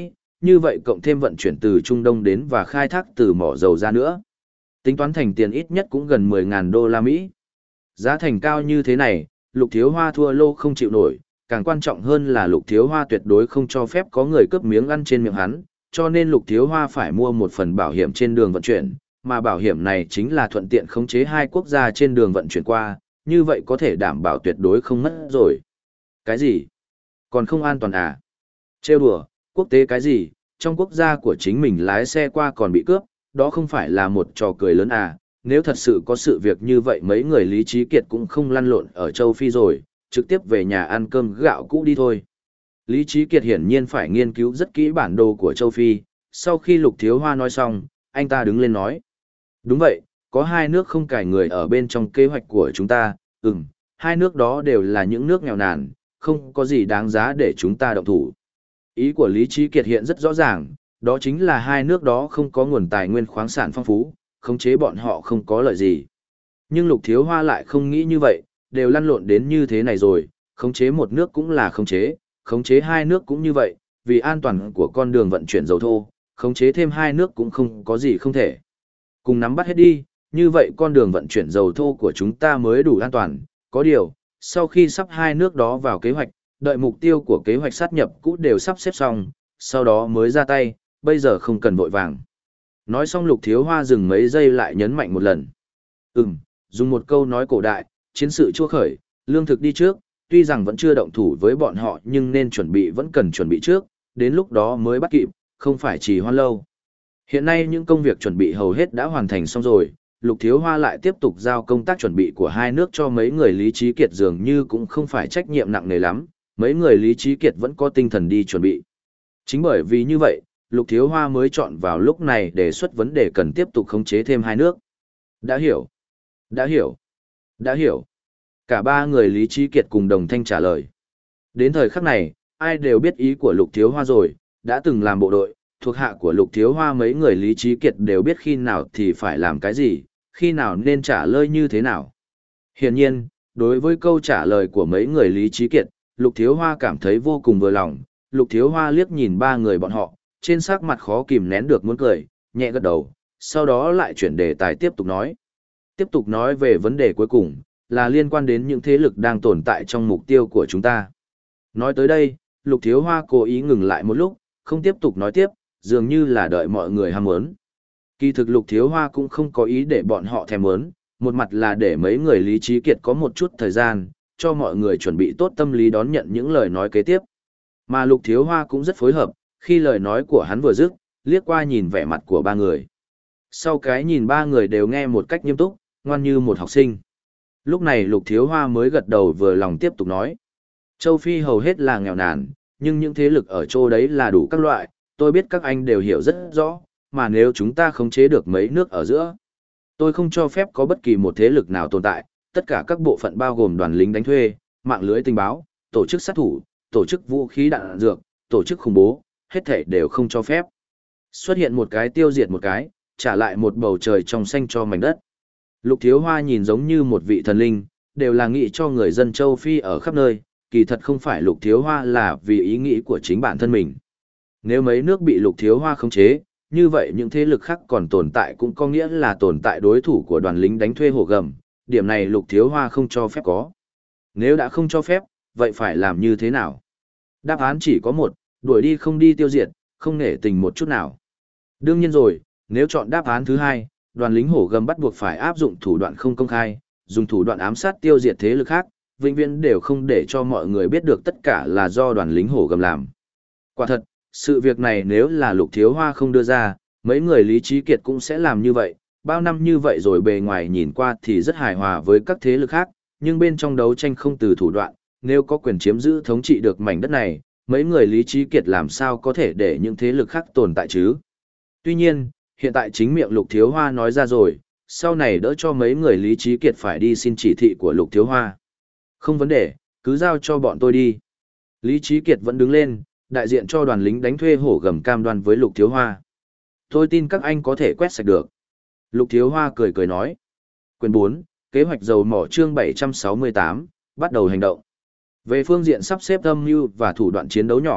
như vậy cộng thêm vận chuyển từ Trung Đông đến và khai thác từ mỏ dầu ra nữa. Tính toán thành tiền ít nhất cũng gần mười nghìn đô la Mỹ. Giá thành cao như thế này, Lục Thiếu Hoa thua lô không chịu nổi, càng quan trọng hơn là Lục Thiếu Hoa tuyệt đối không cho phép có người cướp miếng ăn trên miệng hắn, cho nên Lục Thiếu Hoa phải mua một phần bảo hiểm trên đường vận chuyển, mà bảo hiểm này chính là thuận tiện khống chế hai quốc gia trên đường vận chuyển qua, như vậy có thể đảm bảo tuyệt đối không mất rồi. Cái gì? Còn không an toàn à? Trêu đùa, quốc tế cái gì? Trong quốc gia của chính mình lái xe qua còn bị cướp, đó không phải là một trò cười lớn à? Nếu thật sự có sự việc như vậy mấy người Lý Trí Kiệt cũng không lăn lộn ở châu Phi rồi, trực tiếp về nhà ăn cơm gạo cũ đi thôi. Lý Trí Kiệt hiển nhiên phải nghiên cứu rất kỹ bản đồ của châu Phi, sau khi Lục Thiếu Hoa nói xong, anh ta đứng lên nói. Đúng vậy, có hai nước không cải người ở bên trong kế hoạch của chúng ta, ừm, hai nước đó đều là những nước nghèo nàn, không có gì đáng giá để chúng ta động thủ. Ý của Lý Trí Kiệt hiện rất rõ ràng, đó chính là hai nước đó không có nguồn tài nguyên khoáng sản phong phú, khống chế bọn họ không có lợi gì. Nhưng Lục Thiếu Hoa lại không nghĩ như vậy, đều lăn lộn đến như thế này rồi, khống chế một nước cũng là khống chế, khống chế hai nước cũng như vậy, vì an toàn của con đường vận chuyển dầu thô, khống chế thêm hai nước cũng không có gì không thể. Cùng nắm bắt hết đi, như vậy con đường vận chuyển dầu thô của chúng ta mới đủ an toàn, có điều, sau khi sắp hai nước đó vào kế hoạch, đợi mục tiêu của kế hoạch sát nhập cũ đều sắp xếp xong, sau đó mới ra tay, bây giờ không cần vội vàng. Nói xong Lục Thiếu Hoa dừng mấy giây lại nhấn mạnh một lần. Ừm, dùng một câu nói cổ đại, chiến sự chua khởi, lương thực đi trước, tuy rằng vẫn chưa động thủ với bọn họ nhưng nên chuẩn bị vẫn cần chuẩn bị trước, đến lúc đó mới bắt kịp, không phải trì hoãn lâu. Hiện nay những công việc chuẩn bị hầu hết đã hoàn thành xong rồi, Lục Thiếu Hoa lại tiếp tục giao công tác chuẩn bị của hai nước cho mấy người Lý Trí Kiệt dường như cũng không phải trách nhiệm nặng nề lắm, mấy người Lý Trí Kiệt vẫn có tinh thần đi chuẩn bị. Chính bởi vì như vậy, Lục Thiếu Hoa mới chọn vào lúc này đề xuất vấn đề cần tiếp tục khống chế thêm hai nước. Đã hiểu, đã hiểu, đã hiểu. Cả ba người Lý Trí Kiệt cùng đồng thanh trả lời. Đến thời khắc này, ai đều biết ý của Lục Thiếu Hoa rồi, đã từng làm bộ đội, thuộc hạ của Lục Thiếu Hoa mấy người Lý Trí Kiệt đều biết khi nào thì phải làm cái gì, khi nào nên trả lời như thế nào. Hiển nhiên, đối với câu trả lời của mấy người Lý Trí Kiệt, Lục Thiếu Hoa cảm thấy vô cùng vừa lòng. Lục Thiếu Hoa liếc nhìn ba người bọn họ, trên sắc mặt khó kìm nén được muốn cười, nhẹ gật đầu, sau đó lại chuyển đề tài tiếp tục nói. Tiếp tục nói về vấn đề cuối cùng, là liên quan đến những thế lực đang tồn tại trong mục tiêu của chúng ta. Nói tới đây, Lục Thiếu Hoa cố ý ngừng lại một lúc, không tiếp tục nói tiếp, dường như là đợi mọi người ham muốn. Kỳ thực Lục Thiếu Hoa cũng không có ý để bọn họ thèm muốn, một mặt là để mấy người Lý Trí Kiệt có một chút thời gian, cho mọi người chuẩn bị tốt tâm lý đón nhận những lời nói kế tiếp. Mà Lục Thiếu Hoa cũng rất phối hợp, khi lời nói của hắn vừa dứt, liếc qua nhìn vẻ mặt của ba người. Sau cái nhìn ba người đều nghe một cách nghiêm túc, ngoan như một học sinh. Lúc này Lục Thiếu Hoa mới gật đầu vừa lòng tiếp tục nói. Châu Phi hầu hết là nghèo nàn, nhưng những thế lực ở châu đấy là đủ các loại, tôi biết các anh đều hiểu rất rõ, mà nếu chúng ta khống chế được mấy nước ở giữa, tôi không cho phép có bất kỳ một thế lực nào tồn tại, tất cả các bộ phận bao gồm đoàn lính đánh thuê, mạng lưới tình báo, tổ chức sát thủ, tổ chức vũ khí đạn dược, tổ chức khủng bố, hết thảy đều không cho phép. Xuất hiện một cái tiêu diệt một cái, trả lại một bầu trời trong xanh cho mảnh đất. Lục Thiếu Hoa nhìn giống như một vị thần linh, đều là nghĩ cho người dân châu Phi ở khắp nơi, kỳ thật không phải Lục Thiếu Hoa là vì ý nghĩ của chính bản thân mình. Nếu mấy nước bị Lục Thiếu Hoa khống chế, như vậy những thế lực khác còn tồn tại cũng có nghĩa là tồn tại đối thủ của đoàn lính đánh thuê hổ gầm, điểm này Lục Thiếu Hoa không cho phép có. Nếu đã không cho phép, vậy phải làm như thế nào? Đáp án chỉ có một, đuổi đi không đi tiêu diệt, không nể tình một chút nào. Đương nhiên rồi, nếu chọn đáp án thứ hai, đoàn lính hổ gầm bắt buộc phải áp dụng thủ đoạn không công khai, dùng thủ đoạn ám sát tiêu diệt thế lực khác, vĩnh viễn đều không để cho mọi người biết được tất cả là do đoàn lính hổ gầm làm. Quả thật, sự việc này nếu là Lục Thiếu Hoa không đưa ra, mấy người Lý Trí Kiệt cũng sẽ làm như vậy, bao năm như vậy rồi bề ngoài nhìn qua thì rất hài hòa với các thế lực khác, nhưng bên trong đấu tranh không từ thủ đoạn, nếu có quyền chiếm giữ thống trị được mảnh đất này, mấy người Lý Trí Kiệt làm sao có thể để những thế lực khác tồn tại chứ? Tuy nhiên, hiện tại chính miệng Lục Thiếu Hoa nói ra rồi, sau này đỡ cho mấy người Lý Trí Kiệt phải đi xin chỉ thị của Lục Thiếu Hoa. Không vấn đề, cứ giao cho bọn tôi đi. Lý Trí Kiệt vẫn đứng lên, đại diện cho đoàn lính đánh thuê hổ gầm cam đoan với Lục Thiếu Hoa. Tôi tin các anh có thể quét sạch được. Lục Thiếu Hoa cười cười nói. Quyền bốn, kế hoạch dầu mỏ chương bảy trăm sáu mươi tám, bắt đầu hành động. Về phương diện sắp xếp âm mưu và thủ đoạn chiến đấu nhỏ,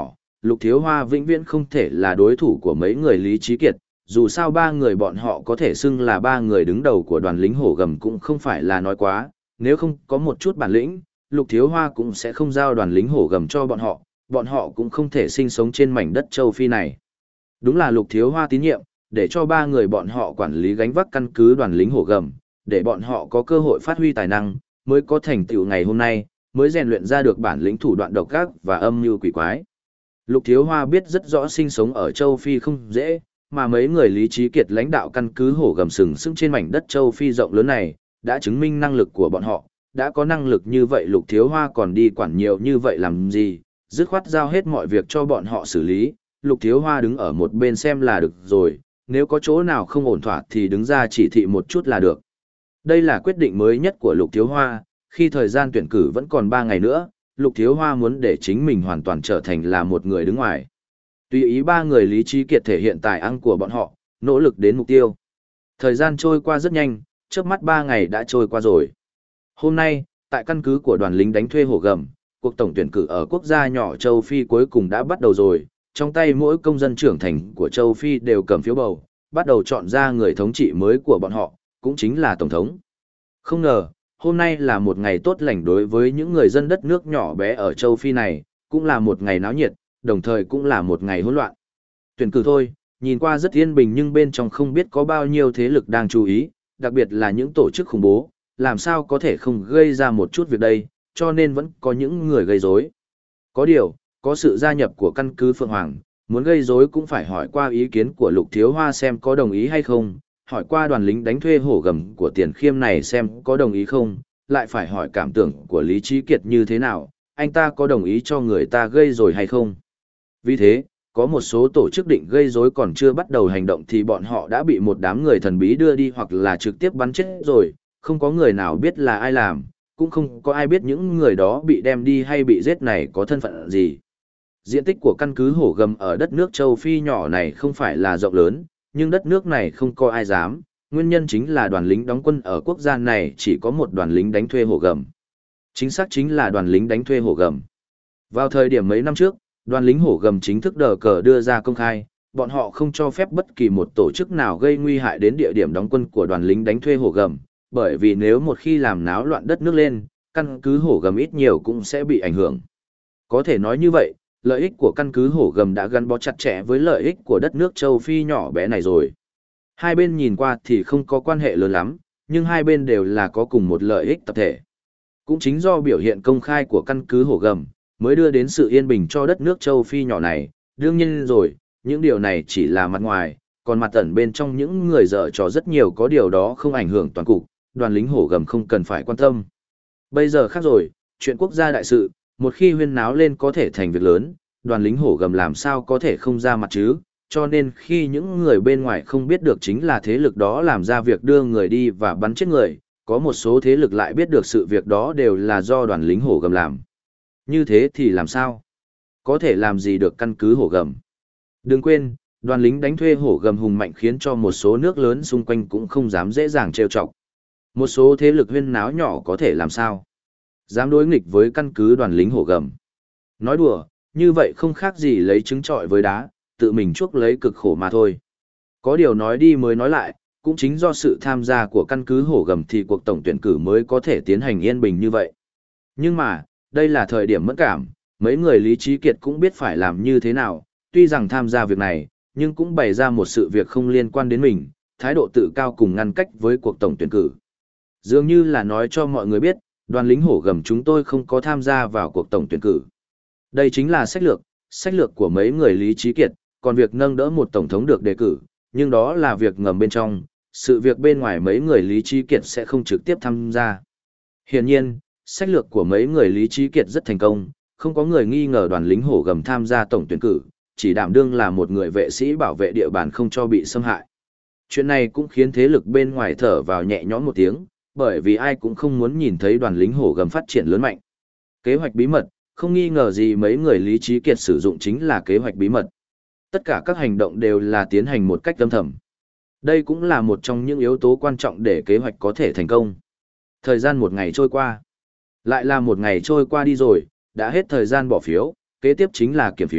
Lục Thiếu Hoa vĩnh viễn không thể là đối thủ của mấy người Lý Trí Kiệt, dù sao ba người bọn họ có thể xưng là ba người đứng đầu của đoàn lính hổ gầm cũng không phải là nói quá, nếu không có một chút bản lĩnh, Lục Thiếu Hoa cũng sẽ không giao đoàn lính hổ gầm cho bọn họ, bọn họ cũng không thể sinh sống trên mảnh đất châu Phi này. Đúng là Lục Thiếu Hoa tín nhiệm, để cho ba người bọn họ quản lý gánh vác căn cứ đoàn lính hổ gầm, để bọn họ có cơ hội phát huy tài năng, mới có thành tựu ngày hôm nay, mới rèn luyện ra được bản lĩnh thủ đoạn độc ác và âm mưu quỷ quái. Lục Thiếu Hoa biết rất rõ sinh sống ở châu Phi không dễ, mà mấy người Lý Trí Kiệt lãnh đạo căn cứ hổ gầm sừng sững trên mảnh đất châu Phi rộng lớn này, đã chứng minh năng lực của bọn họ, đã có năng lực như vậy Lục Thiếu Hoa còn đi quản nhiều như vậy làm gì, dứt khoát giao hết mọi việc cho bọn họ xử lý, Lục Thiếu Hoa đứng ở một bên xem là được rồi, nếu có chỗ nào không ổn thỏa thì đứng ra chỉ thị một chút là được. Đây là quyết định mới nhất của Lục Thiếu Hoa, khi thời gian tuyển cử vẫn còn ba ngày nữa, Lục Thiếu Hoa muốn để chính mình hoàn toàn trở thành là một người đứng ngoài. Tùy ý ba người Lý Trí Kiệt thể hiện tài năng của bọn họ, nỗ lực đến mục tiêu. Thời gian trôi qua rất nhanh, trước mắt ba ngày đã trôi qua rồi. Hôm nay, tại căn cứ của đoàn lính đánh thuê hổ gầm, cuộc tổng tuyển cử ở quốc gia nhỏ châu Phi cuối cùng đã bắt đầu rồi. Trong tay mỗi công dân trưởng thành của châu Phi đều cầm phiếu bầu, bắt đầu chọn ra người thống trị mới của bọn họ, cũng chính là tổng thống. Không ngờ, hôm nay là một ngày tốt lành đối với những người dân đất nước nhỏ bé ở châu Phi này, cũng là một ngày náo nhiệt, đồng thời cũng là một ngày hỗn loạn. Tuyển cử thôi, nhìn qua rất yên bình nhưng bên trong không biết có bao nhiêu thế lực đang chú ý, đặc biệt là những tổ chức khủng bố, làm sao có thể không gây ra một chút việc đây, cho nên vẫn có những người gây rối. Có điều, có sự gia nhập của căn cứ Phượng Hoàng, muốn gây rối cũng phải hỏi qua ý kiến của Lục Thiếu Hoa xem có đồng ý hay không, hỏi qua đoàn lính đánh thuê hổ gầm của Tiền Khiêm này xem có đồng ý không, lại phải hỏi cảm tưởng của Lý Trí Kiệt như thế nào, anh ta có đồng ý cho người ta gây rồi hay không. Vì thế, có một số tổ chức định gây rối còn chưa bắt đầu hành động thì bọn họ đã bị một đám người thần bí đưa đi hoặc là trực tiếp bắn chết rồi, không có người nào biết là ai làm, cũng không có ai biết những người đó bị đem đi hay bị giết này có thân phận gì. Diện tích của căn cứ hổ gầm ở đất nước châu Phi nhỏ này không phải là rộng lớn, nhưng đất nước này không có ai dám, nguyên nhân chính là đoàn lính đóng quân ở quốc gia này chỉ có một đoàn lính đánh thuê hổ gầm. Chính xác chính là đoàn lính đánh thuê hổ gầm. Vào thời điểm mấy năm trước, đoàn lính hổ gầm chính thức đờ cờ đưa ra công khai, bọn họ không cho phép bất kỳ một tổ chức nào gây nguy hại đến địa điểm đóng quân của đoàn lính đánh thuê hổ gầm, bởi vì nếu một khi làm náo loạn đất nước lên, căn cứ hổ gầm ít nhiều cũng sẽ bị ảnh hưởng. Có thể nói như vậy, lợi ích của căn cứ hổ gầm đã gắn bó chặt chẽ với lợi ích của đất nước châu Phi nhỏ bé này rồi. Hai bên nhìn qua thì không có quan hệ lớn lắm, nhưng hai bên đều là có cùng một lợi ích tập thể. Cũng chính do biểu hiện công khai của căn cứ hổ gầm, mới đưa đến sự yên bình cho đất nước châu Phi nhỏ này. Đương nhiên rồi, những điều này chỉ là mặt ngoài, còn mặt ẩn bên trong những người dở trò rất nhiều có điều đó không ảnh hưởng toàn cục, đoàn lính hổ gầm không cần phải quan tâm. Bây giờ khác rồi, chuyện quốc gia đại sự, một khi huyên náo lên có thể thành việc lớn, đoàn lính hổ gầm làm sao có thể không ra mặt chứ, cho nên khi những người bên ngoài không biết được chính là thế lực đó làm ra việc đưa người đi và bắn chết người, có một số thế lực lại biết được sự việc đó đều là do đoàn lính hổ gầm làm. Như thế thì làm sao? Có thể làm gì được căn cứ hổ gầm? Đừng quên, đoàn lính đánh thuê hổ gầm hùng mạnh khiến cho một số nước lớn xung quanh cũng không dám dễ dàng trêu chọc. Một số thế lực huyên náo nhỏ có thể làm sao? Dám đối nghịch với căn cứ đoàn lính hổ gầm. Nói đùa, như vậy không khác gì lấy trứng trọi với đá, tự mình chuốc lấy cực khổ mà thôi. Có điều nói đi mới nói lại, cũng chính do sự tham gia của căn cứ hổ gầm thì cuộc tổng tuyển cử mới có thể tiến hành yên bình như vậy. Nhưng mà, đây là thời điểm mẫn cảm, mấy người Lý Trí Kiệt cũng biết phải làm như thế nào, tuy rằng tham gia việc này, nhưng cũng bày ra một sự việc không liên quan đến mình, thái độ tự cao cùng ngăn cách với cuộc tổng tuyển cử. Dường như là nói cho mọi người biết, đoàn lính hổ gầm chúng tôi không có tham gia vào cuộc tổng tuyển cử. Đây chính là sách lược, sách lược của mấy người Lý Trí Kiệt, còn việc nâng đỡ một tổng thống được đề cử, nhưng đó là việc ngầm bên trong, sự việc bên ngoài mấy người Lý Trí Kiệt sẽ không trực tiếp tham gia. Hiển nhiên, sách lược của mấy người Lý Trí Kiệt rất thành công, không có người nghi ngờ đoàn lính hổ gầm tham gia tổng tuyển cử, chỉ đảm đương là một người vệ sĩ bảo vệ địa bàn không cho bị xâm hại. Chuyện này cũng khiến thế lực bên ngoài thở vào nhẹ nhõm một tiếng, bởi vì ai cũng không muốn nhìn thấy đoàn lính hổ gầm phát triển lớn mạnh. Kế hoạch bí mật, không nghi ngờ gì mấy người Lý Trí Kiệt sử dụng chính là kế hoạch bí mật. Tất cả các hành động đều là tiến hành một cách âm thầm. Đây cũng là một trong những yếu tố quan trọng để kế hoạch có thể thành công. Thời gian một ngày trôi qua. Lại là một ngày trôi qua đi rồi, đã hết thời gian bỏ phiếu, kế tiếp chính là kiểm phiếu.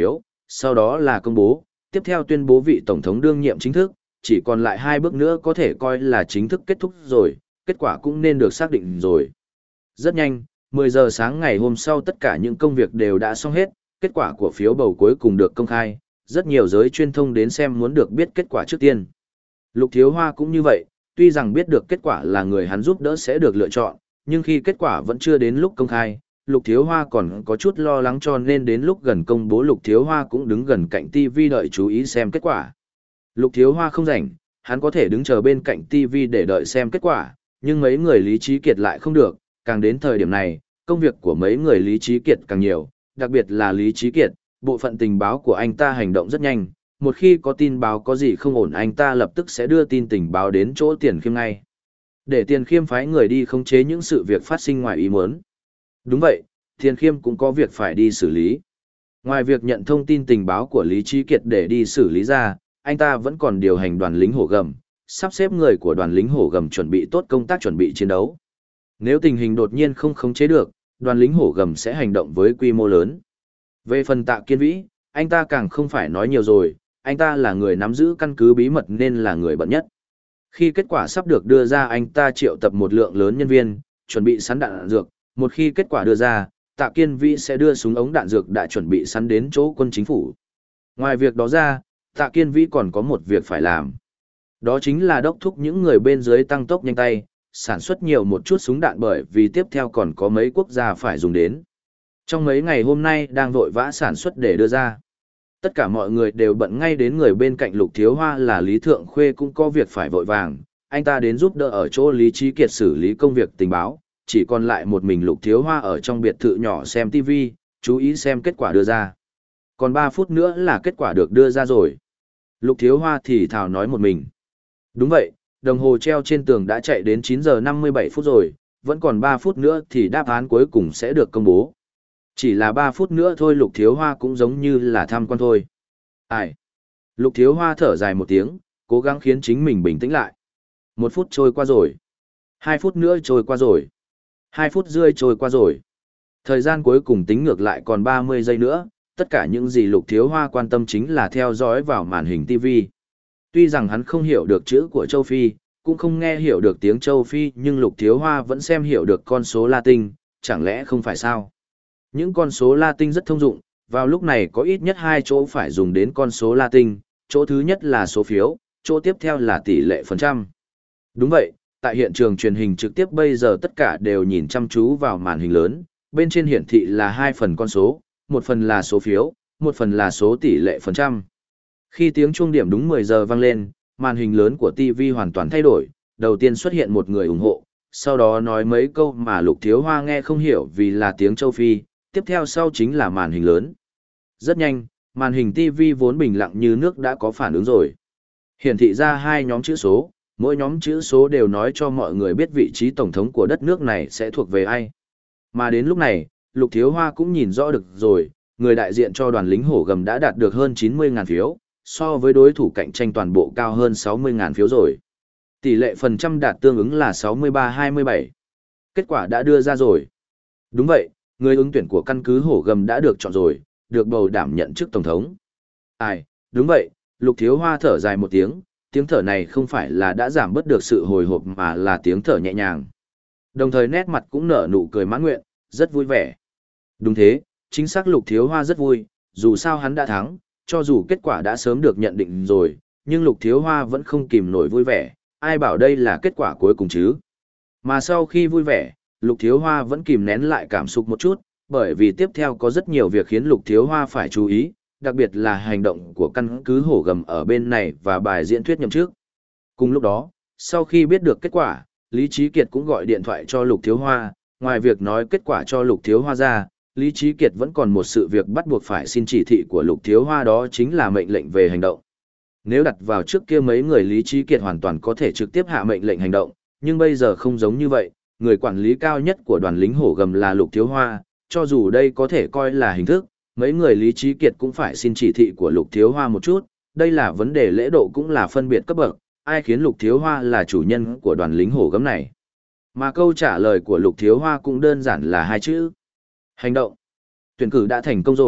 Sau đó là công bố, tiếp theo tuyên bố vị tổng thống đương nhiệm chính thức, chỉ còn lại hai bước nữa có thể coi là chính thức kết thúc rồi, kết quả cũng nên được xác định rồi. Rất nhanh, mười giờ sáng ngày hôm sau tất cả những công việc đều đã xong hết, kết quả của phiếu bầu cuối cùng được công khai, rất nhiều giới truyền thông đến xem muốn được biết kết quả trước tiên. Lục Thiếu Hoa cũng như vậy, tuy rằng biết được kết quả là người hắn giúp đỡ sẽ được lựa chọn, nhưng khi kết quả vẫn chưa đến lúc công khai, Lục Thiếu Hoa còn có chút lo lắng cho nên đến lúc gần công bố Lục Thiếu Hoa cũng đứng gần cạnh ti vi đợi chú ý xem kết quả. Lục Thiếu Hoa không rảnh, hắn có thể đứng chờ bên cạnh ti vi để đợi xem kết quả, nhưng mấy người Lý Trí Kiệt lại không được, càng đến thời điểm này, công việc của mấy người Lý Trí Kiệt càng nhiều, đặc biệt là Lý Trí Kiệt, bộ phận tình báo của anh ta hành động rất nhanh, một khi có tin báo có gì không ổn anh ta lập tức sẽ đưa tin tình báo đến chỗ Tiền Khiêm ngay. Để Tiền Khiêm phái người đi khống chế những sự việc phát sinh ngoài ý muốn. Đúng vậy, Tiền Khiêm cũng có việc phải đi xử lý. Ngoài việc nhận thông tin tình báo của Lý Trí Kiệt để đi xử lý ra, anh ta vẫn còn điều hành đoàn lính hổ gầm, sắp xếp người của đoàn lính hổ gầm chuẩn bị tốt công tác chuẩn bị chiến đấu. Nếu tình hình đột nhiên không khống chế được, đoàn lính hổ gầm sẽ hành động với quy mô lớn. Về phần Tạ Kiên Vĩ, anh ta càng không phải nói nhiều rồi, anh ta là người nắm giữ căn cứ bí mật nên là người bận nhất. Khi kết quả sắp được đưa ra anh ta triệu tập một lượng lớn nhân viên, chuẩn bị sẵn đạn, đạn dược, một khi kết quả đưa ra, Tạ Kiên Vĩ sẽ đưa súng ống đạn dược đã chuẩn bị sẵn đến chỗ quân chính phủ. Ngoài việc đó ra, Tạ Kiên Vĩ còn có một việc phải làm. Đó chính là đốc thúc những người bên dưới tăng tốc nhanh tay, sản xuất nhiều một chút súng đạn bởi vì tiếp theo còn có mấy quốc gia phải dùng đến. Trong mấy ngày hôm nay đang vội vã sản xuất để đưa ra. Tất cả mọi người đều bận ngay đến người bên cạnh Lục Thiếu Hoa là Lý Thượng Khuê cũng có việc phải vội vàng, anh ta đến giúp đỡ ở chỗ Lý Trí Kiệt xử lý công việc tình báo, chỉ còn lại một mình Lục Thiếu Hoa ở trong biệt thự nhỏ xem ti vi, chú ý xem kết quả đưa ra. Còn ba phút nữa là kết quả được đưa ra rồi. Lục Thiếu Hoa thì thào nói một mình. Đúng vậy, đồng hồ treo trên tường đã chạy đến chín giờ năm mươi bảy phút rồi, vẫn còn ba phút nữa thì đáp án cuối cùng sẽ được công bố. Chỉ là ba phút nữa thôi Lục Thiếu Hoa cũng giống như là tham quan thôi. Ai? Lục Thiếu Hoa thở dài một tiếng, cố gắng khiến chính mình bình tĩnh lại. Một phút trôi qua rồi. Hai phút nữa trôi qua rồi. Hai phút rưỡi trôi qua rồi. Thời gian cuối cùng tính ngược lại còn ba mươi giây nữa, tất cả những gì Lục Thiếu Hoa quan tâm chính là theo dõi vào màn hình ti vi. Tuy rằng hắn không hiểu được chữ của châu Phi, cũng không nghe hiểu được tiếng châu Phi nhưng Lục Thiếu Hoa vẫn xem hiểu được con số Latin, chẳng lẽ không phải sao? Những con số Latin rất thông dụng, vào lúc này có ít nhất hai chỗ phải dùng đến con số Latin, chỗ thứ nhất là số phiếu, chỗ tiếp theo là tỷ lệ phần trăm. Đúng vậy, tại hiện trường truyền hình trực tiếp bây giờ tất cả đều nhìn chăm chú vào màn hình lớn, bên trên hiển thị là hai phần con số, một phần là số phiếu, một phần là số tỷ lệ phần trăm. Khi tiếng chuông điểm đúng mười giờ vang lên, màn hình lớn của ti vi hoàn toàn thay đổi, đầu tiên xuất hiện một người ủng hộ, sau đó nói mấy câu mà Lục Thiếu Hoa nghe không hiểu vì là tiếng châu Phi, tiếp theo sau chính là màn hình lớn. Rất nhanh, màn hình ti vi vốn bình lặng như nước đã có phản ứng rồi. Hiển thị ra hai nhóm chữ số, mỗi nhóm chữ số đều nói cho mọi người biết vị trí tổng thống của đất nước này sẽ thuộc về ai. Mà đến lúc này, Lục Thiếu Hoa cũng nhìn rõ được rồi, người đại diện cho đoàn lính hổ gầm đã đạt được hơn chín mươi nghìn phiếu, so với đối thủ cạnh tranh toàn bộ cao hơn sáu mươi nghìn phiếu rồi. Tỷ lệ phần trăm đạt tương ứng là sáu mươi ba hai mươi bảy. Kết quả đã đưa ra rồi. Đúng vậy, người ứng tuyển của căn cứ hổ gầm đã được chọn rồi, được bầu đảm nhận chức tổng thống. Ai, đúng vậy, Lục Thiếu Hoa thở dài một tiếng, tiếng thở này không phải là đã giảm bớt được sự hồi hộp mà là tiếng thở nhẹ nhàng. Đồng thời nét mặt cũng nở nụ cười mãn nguyện, rất vui vẻ. Đúng thế, chính xác Lục Thiếu Hoa rất vui, dù sao hắn đã thắng, cho dù kết quả đã sớm được nhận định rồi, nhưng Lục Thiếu Hoa vẫn không kìm nổi vui vẻ, ai bảo đây là kết quả cuối cùng chứ. Mà sau khi vui vẻ, Lục Thiếu Hoa vẫn kìm nén lại cảm xúc một chút, bởi vì tiếp theo có rất nhiều việc khiến Lục Thiếu Hoa phải chú ý, đặc biệt là hành động của căn cứ hổ gầm ở bên này và bài diễn thuyết nhậm chức. Cùng lúc đó, sau khi biết được kết quả, Lý Trí Kiệt cũng gọi điện thoại cho Lục Thiếu Hoa, ngoài việc nói kết quả cho Lục Thiếu Hoa ra, Lý Trí Kiệt vẫn còn một sự việc bắt buộc phải xin chỉ thị của Lục Thiếu Hoa, đó chính là mệnh lệnh về hành động. Nếu đặt vào trước kia mấy người Lý Trí Kiệt hoàn toàn có thể trực tiếp hạ mệnh lệnh hành động, nhưng bây giờ không giống như vậy, người quản lý cao nhất của đoàn lính hổ gầm là Lục Thiếu Hoa, cho dù đây có thể coi là hình thức, mấy người Lý Trí Kiệt cũng phải xin chỉ thị của Lục Thiếu Hoa một chút, đây là vấn đề lễ độ cũng là phân biệt cấp bậc, ai khiến Lục Thiếu Hoa là chủ nhân của đoàn lính hổ gấm này. Mà câu trả lời của Lục Thiếu Hoa cũng đơn giản là hai chữ. Hành động. Tuyển cử đã thành công rồi,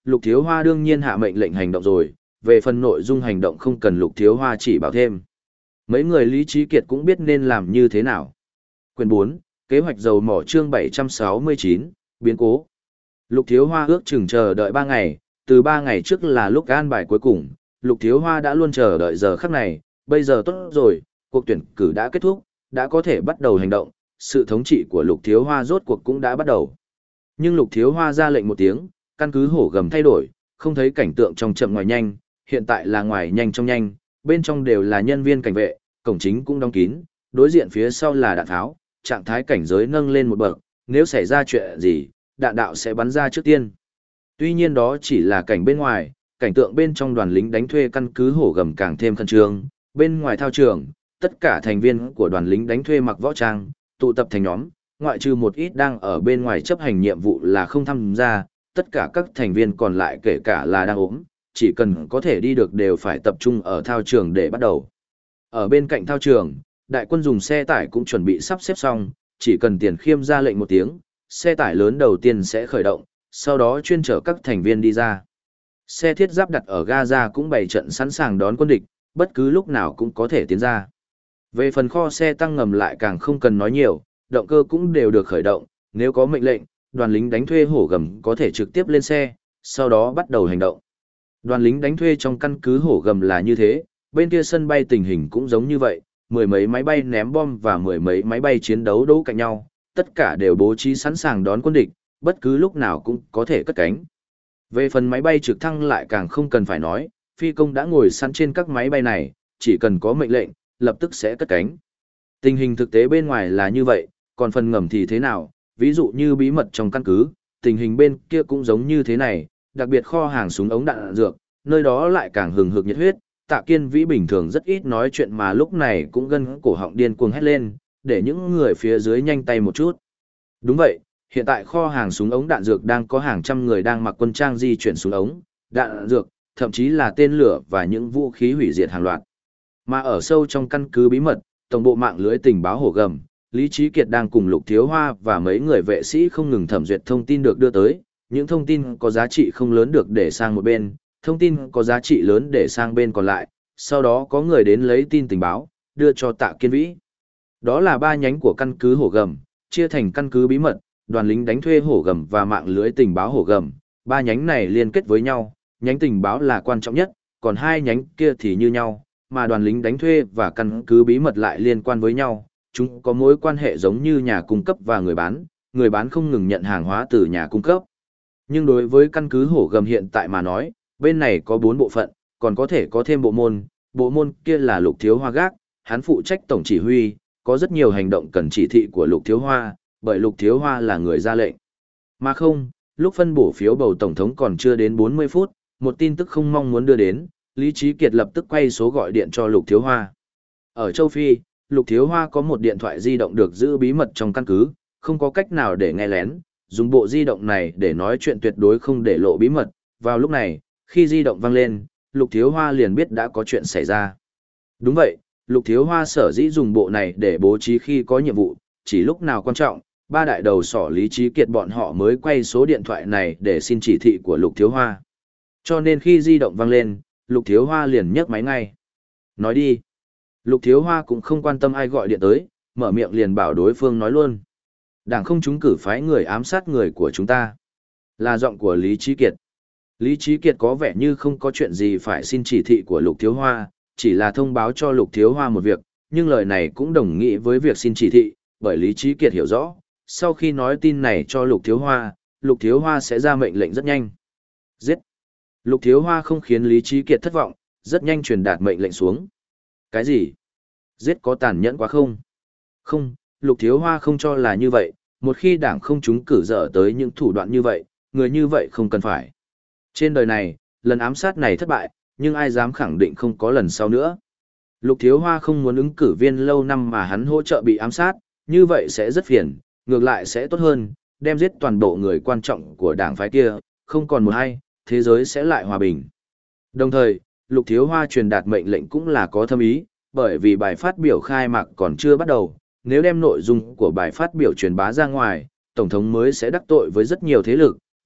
Lục Thiếu Hoa đương nhiên hạ mệnh lệnh hành động rồi, về phần nội dung hành động không cần Lục Thiếu Hoa chỉ bảo thêm. Mấy người Lý Trí Kiệt cũng biết nên làm như thế nào. Quyền bốn, kế hoạch dầu mỏ chương bảy trăm sáu mươi chín, biến cố. Lục Thiếu Hoa ước chừng chờ đợi ba ngày, từ ba ngày trước là lúc an bài cuối cùng, Lục Thiếu Hoa đã luôn chờ đợi giờ khắc này, bây giờ tốt rồi, cuộc tuyển cử đã kết thúc, đã có thể bắt đầu hành động, sự thống trị của Lục Thiếu Hoa rốt cuộc cũng đã bắt đầu. Nhưng Lục Thiếu Hoa ra lệnh một tiếng, căn cứ hổ gầm thay đổi, không thấy cảnh tượng trong chậm ngoài nhanh, hiện tại là ngoài nhanh trong nhanh, bên trong đều là nhân viên cảnh vệ, cổng chính cũng đóng kín, đối diện phía sau là đạn tháo, trạng thái cảnh giới nâng lên một bậc, nếu xảy ra chuyện gì, đạn đạo sẽ bắn ra trước tiên. Tuy nhiên đó chỉ là cảnh bên ngoài, cảnh tượng bên trong đoàn lính đánh thuê căn cứ hổ gầm càng thêm khẩn trương, bên ngoài thao trường, tất cả thành viên của đoàn lính đánh thuê mặc võ trang, tụ tập thành nhóm, ngoại trừ một ít đang ở bên ngoài chấp hành nhiệm vụ là không tham gia, tất cả các thành viên còn lại kể cả là đang ốm, chỉ cần có thể đi được đều phải tập trung ở thao trường để bắt đầu. Ở bên cạnh thao trường, đại quân dùng xe tải cũng chuẩn bị sắp xếp xong, chỉ cần Tiền Khiêm ra lệnh một tiếng, xe tải lớn đầu tiên sẽ khởi động, sau đó chuyên chở các thành viên đi ra. Xe thiết giáp đặt ở Gaza cũng bày trận sẵn sàng đón quân địch, bất cứ lúc nào cũng có thể tiến ra. Về phần kho xe tăng ngầm lại càng không cần nói nhiều, động cơ cũng đều được khởi động, nếu có mệnh lệnh, đoàn lính đánh thuê hổ gầm có thể trực tiếp lên xe, sau đó bắt đầu hành động. Đoàn lính đánh thuê trong căn cứ hổ gầm là như thế, bên kia sân bay tình hình cũng giống như vậy, mười mấy máy bay ném bom và mười mấy máy bay chiến đấu đấu cạnh nhau, tất cả đều bố trí sẵn sàng đón quân địch, bất cứ lúc nào cũng có thể cất cánh. Về phần máy bay trực thăng lại càng không cần phải nói, phi công đã ngồi sẵn trên các máy bay này, chỉ cần có mệnh lệnh, lập tức sẽ cất cánh. Tình hình thực tế bên ngoài là như vậy, còn phần ngầm thì thế nào, ví dụ như bí mật trong căn cứ, tình hình bên kia cũng giống như thế này, đặc biệt kho hàng súng ống đạn, đạn dược, nơi đó lại càng hừng hực nhiệt huyết. Tạ Kiên Vĩ bình thường rất ít nói chuyện mà lúc này cũng gân cổ họng điên cuồng hét lên, để những người phía dưới nhanh tay một chút. Đúng vậy, hiện tại kho hàng súng ống đạn dược đang có hàng trăm người đang mặc quân trang di chuyển súng ống, đạn dược, thậm chí là tên lửa và những vũ khí hủy diệt hàng loạt. Mà ở sâu trong căn cứ bí mật, tổng bộ mạng lưới tình báo hổ gầm, Lý Trí Kiệt đang cùng Lục Thiếu Hoa và mấy người vệ sĩ không ngừng thẩm duyệt thông tin được đưa tới, những thông tin có giá trị không lớn được để sang một bên, thông tin có giá trị lớn để sang bên còn lại, sau đó có người đến lấy tin tình báo, đưa cho Tạ Kiên Vĩ. Đó là ba nhánh của căn cứ hổ gầm, chia thành căn cứ bí mật, đoàn lính đánh thuê hổ gầm và mạng lưới tình báo hổ gầm, ba nhánh này liên kết với nhau, nhánh tình báo là quan trọng nhất, còn hai nhánh kia thì như nhau, mà đoàn lính đánh thuê và căn cứ bí mật lại liên quan với nhau, chúng có mối quan hệ giống như nhà cung cấp và người bán, người bán không ngừng nhận hàng hóa từ nhà cung cấp. Nhưng đối với căn cứ hổ gầm hiện tại mà nói, bên này có bốn bộ phận, còn có thể có thêm bộ môn, bộ môn kia là Lục Thiếu Hoa gác, hắn phụ trách tổng chỉ huy, có rất nhiều hành động cần chỉ thị của Lục Thiếu Hoa, bởi Lục Thiếu Hoa là người ra lệnh. Mà không, lúc phân bổ phiếu bầu tổng thống còn chưa đến bốn mươi phút, một tin tức không mong muốn đưa đến, Lý Trí Kiệt lập tức quay số gọi điện cho Lục Thiếu Hoa. Ở châu Phi, Lục Thiếu Hoa có một điện thoại di động được giữ bí mật trong căn cứ, không có cách nào để nghe lén, dùng bộ di động này để nói chuyện tuyệt đối không để lộ bí mật. Vào lúc này, khi di động vang lên, Lục Thiếu Hoa liền biết đã có chuyện xảy ra. Đúng vậy, Lục Thiếu Hoa sở dĩ dùng bộ này để bố trí khi có nhiệm vụ, chỉ lúc nào quan trọng, ba đại đầu sỏ Lý Trí Kiệt bọn họ mới quay số điện thoại này để xin chỉ thị của Lục Thiếu Hoa. Cho nên khi di động vang lên, Lục Thiếu Hoa liền nhấc máy ngay. Nói đi. Lục Thiếu Hoa cũng không quan tâm ai gọi điện tới, mở miệng liền bảo đối phương nói luôn. Đảng không trúng cử phái người ám sát người của chúng ta. Là giọng của Lý Trí Kiệt. Lý Trí Kiệt có vẻ như không có chuyện gì phải xin chỉ thị của Lục Thiếu Hoa, chỉ là thông báo cho Lục Thiếu Hoa một việc, nhưng lời này cũng đồng nghĩa với việc xin chỉ thị, bởi Lý Trí Kiệt hiểu rõ, sau khi nói tin này cho Lục Thiếu Hoa, Lục Thiếu Hoa sẽ ra mệnh lệnh rất nhanh. Giết! Lục Thiếu Hoa không khiến Lý Trí Kiệt thất vọng, rất nhanh truyền đạt mệnh lệnh xuống. Cái gì? Giết có tàn nhẫn quá không? Không, Lục Thiếu Hoa không cho là như vậy, một khi đảng không trúng cử dở tới những thủ đoạn như vậy, người như vậy không cần phải. Trên đời này, lần ám sát này thất bại, nhưng ai dám khẳng định không có lần sau nữa. Lục Thiếu Hoa không muốn ứng cử viên lâu năm mà hắn hỗ trợ bị ám sát, như vậy sẽ rất phiền, ngược lại sẽ tốt hơn, đem giết toàn bộ người quan trọng của đảng phái kia, không còn một ai, thế giới sẽ lại hòa bình. Đồng thời, Lục Thiếu Hoa truyền đạt mệnh lệnh cũng là có thâm ý, bởi vì bài phát biểu khai mạc còn chưa bắt đầu, nếu đem nội dung của bài phát biểu truyền bá ra ngoài, Tổng thống mới sẽ đắc tội với rất nhiều thế lực,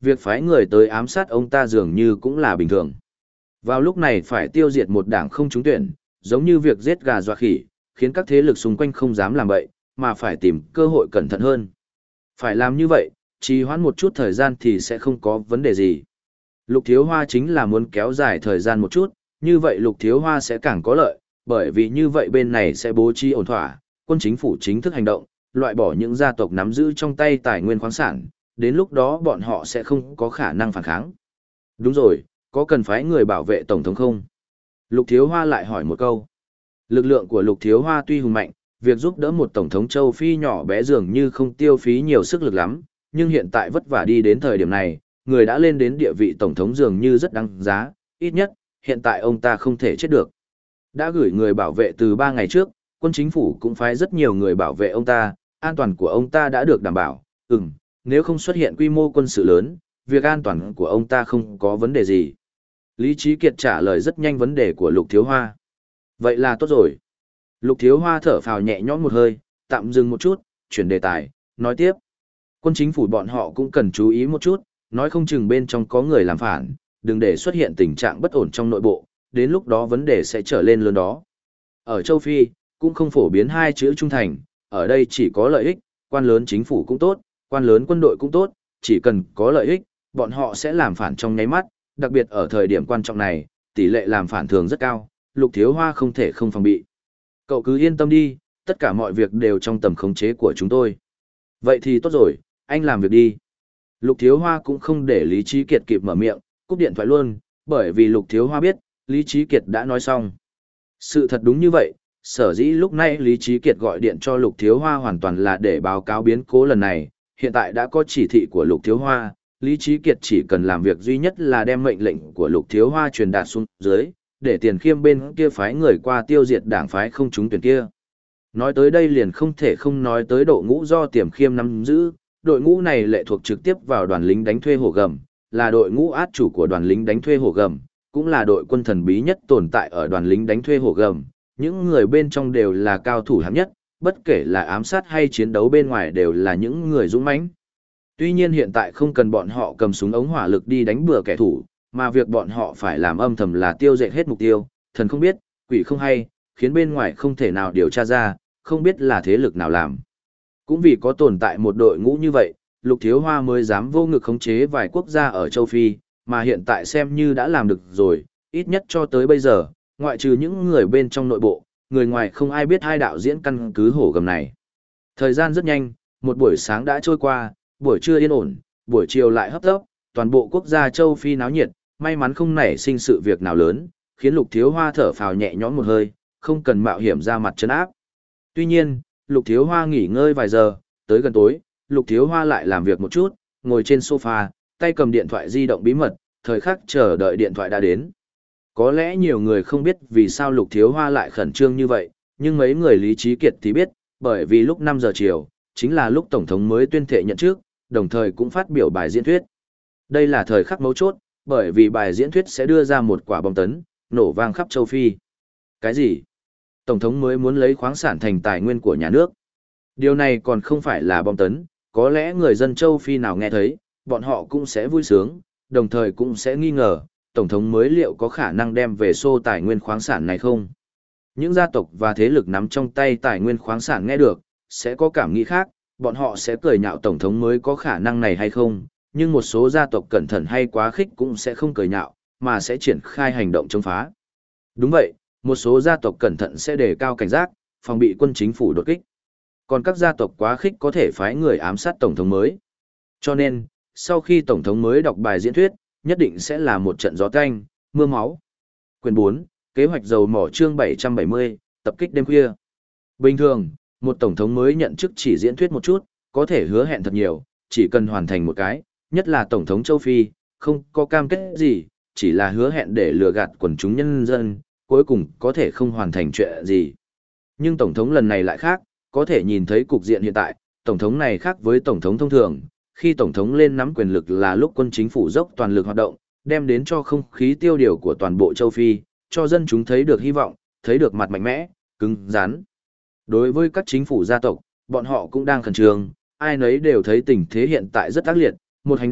việc phái người tới ám sát ông ta dường như cũng là bình thường. Vào lúc này phải tiêu diệt một đảng không trúng tuyển, giống như việc giết gà dọa khỉ, khiến các thế lực xung quanh không dám làm vậy, mà phải tìm cơ hội cẩn thận hơn. Phải làm như vậy, trì hoãn một chút thời gian thì sẽ không có vấn đề gì. Lục Thiếu Hoa chính là muốn kéo dài thời gian một chút, như vậy Lục Thiếu Hoa sẽ càng có lợi, bởi vì như vậy bên này sẽ bố trí ổn thỏa, quân chính phủ chính thức hành động, loại bỏ những gia tộc nắm giữ trong tay tài nguyên khoáng sản, đến lúc đó bọn họ sẽ không có khả năng phản kháng. Đúng rồi, có cần phái người bảo vệ Tổng thống không? Lục Thiếu Hoa lại hỏi một câu. Lực lượng của Lục Thiếu Hoa tuy hùng mạnh, việc giúp đỡ một Tổng thống châu Phi nhỏ bé dường như không tiêu phí nhiều sức lực lắm, nhưng hiện tại vất vả đi đến thời điểm này, người đã lên đến địa vị Tổng thống dường như rất đáng giá, ít nhất, hiện tại ông ta không thể chết được. Đã gửi người bảo vệ từ ba ngày trước, quân chính phủ cũng phái rất nhiều người bảo vệ ông ta, an toàn của ông ta đã được đảm bảo, ừm, nếu không xuất hiện quy mô quân sự lớn, việc an toàn của ông ta không có vấn đề gì. Lý Trí Kiệt trả lời rất nhanh vấn đề của Lục Thiếu Hoa. Vậy là tốt rồi. Lục Thiếu Hoa thở phào nhẹ nhõm một hơi, tạm dừng một chút, chuyển đề tài, nói tiếp. Quân chính phủ bọn họ cũng cần chú ý một chút, nói không chừng bên trong có người làm phản, đừng để xuất hiện tình trạng bất ổn trong nội bộ, đến lúc đó vấn đề sẽ trở lên lớn đó. Ở châu Phi, cũng không phổ biến hai chữ trung thành, ở đây chỉ có lợi ích, quan lớn chính phủ cũng tốt, quan lớn quân đội cũng tốt, chỉ cần có lợi ích, bọn họ sẽ làm phản trong nháy mắt, đặc biệt ở thời điểm quan trọng này, tỷ lệ làm phản thường rất cao, Lục Thiếu Hoa không thể không phòng bị. Cậu cứ yên tâm đi, tất cả mọi việc đều trong tầm khống chế của chúng tôi. Vậy thì tốt rồi, anh làm việc đi. Lục Thiếu Hoa cũng không để Lý Trí Kiệt kịp mở miệng, cúp điện thoại luôn, bởi vì Lục Thiếu Hoa biết, Lý Trí Kiệt đã nói xong. Sự thật đúng như vậy, sở dĩ lúc này Lý Trí Kiệt gọi điện cho Lục Thiếu Hoa hoàn toàn là để báo cáo biến cố lần này, hiện tại đã có chỉ thị của Lục Thiếu Hoa, Lý Trí Kiệt chỉ cần làm việc duy nhất là đem mệnh lệnh của Lục Thiếu Hoa truyền đạt xuống dưới, để Tiền Khiêm bên kia phái người qua tiêu diệt đảng phái không trúng tuyển kia. Nói tới đây liền không thể không nói tới đội ngũ do Tiềm Khiêm nắm giữ, đội ngũ này lệ thuộc trực tiếp vào đoàn lính đánh thuê hổ gầm, là đội ngũ át chủ của đoàn lính đánh thuê hổ gầm, cũng là đội quân thần bí nhất tồn tại ở đoàn lính đánh thuê hổ gầm, những người bên trong đều là cao thủ hạng nhất, bất kể là ám sát hay chiến đấu bên ngoài đều là những người dũng mãnh. Tuy nhiên hiện tại không cần bọn họ cầm súng ống hỏa lực đi đánh bừa kẻ thù, mà việc bọn họ phải làm âm thầm là tiêu diệt hết mục tiêu, thần không biết, quỷ không hay, khiến bên ngoài không thể nào điều tra ra, không biết là thế lực nào làm. Cũng vì có tồn tại một đội ngũ như vậy, Lục Thiếu Hoa mới dám vô ngực khống chế vài quốc gia ở châu Phi, mà hiện tại xem như đã làm được rồi, ít nhất cho tới bây giờ, ngoại trừ những người bên trong nội bộ, người ngoài không ai biết hai đạo diễn căn cứ hổ gầm này. Thời gian rất nhanh, một buổi sáng đã trôi qua, buổi trưa yên ổn, buổi chiều lại hấp tấp, toàn bộ quốc gia châu Phi náo nhiệt, may mắn không nảy sinh sự việc nào lớn, khiến Lục Thiếu Hoa thở phào nhẹ nhõm một hơi, không cần mạo hiểm ra mặt trấn áp. Tuy nhiên, Lục Thiếu Hoa nghỉ ngơi vài giờ, tới gần tối, Lục Thiếu Hoa lại làm việc một chút, ngồi trên sofa, tay cầm điện thoại di động bí mật, thời khắc chờ đợi điện thoại đã đến. Có lẽ nhiều người không biết vì sao Lục Thiếu Hoa lại khẩn trương như vậy, nhưng mấy người Lý Trí Kiệt thì biết, bởi vì lúc năm giờ chiều, chính là lúc Tổng thống mới tuyên thệ nhận chức, đồng thời cũng phát biểu bài diễn thuyết. Đây là thời khắc mấu chốt, bởi vì bài diễn thuyết sẽ đưa ra một quả bom tấn, nổ vang khắp châu Phi. Cái gì? Tổng thống mới muốn lấy khoáng sản thành tài nguyên của nhà nước. Điều này còn không phải là bom tấn, có lẽ người dân châu Phi nào nghe thấy, bọn họ cũng sẽ vui sướng, đồng thời cũng sẽ nghi ngờ, Tổng thống mới liệu có khả năng đem về xô tài nguyên khoáng sản này không? Những gia tộc và thế lực nắm trong tay tài nguyên khoáng sản nghe được, sẽ có cảm nghĩ khác, bọn họ sẽ cười nhạo Tổng thống mới có khả năng này hay không, nhưng một số gia tộc cẩn thận hay quá khích cũng sẽ không cười nhạo, mà sẽ triển khai hành động chống phá. Đúng vậy, một số gia tộc cẩn thận sẽ đề cao cảnh giác, phòng bị quân chính phủ đột kích. Còn các gia tộc quá khích có thể phái người ám sát Tổng thống mới. Cho nên, sau khi Tổng thống mới đọc bài diễn thuyết, nhất định sẽ là một trận gió tanh, mưa máu. Quyền bốn, kế hoạch dầu mỏ chương bảy trăm bảy mươi, tập kích đêm khuya. Bình thường, một Tổng thống mới nhận chức chỉ diễn thuyết một chút, có thể hứa hẹn thật nhiều, chỉ cần hoàn thành một cái, nhất là Tổng thống châu Phi, không có cam kết gì, chỉ là hứa hẹn để lừa gạt quần chúng nhân dân, cuối cùng có thể không hoàn thành chuyện gì. Nhưng Tổng thống lần này lại khác, có thể nhìn thấy cục diện hiện tại, Tổng thống này khác với Tổng thống thông thường, khi Tổng thống lên nắm quyền lực là lúc quân chính phủ dốc toàn lực hoạt động, đem đến cho không khí tiêu điều của toàn bộ châu Phi, cho dân chúng thấy được hy vọng, thấy được mặt mạnh mẽ, cứng rắn. Đối với các chính phủ gia tộc, bọn họ cũng đang khẩn trương, ai nấy đều thấy tình thế hiện tại rất ác liệt, một hành động,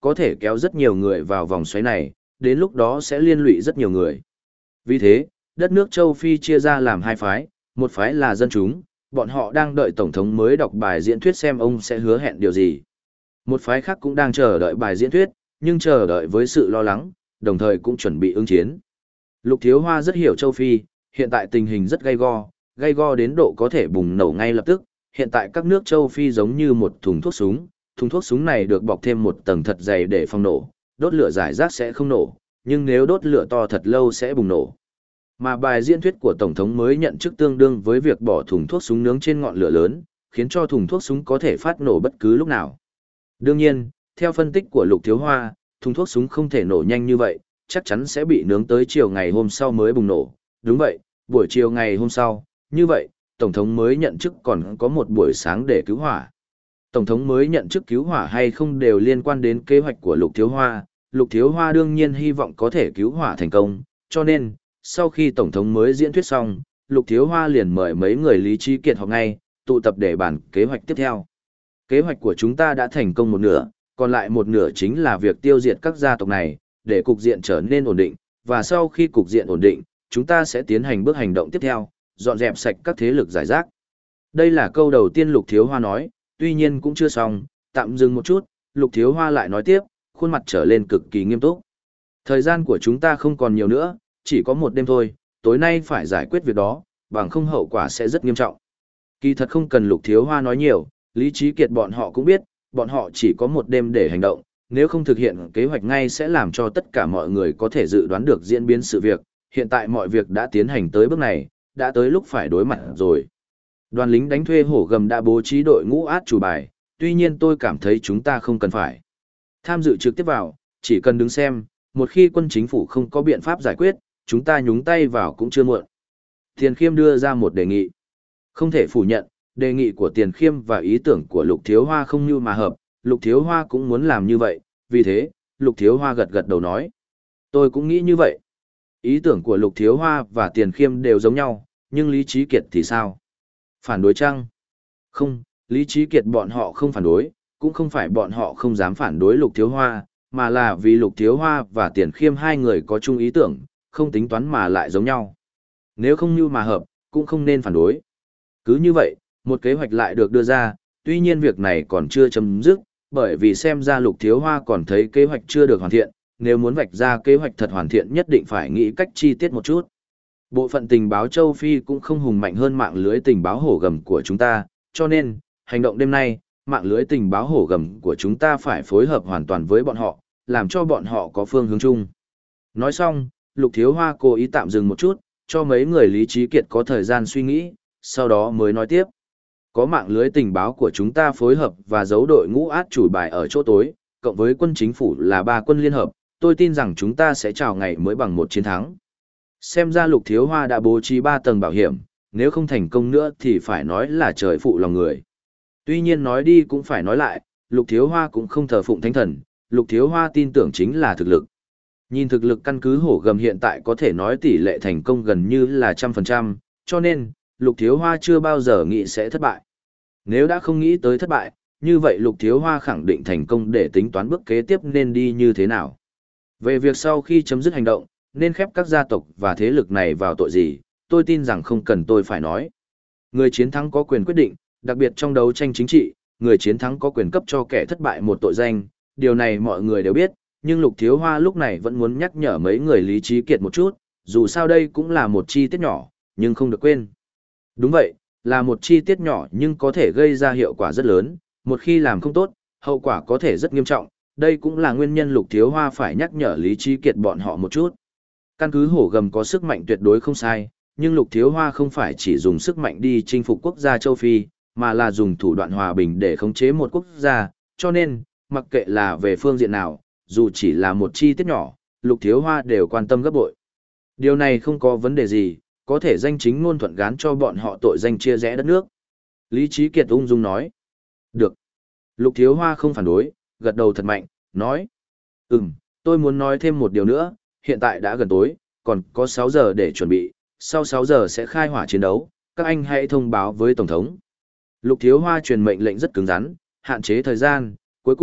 có thể kéo rất nhiều người vào vòng xoáy này, đến lúc đó sẽ liên lụy rất nhiều người. Vì thế, đất nước châu Phi chia ra làm hai phái, một phái là dân chúng, bọn họ đang đợi Tổng thống mới đọc bài diễn thuyết xem ông sẽ hứa hẹn điều gì. Một phái khác cũng đang chờ đợi bài diễn thuyết, nhưng chờ đợi với sự lo lắng, đồng thời cũng chuẩn bị ứng chiến. Lục Thiếu Hoa rất hiểu châu Phi, hiện tại tình hình rất gay go, gay go đến độ có thể bùng nổ ngay lập tức. Hiện tại các nước châu Phi giống như một thùng thuốc súng, thùng thuốc súng này được bọc thêm một tầng thật dày để phòng nổ, đốt lửa giải rác sẽ không nổ, nhưng nếu đốt lửa to thật lâu sẽ bùng nổ. Mà bài diễn thuyết của Tổng thống mới nhận chức tương đương với việc bỏ thùng thuốc súng nướng trên ngọn lửa lớn, khiến cho thùng thuốc súng có thể phát nổ bất cứ lúc nào. Đương nhiên, theo phân tích của Lục Thiếu Hoa, thùng thuốc súng không thể nổ nhanh như vậy, chắc chắn sẽ bị nướng tới chiều ngày hôm sau mới bùng nổ. Đúng vậy, buổi chiều ngày hôm sau, như vậy, Tổng thống mới nhận chức còn có một buổi sáng để cứu hỏa. Tổng thống mới nhận chức cứu hỏa hay không đều liên quan đến kế hoạch của Lục Thiếu Hoa. Lục Thiếu Hoa đương nhiên hy vọng có thể cứu hỏa thành công, cho nên, sau khi Tổng thống mới diễn thuyết xong, Lục Thiếu Hoa liền mời mấy người Lý Trí Kiệt họp ngay, tụ tập để bàn kế hoạch tiếp theo. Kế hoạch của chúng ta đã thành công một nửa, còn lại một nửa chính là việc tiêu diệt các gia tộc này, để cục diện trở nên ổn định, và sau khi cục diện ổn định, chúng ta sẽ tiến hành bước hành động tiếp theo, dọn dẹp sạch các thế lực giải rác. Đây là câu đầu tiên Lục Thiếu Hoa nói, tuy nhiên cũng chưa xong, tạm dừng một chút, Lục Thiếu Hoa lại nói tiếp, khuôn mặt trở lên cực kỳ nghiêm túc. Thời gian của chúng ta không còn nhiều nữa, chỉ có một đêm thôi, tối nay phải giải quyết việc đó, bằng không hậu quả sẽ rất nghiêm trọng. Kỳ thật không cần Lục Thiếu Hoa nói nhiều, Lý Trí Kiệt bọn họ cũng biết, bọn họ chỉ có một đêm để hành động, nếu không thực hiện kế hoạch ngay sẽ làm cho tất cả mọi người có thể dự đoán được diễn biến sự việc, hiện tại mọi việc đã tiến hành tới bước này, đã tới lúc phải đối mặt rồi. Đoàn lính đánh thuê hổ gầm đã bố trí đội ngũ át chủ bài, tuy nhiên tôi cảm thấy chúng ta không cần phải tham dự trực tiếp vào, chỉ cần đứng xem, một khi quân chính phủ không có biện pháp giải quyết, chúng ta nhúng tay vào cũng chưa muộn. Tiền Khiêm đưa ra một đề nghị. Không thể phủ nhận, đề nghị của Tiền Khiêm và ý tưởng của Lục Thiếu Hoa không như mà hợp, Lục Thiếu Hoa cũng muốn làm như vậy, vì thế, Lục Thiếu Hoa gật gật đầu nói. Tôi cũng nghĩ như vậy. Ý tưởng của Lục Thiếu Hoa và Tiền Khiêm đều giống nhau, nhưng Lý Trí Kiệt thì sao? Phản đối chăng? Không, Lý Trí Kiệt bọn họ không phản đối, cũng không phải bọn họ không dám phản đối Lục Thiếu Hoa, mà là vì Lục Thiếu Hoa và Tiền Khiêm hai người có chung ý tưởng, không tính toán mà lại giống nhau. Nếu không như mà hợp, cũng không nên phản đối. Cứ như vậy, một kế hoạch lại được đưa ra, tuy nhiên việc này còn chưa chấm dứt, bởi vì xem ra Lục Thiếu Hoa còn thấy kế hoạch chưa được hoàn thiện, nếu muốn vạch ra kế hoạch thật hoàn thiện nhất định phải nghĩ cách chi tiết một chút. Bộ phận tình báo châu Phi cũng không hùng mạnh hơn mạng lưới tình báo hổ gầm của chúng ta, cho nên, hành động đêm nay, mạng lưới tình báo hổ gầm của chúng ta phải phối hợp hoàn toàn với bọn họ, làm cho bọn họ có phương hướng chung. Nói xong, Lục Thiếu Hoa cố ý tạm dừng một chút, cho mấy người Lý Trí Kiệt có thời gian suy nghĩ, sau đó mới nói tiếp. Có mạng lưới tình báo của chúng ta phối hợp và giấu đội ngũ át chủ bài ở chỗ tối, cộng với quân chính phủ là ba quân liên hợp, tôi tin rằng chúng ta sẽ chào ngày mới bằng một chiến thắng. Xem ra Lục Thiếu Hoa đã bố trí ba tầng bảo hiểm, nếu không thành công nữa thì phải nói là trời phụ lòng người. Tuy nhiên nói đi cũng phải nói lại, Lục Thiếu Hoa cũng không thờ phụng thánh thần, Lục Thiếu Hoa tin tưởng chính là thực lực. Nhìn thực lực căn cứ hổ gầm hiện tại có thể nói tỷ lệ thành công gần như là trăm phần trăm, cho nên, Lục Thiếu Hoa chưa bao giờ nghĩ sẽ thất bại. Nếu đã không nghĩ tới thất bại, như vậy Lục Thiếu Hoa khẳng định thành công để tính toán bước kế tiếp nên đi như thế nào. Về việc sau khi chấm dứt hành động, nên khép các gia tộc và thế lực này vào tội gì, tôi tin rằng không cần tôi phải nói. Người chiến thắng có quyền quyết định, đặc biệt trong đấu tranh chính trị, người chiến thắng có quyền cấp cho kẻ thất bại một tội danh, điều này mọi người đều biết, nhưng Lục Thiếu Hoa lúc này vẫn muốn nhắc nhở mấy người Lý Trí Kiệt một chút, dù sao đây cũng là một chi tiết nhỏ, nhưng không được quên. Đúng vậy, là một chi tiết nhỏ nhưng có thể gây ra hiệu quả rất lớn, một khi làm không tốt, hậu quả có thể rất nghiêm trọng, đây cũng là nguyên nhân Lục Thiếu Hoa phải nhắc nhở Lý Trí Kiệt bọn họ một chút. Căn cứ hổ gầm có sức mạnh tuyệt đối không sai, nhưng Lục Thiếu Hoa không phải chỉ dùng sức mạnh đi chinh phục quốc gia châu Phi, mà là dùng thủ đoạn hòa bình để khống chế một quốc gia, cho nên, mặc kệ là về phương diện nào, dù chỉ là một chi tiết nhỏ, Lục Thiếu Hoa đều quan tâm gấp bội. Điều này không có vấn đề gì, có thể danh chính ngôn thuận gán cho bọn họ tội danh chia rẽ đất nước. Lý Trí Kiệt ung dung nói. Được. Lục Thiếu Hoa không phản đối, gật đầu thật mạnh, nói. Ừm, tôi muốn nói thêm một điều nữa, hiện tại đã gần tối, còn có sáu giờ để chuẩn bị, sau sáu giờ sẽ khai hỏa chiến đấu, các anh hãy thông báo với Tổng thống. Lục Thiếu Hoa truyền mệnh lệnh rất cứng rắn, hạn chế thời gian, cuối cùng,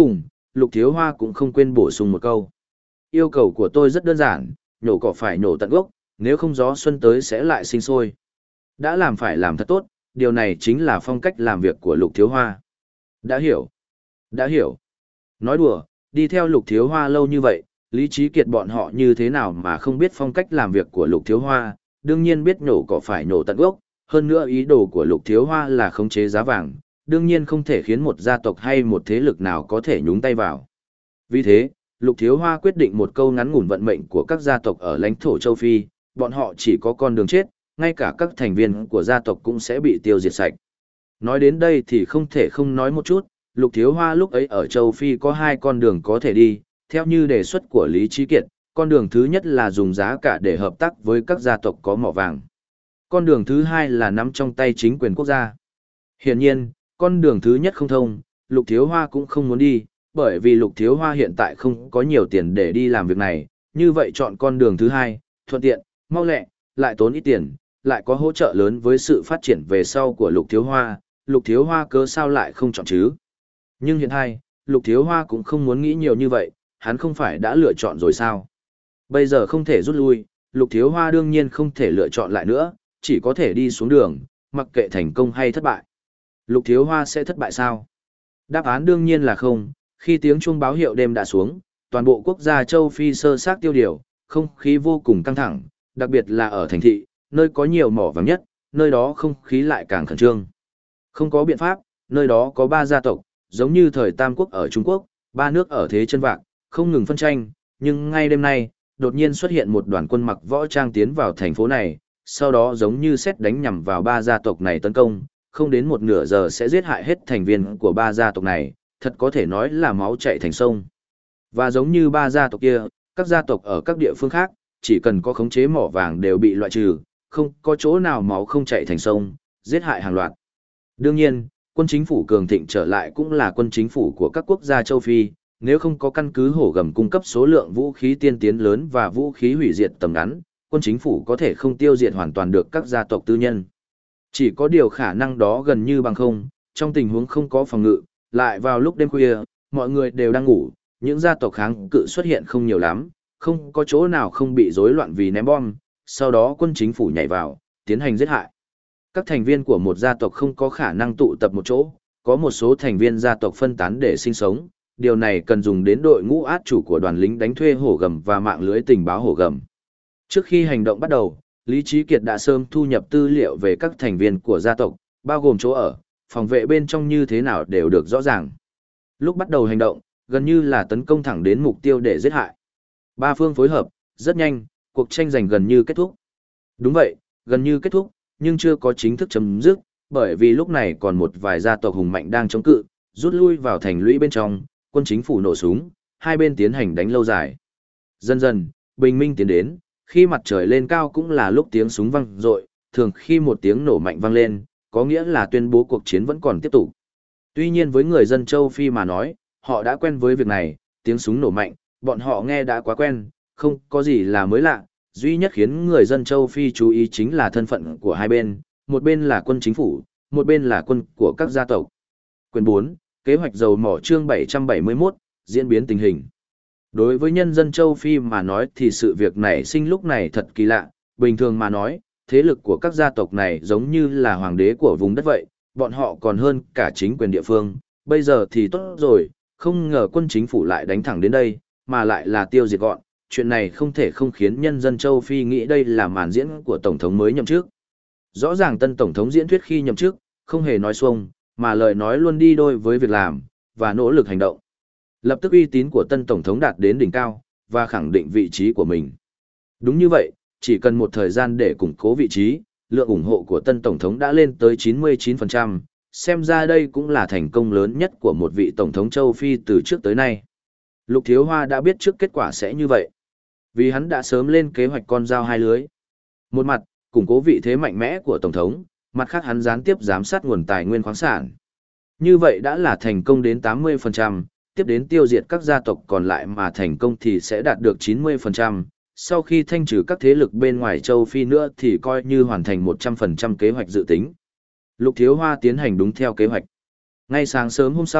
Lục Thiếu Hoa cũng không quên bổ sung một câu. Yêu cầu của tôi rất đơn giản, nhổ cỏ phải nhổ tận gốc, nếu không gió xuân tới sẽ lại sinh sôi. Đã làm phải làm thật tốt, điều này chính là phong cách làm việc của Lục Thiếu Hoa. Đã hiểu. Đã hiểu. Nói đùa, đi theo Lục Thiếu Hoa lâu như vậy, Lý Trí Kiệt bọn họ như thế nào mà không biết phong cách làm việc của Lục Thiếu Hoa, đương nhiên biết nhổ cỏ phải nhổ tận gốc, hơn nữa ý đồ của Lục Thiếu Hoa là khống chế giá vàng, đương nhiên không thể khiến một gia tộc hay một thế lực nào có thể nhúng tay vào. Vì thế, Lục Thiếu Hoa quyết định một câu ngắn ngủn vận mệnh của các gia tộc ở lãnh thổ châu Phi, bọn họ chỉ có con đường chết, ngay cả các thành viên của gia tộc cũng sẽ bị tiêu diệt sạch. Nói đến đây thì không thể không nói một chút, Lục Thiếu Hoa lúc ấy ở châu Phi có hai con đường có thể đi, theo như đề xuất của Lý Trí Kiệt, con đường thứ nhất là dùng giá cả để hợp tác với các gia tộc có mỏ vàng. Con đường thứ hai là nắm trong tay chính quyền quốc gia. Hiển nhiên, con đường thứ nhất không thông, Lục Thiếu Hoa cũng không muốn đi, bởi vì Lục Thiếu Hoa hiện tại không có nhiều tiền để đi làm việc này, như vậy chọn con đường thứ hai, thuận tiện, mau lẹ, lại tốn ít tiền, lại có hỗ trợ lớn với sự phát triển về sau của Lục Thiếu Hoa, Lục Thiếu Hoa cớ sao lại không chọn chứ? Nhưng hiện tại, Lục Thiếu Hoa cũng không muốn nghĩ nhiều như vậy, hắn không phải đã lựa chọn rồi sao? Bây giờ không thể rút lui, Lục Thiếu Hoa đương nhiên không thể lựa chọn lại nữa, chỉ có thể đi xuống đường, mặc kệ thành công hay thất bại. Lục Thiếu Hoa sẽ thất bại sao? Đáp án đương nhiên là không, khi tiếng chuông báo hiệu đêm đã xuống, toàn bộ quốc gia châu Phi sơ xác tiêu điều, không khí vô cùng căng thẳng, đặc biệt là ở thành thị, nơi có nhiều mỏ vàng nhất, nơi đó không khí lại càng khẩn trương. Không có biện pháp, nơi đó có ba gia tộc, giống như thời Tam Quốc ở Trung Quốc, ba nước ở thế chân vạc, không ngừng phân tranh, nhưng ngay đêm nay, đột nhiên xuất hiện một đoàn quân mặc võ trang tiến vào thành phố này, sau đó giống như sét đánh nhằm vào ba gia tộc này tấn công, không đến một nửa giờ sẽ giết hại hết thành viên của ba gia tộc này, thật có thể nói là máu chảy thành sông. Và giống như ba gia tộc kia, các gia tộc ở các địa phương khác, chỉ cần có khống chế mỏ vàng đều bị loại trừ, không có chỗ nào máu không chảy thành sông, giết hại hàng loạt. Đương nhiên, quân chính phủ cường thịnh trở lại cũng là quân chính phủ của các quốc gia châu Phi, nếu không có căn cứ hổ gầm cung cấp số lượng vũ khí tiên tiến lớn và vũ khí hủy diệt tầm ngắn, quân chính phủ có thể không tiêu diệt hoàn toàn được các gia tộc tư nhân. Chỉ có điều khả năng đó gần như bằng không, trong tình huống không có phòng ngự, lại vào lúc đêm khuya, mọi người đều đang ngủ, những gia tộc kháng cự xuất hiện không nhiều lắm, không có chỗ nào không bị rối loạn vì ném bom, sau đó quân chính phủ nhảy vào, tiến hành giết hại. Các thành viên của một gia tộc không có khả năng tụ tập một chỗ, có một số thành viên gia tộc phân tán để sinh sống, điều này cần dùng đến đội ngũ át chủ của đoàn lính đánh thuê hổ gầm và mạng lưới tình báo hổ gầm. Trước khi hành động bắt đầu, Lý Trí Kiệt đã sớm thu nhập tư liệu về các thành viên của gia tộc, bao gồm chỗ ở, phòng vệ bên trong như thế nào đều được rõ ràng. Lúc bắt đầu hành động, gần như là tấn công thẳng đến mục tiêu để giết hại. Ba phương phối hợp, rất nhanh, cuộc tranh giành gần như kết thúc. Đúng vậy, gần như kết thúc, nhưng chưa có chính thức chấm dứt, bởi vì lúc này còn một vài gia tộc hùng mạnh đang chống cự, rút lui vào thành lũy bên trong, quân chính phủ nổ súng, hai bên tiến hành đánh lâu dài. Dần dần, bình minh tiến đến, khi mặt trời lên cao cũng là lúc tiếng súng vang dội, thường khi một tiếng nổ mạnh vang lên, có nghĩa là tuyên bố cuộc chiến vẫn còn tiếp tục. Tuy nhiên với người dân châu Phi mà nói, họ đã quen với việc này, tiếng súng nổ mạnh, bọn họ nghe đã quá quen, không có gì là mới lạ, duy nhất khiến người dân châu Phi chú ý chính là thân phận của hai bên, một bên là quân chính phủ, một bên là quân của các gia tộc. Quyền bốn, Kế hoạch dầu mỏ chương bảy trăm bảy mươi mốt, diễn biến tình hình. Đối với nhân dân châu Phi mà nói thì sự việc nảy sinh lúc này thật kỳ lạ, bình thường mà nói, thế lực của các gia tộc này giống như là hoàng đế của vùng đất vậy, bọn họ còn hơn cả chính quyền địa phương, bây giờ thì tốt rồi, không ngờ quân chính phủ lại đánh thẳng đến đây, mà lại là tiêu diệt gọn, chuyện này không thể không khiến nhân dân châu Phi nghĩ đây là màn diễn của Tổng thống mới nhậm chức. Rõ ràng tân Tổng thống diễn thuyết khi nhậm chức, không hề nói xuông, mà lời nói luôn đi đôi với việc làm, và nỗ lực hành động. Lập tức uy tín của tân Tổng thống đạt đến đỉnh cao, và khẳng định vị trí của mình. Đúng như vậy, chỉ cần một thời gian để củng cố vị trí, lượng ủng hộ của tân Tổng thống đã lên tới chín mươi chín phần trăm, xem ra đây cũng là thành công lớn nhất của một vị Tổng thống châu Phi từ trước tới nay. Lục Thiếu Hoa đã biết trước kết quả sẽ như vậy, vì hắn đã sớm lên kế hoạch con dao hai lưới. Một mặt, củng cố vị thế mạnh mẽ của Tổng thống, mặt khác hắn gián tiếp giám sát nguồn tài nguyên khoáng sản. Như vậy đã là thành công đến tám mươi phần trăm, tiếp đến tiêu diệt các gia tộc còn lại mà thành công thì sẽ đạt được chín mươi phần trăm. Sau khi thanh trừ các thế lực bên ngoài châu Phi nữa thì coi như hoàn thành một trăm phần trăm kế hoạch dự tính. Lục Thiếu Hoa tiến hành đúng theo kế hoạch. Ngay sáng sớm hôm sau,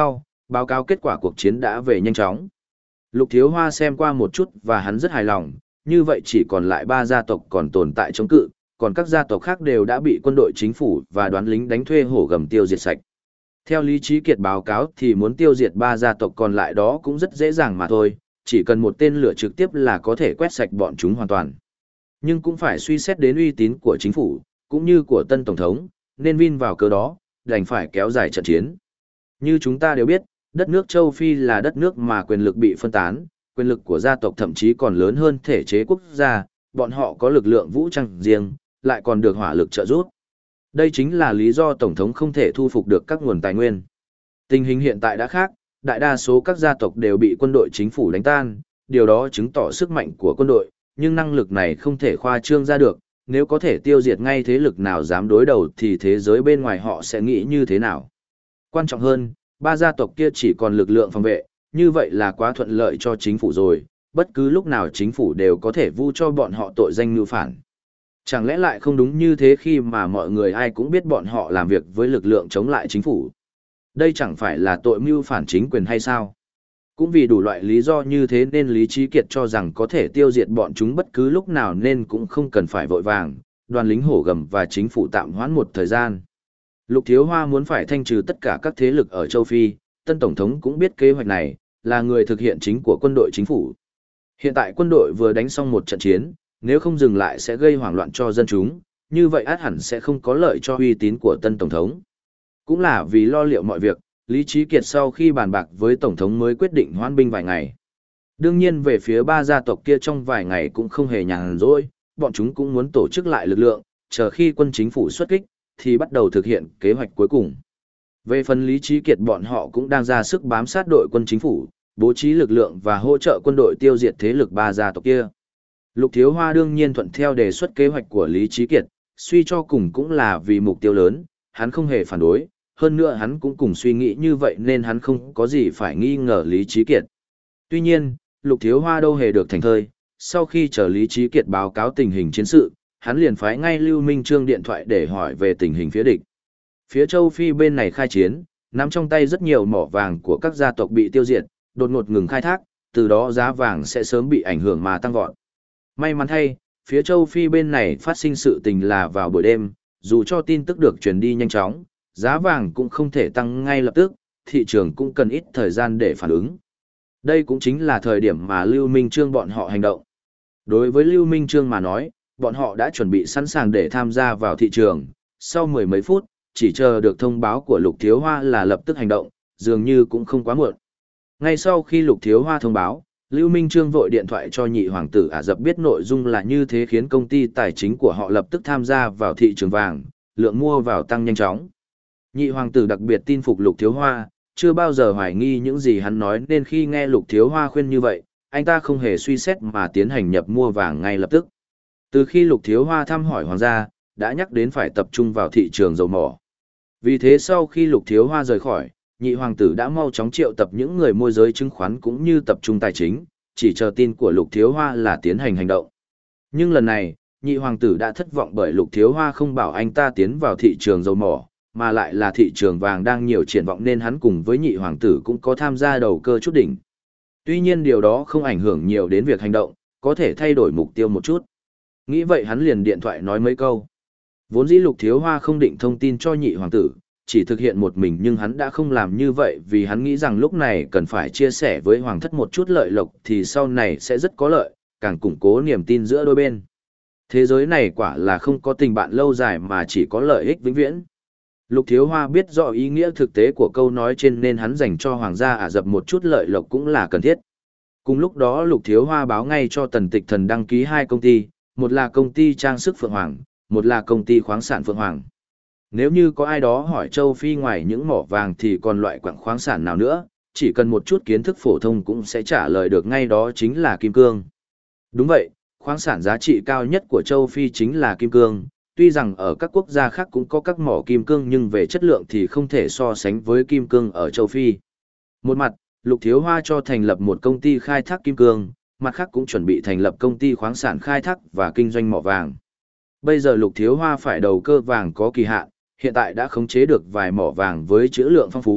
Báo cáo kết quả cuộc chiến đã về nhanh chóng. Lục Thiếu Hoa xem qua một chút và hắn rất hài lòng, như vậy chỉ còn lại ba gia tộc còn tồn tại chống cự, còn các gia tộc khác đều đã bị quân đội chính phủ và đoán lính đánh thuê hổ gầm tiêu diệt sạch. Theo Lý Trí Kiệt báo cáo thì muốn tiêu diệt ba gia tộc còn lại đó cũng rất dễ dàng mà thôi, chỉ cần một tên lửa trực tiếp là có thể quét sạch bọn chúng hoàn toàn. Nhưng cũng phải suy xét đến uy tín của chính phủ, cũng như của tân tổng thống, nên vin vào cớ đó, đành phải kéo dài trận chiến. Như chúng ta đều biết, đất nước châu Phi là đất nước mà quyền lực bị phân tán, quyền lực của gia tộc thậm chí còn lớn hơn thể chế quốc gia, bọn họ có lực lượng vũ trang riêng, lại còn được hỏa lực trợ giúp. Đây chính là lý do Tổng thống không thể thu phục được các nguồn tài nguyên. Tình hình hiện tại đã khác, đại đa số các gia tộc đều bị quân đội chính phủ đánh tan, điều đó chứng tỏ sức mạnh của quân đội, nhưng năng lực này không thể khoa trương ra được, nếu có thể tiêu diệt ngay thế lực nào dám đối đầu thì thế giới bên ngoài họ sẽ nghĩ như thế nào. Quan trọng hơn, ba gia tộc kia chỉ còn lực lượng phòng vệ, như vậy là quá thuận lợi cho chính phủ rồi, bất cứ lúc nào chính phủ đều có thể vu cho bọn họ tội danh mưu phản. Chẳng lẽ lại không đúng như thế khi mà mọi người ai cũng biết bọn họ làm việc với lực lượng chống lại chính phủ? Đây chẳng phải là tội mưu phản chính quyền hay sao? Cũng vì đủ loại lý do như thế nên Lý Trí Kiệt cho rằng có thể tiêu diệt bọn chúng bất cứ lúc nào nên cũng không cần phải vội vàng, đoàn lính hổ gầm và chính phủ tạm hoãn một thời gian. Lục Thiếu Hoa muốn phải thanh trừ tất cả các thế lực ở châu Phi, tân tổng thống cũng biết kế hoạch này, là người thực hiện chính của quân đội chính phủ. Hiện tại quân đội vừa đánh xong một trận chiến, nếu không dừng lại sẽ gây hoảng loạn cho dân chúng, như vậy át hẳn sẽ không có lợi cho uy tín của tân tổng thống. Cũng là vì lo liệu mọi việc, Lý Trí Kiệt sau khi bàn bạc với tổng thống mới quyết định hoãn binh vài ngày. Đương nhiên về phía ba gia tộc kia trong vài ngày cũng không hề nhàn rỗi, bọn chúng cũng muốn tổ chức lại lực lượng, chờ khi quân chính phủ xuất kích, thì bắt đầu thực hiện kế hoạch cuối cùng. Về phần Lý Trí Kiệt bọn họ cũng đang ra sức bám sát đội quân chính phủ, bố trí lực lượng và hỗ trợ quân đội tiêu diệt thế lực ba gia tộc kia. Lục Thiếu Hoa đương nhiên thuận theo đề xuất kế hoạch của Lý Trí Kiệt, suy cho cùng cũng là vì mục tiêu lớn, hắn không hề phản đối, hơn nữa hắn cũng cùng suy nghĩ như vậy nên hắn không có gì phải nghi ngờ Lý Trí Kiệt. Tuy nhiên, Lục Thiếu Hoa đâu hề được thành thơi, sau khi chờ Lý Trí Kiệt báo cáo tình hình chiến sự, hắn liền phái ngay Lưu Minh Trương điện thoại để hỏi về tình hình phía địch. Phía châu Phi bên này khai chiến, nắm trong tay rất nhiều mỏ vàng của các gia tộc bị tiêu diệt, đột ngột ngừng khai thác, từ đó giá vàng sẽ sớm bị ảnh hưởng mà tăng vọt. May mắn thay, phía châu Phi bên này phát sinh sự tình là vào buổi đêm, dù cho tin tức được truyền đi nhanh chóng, giá vàng cũng không thể tăng ngay lập tức, thị trường cũng cần ít thời gian để phản ứng. Đây cũng chính là thời điểm mà Lưu Minh Trương bọn họ hành động. Đối với Lưu Minh Trương mà nói, bọn họ đã chuẩn bị sẵn sàng để tham gia vào thị trường, sau mười mấy phút, chỉ chờ được thông báo của Lục Thiếu Hoa là lập tức hành động, dường như cũng không quá muộn. Ngay sau khi Lục Thiếu Hoa thông báo, Lưu Minh Trương vội điện thoại cho nhị hoàng tử Ả Rập biết nội dung là như thế khiến công ty tài chính của họ lập tức tham gia vào thị trường vàng, lượng mua vào tăng nhanh chóng. Nhị hoàng tử đặc biệt tin phục Lục Thiếu Hoa, chưa bao giờ hoài nghi những gì hắn nói nên khi nghe Lục Thiếu Hoa khuyên như vậy, anh ta không hề suy xét mà tiến hành nhập mua vàng ngay lập tức. Từ khi Lục Thiếu Hoa thăm hỏi hoàng gia, đã nhắc đến phải tập trung vào thị trường dầu mỏ. Vì thế sau khi Lục Thiếu Hoa rời khỏi, nhị hoàng tử đã mau chóng triệu tập những người môi giới chứng khoán cũng như tập trung tài chính, chỉ chờ tin của Lục Thiếu Hoa là tiến hành hành động. Nhưng lần này, nhị hoàng tử đã thất vọng bởi Lục Thiếu Hoa không bảo anh ta tiến vào thị trường dầu mỏ, mà lại là thị trường vàng đang nhiều triển vọng nên hắn cùng với nhị hoàng tử cũng có tham gia đầu cơ chút đỉnh. Tuy nhiên điều đó không ảnh hưởng nhiều đến việc hành động, có thể thay đổi mục tiêu một chút. Nghĩ vậy hắn liền điện thoại nói mấy câu. Vốn dĩ Lục Thiếu Hoa không định thông tin cho nhị hoàng tử, chỉ thực hiện một mình nhưng hắn đã không làm như vậy vì hắn nghĩ rằng lúc này cần phải chia sẻ với hoàng thất một chút lợi lộc thì sau này sẽ rất có lợi, càng củng cố niềm tin giữa đôi bên. Thế giới này quả là không có tình bạn lâu dài mà chỉ có lợi ích vĩnh viễn. Lục Thiếu Hoa biết rõ ý nghĩa thực tế của câu nói trên nên hắn dành cho hoàng gia Ả Rập một chút lợi lộc cũng là cần thiết. Cùng lúc đó Lục Thiếu Hoa báo ngay cho Tần Tịch Thần đăng ký hai công ty, một là công ty trang sức Phượng Hoàng, một là công ty khoáng sản Phượng Hoàng. Nếu như có ai đó hỏi châu Phi ngoài những mỏ vàng thì còn loại quặng khoáng sản nào nữa, chỉ cần một chút kiến thức phổ thông cũng sẽ trả lời được ngay đó chính là kim cương. Đúng vậy, khoáng sản giá trị cao nhất của châu Phi chính là kim cương, tuy rằng ở các quốc gia khác cũng có các mỏ kim cương nhưng về chất lượng thì không thể so sánh với kim cương ở châu Phi. Một mặt, Lục Thiếu Hoa cho thành lập một công ty khai thác kim cương, mặt khác cũng chuẩn bị thành lập công ty khoáng sản khai thác và kinh doanh mỏ vàng. Bây giờ Lục Thiếu Hoa phải đầu cơ vàng có kỳ hạn, hiện tại đã khống chế được vài mỏ vàng với trữ lượng phong phú,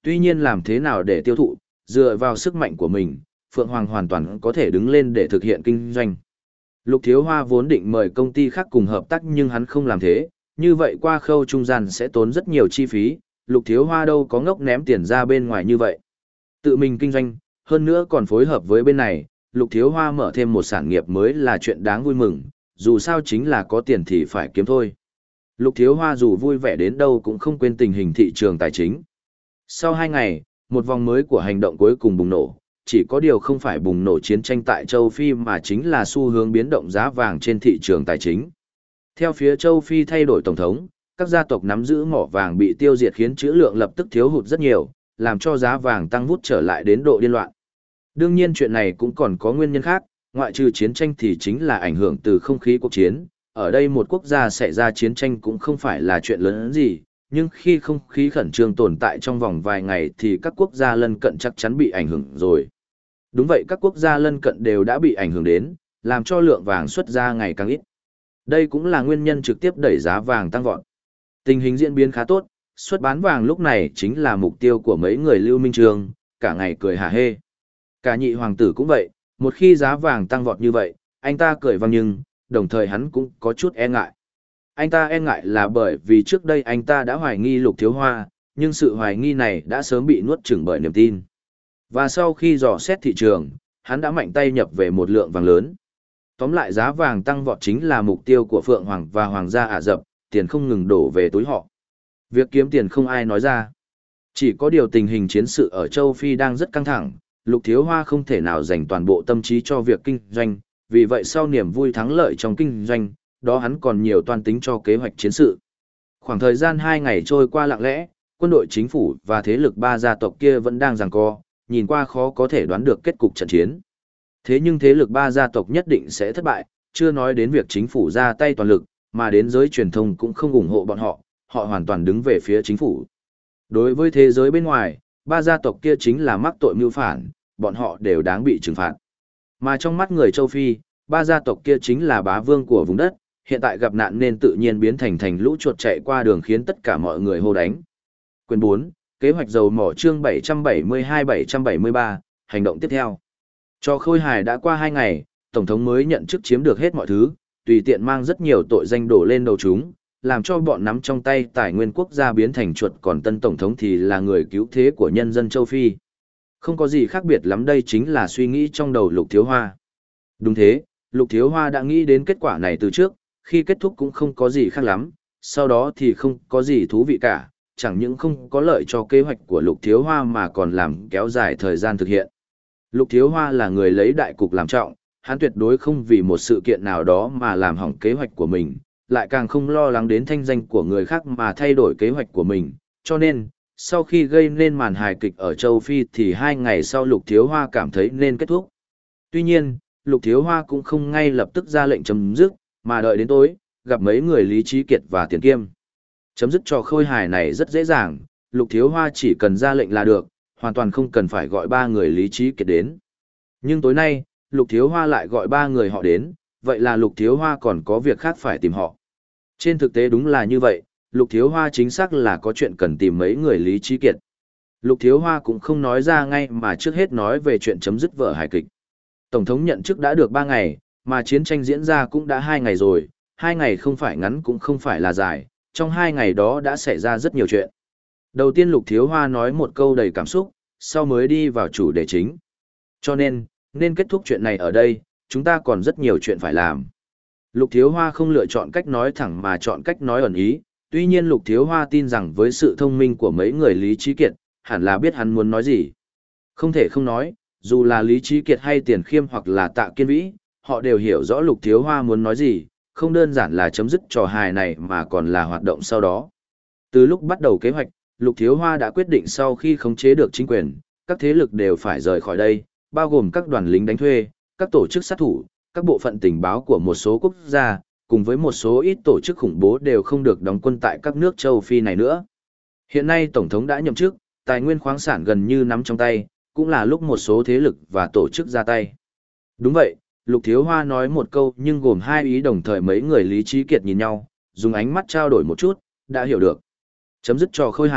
Tuy nhiên làm thế nào để tiêu thụ, dựa vào sức mạnh của mình, Phượng Hoàng hoàn toàn có thể đứng lên để thực hiện kinh doanh. Lục Thiếu Hoa vốn định mời công ty khác cùng hợp tác nhưng hắn không làm thế, như vậy qua khâu trung gian sẽ tốn rất nhiều chi phí, Lục Thiếu Hoa đâu có ngốc ném tiền ra bên ngoài như vậy. Tự mình kinh doanh, hơn nữa còn phối hợp với bên này, Lục Thiếu Hoa mở thêm một sản nghiệp mới là chuyện đáng vui mừng, dù sao chính là có tiền thì phải kiếm thôi. Lục Thiếu Hoa dù vui vẻ đến đâu cũng không quên tình hình thị trường tài chính. Sau hai ngày, một vòng mới của hành động cuối cùng bùng nổ, chỉ có điều không phải bùng nổ chiến tranh tại châu Phi mà chính là xu hướng biến động giá vàng trên thị trường tài chính. Theo phía châu Phi thay đổi tổng thống, các gia tộc nắm giữ mỏ vàng bị tiêu diệt khiến trữ lượng lập tức thiếu hụt rất nhiều, làm cho giá vàng tăng vút trở lại đến độ điên loạn. Đương nhiên chuyện này cũng còn có nguyên nhân khác, ngoại trừ chiến tranh thì chính là ảnh hưởng từ không khí cuộc chiến. Ở đây một quốc gia xảy ra chiến tranh cũng không phải là chuyện lớn gì, nhưng khi không khí khẩn trương tồn tại trong vòng vài ngày thì các quốc gia lân cận chắc chắn bị ảnh hưởng rồi. Đúng vậy, các quốc gia lân cận đều đã bị ảnh hưởng đến, làm cho lượng vàng xuất ra ngày càng ít. Đây cũng là nguyên nhân trực tiếp đẩy giá vàng tăng vọt. Tình hình diễn biến khá tốt, xuất bán vàng lúc này chính là mục tiêu của mấy người Lưu Minh Trường, cả ngày cười hả hê. Cả nhị hoàng tử cũng vậy, một khi giá vàng tăng vọt như vậy, anh ta cười vang nhưng, đồng thời hắn cũng có chút e ngại. Anh ta e ngại là bởi vì trước đây anh ta đã hoài nghi Lục Thiếu Hoa, nhưng sự hoài nghi này đã sớm bị nuốt chửng bởi niềm tin. Và sau khi dò xét thị trường, hắn đã mạnh tay nhập về một lượng vàng lớn. Tóm lại giá vàng tăng vọt chính là mục tiêu của Phượng Hoàng và Hoàng gia Ả Rập, tiền không ngừng đổ về túi họ. Việc kiếm tiền không ai nói ra. Chỉ có điều tình hình chiến sự ở châu Phi đang rất căng thẳng, Lục Thiếu Hoa không thể nào dành toàn bộ tâm trí cho việc kinh doanh, vì vậy sau niềm vui thắng lợi trong kinh doanh, đó hắn còn nhiều toan tính cho kế hoạch chiến sự. Khoảng thời gian hai ngày trôi qua lặng lẽ, quân đội chính phủ và thế lực ba gia tộc kia vẫn đang giằng co, nhìn qua khó có thể đoán được kết cục trận chiến. Thế nhưng thế lực ba gia tộc nhất định sẽ thất bại, chưa nói đến việc chính phủ ra tay toàn lực, mà đến giới truyền thông cũng không ủng hộ bọn họ, họ hoàn toàn đứng về phía chính phủ. Đối với thế giới bên ngoài, ba gia tộc kia chính là mắc tội mưu phản, bọn họ đều đáng bị trừng phạt. Mà trong mắt người châu Phi, ba gia tộc kia chính là bá vương của vùng đất, hiện tại gặp nạn nên tự nhiên biến thành thành lũ chuột chạy qua đường khiến tất cả mọi người hô đánh. Quyền bốn, kế hoạch dầu mỏ chương bảy trăm bảy mươi hai bảy trăm bảy mươi ba, hành động tiếp theo. Cho khôi hài đã qua hai ngày, Tổng thống mới nhận chức chiếm được hết mọi thứ, tùy tiện mang rất nhiều tội danh đổ lên đầu chúng, làm cho bọn nắm trong tay tài nguyên quốc gia biến thành chuột, còn tân Tổng thống thì là người cứu thế của nhân dân châu Phi. Không có gì khác biệt lắm, đây chính là suy nghĩ trong đầu Lục Thiếu Hoa. Đúng thế, Lục Thiếu Hoa đã nghĩ đến kết quả này từ trước, khi kết thúc cũng không có gì khác lắm, sau đó thì không có gì thú vị cả, chẳng những không có lợi cho kế hoạch của Lục Thiếu Hoa mà còn làm kéo dài thời gian thực hiện. Lục Thiếu Hoa là người lấy đại cục làm trọng, hắn tuyệt đối không vì một sự kiện nào đó mà làm hỏng kế hoạch của mình, lại càng không lo lắng đến thanh danh của người khác mà thay đổi kế hoạch của mình, cho nên, sau khi gây nên màn hài kịch ở châu Phi thì hai ngày sau Lục Thiếu Hoa cảm thấy nên kết thúc. Tuy nhiên, Lục Thiếu Hoa cũng không ngay lập tức ra lệnh chấm dứt, mà đợi đến tối, gặp mấy người Lý Trí Kiệt và Tiền Kiêm. Chấm dứt trò khôi hài này rất dễ dàng, Lục Thiếu Hoa chỉ cần ra lệnh là được, hoàn toàn không cần phải gọi ba người Lý Trí Kiệt đến. Nhưng tối nay, Lục Thiếu Hoa lại gọi ba người họ đến, vậy là Lục Thiếu Hoa còn có việc khác phải tìm họ. Trên thực tế đúng là như vậy, Lục Thiếu Hoa chính xác là có chuyện cần tìm mấy người Lý Trí Kiệt. Lục Thiếu Hoa cũng không nói ra ngay mà trước hết nói về chuyện chấm dứt vở hài kịch. Tổng thống nhận chức đã được ba ngày, mà chiến tranh diễn ra cũng đã hai ngày rồi, hai ngày không phải ngắn cũng không phải là dài, trong hai ngày đó đã xảy ra rất nhiều chuyện. Đầu tiên Lục Thiếu Hoa nói một câu đầy cảm xúc, sau mới đi vào chủ đề chính. Cho nên, nên kết thúc chuyện này ở đây, chúng ta còn rất nhiều chuyện phải làm. Lục Thiếu Hoa không lựa chọn cách nói thẳng mà chọn cách nói ẩn ý, tuy nhiên Lục Thiếu Hoa tin rằng với sự thông minh của mấy người Lý Trí Kiệt, hẳn là biết hắn muốn nói gì. Không thể không nói, dù là Lý Trí Kiệt hay Tiền Khiêm hoặc là Tạ Kiên Vĩ, họ đều hiểu rõ Lục Thiếu Hoa muốn nói gì, không đơn giản là chấm dứt trò hài này mà còn là hoạt động sau đó. Từ lúc bắt đầu kế hoạch, Lục Thiếu Hoa đã quyết định sau khi khống chế được chính quyền, các thế lực đều phải rời khỏi đây, bao gồm các đoàn lính đánh thuê, các tổ chức sát thủ, các bộ phận tình báo của một số quốc gia, cùng với một số ít tổ chức khủng bố đều không được đóng quân tại các nước châu Phi này nữa. Hiện nay Tổng thống đã nhậm chức, tài nguyên khoáng sản gần như nắm trong tay, cũng là lúc một số thế lực và tổ chức ra tay. Đúng vậy, Lục Thiếu Hoa nói một câu nhưng gồm hai ý đồng thời, mấy người Lý Trí Kiệt nhìn nhau, dùng ánh mắt trao đổi một chút, đã hiểu được. Chấm dứt trò khôi hài,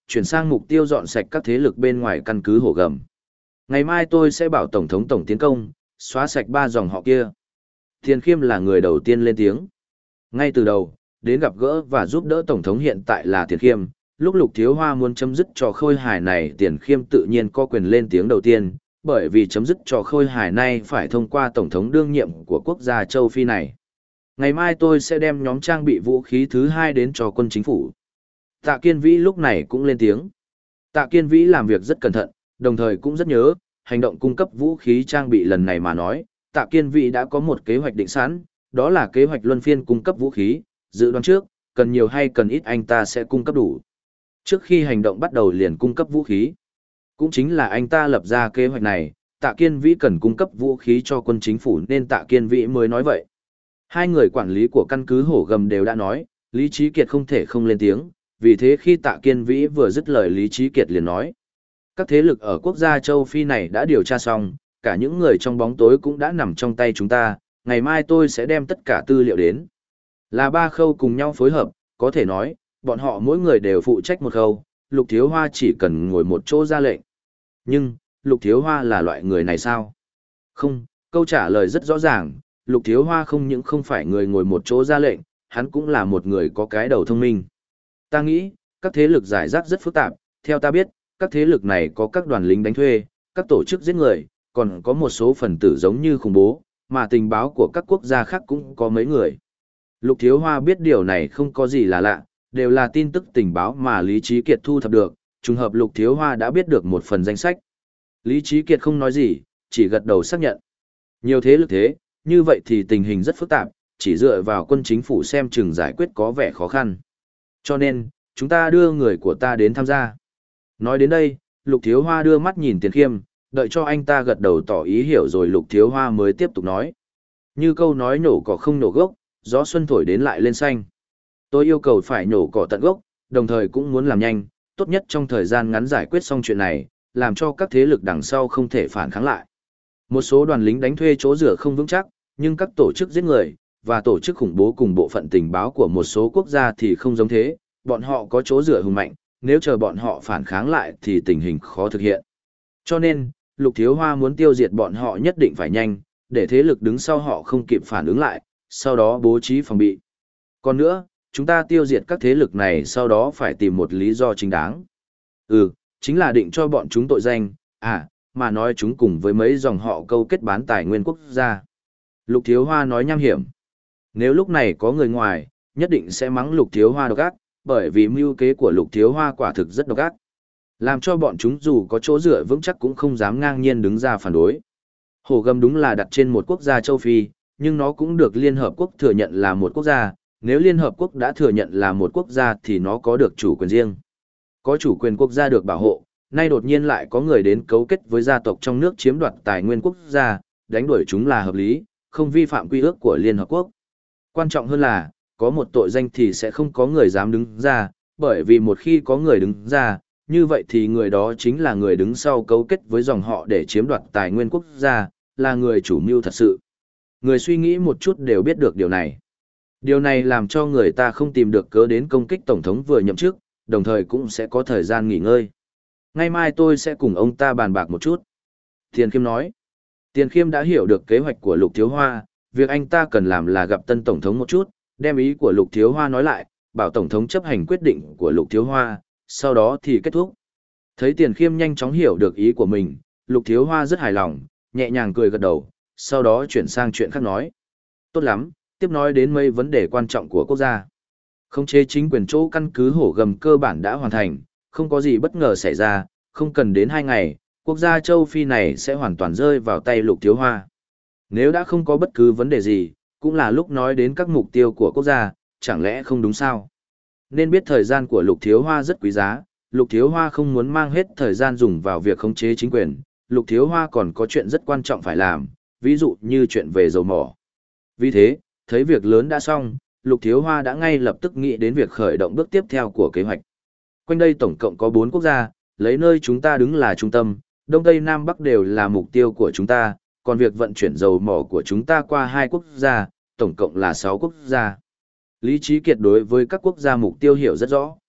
chuyển sang mục tiêu dọn sạch các thế lực bên ngoài căn cứ Hổ Gầm. Ngày mai tôi sẽ bảo Tổng thống tổng tiến công, xóa sạch ba dòng họ kia. Tiền Khiêm là người đầu tiên lên tiếng. Ngay từ đầu, đến gặp gỡ và giúp đỡ Tổng thống hiện tại là Tiền Khiêm, lúc Lục Thiếu Hoa muốn chấm dứt trò khôi hài này Tiền Khiêm tự nhiên có quyền lên tiếng đầu tiên, bởi vì chấm dứt trò khôi hài này phải thông qua Tổng thống đương nhiệm của quốc gia châu Phi này. Ngày mai tôi sẽ đem nhóm trang bị vũ khí thứ hai đến cho quân chính phủ. Tạ Kiên Vĩ lúc này cũng lên tiếng. Tạ Kiên Vĩ làm việc rất cẩn thận, đồng thời cũng rất nhớ, hành động cung cấp vũ khí trang bị lần này mà nói, Tạ Kiên Vĩ đã có một kế hoạch định sẵn, đó là kế hoạch luân phiên cung cấp vũ khí, dự đoán trước, cần nhiều hay cần ít anh ta sẽ cung cấp đủ. Trước khi hành động bắt đầu liền cung cấp vũ khí. Cũng chính là anh ta lập ra kế hoạch này, Tạ Kiên Vĩ cần cung cấp vũ khí cho quân chính phủ nên Tạ Kiên Vĩ mới nói vậy. Hai người quản lý của căn cứ Hổ Gầm đều đã nói, Lý Chí Kiệt không thể không lên tiếng, vì thế khi Tạ Kiên Vĩ vừa dứt lời Lý Chí Kiệt liền nói. Các thế lực ở quốc gia châu Phi này đã điều tra xong, cả những người trong bóng tối cũng đã nằm trong tay chúng ta, ngày mai tôi sẽ đem tất cả tư liệu đến. Là ba khâu cùng nhau phối hợp, có thể nói, bọn họ mỗi người đều phụ trách một khâu, Lục Thiếu Hoa chỉ cần ngồi một chỗ ra lệnh. Nhưng, Lục Thiếu Hoa là loại người này sao? Không, câu trả lời rất rõ ràng, Lục Thiếu Hoa không những không phải người ngồi một chỗ ra lệnh, hắn cũng là một người có cái đầu thông minh. Ta nghĩ, các thế lực giải rác rất phức tạp, theo ta biết, các thế lực này có các đoàn lính đánh thuê, các tổ chức giết người, còn có một số phần tử giống như khủng bố, mà tình báo của các quốc gia khác cũng có mấy người. Lục Thiếu Hoa biết điều này không có gì là lạ, đều là tin tức tình báo mà Lý Chí Kiệt thu thập được, trùng hợp Lục Thiếu Hoa đã biết được một phần danh sách. Lý Chí Kiệt không nói gì, chỉ gật đầu xác nhận. Nhiều thế lực thế, như vậy thì tình hình rất phức tạp, chỉ dựa vào quân chính phủ xem chừng giải quyết có vẻ khó khăn. Cho nên, chúng ta đưa người của ta đến tham gia. Nói đến đây, Lục Thiếu Hoa đưa mắt nhìn Tiền Khiêm, đợi cho anh ta gật đầu tỏ ý hiểu rồi Lục Thiếu Hoa mới tiếp tục nói. Như câu nói nổ cỏ không nổ gốc, gió xuân thổi đến lại lên xanh. Tôi yêu cầu phải nổ cỏ tận gốc, đồng thời cũng muốn làm nhanh, tốt nhất trong thời gian ngắn giải quyết xong chuyện này, làm cho các thế lực đằng sau không thể phản kháng lại. Một số đoàn lính đánh thuê chỗ rửa không vững chắc, nhưng các tổ chức giết người, và tổ chức khủng bố cùng bộ phận tình báo của một số quốc gia thì không giống thế, bọn họ có chỗ rửa hùng mạnh, nếu chờ bọn họ phản kháng lại thì tình hình khó thực hiện. Cho nên, Lục Thiếu Hoa muốn tiêu diệt bọn họ nhất định phải nhanh, để thế lực đứng sau họ không kịp phản ứng lại, sau đó bố trí phòng bị. Còn nữa, chúng ta tiêu diệt các thế lực này sau đó phải tìm một lý do chính đáng. Ừ, chính là định cho bọn chúng tội danh, à, mà nói chúng cùng với mấy dòng họ câu kết bán tài nguyên quốc gia. Lục Thiếu Hoa nói nham hiểm. Nếu lúc này có người ngoài, nhất định sẽ mắng Lục Thiếu Hoa độc ác, bởi vì mưu kế của Lục Thiếu Hoa quả thực rất độc ác. Làm cho bọn chúng dù có chỗ dựa vững chắc cũng không dám ngang nhiên đứng ra phản đối. Hổ Gầm đúng là đặt trên một quốc gia châu Phi, nhưng nó cũng được Liên Hợp Quốc thừa nhận là một quốc gia, nếu Liên Hợp Quốc đã thừa nhận là một quốc gia thì nó có được chủ quyền riêng. Có chủ quyền quốc gia được bảo hộ, nay đột nhiên lại có người đến cấu kết với gia tộc trong nước chiếm đoạt tài nguyên quốc gia, đánh đuổi chúng là hợp lý, không vi phạm quy ước của Liên Hợp Quốc. Quan trọng hơn là, có một tội danh thì sẽ không có người dám đứng ra, bởi vì một khi có người đứng ra, như vậy thì người đó chính là người đứng sau cấu kết với dòng họ để chiếm đoạt tài nguyên quốc gia, là người chủ mưu thật sự. Người suy nghĩ một chút đều biết được điều này. Điều này làm cho người ta không tìm được cớ đến công kích Tổng thống vừa nhậm chức, đồng thời cũng sẽ có thời gian nghỉ ngơi. Ngày mai tôi sẽ cùng ông ta bàn bạc một chút. Tiền Khiêm nói. Tiền Khiêm đã hiểu được kế hoạch của Lục Thiếu Hoa, việc anh ta cần làm là gặp tân Tổng thống một chút, đem ý của Lục Thiếu Hoa nói lại, bảo Tổng thống chấp hành quyết định của Lục Thiếu Hoa, sau đó thì kết thúc. Thấy Tiền Khiêm nhanh chóng hiểu được ý của mình, Lục Thiếu Hoa rất hài lòng, nhẹ nhàng cười gật đầu, sau đó chuyển sang chuyện khác nói. Tốt lắm, tiếp nói đến mấy vấn đề quan trọng của quốc gia. Khống chế chính quyền chỗ căn cứ Hổ Gầm cơ bản đã hoàn thành, không có gì bất ngờ xảy ra, không cần đến hai ngày, quốc gia châu Phi này sẽ hoàn toàn rơi vào tay Lục Thiếu Hoa. Nếu đã không có bất cứ vấn đề gì, cũng là lúc nói đến các mục tiêu của quốc gia, chẳng lẽ không đúng sao? Nên biết thời gian của Lục Thiếu Hoa rất quý giá, Lục Thiếu Hoa không muốn mang hết thời gian dùng vào việc khống chế chính quyền, Lục Thiếu Hoa còn có chuyện rất quan trọng phải làm, ví dụ như chuyện về dầu mỏ. Vì thế, thấy việc lớn đã xong, Lục Thiếu Hoa đã ngay lập tức nghĩ đến việc khởi động bước tiếp theo của kế hoạch. Quanh đây tổng cộng có bốn quốc gia, lấy nơi chúng ta đứng là trung tâm, Đông Tây Nam Bắc đều là mục tiêu của chúng ta, còn việc vận chuyển dầu mỏ của chúng ta qua hai quốc gia, tổng cộng là sáu quốc gia. Lý Chí Kiệt đối với các quốc gia mục tiêu hiểu rất rõ.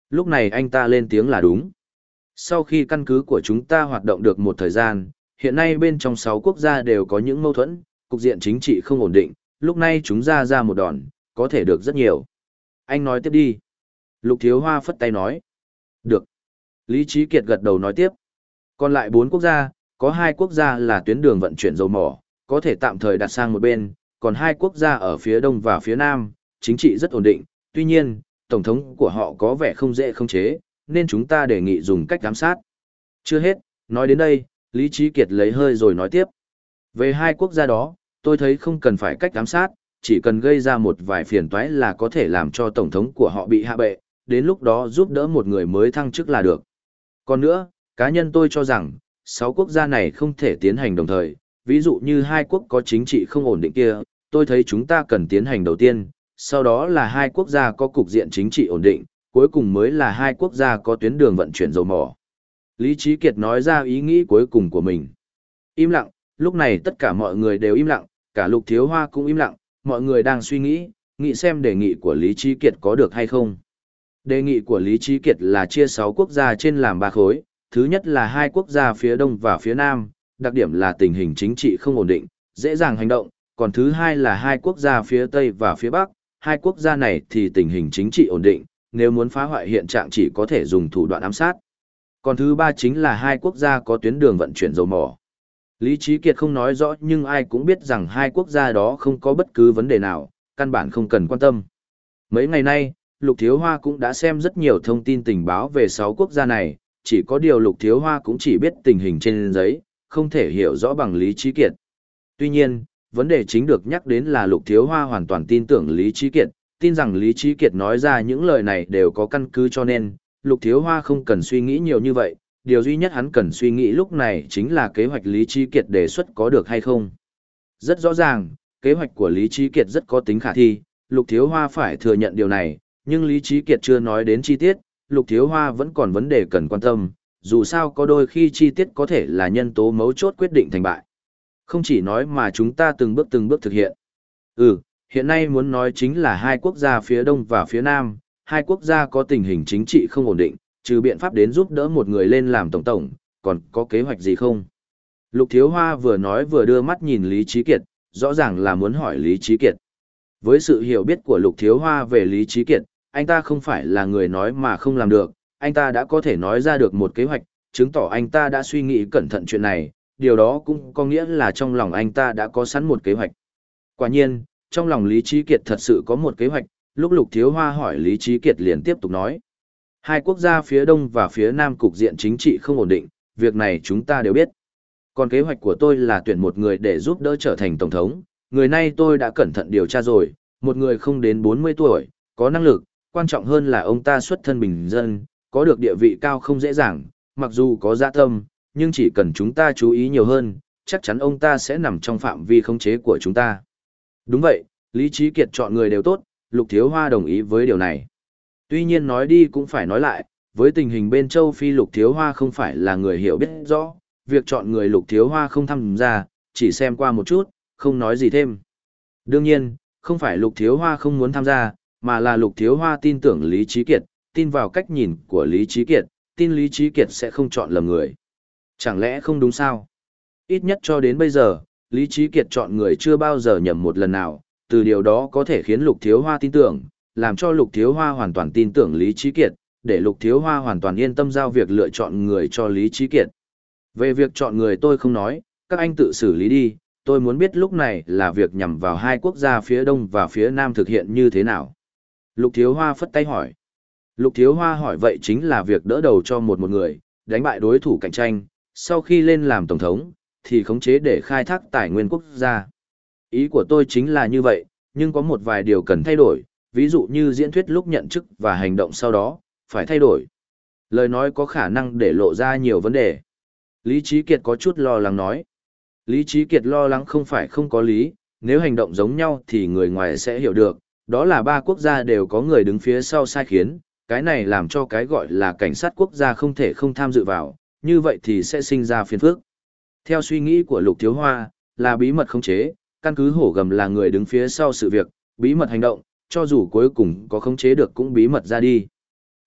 Lúc này anh ta lên tiếng là đúng. Sau khi căn cứ của chúng ta hoạt động được một thời gian, hiện nay bên trong sáu quốc gia đều có những mâu thuẫn, cục diện chính trị không ổn định, lúc này chúng ra ra một đòn, có thể được rất nhiều. Anh nói tiếp đi. Lục Thiếu Hoa phất tay nói. Được. Lý Trí Kiệt gật đầu nói tiếp. Còn lại bốn quốc gia, có hai quốc gia là tuyến đường vận chuyển dầu mỏ, có thể tạm thời đặt sang một bên, còn hai quốc gia ở phía đông và phía nam, chính trị rất ổn định, tuy nhiên, tổng thống của họ có vẻ không dễ khống chế, nên chúng ta đề nghị dùng cách giám sát. Chưa hết, nói đến đây, Lý Trí Kiệt lấy hơi rồi nói tiếp. Về hai quốc gia đó, tôi thấy không cần phải cách giám sát, chỉ cần gây ra một vài phiền toái là có thể làm cho tổng thống của họ bị hạ bệ, đến lúc đó giúp đỡ một người mới thăng chức là được. Còn nữa, cá nhân tôi cho rằng, sáu quốc gia này không thể tiến hành đồng thời, ví dụ như hai quốc có chính trị không ổn định kia, tôi thấy chúng ta cần tiến hành đầu tiên, sau đó là hai quốc gia có cục diện chính trị ổn định, cuối cùng mới là hai quốc gia có tuyến đường vận chuyển dầu mỏ. Lý Trí Kiệt nói ra ý nghĩ cuối cùng của mình. Im lặng, lúc này tất cả mọi người đều im lặng, cả Lục Thiếu Hoa cũng im lặng, mọi người đang suy nghĩ, nghĩ xem đề nghị của Lý Trí Kiệt có được hay không. Đề nghị của Lý Trí Kiệt là chia sáu quốc gia trên làm ba khối, thứ nhất là hai quốc gia phía đông và phía nam, đặc điểm là tình hình chính trị không ổn định, dễ dàng hành động, còn thứ hai là hai quốc gia phía tây và phía bắc, hai quốc gia này thì tình hình chính trị ổn định, nếu muốn phá hoại hiện trạng chỉ có thể dùng thủ đoạn ám sát. Còn thứ ba chính là hai quốc gia có tuyến đường vận chuyển dầu mỏ. Lý Trí Kiệt không nói rõ nhưng ai cũng biết rằng hai quốc gia đó không có bất cứ vấn đề nào, căn bản không cần quan tâm. Mấy ngày nay, Lục Thiếu Hoa cũng đã xem rất nhiều thông tin tình báo về sáu quốc gia này, chỉ có điều Lục Thiếu Hoa cũng chỉ biết tình hình trên giấy, không thể hiểu rõ bằng Lý Trí Kiệt. Tuy nhiên, vấn đề chính được nhắc đến là Lục Thiếu Hoa hoàn toàn tin tưởng Lý Trí Kiệt, tin rằng Lý Trí Kiệt nói ra những lời này đều có căn cứ cho nên, Lục Thiếu Hoa không cần suy nghĩ nhiều như vậy, điều duy nhất hắn cần suy nghĩ lúc này chính là kế hoạch Lý Trí Kiệt đề xuất có được hay không. Rất rõ ràng, kế hoạch của Lý Trí Kiệt rất có tính khả thi, Lục Thiếu Hoa phải thừa nhận điều này, nhưng Lý Trí Kiệt chưa nói đến chi tiết, Lục Thiếu Hoa vẫn còn vấn đề cần quan tâm, dù sao có đôi khi chi tiết có thể là nhân tố mấu chốt quyết định thành bại. Không chỉ nói mà chúng ta từng bước từng bước thực hiện. Ừ, hiện nay muốn nói chính là hai quốc gia phía đông và phía nam, hai quốc gia có tình hình chính trị không ổn định, trừ biện pháp đến giúp đỡ một người lên làm tổng tổng, còn có kế hoạch gì không? Lục Thiếu Hoa vừa nói vừa đưa mắt nhìn Lý Trí Kiệt, rõ ràng là muốn hỏi Lý Trí Kiệt. Với sự hiểu biết của Lục Thiếu Hoa về Lý Trí Kiệt, anh ta không phải là người nói mà không làm được, anh ta đã có thể nói ra được một kế hoạch, chứng tỏ anh ta đã suy nghĩ cẩn thận chuyện này, điều đó cũng có nghĩa là trong lòng anh ta đã có sẵn một kế hoạch. Quả nhiên, trong lòng Lý Trí Kiệt thật sự có một kế hoạch, lúc Lục Thiếu Hoa hỏi Lý Trí Kiệt liền tiếp tục nói. Hai quốc gia phía đông và phía nam cục diện chính trị không ổn định, việc này chúng ta đều biết. Còn kế hoạch của tôi là tuyển một người để giúp đỡ trở thành tổng thống, người này tôi đã cẩn thận điều tra rồi, một người không đến bốn mươi tuổi, có năng lực, quan trọng hơn là ông ta xuất thân bình dân, có được địa vị cao không dễ dàng, mặc dù có dạ tâm, nhưng chỉ cần chúng ta chú ý nhiều hơn, chắc chắn ông ta sẽ nằm trong phạm vi khống chế của chúng ta. Đúng vậy, Lý Trí Kiệt chọn người đều tốt, Lục Thiếu Hoa đồng ý với điều này. Tuy nhiên nói đi cũng phải nói lại, với tình hình bên châu Phi Lục Thiếu Hoa không phải là người hiểu biết rõ, việc chọn người Lục Thiếu Hoa không tham gia, chỉ xem qua một chút, không nói gì thêm. Đương nhiên, không phải Lục Thiếu Hoa không muốn tham gia, mà là Lục Thiếu Hoa tin tưởng Lý Trí Kiệt, tin vào cách nhìn của Lý Trí Kiệt, tin Lý Trí Kiệt sẽ không chọn lầm người. Chẳng lẽ không đúng sao? Ít nhất cho đến bây giờ, Lý Trí Kiệt chọn người chưa bao giờ nhầm một lần nào, từ điều đó có thể khiến Lục Thiếu Hoa tin tưởng, làm cho Lục Thiếu Hoa hoàn toàn tin tưởng Lý Trí Kiệt, để Lục Thiếu Hoa hoàn toàn yên tâm giao việc lựa chọn người cho Lý Trí Kiệt. Về việc chọn người tôi không nói, các anh tự xử lý đi, tôi muốn biết lúc này là việc nhằm vào hai quốc gia phía đông và phía nam thực hiện như thế nào. Lục Thiếu Hoa phất tay hỏi. Lục Thiếu Hoa hỏi vậy chính là việc đỡ đầu cho một một người, đánh bại đối thủ cạnh tranh, sau khi lên làm tổng thống, thì khống chế để khai thác tài nguyên quốc gia. Ý của tôi chính là như vậy, nhưng có một vài điều cần thay đổi, ví dụ như diễn thuyết lúc nhận chức và hành động sau đó, phải thay đổi. Lời nói có khả năng để lộ ra nhiều vấn đề. Lý Trí Kiệt có chút lo lắng nói. Lý Trí Kiệt lo lắng không phải không có lý, nếu hành động giống nhau thì người ngoài sẽ hiểu được, đó là ba quốc gia đều có người đứng phía sau sai khiến, cái này làm cho cái gọi là cảnh sát quốc gia không thể không tham dự vào, như vậy thì sẽ sinh ra phiền phức. Theo suy nghĩ của Lục Thiếu Hoa, là bí mật khống chế, căn cứ Hổ Gầm là người đứng phía sau sự việc, bí mật hành động, cho dù cuối cùng có khống chế được cũng bí mật ra đi.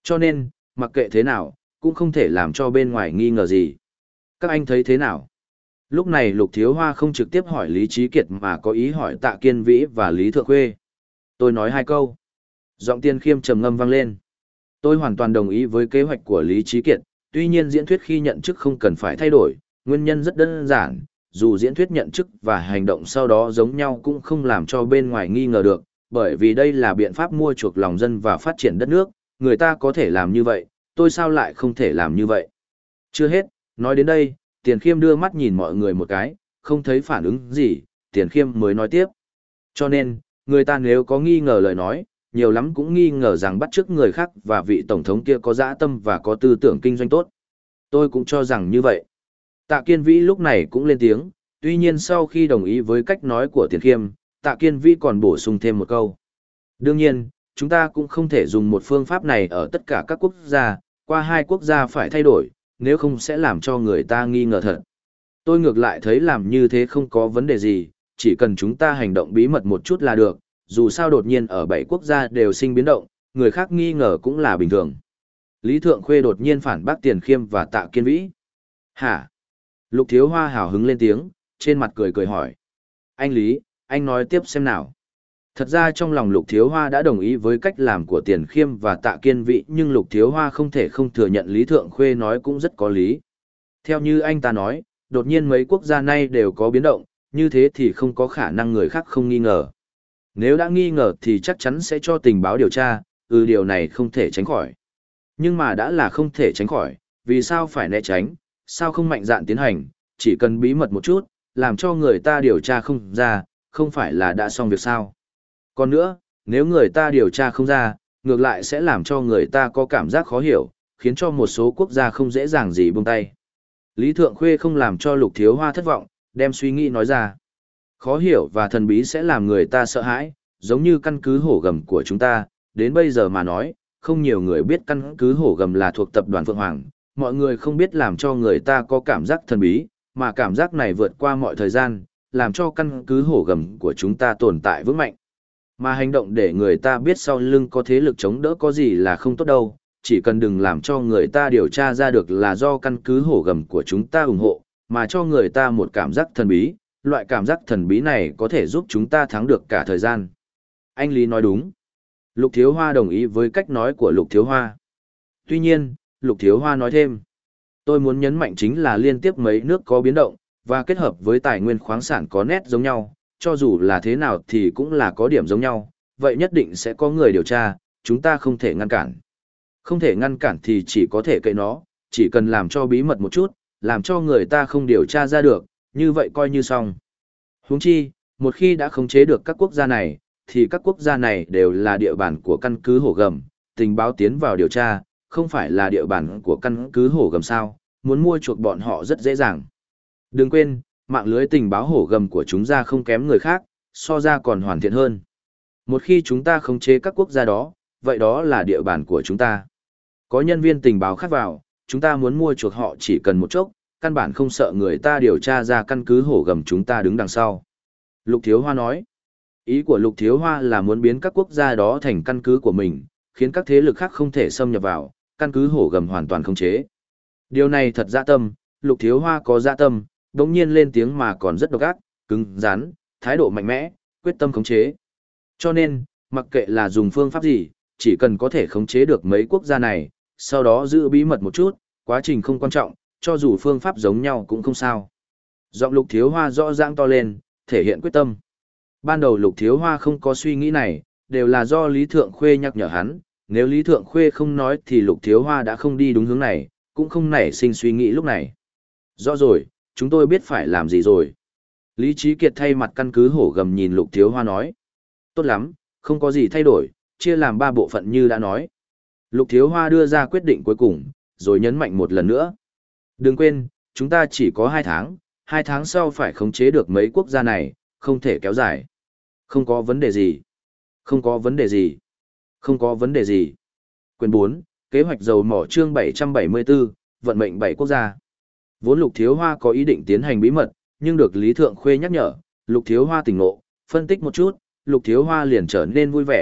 Cho nên, mặc kệ thế nào, cũng không thể làm cho bên ngoài nghi ngờ gì. Các anh thấy thế nào? Lúc này Lục Thiếu Hoa không trực tiếp hỏi Lý Trí Kiệt mà có ý hỏi Tạ Kiên Vĩ và Lý Thượng Khuê. Tôi nói hai câu. Giọng Tiên Khiêm trầm ngâm vang lên. Tôi hoàn toàn đồng ý với kế hoạch của Lý Trí Kiệt, tuy nhiên diễn thuyết khi nhận chức không cần phải thay đổi, nguyên nhân rất đơn giản, dù diễn thuyết nhận chức và hành động sau đó giống nhau cũng không làm cho bên ngoài nghi ngờ được, bởi vì đây là biện pháp mua chuộc lòng dân và phát triển đất nước, người ta có thể làm như vậy, tôi sao lại không thể làm như vậy. Chưa hết, nói đến đây, Tiền Khiêm đưa mắt nhìn mọi người một cái, không thấy phản ứng gì, Tiền Khiêm mới nói tiếp. Cho nên, người ta nếu có nghi ngờ lời nói, nhiều lắm cũng nghi ngờ rằng bắt chước người khác và vị tổng thống kia có dã tâm và có tư tưởng kinh doanh tốt. Tôi cũng cho rằng như vậy. Tạ Kiên Vĩ lúc này cũng lên tiếng, tuy nhiên sau khi đồng ý với cách nói của Tiền Khiêm, Tạ Kiên Vĩ còn bổ sung thêm một câu. Đương nhiên, chúng ta cũng không thể dùng một phương pháp này ở tất cả các quốc gia, qua hai quốc gia phải thay đổi, nếu không sẽ làm cho người ta nghi ngờ thật. Tôi ngược lại thấy làm như thế không có vấn đề gì, chỉ cần chúng ta hành động bí mật một chút là được, dù sao đột nhiên ở bảy quốc gia đều sinh biến động, người khác nghi ngờ cũng là bình thường. Lý Thượng Khuê đột nhiên phản bác Tiền Khiêm và Tạ Kiên Vĩ. Hả? Lục Thiếu Hoa hào hứng lên tiếng, trên mặt cười cười hỏi. Anh Lý, anh nói tiếp xem nào. Thật ra trong lòng Lục Thiếu Hoa đã đồng ý với cách làm của Tiền Khiêm và Tạ Kiên Vĩ, nhưng Lục Thiếu Hoa không thể không thừa nhận Lý Thượng Khuê nói cũng rất có lý. Theo như anh ta nói, đột nhiên mấy quốc gia nay đều có biến động, như thế thì không có khả năng người khác không nghi ngờ. Nếu đã nghi ngờ thì chắc chắn sẽ cho tình báo điều tra, ừ điều này không thể tránh khỏi. Nhưng mà đã là không thể tránh khỏi, vì sao phải né tránh, sao không mạnh dạn tiến hành, chỉ cần bí mật một chút, làm cho người ta điều tra không ra, không phải là đã xong việc sao. Còn nữa, nếu người ta điều tra không ra, ngược lại sẽ làm cho người ta có cảm giác khó hiểu, khiến cho một số quốc gia không dễ dàng gì buông tay. Lý Thượng Khuê không làm cho Lục Thiếu Hoa thất vọng, đem suy nghĩ nói ra. Khó hiểu và thần bí sẽ làm người ta sợ hãi, giống như căn cứ hổ gầm của chúng ta, đến bây giờ mà nói, không nhiều người biết căn cứ hổ gầm là thuộc tập đoàn Phượng Hoàng, mọi người không biết làm cho người ta có cảm giác thần bí, mà cảm giác này vượt qua mọi thời gian, làm cho căn cứ hổ gầm của chúng ta tồn tại vững mạnh. Mà hành động để người ta biết sau lưng có thế lực chống đỡ có gì là không tốt đâu, chỉ cần đừng làm cho người ta điều tra ra được là do căn cứ hổ gầm của chúng ta ủng hộ, mà cho người ta một cảm giác thần bí, loại cảm giác thần bí này có thể giúp chúng ta thắng được cả thời gian. Anh Lý nói đúng. Lục Thiếu Hoa đồng ý với cách nói của Lục Thiếu Hoa. Tuy nhiên, Lục Thiếu Hoa nói thêm, tôi muốn nhấn mạnh chính là liên tiếp mấy nước có biến động, và kết hợp với tài nguyên khoáng sản có nét giống nhau, cho dù là thế nào thì cũng là có điểm giống nhau, vậy nhất định sẽ có người điều tra, chúng ta không thể ngăn cản. Không thể ngăn cản thì chỉ có thể kệ nó, chỉ cần làm cho bí mật một chút, làm cho người ta không điều tra ra được, như vậy coi như xong. Huống chi, một khi đã khống chế được các quốc gia này, thì các quốc gia này đều là địa bàn của căn cứ hổ gầm, tình báo tiến vào điều tra, không phải là địa bàn của căn cứ hổ gầm sao, muốn mua chuộc bọn họ rất dễ dàng. Đừng quên, mạng lưới tình báo hổ gầm của chúng ta không kém người khác, so ra còn hoàn thiện hơn. Một khi chúng ta khống chế các quốc gia đó, vậy đó là địa bàn của chúng ta. Có nhân viên tình báo khác vào, chúng ta muốn mua chuộc họ chỉ cần một chốc, căn bản không sợ người ta điều tra ra căn cứ hổ gầm chúng ta đứng đằng sau. Lục Thiếu Hoa nói, ý của Lục Thiếu Hoa là muốn biến các quốc gia đó thành căn cứ của mình, khiến các thế lực khác không thể xâm nhập vào, căn cứ hổ gầm hoàn toàn khống chế. Điều này thật dã tâm, Lục Thiếu Hoa có dã tâm, đống nhiên lên tiếng mà còn rất độc ác, cứng, rắn, thái độ mạnh mẽ, quyết tâm khống chế. Cho nên, mặc kệ là dùng phương pháp gì, chỉ cần có thể khống chế được mấy quốc gia này, sau đó giữ bí mật một chút, quá trình không quan trọng, cho dù phương pháp giống nhau cũng không sao. Giọng Lục Thiếu Hoa rõ ràng to lên, thể hiện quyết tâm. Ban đầu Lục Thiếu Hoa không có suy nghĩ này, đều là do Lý Thượng Khuê nhắc nhở hắn, nếu Lý Thượng Khuê không nói thì Lục Thiếu Hoa đã không đi đúng hướng này, cũng không nảy sinh suy nghĩ lúc này. Rõ rồi, chúng tôi biết phải làm gì rồi. Lý Trí Kiệt thay mặt căn cứ hổ gầm nhìn Lục Thiếu Hoa nói. Tốt lắm, không có gì thay đổi, chia làm ba bộ phận như đã nói. Lục Thiếu Hoa đưa ra quyết định cuối cùng, rồi nhấn mạnh một lần nữa. Đừng quên, chúng ta chỉ có hai tháng, hai tháng sau phải khống chế được mấy quốc gia này, không thể kéo dài. Không có vấn đề gì. Không có vấn đề gì. Không có vấn đề gì. Quyền bốn, kế hoạch dầu mỏ chương bảy trăm bảy mươi tư, vận mệnh bảy quốc gia. Vốn Lục Thiếu Hoa có ý định tiến hành bí mật, nhưng được Lý Thượng Khuê nhắc nhở, Lục Thiếu Hoa tỉnh ngộ, phân tích một chút, Lục Thiếu Hoa liền trở nên vui vẻ,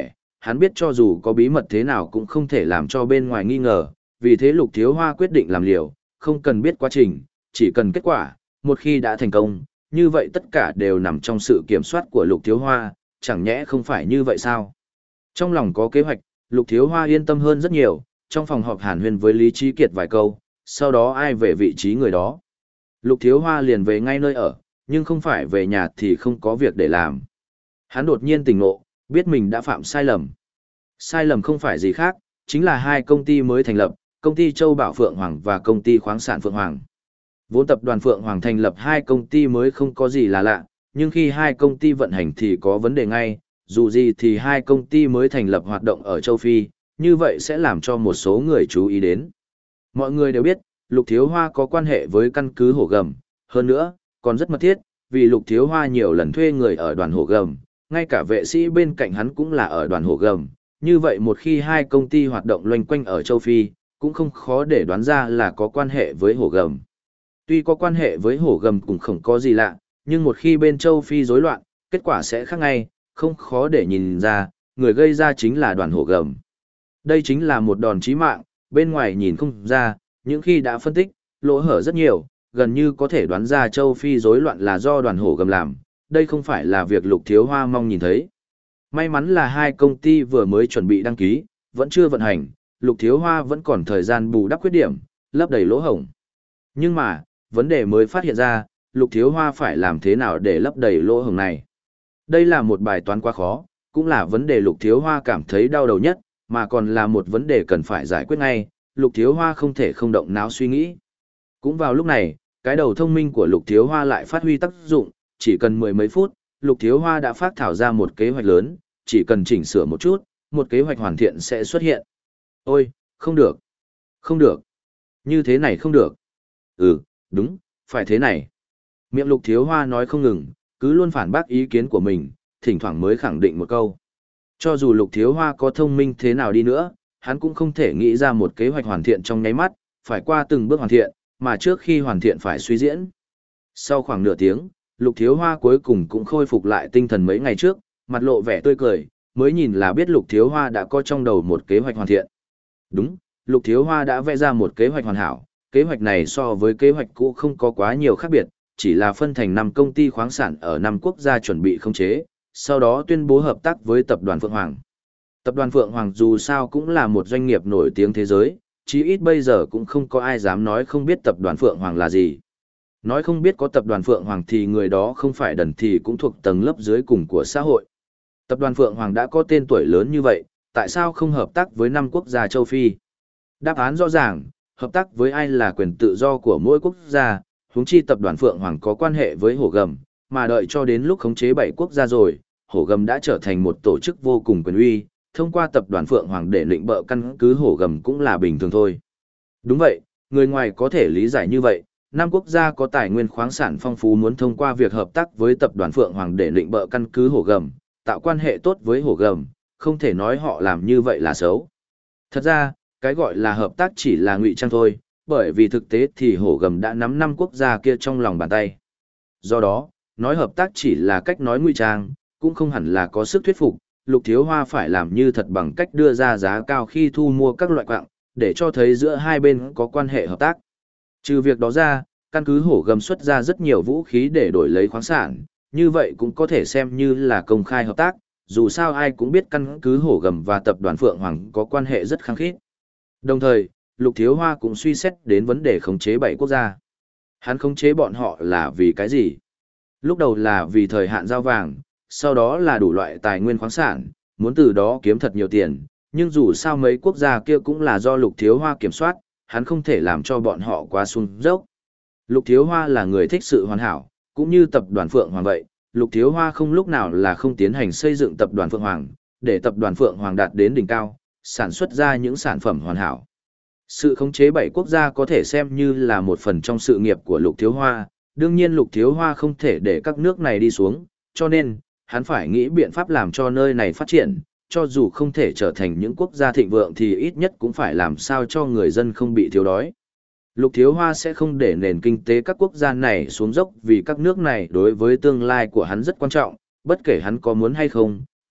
hắn biết cho dù có bí mật thế nào cũng không thể làm cho bên ngoài nghi ngờ, vì thế Lục Thiếu Hoa quyết định làm liều, không cần biết quá trình, chỉ cần kết quả, một khi đã thành công, như vậy tất cả đều nằm trong sự kiểm soát của Lục Thiếu Hoa, chẳng nhẽ không phải như vậy sao? Trong lòng có kế hoạch, Lục Thiếu Hoa yên tâm hơn rất nhiều, trong phòng họp hàn huyên với Lý Trí Kiệt vài câu, sau đó ai về vị trí người đó. Lục Thiếu Hoa liền về ngay nơi ở, nhưng không phải về nhà thì không có việc để làm. Hắn đột nhiên tỉnh ngộ, biết mình đã phạm sai lầm. Sai lầm không phải gì khác, chính là hai công ty mới thành lập, công ty Châu Bảo Phượng Hoàng và công ty khoáng sản Phượng Hoàng. Vốn tập đoàn Phượng Hoàng thành lập hai công ty mới không có gì là lạ, nhưng khi hai công ty vận hành thì có vấn đề ngay, dù gì thì hai công ty mới thành lập hoạt động ở châu Phi, như vậy sẽ làm cho một số người chú ý đến. Mọi người đều biết, Lục Thiếu Hoa có quan hệ với căn cứ Hổ Gầm, hơn nữa, còn rất mật thiết, vì Lục Thiếu Hoa nhiều lần thuê người ở đoàn Hổ Gầm, ngay cả vệ sĩ bên cạnh hắn cũng là ở đoàn Hổ Gầm, như vậy một khi hai công ty hoạt động loanh quanh ở châu Phi, cũng không khó để đoán ra là có quan hệ với Hổ Gầm. Tuy có quan hệ với Hổ Gầm cũng không có gì lạ, nhưng một khi bên châu Phi rối loạn, kết quả sẽ khác ngay, không khó để nhìn ra, người gây ra chính là đoàn Hổ Gầm. Đây chính là một đòn chí mạng, bên ngoài nhìn không ra, những khi đã phân tích, lỗ hở rất nhiều, gần như có thể đoán ra châu Phi rối loạn là do đoàn Hổ Gầm làm, đây không phải là việc Lục Thiếu Hoa mong nhìn thấy. May mắn là hai công ty vừa mới chuẩn bị đăng ký, vẫn chưa vận hành, Lục Thiếu Hoa vẫn còn thời gian bù đắp khuyết điểm, lấp đầy lỗ hổng. Nhưng mà, vấn đề mới phát hiện ra, Lục Thiếu Hoa phải làm thế nào để lấp đầy lỗ hổng này. Đây là một bài toán quá khó, cũng là vấn đề Lục Thiếu Hoa cảm thấy đau đầu nhất, mà còn là một vấn đề cần phải giải quyết ngay, Lục Thiếu Hoa không thể không động não suy nghĩ. Cũng vào lúc này, cái đầu thông minh của Lục Thiếu Hoa lại phát huy tác dụng, chỉ cần mười mấy phút, Lục Thiếu Hoa đã phát thảo ra một kế hoạch lớn, chỉ cần chỉnh sửa một chút, một kế hoạch hoàn thiện sẽ xuất hiện. Ôi, không được, không được, như thế này không được. Ừ, đúng, phải thế này. Miệng Lục Thiếu Hoa nói không ngừng, cứ luôn phản bác ý kiến của mình, thỉnh thoảng mới khẳng định một câu. Cho dù Lục Thiếu Hoa có thông minh thế nào đi nữa, hắn cũng không thể nghĩ ra một kế hoạch hoàn thiện trong nháy mắt, phải qua từng bước hoàn thiện, mà trước khi hoàn thiện phải suy diễn. Sau khoảng nửa tiếng, Lục Thiếu Hoa cuối cùng cũng khôi phục lại tinh thần mấy ngày trước, mặt lộ vẻ tươi cười, mới nhìn là biết Lục Thiếu Hoa đã có trong đầu một kế hoạch hoàn thiện. Đúng, Lục Thiếu Hoa đã vẽ ra một kế hoạch hoàn hảo, kế hoạch này so với kế hoạch cũ không có quá nhiều khác biệt, chỉ là phân thành năm công ty khoáng sản ở năm quốc gia chuẩn bị khống chế, sau đó tuyên bố hợp tác với tập đoàn Phượng Hoàng. Tập đoàn Phượng Hoàng dù sao cũng là một doanh nghiệp nổi tiếng thế giới, chí ít bây giờ cũng không có ai dám nói không biết tập đoàn Phượng Hoàng là gì. Nói không biết có tập đoàn Phượng Hoàng thì người đó không phải đần thì cũng thuộc tầng lớp dưới cùng của xã hội. Tập đoàn Phượng Hoàng đã có tên tuổi lớn như vậy, tại sao không hợp tác với năm quốc gia châu Phi? Đáp án rõ ràng, hợp tác với ai là quyền tự do của mỗi quốc gia, huống chi tập đoàn Phượng Hoàng có quan hệ với Hổ Gầm, mà đợi cho đến lúc khống chế bảy quốc gia rồi, Hổ Gầm đã trở thành một tổ chức vô cùng quyền uy, thông qua tập đoàn Phượng Hoàng để định bợ căn cứ Hổ Gầm cũng là bình thường thôi. Đúng vậy, người ngoài có thể lý giải như vậy, năm quốc gia có tài nguyên khoáng sản phong phú muốn thông qua việc hợp tác với tập đoàn Phượng Hoàng để định bợ căn cứ Hổ Gầm, tạo quan hệ tốt với Hổ Gầm, không thể nói họ làm như vậy là xấu. Thật ra, cái gọi là hợp tác chỉ là ngụy trang thôi, bởi vì thực tế thì Hổ Gầm đã nắm năm quốc gia kia trong lòng bàn tay. Do đó, nói hợp tác chỉ là cách nói ngụy trang, cũng không hẳn là có sức thuyết phục, Lục Thiếu Hoa phải làm như thật bằng cách đưa ra giá cao khi thu mua các loại quặng, để cho thấy giữa hai bên có quan hệ hợp tác. Trừ việc đó ra, căn cứ Hổ Gầm xuất ra rất nhiều vũ khí để đổi lấy khoáng sản, như vậy cũng có thể xem như là công khai hợp tác, dù sao ai cũng biết căn cứ Hổ Gầm và tập đoàn Phượng Hoàng có quan hệ rất khăng khít. Đồng thời, Lục Thiếu Hoa cũng suy xét đến vấn đề khống chế bảy quốc gia. Hắn khống chế bọn họ là vì cái gì? Lúc đầu là vì thời hạn giao vàng, sau đó là đủ loại tài nguyên khoáng sản, muốn từ đó kiếm thật nhiều tiền, nhưng dù sao mấy quốc gia kia cũng là do Lục Thiếu Hoa kiểm soát, hắn không thể làm cho bọn họ quá xuống dốc. Lục Thiếu Hoa là người thích sự hoàn hảo, cũng như tập đoàn Phượng Hoàng vậy, Lục Thiếu Hoa không lúc nào là không tiến hành xây dựng tập đoàn Phượng Hoàng, để tập đoàn Phượng Hoàng đạt đến đỉnh cao, sản xuất ra những sản phẩm hoàn hảo. Sự khống chế bảy quốc gia có thể xem như là một phần trong sự nghiệp của Lục Thiếu Hoa, đương nhiên Lục Thiếu Hoa không thể để các nước này đi xuống, cho nên, hắn phải nghĩ biện pháp làm cho nơi này phát triển, cho dù không thể trở thành những quốc gia thịnh vượng thì ít nhất cũng phải làm sao cho người dân không bị thiếu đói. Lục Thiếu Hoa sẽ không để nền kinh tế các quốc gia này xuống dốc vì các nước này đối với tương lai của hắn rất quan trọng, bất kể hắn có muốn hay không,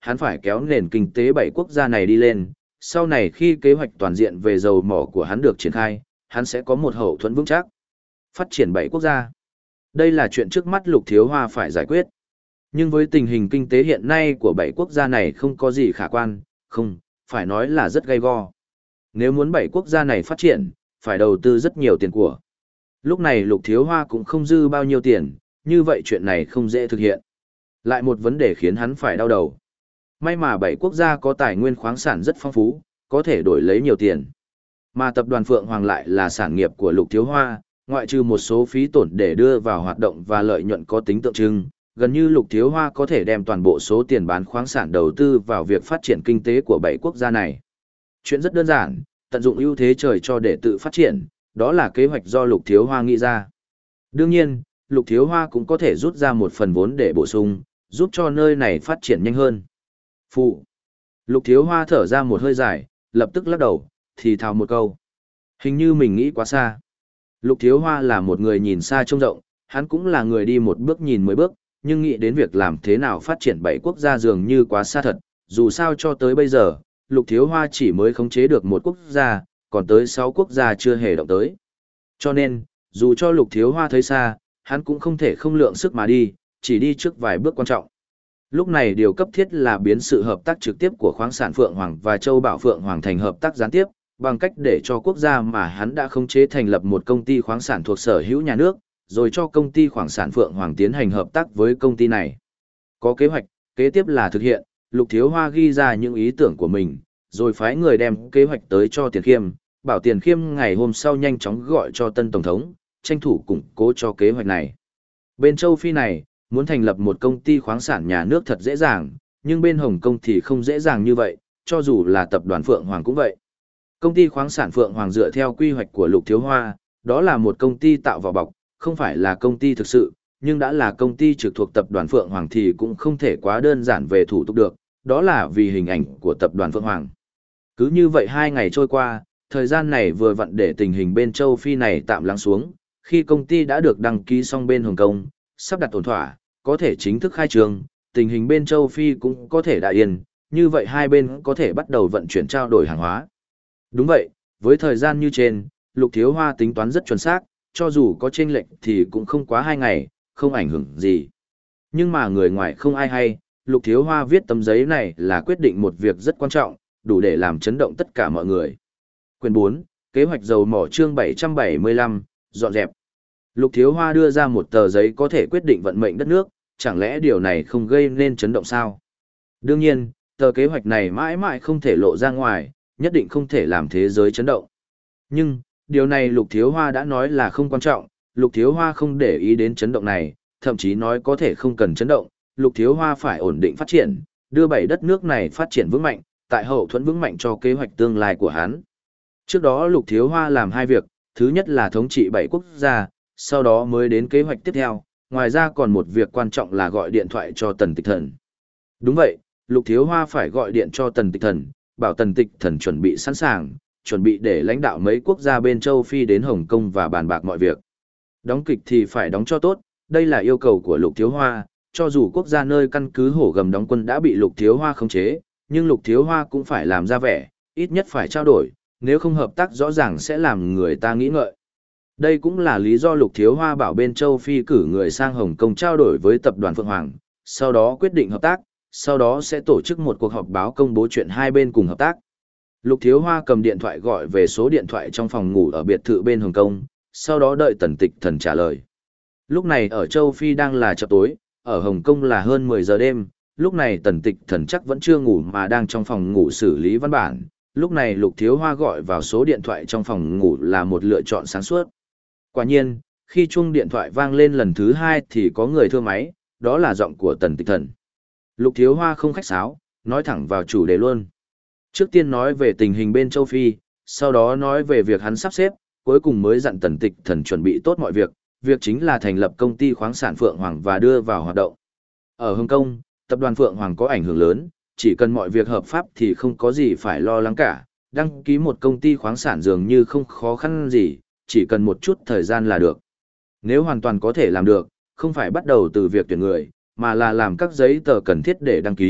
hắn phải kéo nền kinh tế bảy quốc gia này đi lên, sau này khi kế hoạch toàn diện về dầu mỏ của hắn được triển khai, hắn sẽ có một hậu thuẫn vững chắc. Phát triển bảy quốc gia. Đây là chuyện trước mắt Lục Thiếu Hoa phải giải quyết. Nhưng với tình hình kinh tế hiện nay của bảy quốc gia này không có gì khả quan, không, phải nói là rất gay go. Nếu muốn bảy quốc gia này phát triển, phải đầu tư rất nhiều tiền của. Lúc này Lục Thiếu Hoa cũng không dư bao nhiêu tiền, như vậy chuyện này không dễ thực hiện. Lại một vấn đề khiến hắn phải đau đầu. May mà bảy quốc gia có tài nguyên khoáng sản rất phong phú, có thể đổi lấy nhiều tiền. Mà tập đoàn Phượng Hoàng lại là sản nghiệp của Lục Thiếu Hoa, ngoại trừ một số phí tổn để đưa vào hoạt động và lợi nhuận có tính tượng trưng, gần như Lục Thiếu Hoa có thể đem toàn bộ số tiền bán khoáng sản đầu tư vào việc phát triển kinh tế của bảy quốc gia này. Chuyện rất đơn giản, tận dụng ưu thế trời cho để tự phát triển, đó là kế hoạch do Lục Thiếu Hoa nghĩ ra. Đương nhiên, Lục Thiếu Hoa cũng có thể rút ra một phần vốn để bổ sung, giúp cho nơi này phát triển nhanh hơn. Phụ. Lục Thiếu Hoa thở ra một hơi dài, lập tức lắc đầu, thì thào một câu. Hình như mình nghĩ quá xa. Lục Thiếu Hoa là một người nhìn xa trông rộng, hắn cũng là người đi một bước nhìn mười bước, nhưng nghĩ đến việc làm thế nào phát triển bảy quốc gia dường như quá xa thật, dù sao cho tới bây giờ, Lục Thiếu Hoa chỉ mới khống chế được một quốc gia, còn tới sáu quốc gia chưa hề động tới. Cho nên, dù cho Lục Thiếu Hoa thấy xa, hắn cũng không thể không lượng sức mà đi, chỉ đi trước vài bước quan trọng. Lúc này điều cấp thiết là biến sự hợp tác trực tiếp của khoáng sản Phượng Hoàng và Châu Bảo Phượng Hoàng thành hợp tác gián tiếp, bằng cách để cho quốc gia mà hắn đã khống chế thành lập một công ty khoáng sản thuộc sở hữu nhà nước, rồi cho công ty khoáng sản Phượng Hoàng tiến hành hợp tác với công ty này. Có kế hoạch, kế tiếp là thực hiện, Lục Thiếu Hoa ghi ra những ý tưởng của mình, rồi phái người đem kế hoạch tới cho Tiền Khiêm, bảo Tiền Khiêm ngày hôm sau nhanh chóng gọi cho tân tổng thống, tranh thủ củng cố cho kế hoạch này. Bên châu Phi này, muốn thành lập một công ty khoáng sản nhà nước thật dễ dàng, nhưng bên Hồng Kông thì không dễ dàng như vậy, cho dù là tập đoàn Phượng Hoàng cũng vậy. Công ty khoáng sản Phượng Hoàng dựa theo quy hoạch của Lục Thiếu Hoa, đó là một công ty tạo vỏ bọc, không phải là công ty thực sự, nhưng đã là công ty trực thuộc tập đoàn Phượng Hoàng thì cũng không thể quá đơn giản về thủ tục được, đó là vì hình ảnh của tập đoàn Phượng Hoàng. Cứ như vậy hai ngày trôi qua, thời gian này vừa vặn để tình hình bên châu Phi này tạm lắng xuống, khi công ty đã được đăng ký xong bên Hồng Kông, sắp đặt ổn thỏa, có thể chính thức khai trương, tình hình bên châu Phi cũng có thể đại yên, như vậy hai bên có thể bắt đầu vận chuyển trao đổi hàng hóa. Đúng vậy, với thời gian như trên, Lục Thiếu Hoa tính toán rất chuẩn xác, cho dù có chênh lệch thì cũng không quá hai ngày, không ảnh hưởng gì. Nhưng mà người ngoài không ai hay, Lục Thiếu Hoa viết tấm giấy này là quyết định một việc rất quan trọng, đủ để làm chấn động tất cả mọi người. Quyển bốn, Kế hoạch dầu mỏ chương bảy trăm bảy mươi lăm, dọn dẹp. Lục Thiếu Hoa đưa ra một tờ giấy có thể quyết định vận mệnh đất nước, chẳng lẽ điều này không gây nên chấn động sao? Đương nhiên, tờ kế hoạch này mãi mãi không thể lộ ra ngoài, nhất định không thể làm thế giới chấn động. Nhưng, điều này Lục Thiếu Hoa đã nói là không quan trọng, Lục Thiếu Hoa không để ý đến chấn động này, thậm chí nói có thể không cần chấn động, Lục Thiếu Hoa phải ổn định phát triển, đưa bảy đất nước này phát triển vững mạnh, tại hậu thuẫn vững mạnh cho kế hoạch tương lai của hắn. Trước đó Lục Thiếu Hoa làm hai việc, thứ nhất là thống trị bảy quốc gia, sau đó mới đến kế hoạch tiếp theo, ngoài ra còn một việc quan trọng là gọi điện thoại cho Tần Tịch Thần. Đúng vậy, Lục Thiếu Hoa phải gọi điện cho Tần Tịch Thần, bảo Tần Tịch Thần chuẩn bị sẵn sàng, chuẩn bị để lãnh đạo mấy quốc gia bên châu Phi đến Hồng Kông và bàn bạc mọi việc. Đóng kịch thì phải đóng cho tốt, đây là yêu cầu của Lục Thiếu Hoa, cho dù quốc gia nơi căn cứ hổ gầm đóng quân đã bị Lục Thiếu Hoa khống chế, nhưng Lục Thiếu Hoa cũng phải làm ra vẻ, ít nhất phải trao đổi, nếu không hợp tác rõ ràng sẽ làm người ta nghĩ ngợi. Đây cũng là lý do Lục Thiếu Hoa bảo bên châu Phi cử người sang Hồng Kông trao đổi với tập đoàn Phượng Hoàng, sau đó quyết định hợp tác, sau đó sẽ tổ chức một cuộc họp báo công bố chuyện hai bên cùng hợp tác. Lục Thiếu Hoa cầm điện thoại gọi về số điện thoại trong phòng ngủ ở biệt thự bên Hồng Kông, sau đó đợi Tần Tịch Thần trả lời. Lúc này ở châu Phi đang là chập tối, ở Hồng Kông là hơn mười giờ đêm, lúc này Tần Tịch Thần chắc vẫn chưa ngủ mà đang trong phòng ngủ xử lý văn bản. Lúc này Lục Thiếu Hoa gọi vào số điện thoại trong phòng ngủ là một lựa chọn sáng suốt. Quả nhiên, khi chuông điện thoại vang lên lần thứ hai thì có người thưa máy, đó là giọng của Tần Tịch Thần. Lục Thiếu Hoa không khách sáo, nói thẳng vào chủ đề luôn. Trước tiên nói về tình hình bên châu Phi, sau đó nói về việc hắn sắp xếp, cuối cùng mới dặn Tần Tịch Thần chuẩn bị tốt mọi việc, việc chính là thành lập công ty khoáng sản Phượng Hoàng và đưa vào hoạt động. Ở Hồng Kông, tập đoàn Phượng Hoàng có ảnh hưởng lớn, chỉ cần mọi việc hợp pháp thì không có gì phải lo lắng cả, đăng ký một công ty khoáng sản dường như không khó khăn gì, chỉ cần một chút thời gian là được. Nếu hoàn toàn có thể làm được, không phải bắt đầu từ việc tuyển người, mà là làm các giấy tờ cần thiết để đăng ký,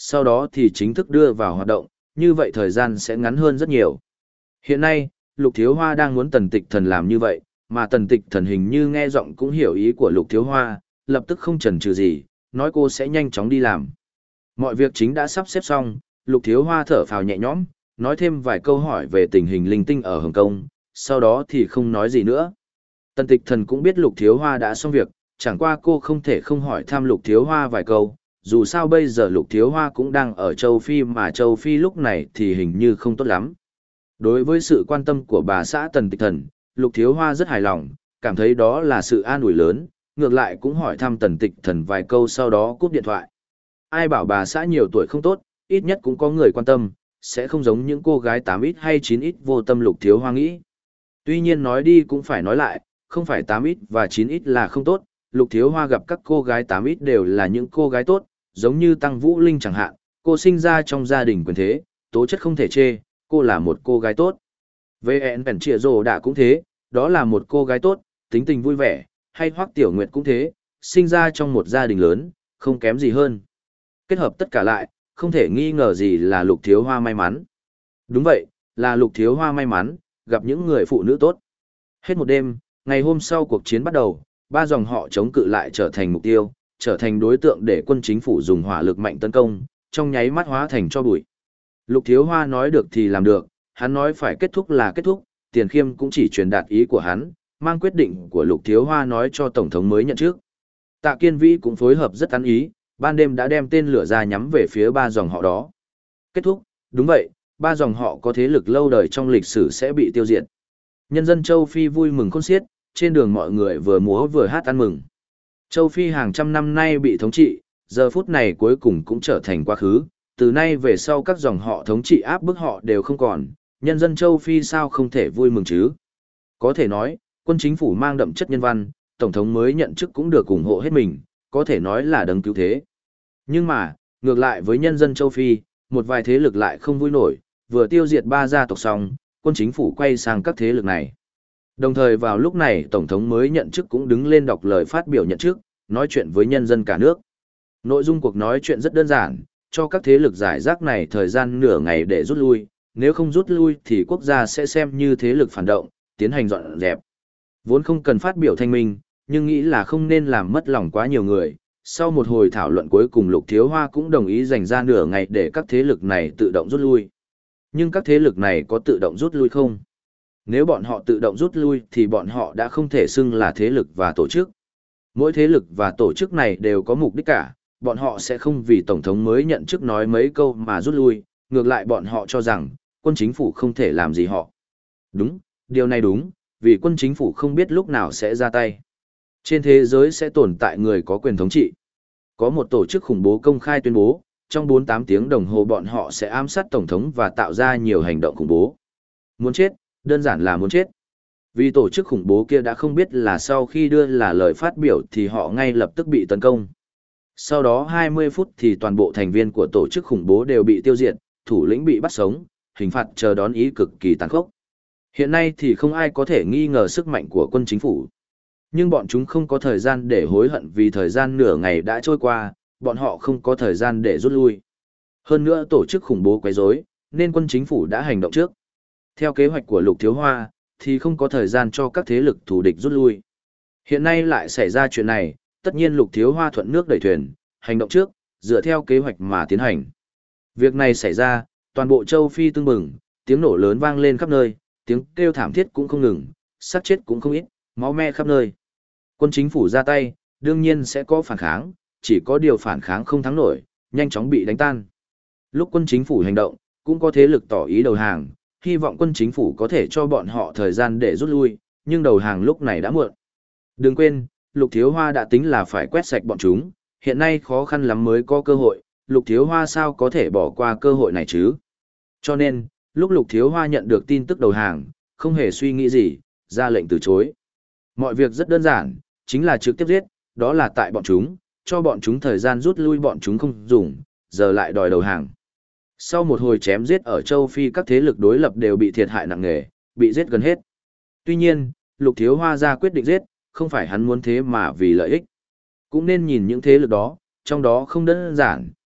sau đó thì chính thức đưa vào hoạt động, như vậy thời gian sẽ ngắn hơn rất nhiều. Hiện nay, Lục Thiếu Hoa đang muốn Tần Tịch Thần làm như vậy, mà Tần Tịch Thần hình như nghe giọng cũng hiểu ý của Lục Thiếu Hoa, lập tức không chần chừ gì, nói cô sẽ nhanh chóng đi làm. Mọi việc chính đã sắp xếp xong, Lục Thiếu Hoa thở phào nhẹ nhõm, nói thêm vài câu hỏi về tình hình linh tinh ở Hồng Kông, sau đó thì không nói gì nữa. Tần Tịch Thần cũng biết Lục Thiếu Hoa đã xong việc, chẳng qua cô không thể không hỏi thăm Lục Thiếu Hoa vài câu, dù sao bây giờ Lục Thiếu Hoa cũng đang ở châu Phi mà châu Phi lúc này thì hình như không tốt lắm. Đối với sự quan tâm của bà xã Tần Tịch Thần, Lục Thiếu Hoa rất hài lòng, cảm thấy đó là sự an ủi lớn, ngược lại cũng hỏi thăm Tần Tịch Thần vài câu sau đó cúp điện thoại. Ai bảo bà xã nhiều tuổi không tốt, ít nhất cũng có người quan tâm, sẽ không giống những cô gái tám ít hay chín ít vô tâm Lục Thiếu Hoa nghĩ. Tuy nhiên nói đi cũng phải nói lại, không phải tám ít và chín ít là không tốt, Lục Thiếu Hoa gặp các cô gái tám ít đều là những cô gái tốt, giống như Tăng Vũ Linh chẳng hạn, cô sinh ra trong gia đình quyền thế, tố chất không thể chê, cô là một cô gái tốt. vê en Pèn Trịa Rồ đã cũng thế, đó là một cô gái tốt, tính tình vui vẻ, hay Hoắc Tiểu Nguyệt cũng thế, sinh ra trong một gia đình lớn, không kém gì hơn. Kết hợp tất cả lại, không thể nghi ngờ gì là Lục Thiếu Hoa may mắn. Đúng vậy, là Lục Thiếu Hoa may mắn, gặp những người phụ nữ tốt. Hết một đêm, ngày hôm sau cuộc chiến bắt đầu, ba dòng họ chống cự lại trở thành mục tiêu, trở thành đối tượng để quân chính phủ dùng hỏa lực mạnh tấn công, trong nháy mắt hóa thành cho bụi. Lục Thiếu Hoa nói được thì làm được, hắn nói phải kết thúc là kết thúc, Tiền Khiêm cũng chỉ truyền đạt ý của hắn, mang quyết định của Lục Thiếu Hoa nói cho Tổng thống mới nhận trước. Tạ Kiên Vĩ cũng phối hợp rất ăn ý, ban đêm đã đem tên lửa ra nhắm về phía ba dòng họ đó. Kết thúc, đúng vậy, ba dòng họ có thế lực lâu đời trong lịch sử sẽ bị tiêu diệt. Nhân dân châu Phi vui mừng khôn xiết, trên đường mọi người vừa múa vừa hát ăn mừng. Châu Phi hàng trăm năm nay bị thống trị, giờ phút này cuối cùng cũng trở thành quá khứ, từ nay về sau các dòng họ thống trị áp bức họ đều không còn, nhân dân châu Phi sao không thể vui mừng chứ? Có thể nói, quân chính phủ mang đậm chất nhân văn, Tổng thống mới nhận chức cũng được ủng hộ hết mình, có thể nói là đấng cứu thế. Nhưng mà, ngược lại với nhân dân châu Phi, một vài thế lực lại không vui nổi, vừa tiêu diệt ba gia tộc xong, quân chính phủ quay sang các thế lực này. Đồng thời vào lúc này Tổng thống mới nhận chức cũng đứng lên đọc lời phát biểu nhận chức, nói chuyện với nhân dân cả nước. Nội dung cuộc nói chuyện rất đơn giản, cho các thế lực giải rác này thời gian nửa ngày để rút lui, nếu không rút lui thì quốc gia sẽ xem như thế lực phản động, tiến hành dọn dẹp. Vốn không cần phát biểu thanh minh, nhưng nghĩ là không nên làm mất lòng quá nhiều người. Sau một hồi thảo luận cuối cùng Lục Thiếu Hoa cũng đồng ý dành ra nửa ngày để các thế lực này tự động rút lui. Nhưng các thế lực này có tự động rút lui không? Nếu bọn họ tự động rút lui thì bọn họ đã không thể xưng là thế lực và tổ chức. Mỗi thế lực và tổ chức này đều có mục đích cả, bọn họ sẽ không vì Tổng thống mới nhận chức nói mấy câu mà rút lui, ngược lại bọn họ cho rằng, quân chính phủ không thể làm gì họ. Đúng, điều này đúng, vì quân chính phủ không biết lúc nào sẽ ra tay. Trên thế giới sẽ tồn tại người có quyền thống trị. Có một tổ chức khủng bố công khai tuyên bố, trong bốn mươi tám tiếng đồng hồ bọn họ sẽ ám sát Tổng thống và tạo ra nhiều hành động khủng bố. Muốn chết, đơn giản là muốn chết. Vì tổ chức khủng bố kia đã không biết là sau khi đưa là lời phát biểu thì họ ngay lập tức bị tấn công. Sau đó hai mươi phút thì toàn bộ thành viên của tổ chức khủng bố đều bị tiêu diệt, thủ lĩnh bị bắt sống, hình phạt chờ đón ý cực kỳ tàn khốc. Hiện nay thì không ai có thể nghi ngờ sức mạnh của quân chính phủ. Nhưng bọn chúng không có thời gian để hối hận vì thời gian nửa ngày đã trôi qua, bọn họ không có thời gian để rút lui. Hơn nữa tổ chức khủng bố quấy rối, nên quân chính phủ đã hành động trước. Theo kế hoạch của Lục Thiếu Hoa, thì không có thời gian cho các thế lực thù địch rút lui. Hiện nay lại xảy ra chuyện này, tất nhiên Lục Thiếu Hoa thuận nước đẩy thuyền, hành động trước, dựa theo kế hoạch mà tiến hành. Việc này xảy ra, toàn bộ châu Phi tưng bừng, tiếng nổ lớn vang lên khắp nơi, tiếng kêu thảm thiết cũng không ngừng, sát chết cũng không ít, máu me khắp nơi. Quân chính phủ ra tay, đương nhiên sẽ có phản kháng, chỉ có điều phản kháng không thắng nổi, nhanh chóng bị đánh tan. Lúc quân chính phủ hành động, cũng có thế lực tỏ ý đầu hàng, hy vọng quân chính phủ có thể cho bọn họ thời gian để rút lui, nhưng đầu hàng lúc này đã muộn. Đừng quên, Lục Thiếu Hoa đã tính là phải quét sạch bọn chúng, hiện nay khó khăn lắm mới có cơ hội, Lục Thiếu Hoa sao có thể bỏ qua cơ hội này chứ? Cho nên, lúc Lục Thiếu Hoa nhận được tin tức đầu hàng, không hề suy nghĩ gì, ra lệnh từ chối. Mọi việc rất đơn giản, chính là trực tiếp giết, đó là tại bọn chúng, cho bọn chúng thời gian rút lui bọn chúng không dùng, giờ lại đòi đầu hàng. Sau một hồi chém giết ở châu Phi các thế lực đối lập đều bị thiệt hại nặng nề, bị giết gần hết. Tuy nhiên, Lục Thiếu Hoa ra quyết định giết, không phải hắn muốn thế mà vì lợi ích. Cũng nên nhìn những thế lực đó, trong đó không đơn giản,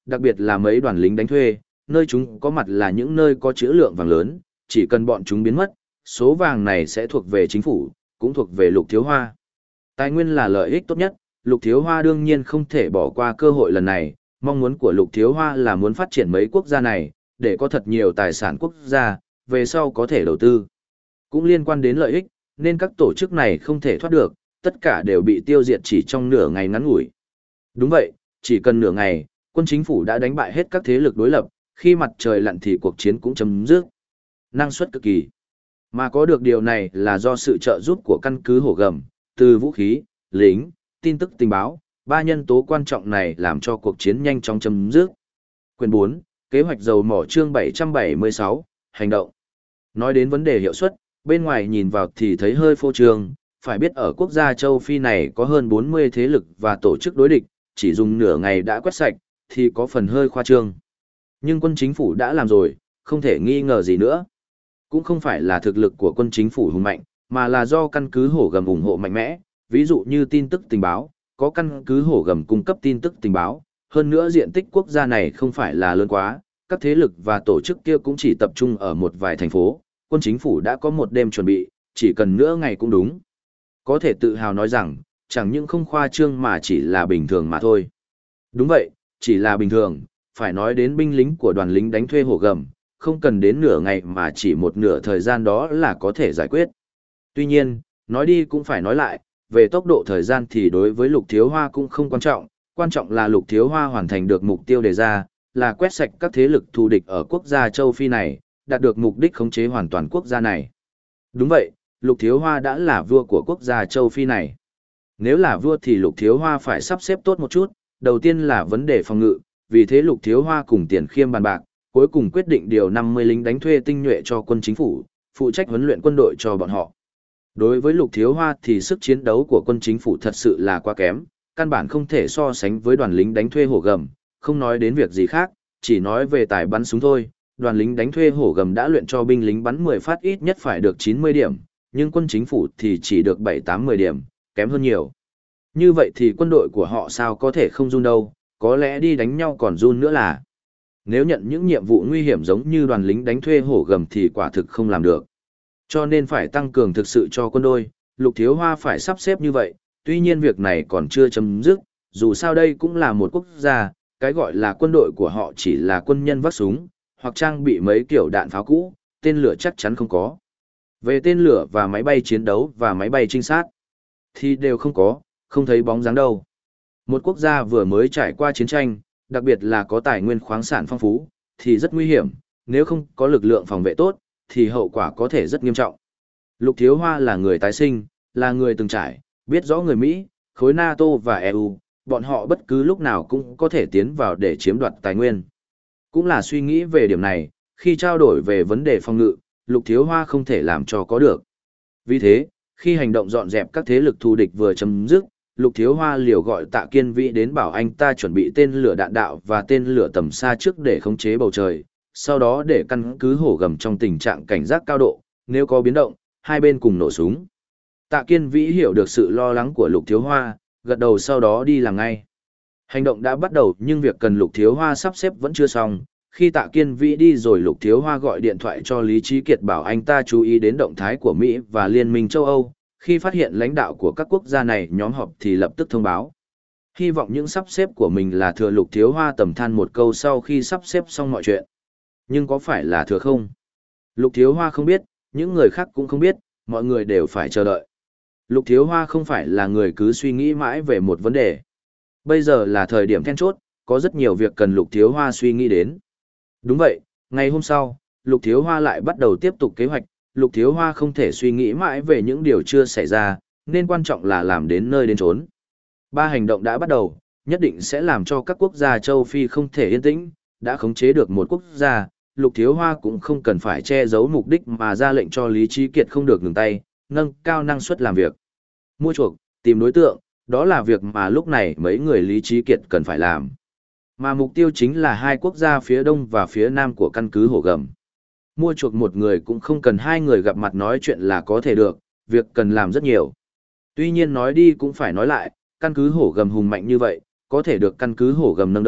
đặc biệt là mấy đoàn lính đánh thuê, nơi chúng có mặt là những nơi có trữ lượng vàng lớn, chỉ cần bọn chúng biến mất, số vàng này sẽ thuộc về chính phủ, cũng thuộc về Lục Thiếu Hoa. Tài nguyên là lợi ích tốt nhất, Lục Thiếu Hoa đương nhiên không thể bỏ qua cơ hội lần này, mong muốn của Lục Thiếu Hoa là muốn phát triển mấy quốc gia này, để có thật nhiều tài sản quốc gia, về sau có thể đầu tư. Cũng liên quan đến lợi ích, nên các tổ chức này không thể thoát được, tất cả đều bị tiêu diệt chỉ trong nửa ngày ngắn ngủi. Đúng vậy, chỉ cần nửa ngày, quân chính phủ đã đánh bại hết các thế lực đối lập, khi mặt trời lặn thì cuộc chiến cũng chấm dứt. Năng suất cực kỳ. Mà có được điều này là do sự trợ giúp của căn cứ Hổ Gầm, từ vũ khí, lính, tin tức tình báo, ba nhân tố quan trọng này làm cho cuộc chiến nhanh chóng chấm dứt. Quyền bốn, kế hoạch dầu mỏ chương bảy trăm bảy mươi sáu, hành động. Nói đến vấn đề hiệu suất, bên ngoài nhìn vào thì thấy hơi phô trương, phải biết ở quốc gia châu Phi này có hơn bốn mươi thế lực và tổ chức đối địch, chỉ dùng nửa ngày đã quét sạch, thì có phần hơi khoa trương. Nhưng quân chính phủ đã làm rồi, không thể nghi ngờ gì nữa. Cũng không phải là thực lực của quân chính phủ hùng mạnh, mà là do căn cứ Hổ Gầm ủng hộ mạnh mẽ, ví dụ như tin tức tình báo, có căn cứ Hổ Gầm cung cấp tin tức tình báo, hơn nữa diện tích quốc gia này không phải là lớn quá, các thế lực và tổ chức kia cũng chỉ tập trung ở một vài thành phố, quân chính phủ đã có một đêm chuẩn bị, chỉ cần nửa ngày cũng đúng. Có thể tự hào nói rằng, chẳng những không khoa trương mà chỉ là bình thường mà thôi. Đúng vậy, chỉ là bình thường, phải nói đến binh lính của đoàn lính đánh thuê Hổ Gầm, không cần đến nửa ngày mà chỉ một nửa thời gian đó là có thể giải quyết. Tuy nhiên, nói đi cũng phải nói lại, về tốc độ thời gian thì đối với Lục Thiếu Hoa cũng không quan trọng, quan trọng là Lục Thiếu Hoa hoàn thành được mục tiêu đề ra, là quét sạch các thế lực thù địch ở quốc gia châu Phi này, đạt được mục đích khống chế hoàn toàn quốc gia này. Đúng vậy, Lục Thiếu Hoa đã là vua của quốc gia châu Phi này. Nếu là vua thì Lục Thiếu Hoa phải sắp xếp tốt một chút, đầu tiên là vấn đề phòng ngự, vì thế Lục Thiếu Hoa cùng Tiền Khiêm bàn bạc, cuối cùng quyết định điều năm mươi lính đánh thuê tinh nhuệ cho quân chính phủ, phụ trách huấn luyện quân đội cho bọn họ. Đối với Lục Thiếu Hoa thì sức chiến đấu của quân chính phủ thật sự là quá kém, căn bản không thể so sánh với đoàn lính đánh thuê Hổ Gầm, không nói đến việc gì khác, chỉ nói về tài bắn súng thôi. Đoàn lính đánh thuê Hổ Gầm đã luyện cho binh lính bắn mười phát ít nhất phải được chín mươi điểm, nhưng quân chính phủ thì chỉ được bảy tám mười điểm, kém hơn nhiều. Như vậy thì quân đội của họ sao có thể không run đâu, có lẽ đi đánh nhau còn run nữa là. Nếu nhận những nhiệm vụ nguy hiểm giống như đoàn lính đánh thuê Hổ Gầm thì quả thực không làm được. Cho nên phải tăng cường thực sự cho quân đội, Lục Thiếu Hoa phải sắp xếp như vậy, tuy nhiên việc này còn chưa chấm dứt, dù sao đây cũng là một quốc gia, cái gọi là quân đội của họ chỉ là quân nhân vác súng, hoặc trang bị mấy kiểu đạn pháo cũ, tên lửa chắc chắn không có. Về tên lửa và máy bay chiến đấu và máy bay trinh sát, thì đều không có, không thấy bóng dáng đâu. Một quốc gia vừa mới trải qua chiến tranh, đặc biệt là có tài nguyên khoáng sản phong phú, thì rất nguy hiểm, nếu không có lực lượng phòng vệ tốt, thì hậu quả có thể rất nghiêm trọng. Lục Thiếu Hoa là người tái sinh, là người từng trải, biết rõ người Mỹ, khối NATO và e u, bọn họ bất cứ lúc nào cũng có thể tiến vào để chiếm đoạt tài nguyên. Cũng là suy nghĩ về điểm này, khi trao đổi về vấn đề phòng ngự, Lục Thiếu Hoa không thể làm cho có được. Vì thế, khi hành động dọn dẹp các thế lực thù địch vừa chấm dứt, Lục Thiếu Hoa liều gọi Tạ Kiên Vĩ đến bảo anh ta chuẩn bị tên lửa đạn đạo và tên lửa tầm xa trước để khống chế bầu trời, sau đó để căn cứ Hổ Gầm trong tình trạng cảnh giác cao độ, nếu có biến động, hai bên cùng nổ súng. Tạ Kiên Vĩ hiểu được sự lo lắng của Lục Thiếu Hoa, gật đầu sau đó đi làm ngay. Hành động đã bắt đầu nhưng việc cần Lục Thiếu Hoa sắp xếp vẫn chưa xong. Khi Tạ Kiên Vĩ đi rồi Lục Thiếu Hoa gọi điện thoại cho Lý Trí Kiệt bảo anh ta chú ý đến động thái của Mỹ và Liên minh châu Âu. Khi phát hiện lãnh đạo của các quốc gia này nhóm họp thì lập tức thông báo. Hy vọng những sắp xếp của mình là thừa. Lục Thiếu Hoa tầm than một câu sau khi sắp xếp xong mọi chuyện. Nhưng có phải là thừa không? Lục Thiếu Hoa không biết, những người khác cũng không biết, mọi người đều phải chờ đợi. Lục Thiếu Hoa không phải là người cứ suy nghĩ mãi về một vấn đề. Bây giờ là thời điểm then chốt, có rất nhiều việc cần Lục Thiếu Hoa suy nghĩ đến. Đúng vậy, ngày hôm sau, Lục Thiếu Hoa lại bắt đầu tiếp tục kế hoạch. Lục Thiếu Hoa không thể suy nghĩ mãi về những điều chưa xảy ra, nên quan trọng là làm đến nơi đến chốn. Ba hành động đã bắt đầu, nhất định sẽ làm cho các quốc gia châu Phi không thể yên tĩnh, đã khống chế được một quốc gia. Lục Thiếu Hoa cũng không cần phải che giấu mục đích mà ra lệnh cho Lý Trí Kiệt không được ngừng tay, nâng cao năng suất làm việc. Mua chuộc, tìm đối tượng, đó là việc mà lúc này mấy người Lý Trí Kiệt cần phải làm. Mà mục tiêu chính là hai quốc gia phía đông và phía nam của căn cứ Hổ Gầm. Mua chuộc một người cũng không cần hai người gặp mặt nói chuyện là có thể được, việc cần làm rất nhiều. Tuy nhiên nói đi cũng phải nói lại, căn cứ Hổ Gầm hùng mạnh như vậy, có thể được căn cứ Hổ Gầm nâng đỡ,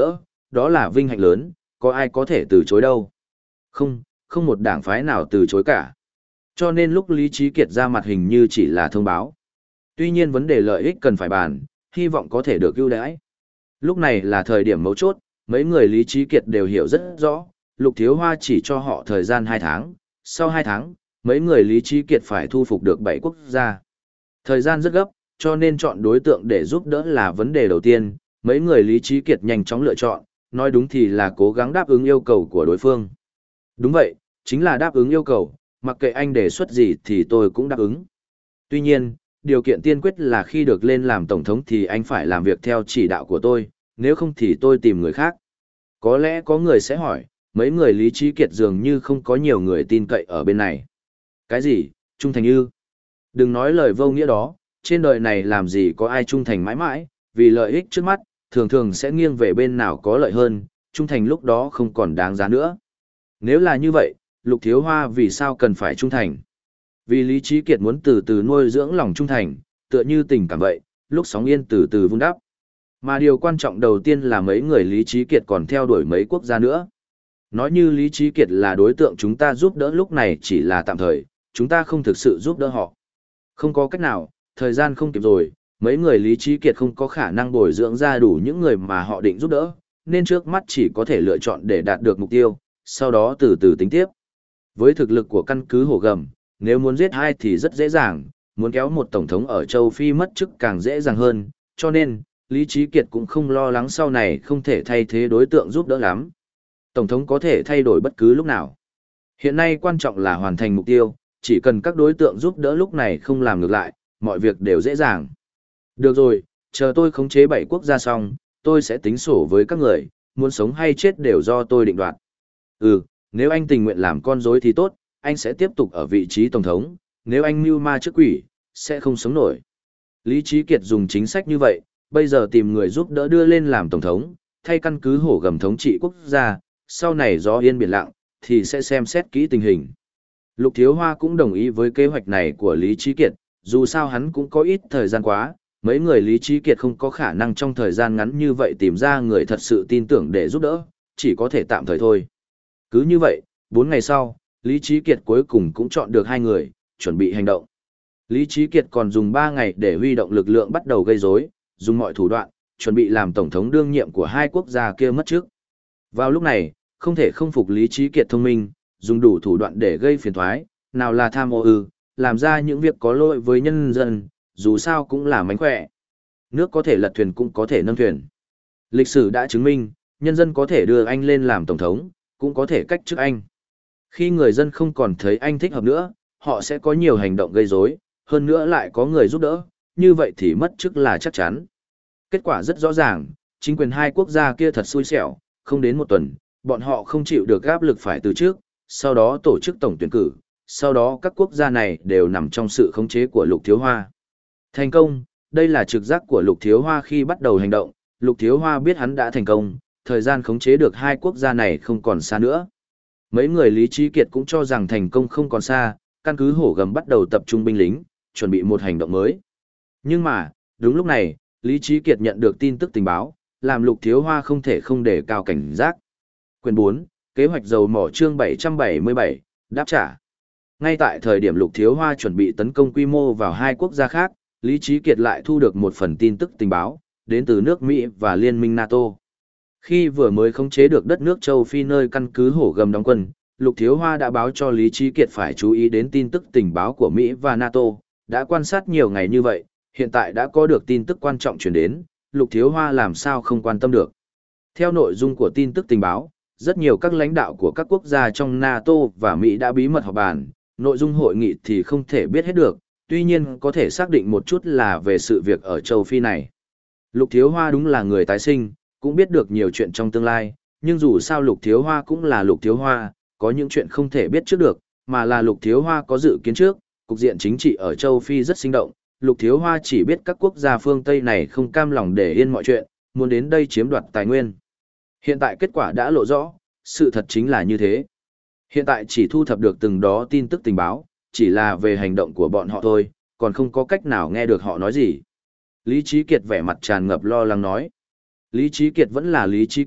đó là vinh hạnh lớn, có ai có thể từ chối đâu. Không, không một đảng phái nào từ chối cả. Cho nên lúc Lý Trí Kiệt ra mặt hình như chỉ là thông báo. Tuy nhiên vấn đề lợi ích cần phải bàn, hy vọng có thể được ưu đãi. Lúc này là thời điểm mấu chốt, mấy người Lý Trí Kiệt đều hiểu rất rõ, Lục Thiếu Hoa chỉ cho họ thời gian hai tháng, sau hai tháng, mấy người Lý Trí Kiệt phải thu phục được bảy quốc gia. Thời gian rất gấp, cho nên chọn đối tượng để giúp đỡ là vấn đề đầu tiên, mấy người Lý Trí Kiệt nhanh chóng lựa chọn, nói đúng thì là cố gắng đáp ứng yêu cầu của đối phương. Đúng vậy, chính là đáp ứng yêu cầu, mặc kệ anh đề xuất gì thì tôi cũng đáp ứng. Tuy nhiên, điều kiện tiên quyết là khi được lên làm tổng thống thì anh phải làm việc theo chỉ đạo của tôi, nếu không thì tôi tìm người khác. Có lẽ có người sẽ hỏi, mấy người Lý Trí Kiệt dường như không có nhiều người tin cậy ở bên này. Cái gì, trung thành ư? Đừng nói lời vô nghĩa đó, trên đời này làm gì có ai trung thành mãi mãi, vì lợi ích trước mắt, thường thường sẽ nghiêng về bên nào có lợi hơn, trung thành lúc đó không còn đáng giá nữa. Nếu là như vậy, Lục Thiếu Hoa vì sao cần phải trung thành? Vì Lý Trí Kiệt muốn từ từ nuôi dưỡng lòng trung thành, tựa như tình cảm vậy, lúc sóng yên từ từ vun đắp. Mà điều quan trọng đầu tiên là mấy người Lý Trí Kiệt còn theo đuổi mấy quốc gia nữa. Nói như Lý Trí Kiệt là đối tượng chúng ta giúp đỡ lúc này chỉ là tạm thời, chúng ta không thực sự giúp đỡ họ. Không có cách nào, thời gian không kịp rồi, mấy người Lý Trí Kiệt không có khả năng bồi dưỡng ra đủ những người mà họ định giúp đỡ, nên trước mắt chỉ có thể lựa chọn để đạt được mục tiêu, sau đó từ từ tính tiếp. Với thực lực của căn cứ Hổ Gầm, nếu muốn giết hai thì rất dễ dàng, muốn kéo một tổng thống ở châu Phi mất chức càng dễ dàng hơn, cho nên, Lý Trí Kiệt cũng không lo lắng sau này không thể thay thế đối tượng giúp đỡ lắm. Tổng thống có thể thay đổi bất cứ lúc nào. Hiện nay quan trọng là hoàn thành mục tiêu, chỉ cần các đối tượng giúp đỡ lúc này không làm ngược lại, mọi việc đều dễ dàng. Được rồi, chờ tôi khống chế bảy quốc gia xong, tôi sẽ tính sổ với các người, muốn sống hay chết đều do tôi định đoạt. Ừ, nếu anh tình nguyện làm con rối thì tốt, anh sẽ tiếp tục ở vị trí tổng thống, nếu anh mưu ma trước quỷ, sẽ không sống nổi. Lý Trí Kiệt dùng chính sách như vậy, bây giờ tìm người giúp đỡ đưa lên làm tổng thống, thay căn cứ Hổ Gầm thống trị quốc gia, sau này gió yên biển lặng, thì sẽ xem xét kỹ tình hình. Lục Thiếu Hoa cũng đồng ý với kế hoạch này của Lý Trí Kiệt, dù sao hắn cũng có ít thời gian quá, mấy người Lý Trí Kiệt không có khả năng trong thời gian ngắn như vậy tìm ra người thật sự tin tưởng để giúp đỡ, chỉ có thể tạm thời thôi. Cứ như vậy, bốn ngày sau, Lý Trí Kiệt cuối cùng cũng chọn được hai người, chuẩn bị hành động. Lý Trí Kiệt còn dùng ba ngày để huy động lực lượng bắt đầu gây rối, dùng mọi thủ đoạn, chuẩn bị làm tổng thống đương nhiệm của hai quốc gia kia mất trước. Vào lúc này, không thể không phục Lý Trí Kiệt thông minh, dùng đủ thủ đoạn để gây phiền toái, nào là tham ô ư, làm ra những việc có lỗi với nhân dân, dù sao cũng là mánh khỏe. Nước có thể lật thuyền cũng có thể nâng thuyền. Lịch sử đã chứng minh, nhân dân có thể đưa anh lên làm tổng thống, cũng có thể cách chức anh. Khi người dân không còn thấy anh thích hợp nữa, họ sẽ có nhiều hành động gây rối, hơn nữa lại có người giúp đỡ, như vậy thì mất chức là chắc chắn. Kết quả rất rõ ràng, chính quyền hai quốc gia kia thật xui xẻo, không đến một tuần, bọn họ không chịu được áp lực phải từ trước, sau đó tổ chức tổng tuyển cử, sau đó các quốc gia này đều nằm trong sự khống chế của Lục Thiếu Hoa. Thành công, đây là trực giác của Lục Thiếu Hoa khi bắt đầu hành động, Lục Thiếu Hoa biết hắn đã thành công, thời gian khống chế được hai quốc gia này không còn xa nữa. Mấy người Lý Trí Kiệt cũng cho rằng thành công không còn xa, căn cứ Hổ Gầm bắt đầu tập trung binh lính, chuẩn bị một hành động mới. Nhưng mà, đúng lúc này, Lý Trí Kiệt nhận được tin tức tình báo, làm Lục Thiếu Hoa không thể không đề cao cảnh giác. Quyền bốn, kế hoạch dầu mỏ chương bảy trăm bảy mươi bảy, đáp trả. Ngay tại thời điểm Lục Thiếu Hoa chuẩn bị tấn công quy mô vào hai quốc gia khác, Lý Trí Kiệt lại thu được một phần tin tức tình báo, đến từ nước Mỹ và Liên minh NATO. Khi vừa mới khống chế được đất nước châu Phi nơi căn cứ Hổ Gầm đóng quân, Lục Thiếu Hoa đã báo cho Lý Trí Kiệt phải chú ý đến tin tức tình báo của Mỹ và NATO, đã quan sát nhiều ngày như vậy, hiện tại đã có được tin tức quan trọng truyền đến, Lục Thiếu Hoa làm sao không quan tâm được. Theo nội dung của tin tức tình báo, rất nhiều các lãnh đạo của các quốc gia trong NATO và Mỹ đã bí mật họp bàn, nội dung hội nghị thì không thể biết hết được, tuy nhiên có thể xác định một chút là về sự việc ở châu Phi này. Lục Thiếu Hoa đúng là người tái sinh, cũng biết được nhiều chuyện trong tương lai, nhưng dù sao Lục Thiếu Hoa cũng là Lục Thiếu Hoa, có những chuyện không thể biết trước được, mà là Lục Thiếu Hoa có dự kiến trước, cục diện chính trị ở châu Phi rất sinh động, Lục Thiếu Hoa chỉ biết các quốc gia phương Tây này không cam lòng để yên mọi chuyện, muốn đến đây chiếm đoạt tài nguyên. Hiện tại kết quả đã lộ rõ, sự thật chính là như thế. Hiện tại chỉ thu thập được từng đó tin tức tình báo, chỉ là về hành động của bọn họ thôi, còn không có cách nào nghe được họ nói gì. Lý Trí Kiệt vẻ mặt tràn ngập lo lắng nói. Lý Trí Kiệt vẫn là Lý Trí Kiệt,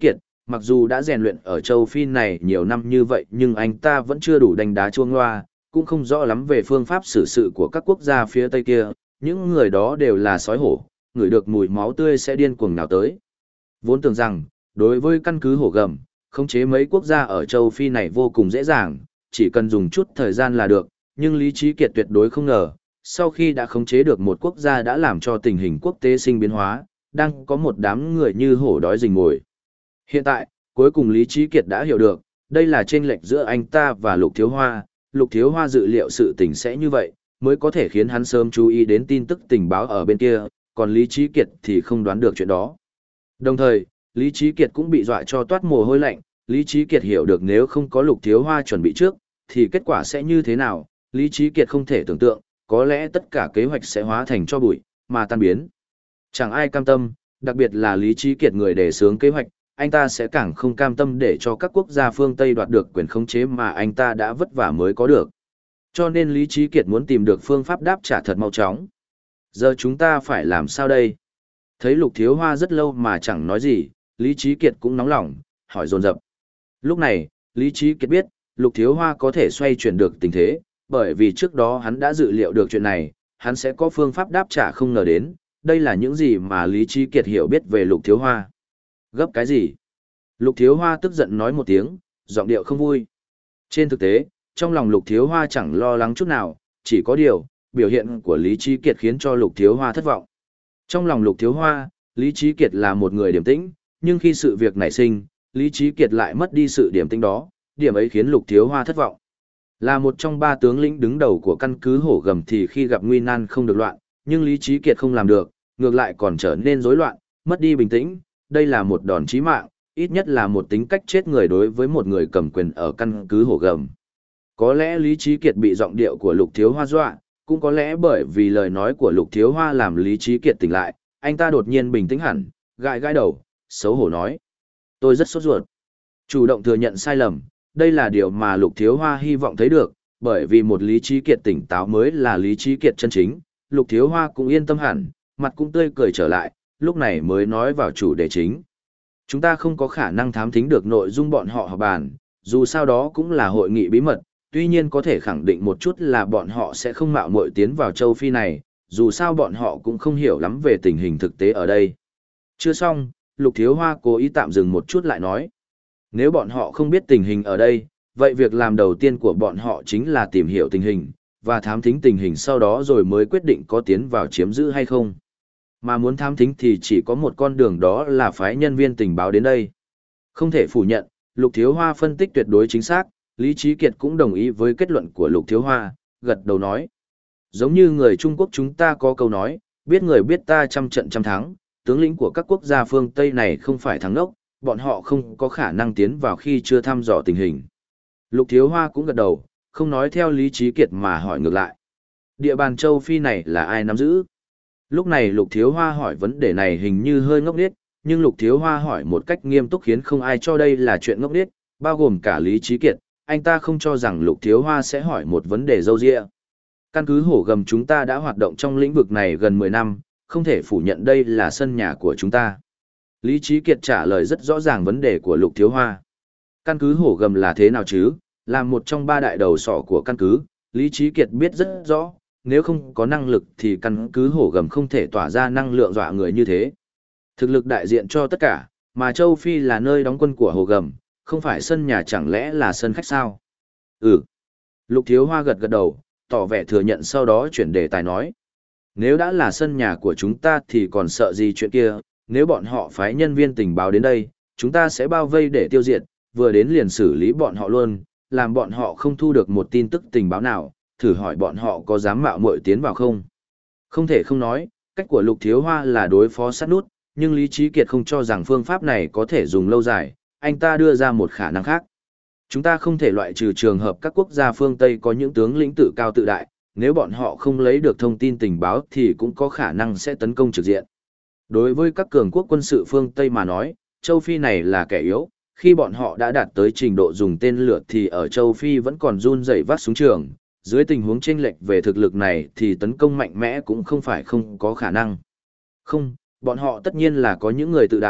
mặc dù đã rèn luyện ở châu Phi này nhiều năm như vậy nhưng anh ta vẫn chưa đủ đánh đá chuông loa, cũng không rõ lắm về phương pháp xử sự của các quốc gia phía Tây kia, những người đó đều là sói hổ, ngửi được mùi máu tươi sẽ điên cuồng nào tới. Vốn tưởng rằng, đối với căn cứ hổ gầm, khống chế mấy quốc gia ở châu Phi này vô cùng dễ dàng, chỉ cần dùng chút thời gian là được, nhưng Lý Trí Kiệt tuyệt đối không ngờ, sau khi đã khống chế được một quốc gia đã làm cho tình hình quốc tế sinh biến hóa, đang có một đám người như hổ đói rình mồi. Hiện tại, cuối cùng Lý Trí Kiệt đã hiểu được, đây là chênh lệch giữa anh ta và Lục Thiếu Hoa, Lục Thiếu Hoa dự liệu sự tình sẽ như vậy, mới có thể khiến hắn sớm chú ý đến tin tức tình báo ở bên kia, còn Lý Trí Kiệt thì không đoán được chuyện đó. Đồng thời, Lý Trí Kiệt cũng bị dọa cho toát mồ hôi lạnh, Lý Trí Kiệt hiểu được nếu không có Lục Thiếu Hoa chuẩn bị trước, thì kết quả sẽ như thế nào, Lý Trí Kiệt không thể tưởng tượng, có lẽ tất cả kế hoạch sẽ hóa thành cho bụi, mà tan biến. Chẳng ai cam tâm, đặc biệt là Lý Trí Kiệt người đề xướng kế hoạch, anh ta sẽ càng không cam tâm để cho các quốc gia phương Tây đoạt được quyền khống chế mà anh ta đã vất vả mới có được. Cho nên Lý Trí Kiệt muốn tìm được phương pháp đáp trả thật mau chóng. Giờ chúng ta phải làm sao đây? Thấy Lục Thiếu Hoa rất lâu mà chẳng nói gì, Lý Trí Kiệt cũng nóng lòng, hỏi dồn dập. Lúc này, Lý Trí Kiệt biết, Lục Thiếu Hoa có thể xoay chuyển được tình thế, bởi vì trước đó hắn đã dự liệu được chuyện này, hắn sẽ có phương pháp đáp trả không ngờ đến, đây là những gì mà Lý Trí Kiệt hiểu biết về Lục Thiếu Hoa. Gấp cái gì? Lục Thiếu Hoa tức giận nói một tiếng, giọng điệu không vui. Trên thực tế, trong lòng Lục Thiếu Hoa chẳng lo lắng chút nào, chỉ có điều, biểu hiện của Lý Trí Kiệt khiến cho Lục Thiếu Hoa thất vọng. Trong lòng Lục Thiếu Hoa, Lý Trí Kiệt là một người điềm tĩnh, nhưng khi sự việc nảy sinh, Lý Trí Kiệt lại mất đi sự điềm tĩnh đó, điểm ấy khiến Lục Thiếu Hoa thất vọng. Là một trong ba tướng lĩnh đứng đầu của căn cứ hổ gầm thì khi gặp nguy nan không được loạn, nhưng Lý Trí Kiệt không làm được, ngược lại còn trở nên rối loạn, mất đi bình tĩnh, đây là một đòn chí mạng, ít nhất là một tính cách chết người đối với một người cầm quyền ở căn cứ hổ gầm. Có lẽ Lý Trí Kiệt bị giọng điệu của Lục Thiếu Hoa dọa, cũng có lẽ bởi vì lời nói của Lục Thiếu Hoa làm Lý Trí Kiệt tỉnh lại, anh ta đột nhiên bình tĩnh hẳn, gãi gãi đầu, xấu hổ nói. Tôi rất sốt ruột. Chủ động thừa nhận sai lầm, đây là điều mà Lục Thiếu Hoa hy vọng thấy được, bởi vì một Lý Trí Kiệt tỉnh táo mới là Lý Trí Kiệt chân chính. Lục Thiếu Hoa cũng yên tâm hẳn, mặt cũng tươi cười trở lại, lúc này mới nói vào chủ đề chính. Chúng ta không có khả năng thám thính được nội dung bọn họ họp bàn, dù sao đó cũng là hội nghị bí mật, tuy nhiên có thể khẳng định một chút là bọn họ sẽ không mạo muội tiến vào châu Phi này, dù sao bọn họ cũng không hiểu lắm về tình hình thực tế ở đây. Chưa xong, Lục Thiếu Hoa cố ý tạm dừng một chút lại nói. Nếu bọn họ không biết tình hình ở đây, vậy việc làm đầu tiên của bọn họ chính là tìm hiểu tình hình, và thám thính tình hình sau đó rồi mới quyết định có tiến vào chiếm giữ hay không. Mà muốn thám thính thì chỉ có một con đường, đó là phái nhân viên tình báo đến đây. Không thể phủ nhận, Lục Thiếu Hoa phân tích tuyệt đối chính xác, Lý Trí Kiệt cũng đồng ý với kết luận của Lục Thiếu Hoa, gật đầu nói. Giống như người Trung Quốc chúng ta có câu nói, biết người biết ta trăm trận trăm thắng, tướng lĩnh của các quốc gia phương Tây này không phải thắng đốc, bọn họ không có khả năng tiến vào khi chưa thăm dò tình hình. Lục Thiếu Hoa cũng gật đầu, không nói theo Lý Trí Kiệt mà hỏi ngược lại. Địa bàn châu Phi này là ai nắm giữ? Lúc này Lục Thiếu Hoa hỏi vấn đề này hình như hơi ngốc nghếch, nhưng Lục Thiếu Hoa hỏi một cách nghiêm túc khiến không ai cho đây là chuyện ngốc nghếch, bao gồm cả Lý Trí Kiệt, anh ta không cho rằng Lục Thiếu Hoa sẽ hỏi một vấn đề râu ria. Căn cứ hổ gầm chúng ta đã hoạt động trong lĩnh vực này gần mười năm, không thể phủ nhận đây là sân nhà của chúng ta. Lý Trí Kiệt trả lời rất rõ ràng vấn đề của Lục Thiếu Hoa. Căn cứ hổ gầm là thế nào chứ? Là một trong ba đại đầu sỏ của căn cứ, Lý Trí Kiệt biết rất rõ, nếu không có năng lực thì căn cứ hổ gầm không thể tỏa ra năng lượng dọa người như thế. Thực lực đại diện cho tất cả, mà châu Phi là nơi đóng quân của hổ gầm, không phải sân nhà chẳng lẽ là sân khách sao? Ừ. Lục Thiếu Hoa gật gật đầu, tỏ vẻ thừa nhận, sau đó chuyển đề tài nói. Nếu đã là sân nhà của chúng ta thì còn sợ gì chuyện kia, nếu bọn họ phái nhân viên tình báo đến đây, chúng ta sẽ bao vây để tiêu diệt, vừa đến liền xử lý bọn họ luôn, làm bọn họ không thu được một tin tức tình báo nào, thử hỏi bọn họ có dám mạo muội tiến vào không? Không thể không nói, cách của Lục Thiếu Hoa là đối phó sát nút, nhưng Lý Trí Kiệt không cho rằng phương pháp này có thể dùng lâu dài, anh ta đưa ra một khả năng khác. Chúng ta không thể loại trừ trường hợp các quốc gia phương Tây có những tướng lĩnh tự cao tự đại, nếu bọn họ không lấy được thông tin tình báo thì cũng có khả năng sẽ tấn công trực diện. Đối với các cường quốc quân sự phương Tây mà nói, châu Phi này là kẻ yếu, khi bọn họ đã đạt tới trình độ dùng tên lửa thì ở châu Phi vẫn còn run rẩy vác súng trường, dưới tình huống chênh lệch về thực lực này thì tấn công mạnh mẽ cũng không phải không có khả năng. Không, bọn họ tất nhiên là có những người tự đại,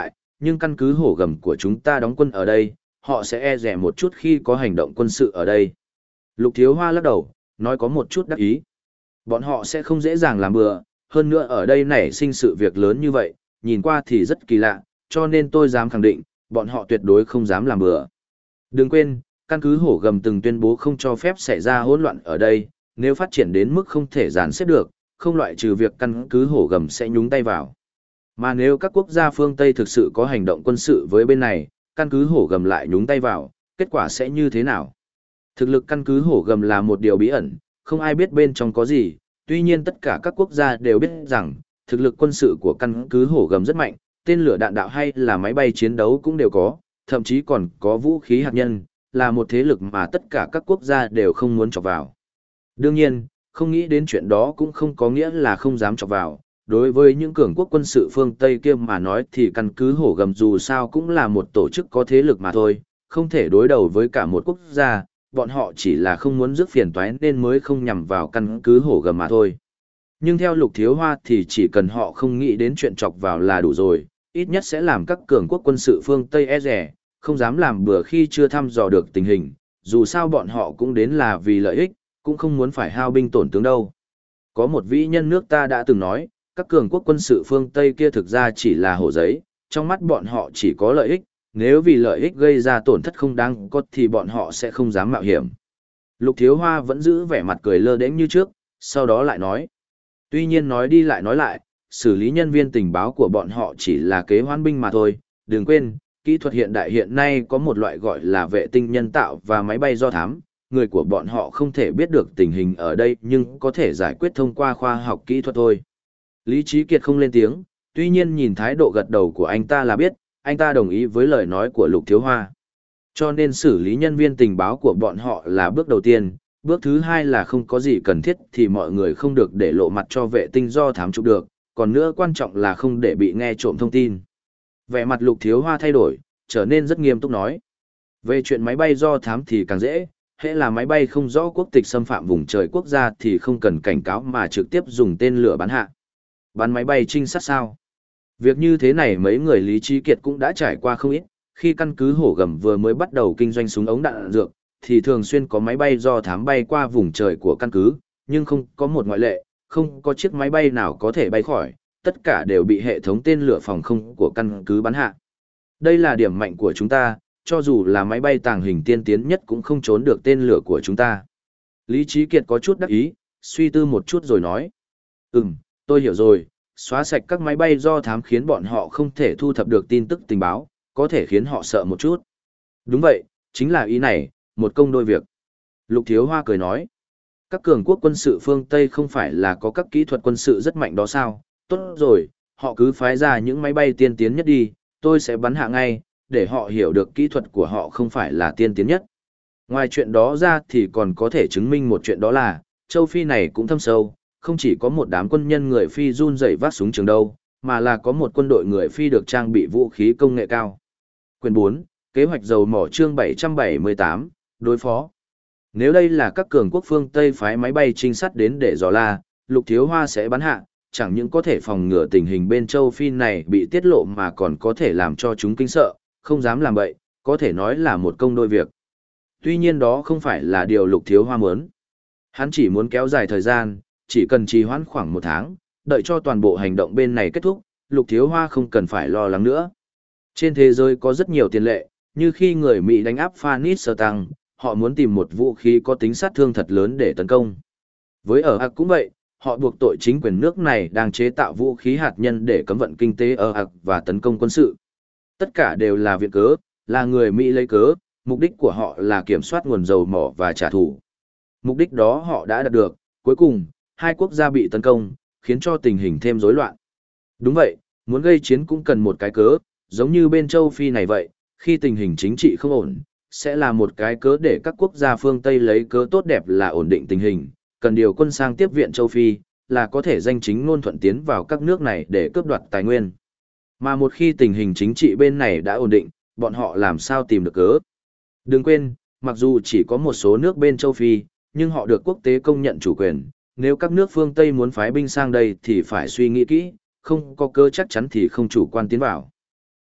nhưng căn cứ hổ gầm của chúng ta đóng quân ở đây, họ sẽ e dè một chút khi có hành động quân sự ở đây. Lục Thiếu Hoa lắc đầu, nói có một chút đắc ý. Bọn họ sẽ không dễ dàng làm bừa, hơn nữa ở đây nảy sinh sự việc lớn như vậy, nhìn qua thì rất kỳ lạ, cho nên tôi dám khẳng định, bọn họ tuyệt đối không dám làm bừa. Đừng quên, căn cứ hổ gầm từng tuyên bố không cho phép xảy ra hỗn loạn ở đây, nếu phát triển đến mức không thể dàn xếp được, không loại trừ việc căn cứ hổ gầm sẽ nhúng tay vào. Mà nếu các quốc gia phương Tây thực sự có hành động quân sự với bên này, căn cứ hổ gầm lại nhúng tay vào, kết quả sẽ như thế nào? Thực lực căn cứ hổ gầm là một điều bí ẩn, không ai biết bên trong có gì, tuy nhiên tất cả các quốc gia đều biết rằng, thực lực quân sự của căn cứ hổ gầm rất mạnh, tên lửa đạn đạo hay là máy bay chiến đấu cũng đều có, thậm chí còn có vũ khí hạt nhân, là một thế lực mà tất cả các quốc gia đều không muốn chọc vào. Đương nhiên, không nghĩ đến chuyện đó cũng không có nghĩa là không dám chọc vào. Đối với những cường quốc quân sự phương Tây kia mà nói thì căn cứ hổ gầm dù sao cũng là một tổ chức có thế lực mà thôi, không thể đối đầu với cả một quốc gia, bọn họ chỉ là không muốn rước phiền toái nên mới không nhằm vào căn cứ hổ gầm mà thôi. Nhưng theo Lục Thiếu Hoa thì chỉ cần họ không nghĩ đến chuyện chọc vào là đủ rồi, ít nhất sẽ làm các cường quốc quân sự phương Tây e rẻ, không dám làm bừa khi chưa thăm dò được tình hình, dù sao bọn họ cũng đến là vì lợi ích, cũng không muốn phải hao binh tổn tướng đâu. Có một vĩ nhân nước ta đã từng nói, các cường quốc quân sự phương Tây kia thực ra chỉ là hổ giấy, trong mắt bọn họ chỉ có lợi ích, nếu vì lợi ích gây ra tổn thất không đáng có thì bọn họ sẽ không dám mạo hiểm. Lục Thiếu Hoa vẫn giữ vẻ mặt cười lơ đễnh như trước, sau đó lại nói. Tuy nhiên nói đi lại nói lại, xử lý nhân viên tình báo của bọn họ chỉ là kế hoán binh mà thôi, đừng quên, kỹ thuật hiện đại hiện nay có một loại gọi là vệ tinh nhân tạo và máy bay do thám, người của bọn họ không thể biết được tình hình ở đây nhưng có thể giải quyết thông qua khoa học kỹ thuật thôi. Lý Trí Kiệt không lên tiếng, tuy nhiên nhìn thái độ gật đầu của anh ta là biết, anh ta đồng ý với lời nói của Lục Thiếu Hoa. Cho nên xử lý nhân viên tình báo của bọn họ là bước đầu tiên, bước thứ hai là không có gì cần thiết thì mọi người không được để lộ mặt cho vệ tinh do thám chụp được, còn nữa quan trọng là không để bị nghe trộm thông tin. Vẻ mặt Lục Thiếu Hoa thay đổi, trở nên rất nghiêm túc nói. Về chuyện máy bay do thám thì càng dễ, hễ là máy bay không rõ quốc tịch xâm phạm vùng trời quốc gia thì không cần cảnh cáo mà trực tiếp dùng tên lửa bắn hạ. Bắn máy bay trinh sát sao? Việc như thế này mấy người Lý Trí Kiệt cũng đã trải qua không ít, khi căn cứ hổ gầm vừa mới bắt đầu kinh doanh súng ống đạn dược, thì thường xuyên có máy bay do thám bay qua vùng trời của căn cứ, nhưng không có một ngoại lệ, không có chiếc máy bay nào có thể bay khỏi, tất cả đều bị hệ thống tên lửa phòng không của căn cứ bắn hạ. Đây là điểm mạnh của chúng ta, cho dù là máy bay tàng hình tiên tiến nhất cũng không trốn được tên lửa của chúng ta. Lý Trí Kiệt có chút đắc ý, suy tư một chút rồi nói. Ừm, tôi hiểu rồi, xóa sạch các máy bay do thám khiến bọn họ không thể thu thập được tin tức tình báo, có thể khiến họ sợ một chút. Đúng vậy, chính là ý này, một công đôi việc. Lục Thiếu Hoa cười nói. Các cường quốc quân sự phương Tây không phải là có các kỹ thuật quân sự rất mạnh đó sao? Tốt rồi, họ cứ phái ra những máy bay tiên tiến nhất đi, tôi sẽ bắn hạ ngay, để họ hiểu được kỹ thuật của họ không phải là tiên tiến nhất. Ngoài chuyện đó ra thì còn có thể chứng minh một chuyện đó là, châu Phi này cũng thâm sâu, không chỉ có một đám quân nhân người Phi run rẩy vác súng trường đâu, mà là có một quân đội người Phi được trang bị vũ khí công nghệ cao. Quyền bốn, Kế hoạch dầu mỏ chương bảy trăm bảy mươi tám, đối phó. Nếu đây là các cường quốc phương Tây phái máy bay trinh sát đến để dò la, Lục Thiếu Hoa sẽ bắn hạ, chẳng những có thể phòng ngừa tình hình bên châu Phi này bị tiết lộ mà còn có thể làm cho chúng kinh sợ, không dám làm bậy, có thể nói là một công đôi việc. Tuy nhiên đó không phải là điều Lục Thiếu Hoa muốn. Hắn chỉ muốn kéo dài thời gian, chỉ cần trì hoãn khoảng một tháng, đợi cho toàn bộ hành động bên này kết thúc, Lục Thiếu Hoa không cần phải lo lắng nữa. Trên thế giới có rất nhiều tiền lệ, như khi người Mỹ đánh áp Afghanistan, họ muốn tìm một vũ khí có tính sát thương thật lớn để tấn công. Với ở Iraq cũng vậy, họ buộc tội chính quyền nước này đang chế tạo vũ khí hạt nhân để cấm vận kinh tế ở Iraq và tấn công quân sự. Tất cả đều là viện cớ, là người Mỹ lấy cớ, mục đích của họ là kiểm soát nguồn dầu mỏ và trả thù. Mục đích đó họ đã đạt được, cuối cùng, hai quốc gia bị tấn công, khiến cho tình hình thêm rối loạn. Đúng vậy, muốn gây chiến cũng cần một cái cớ, giống như bên châu Phi này vậy, khi tình hình chính trị không ổn, sẽ là một cái cớ để các quốc gia phương Tây lấy cớ tốt đẹp là ổn định tình hình, cần điều quân sang tiếp viện châu Phi, là có thể danh chính ngôn thuận tiến vào các nước này để cướp đoạt tài nguyên. Mà một khi tình hình chính trị bên này đã ổn định, bọn họ làm sao tìm được cớ. Đừng quên, mặc dù chỉ có một số nước bên châu Phi, nhưng họ được quốc tế công nhận chủ quyền, nếu các nước phương Tây muốn phái binh sang đây thì phải suy nghĩ kỹ, không có cớ chắc chắn thì không chủ quan tiến vào.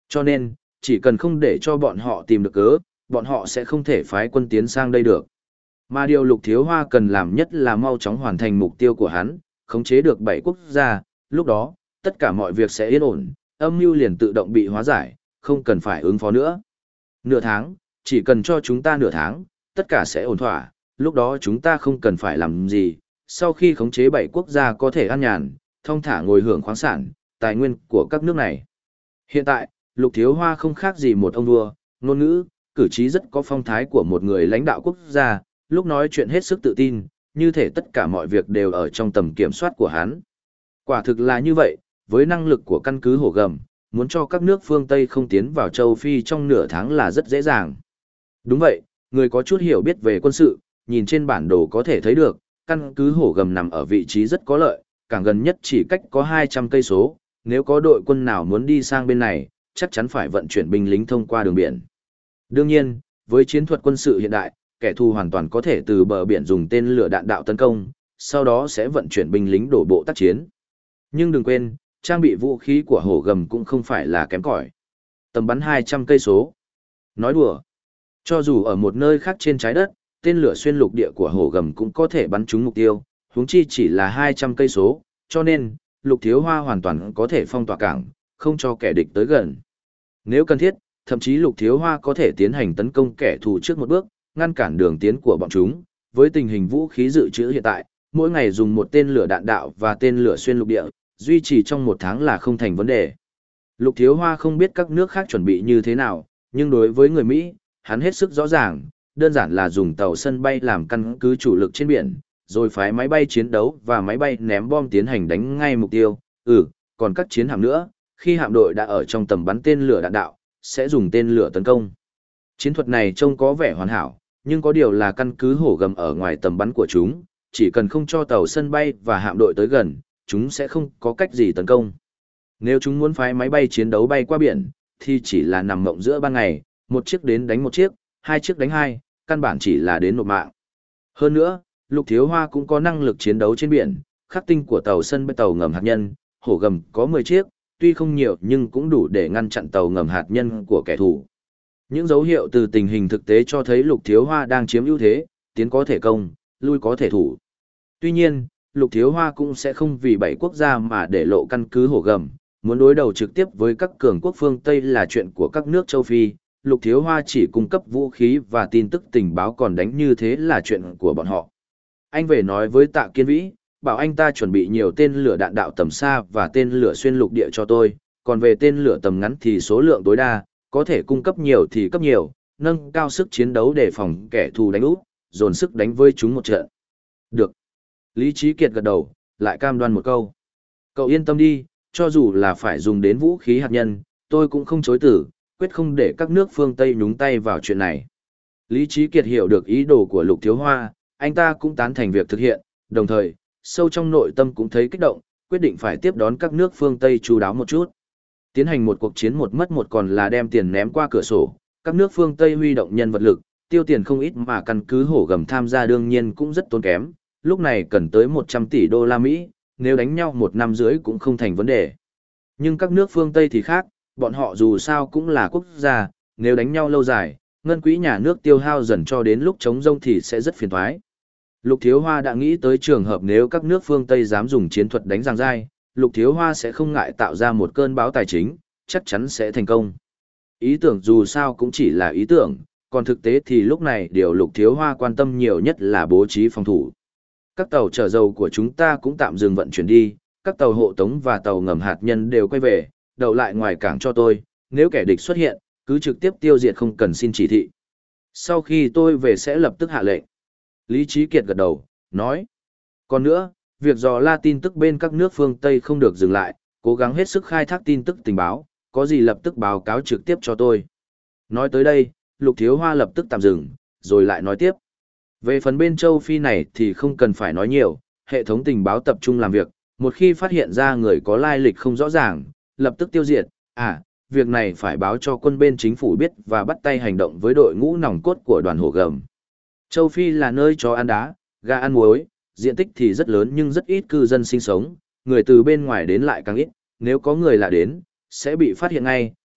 Cho nên, chỉ cần không để cho bọn họ tìm được cớ, bọn họ sẽ không thể phái quân tiến sang đây được. Mà điều Lục Thiếu Hoa cần làm nhất là mau chóng hoàn thành mục tiêu của hắn, khống chế được bảy quốc gia, lúc đó, tất cả mọi việc sẽ yên ổn, âm mưu liền tự động bị hóa giải, không cần phải ứng phó nữa. Nửa tháng, chỉ cần cho chúng ta nửa tháng, tất cả sẽ ổn thỏa, lúc đó chúng ta không cần phải làm gì, sau khi khống chế bảy quốc gia có thể an nhàn, thông thả ngồi hưởng khoáng sản, tài nguyên của các nước này. Hiện tại, Lục Thiếu Hoa không khác gì một ông vua, ngôn ngữ, cử chỉ rất có phong thái của một người lãnh đạo quốc gia, lúc nói chuyện hết sức tự tin, như thể tất cả mọi việc đều ở trong tầm kiểm soát của hắn. Quả thực là như vậy, với năng lực của căn cứ Hổ Gầm, muốn cho các nước phương Tây không tiến vào châu Phi trong nửa tháng là rất dễ dàng. Đúng vậy, người có chút hiểu biết về quân sự, nhìn trên bản đồ có thể thấy được, căn cứ Hổ Gầm nằm ở vị trí rất có lợi, càng gần nhất chỉ cách có hai trăm cây số, nếu có đội quân nào muốn đi sang bên này, chắc chắn phải vận chuyển binh lính thông qua đường biển. Đương nhiên, với chiến thuật quân sự hiện đại, kẻ thù hoàn toàn có thể từ bờ biển dùng tên lửa đạn đạo tấn công, sau đó sẽ vận chuyển binh lính đổ bộ tác chiến. Nhưng đừng quên, trang bị vũ khí của Hổ Gầm cũng không phải là kém cỏi. Tầm bắn hai trăm cây số. Nói đùa. Cho dù ở một nơi khác trên trái đất, tên lửa xuyên lục địa của Hổ Gầm cũng có thể bắn trúng mục tiêu, huống chi chỉ là hai trăm cây số, cho nên, Lục Thiếu Hoa hoàn toàn có thể phong tỏa cảng, không cho kẻ địch tới gần. Nếu cần thiết, thậm chí Lục Thiếu Hoa có thể tiến hành tấn công kẻ thù trước một bước, ngăn cản đường tiến của bọn chúng. Với tình hình vũ khí dự trữ hiện tại, mỗi ngày dùng một tên lửa đạn đạo và tên lửa xuyên lục địa, duy trì trong một tháng là không thành vấn đề. Lục Thiếu Hoa không biết các nước khác chuẩn bị như thế nào, nhưng đối với người Mỹ, hắn hết sức rõ ràng, đơn giản là dùng tàu sân bay làm căn cứ chủ lực trên biển, rồi phái máy bay chiến đấu và máy bay ném bom tiến hành đánh ngay mục tiêu. Ừ, còn các chiến hạm nữa, khi hạm đội đã ở trong tầm bắn tên lửa đạn đạo, sẽ dùng tên lửa tấn công. Chiến thuật này trông có vẻ hoàn hảo, nhưng có điều là căn cứ Hổ Gầm ở ngoài tầm bắn của chúng, chỉ cần không cho tàu sân bay và hạm đội tới gần, chúng sẽ không có cách gì tấn công. Nếu chúng muốn phái máy bay chiến đấu bay qua biển, thì chỉ là nằm mộng giữa ban ngày, một chiếc đến đánh một chiếc, hai chiếc đánh hai, căn bản chỉ là đến nộp mạng. Hơn nữa, Lục Thiếu Hoa cũng có năng lực chiến đấu trên biển, khắc tinh của tàu sân bay tàu ngầm hạt nhân, Hổ Gầm có mười chiếc, tuy không nhiều nhưng cũng đủ để ngăn chặn tàu ngầm hạt nhân của kẻ thù. Những dấu hiệu từ tình hình thực tế cho thấy Lục Thiếu Hoa đang chiếm ưu thế, tiến có thể công, lui có thể thủ. Tuy nhiên, Lục Thiếu Hoa cũng sẽ không vì bảy quốc gia mà để lộ căn cứ Hổ Gầm, muốn đối đầu trực tiếp với các cường quốc phương Tây là chuyện của các nước châu Phi, Lục Thiếu Hoa chỉ cung cấp vũ khí và tin tức tình báo, còn đánh như thế là chuyện của bọn họ. Anh về nói với Tạ Kiên Vĩ, bảo anh ta chuẩn bị nhiều tên lửa đạn đạo tầm xa và tên lửa xuyên lục địa cho tôi, còn về tên lửa tầm ngắn thì số lượng tối đa, có thể cung cấp nhiều thì cấp nhiều, nâng cao sức chiến đấu để phòng kẻ thù đánh úp, dồn sức đánh với chúng một trận. Được. Lý Trí Kiệt gật đầu, lại cam đoan một câu. Cậu yên tâm đi, cho dù là phải dùng đến vũ khí hạt nhân, tôi cũng không chối từ, quyết không để các nước phương Tây nhúng tay vào chuyện này. Lý Trí Kiệt hiểu được ý đồ của Lục Thiếu Hoa, anh ta cũng tán thành việc thực hiện, đồng thời, sâu trong nội tâm cũng thấy kích động, quyết định phải tiếp đón các nước phương Tây chú đáo một chút. Tiến hành một cuộc chiến một mất một còn là đem tiền ném qua cửa sổ, các nước phương Tây huy động nhân vật lực, tiêu tiền không ít mà căn cứ Hổ Gầm tham gia đương nhiên cũng rất tốn kém, lúc này cần tới một trăm tỷ đô la Mỹ, nếu đánh nhau một năm rưỡi cũng không thành vấn đề. Nhưng các nước phương Tây thì khác, bọn họ dù sao cũng là quốc gia, nếu đánh nhau lâu dài, ngân quỹ nhà nước tiêu hao dần cho đến lúc chống rông thì sẽ rất phiền toái. Lục Thiếu Hoa đã nghĩ tới trường hợp nếu các nước phương Tây dám dùng chiến thuật đánh giằng dai, Lục Thiếu Hoa sẽ không ngại tạo ra một cơn bão tài chính, chắc chắn sẽ thành công. Ý tưởng dù sao cũng chỉ là ý tưởng, còn thực tế thì lúc này điều Lục Thiếu Hoa quan tâm nhiều nhất là bố trí phòng thủ. Các tàu chở dầu của chúng ta cũng tạm dừng vận chuyển đi, các tàu hộ tống và tàu ngầm hạt nhân đều quay về, đậu lại ngoài cảng cho tôi, nếu kẻ địch xuất hiện, cứ trực tiếp tiêu diệt không cần xin chỉ thị. Sau khi tôi về sẽ lập tức hạ lệnh. Lý Trí Kiệt gật đầu, nói. Còn nữa, việc dò la tin tức bên các nước phương Tây không được dừng lại, cố gắng hết sức khai thác tin tức tình báo, có gì lập tức báo cáo trực tiếp cho tôi. Nói tới đây, Lục Thiếu Hoa lập tức tạm dừng, rồi lại nói tiếp. Về phần bên châu Phi này thì không cần phải nói nhiều, hệ thống tình báo tập trung làm việc, một khi phát hiện ra người có lai lịch không rõ ràng, lập tức tiêu diệt. À, việc này phải báo cho quân bên chính phủ biết và bắt tay hành động với đội ngũ nòng cốt của đoàn Hổ Gầm. Châu Phi là nơi chó ăn đá, gà ăn muối, diện tích thì rất lớn nhưng rất ít cư dân sinh sống, người từ bên ngoài đến lại càng ít, nếu có người lạ đến, sẽ bị phát hiện ngay,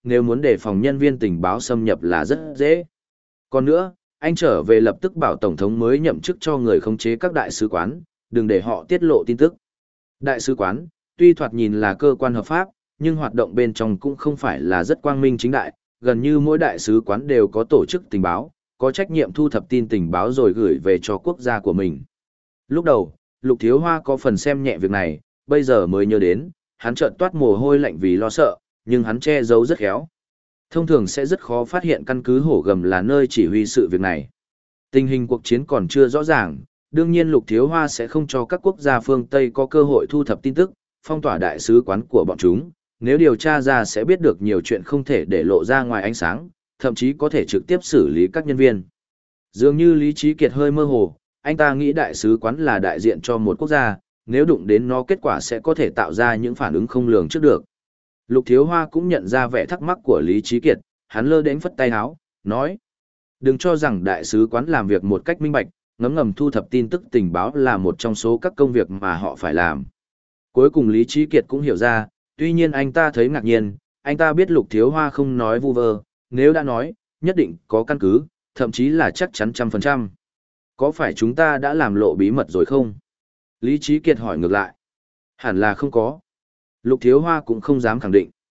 nếu muốn đề phòng nhân viên tình báo xâm nhập là rất dễ. Còn nữa, anh trở về lập tức bảo Tổng thống mới nhậm chức cho người khống chế các đại sứ quán, đừng để họ tiết lộ tin tức. Đại sứ quán, tuy thoạt nhìn là cơ quan hợp pháp, nhưng hoạt động bên trong cũng không phải là rất quang minh chính đại, gần như mỗi đại sứ quán đều có tổ chức tình báo, có trách nhiệm thu thập tin tình báo rồi gửi về cho quốc gia của mình. Lúc đầu, Lục Thiếu Hoa có phần xem nhẹ việc này, bây giờ mới nhớ đến, hắn chợt toát mồ hôi lạnh vì lo sợ, nhưng hắn che giấu rất khéo. Thông thường sẽ rất khó phát hiện căn cứ Hổ Gầm là nơi chỉ huy sự việc này. Tình hình cuộc chiến còn chưa rõ ràng, đương nhiên Lục Thiếu Hoa sẽ không cho các quốc gia phương Tây có cơ hội thu thập tin tức, phong tỏa đại sứ quán của bọn chúng, nếu điều tra ra sẽ biết được nhiều chuyện không thể để lộ ra ngoài ánh sáng, thậm chí có thể trực tiếp xử lý các nhân viên. Dường như Lý Trí Kiệt hơi mơ hồ, anh ta nghĩ đại sứ quán là đại diện cho một quốc gia, nếu đụng đến nó kết quả sẽ có thể tạo ra những phản ứng không lường trước được. Lục Thiếu Hoa cũng nhận ra vẻ thắc mắc của Lý Trí Kiệt, hắn lơ đến phất tay áo, nói: đừng cho rằng đại sứ quán làm việc một cách minh bạch, ngấm ngầm thu thập tin tức tình báo là một trong số các công việc mà họ phải làm. Cuối cùng Lý Trí Kiệt cũng hiểu ra, tuy nhiên anh ta thấy ngạc nhiên, anh ta biết Lục Thiếu Hoa không nói vu vơ, nếu đã nói, nhất định có căn cứ, thậm chí là chắc chắn trăm phần trăm. Có phải chúng ta đã làm lộ bí mật rồi không? Lý Trí Kiệt hỏi ngược lại. Hẳn là không có. Lục Thiếu Hoa cũng không dám khẳng định.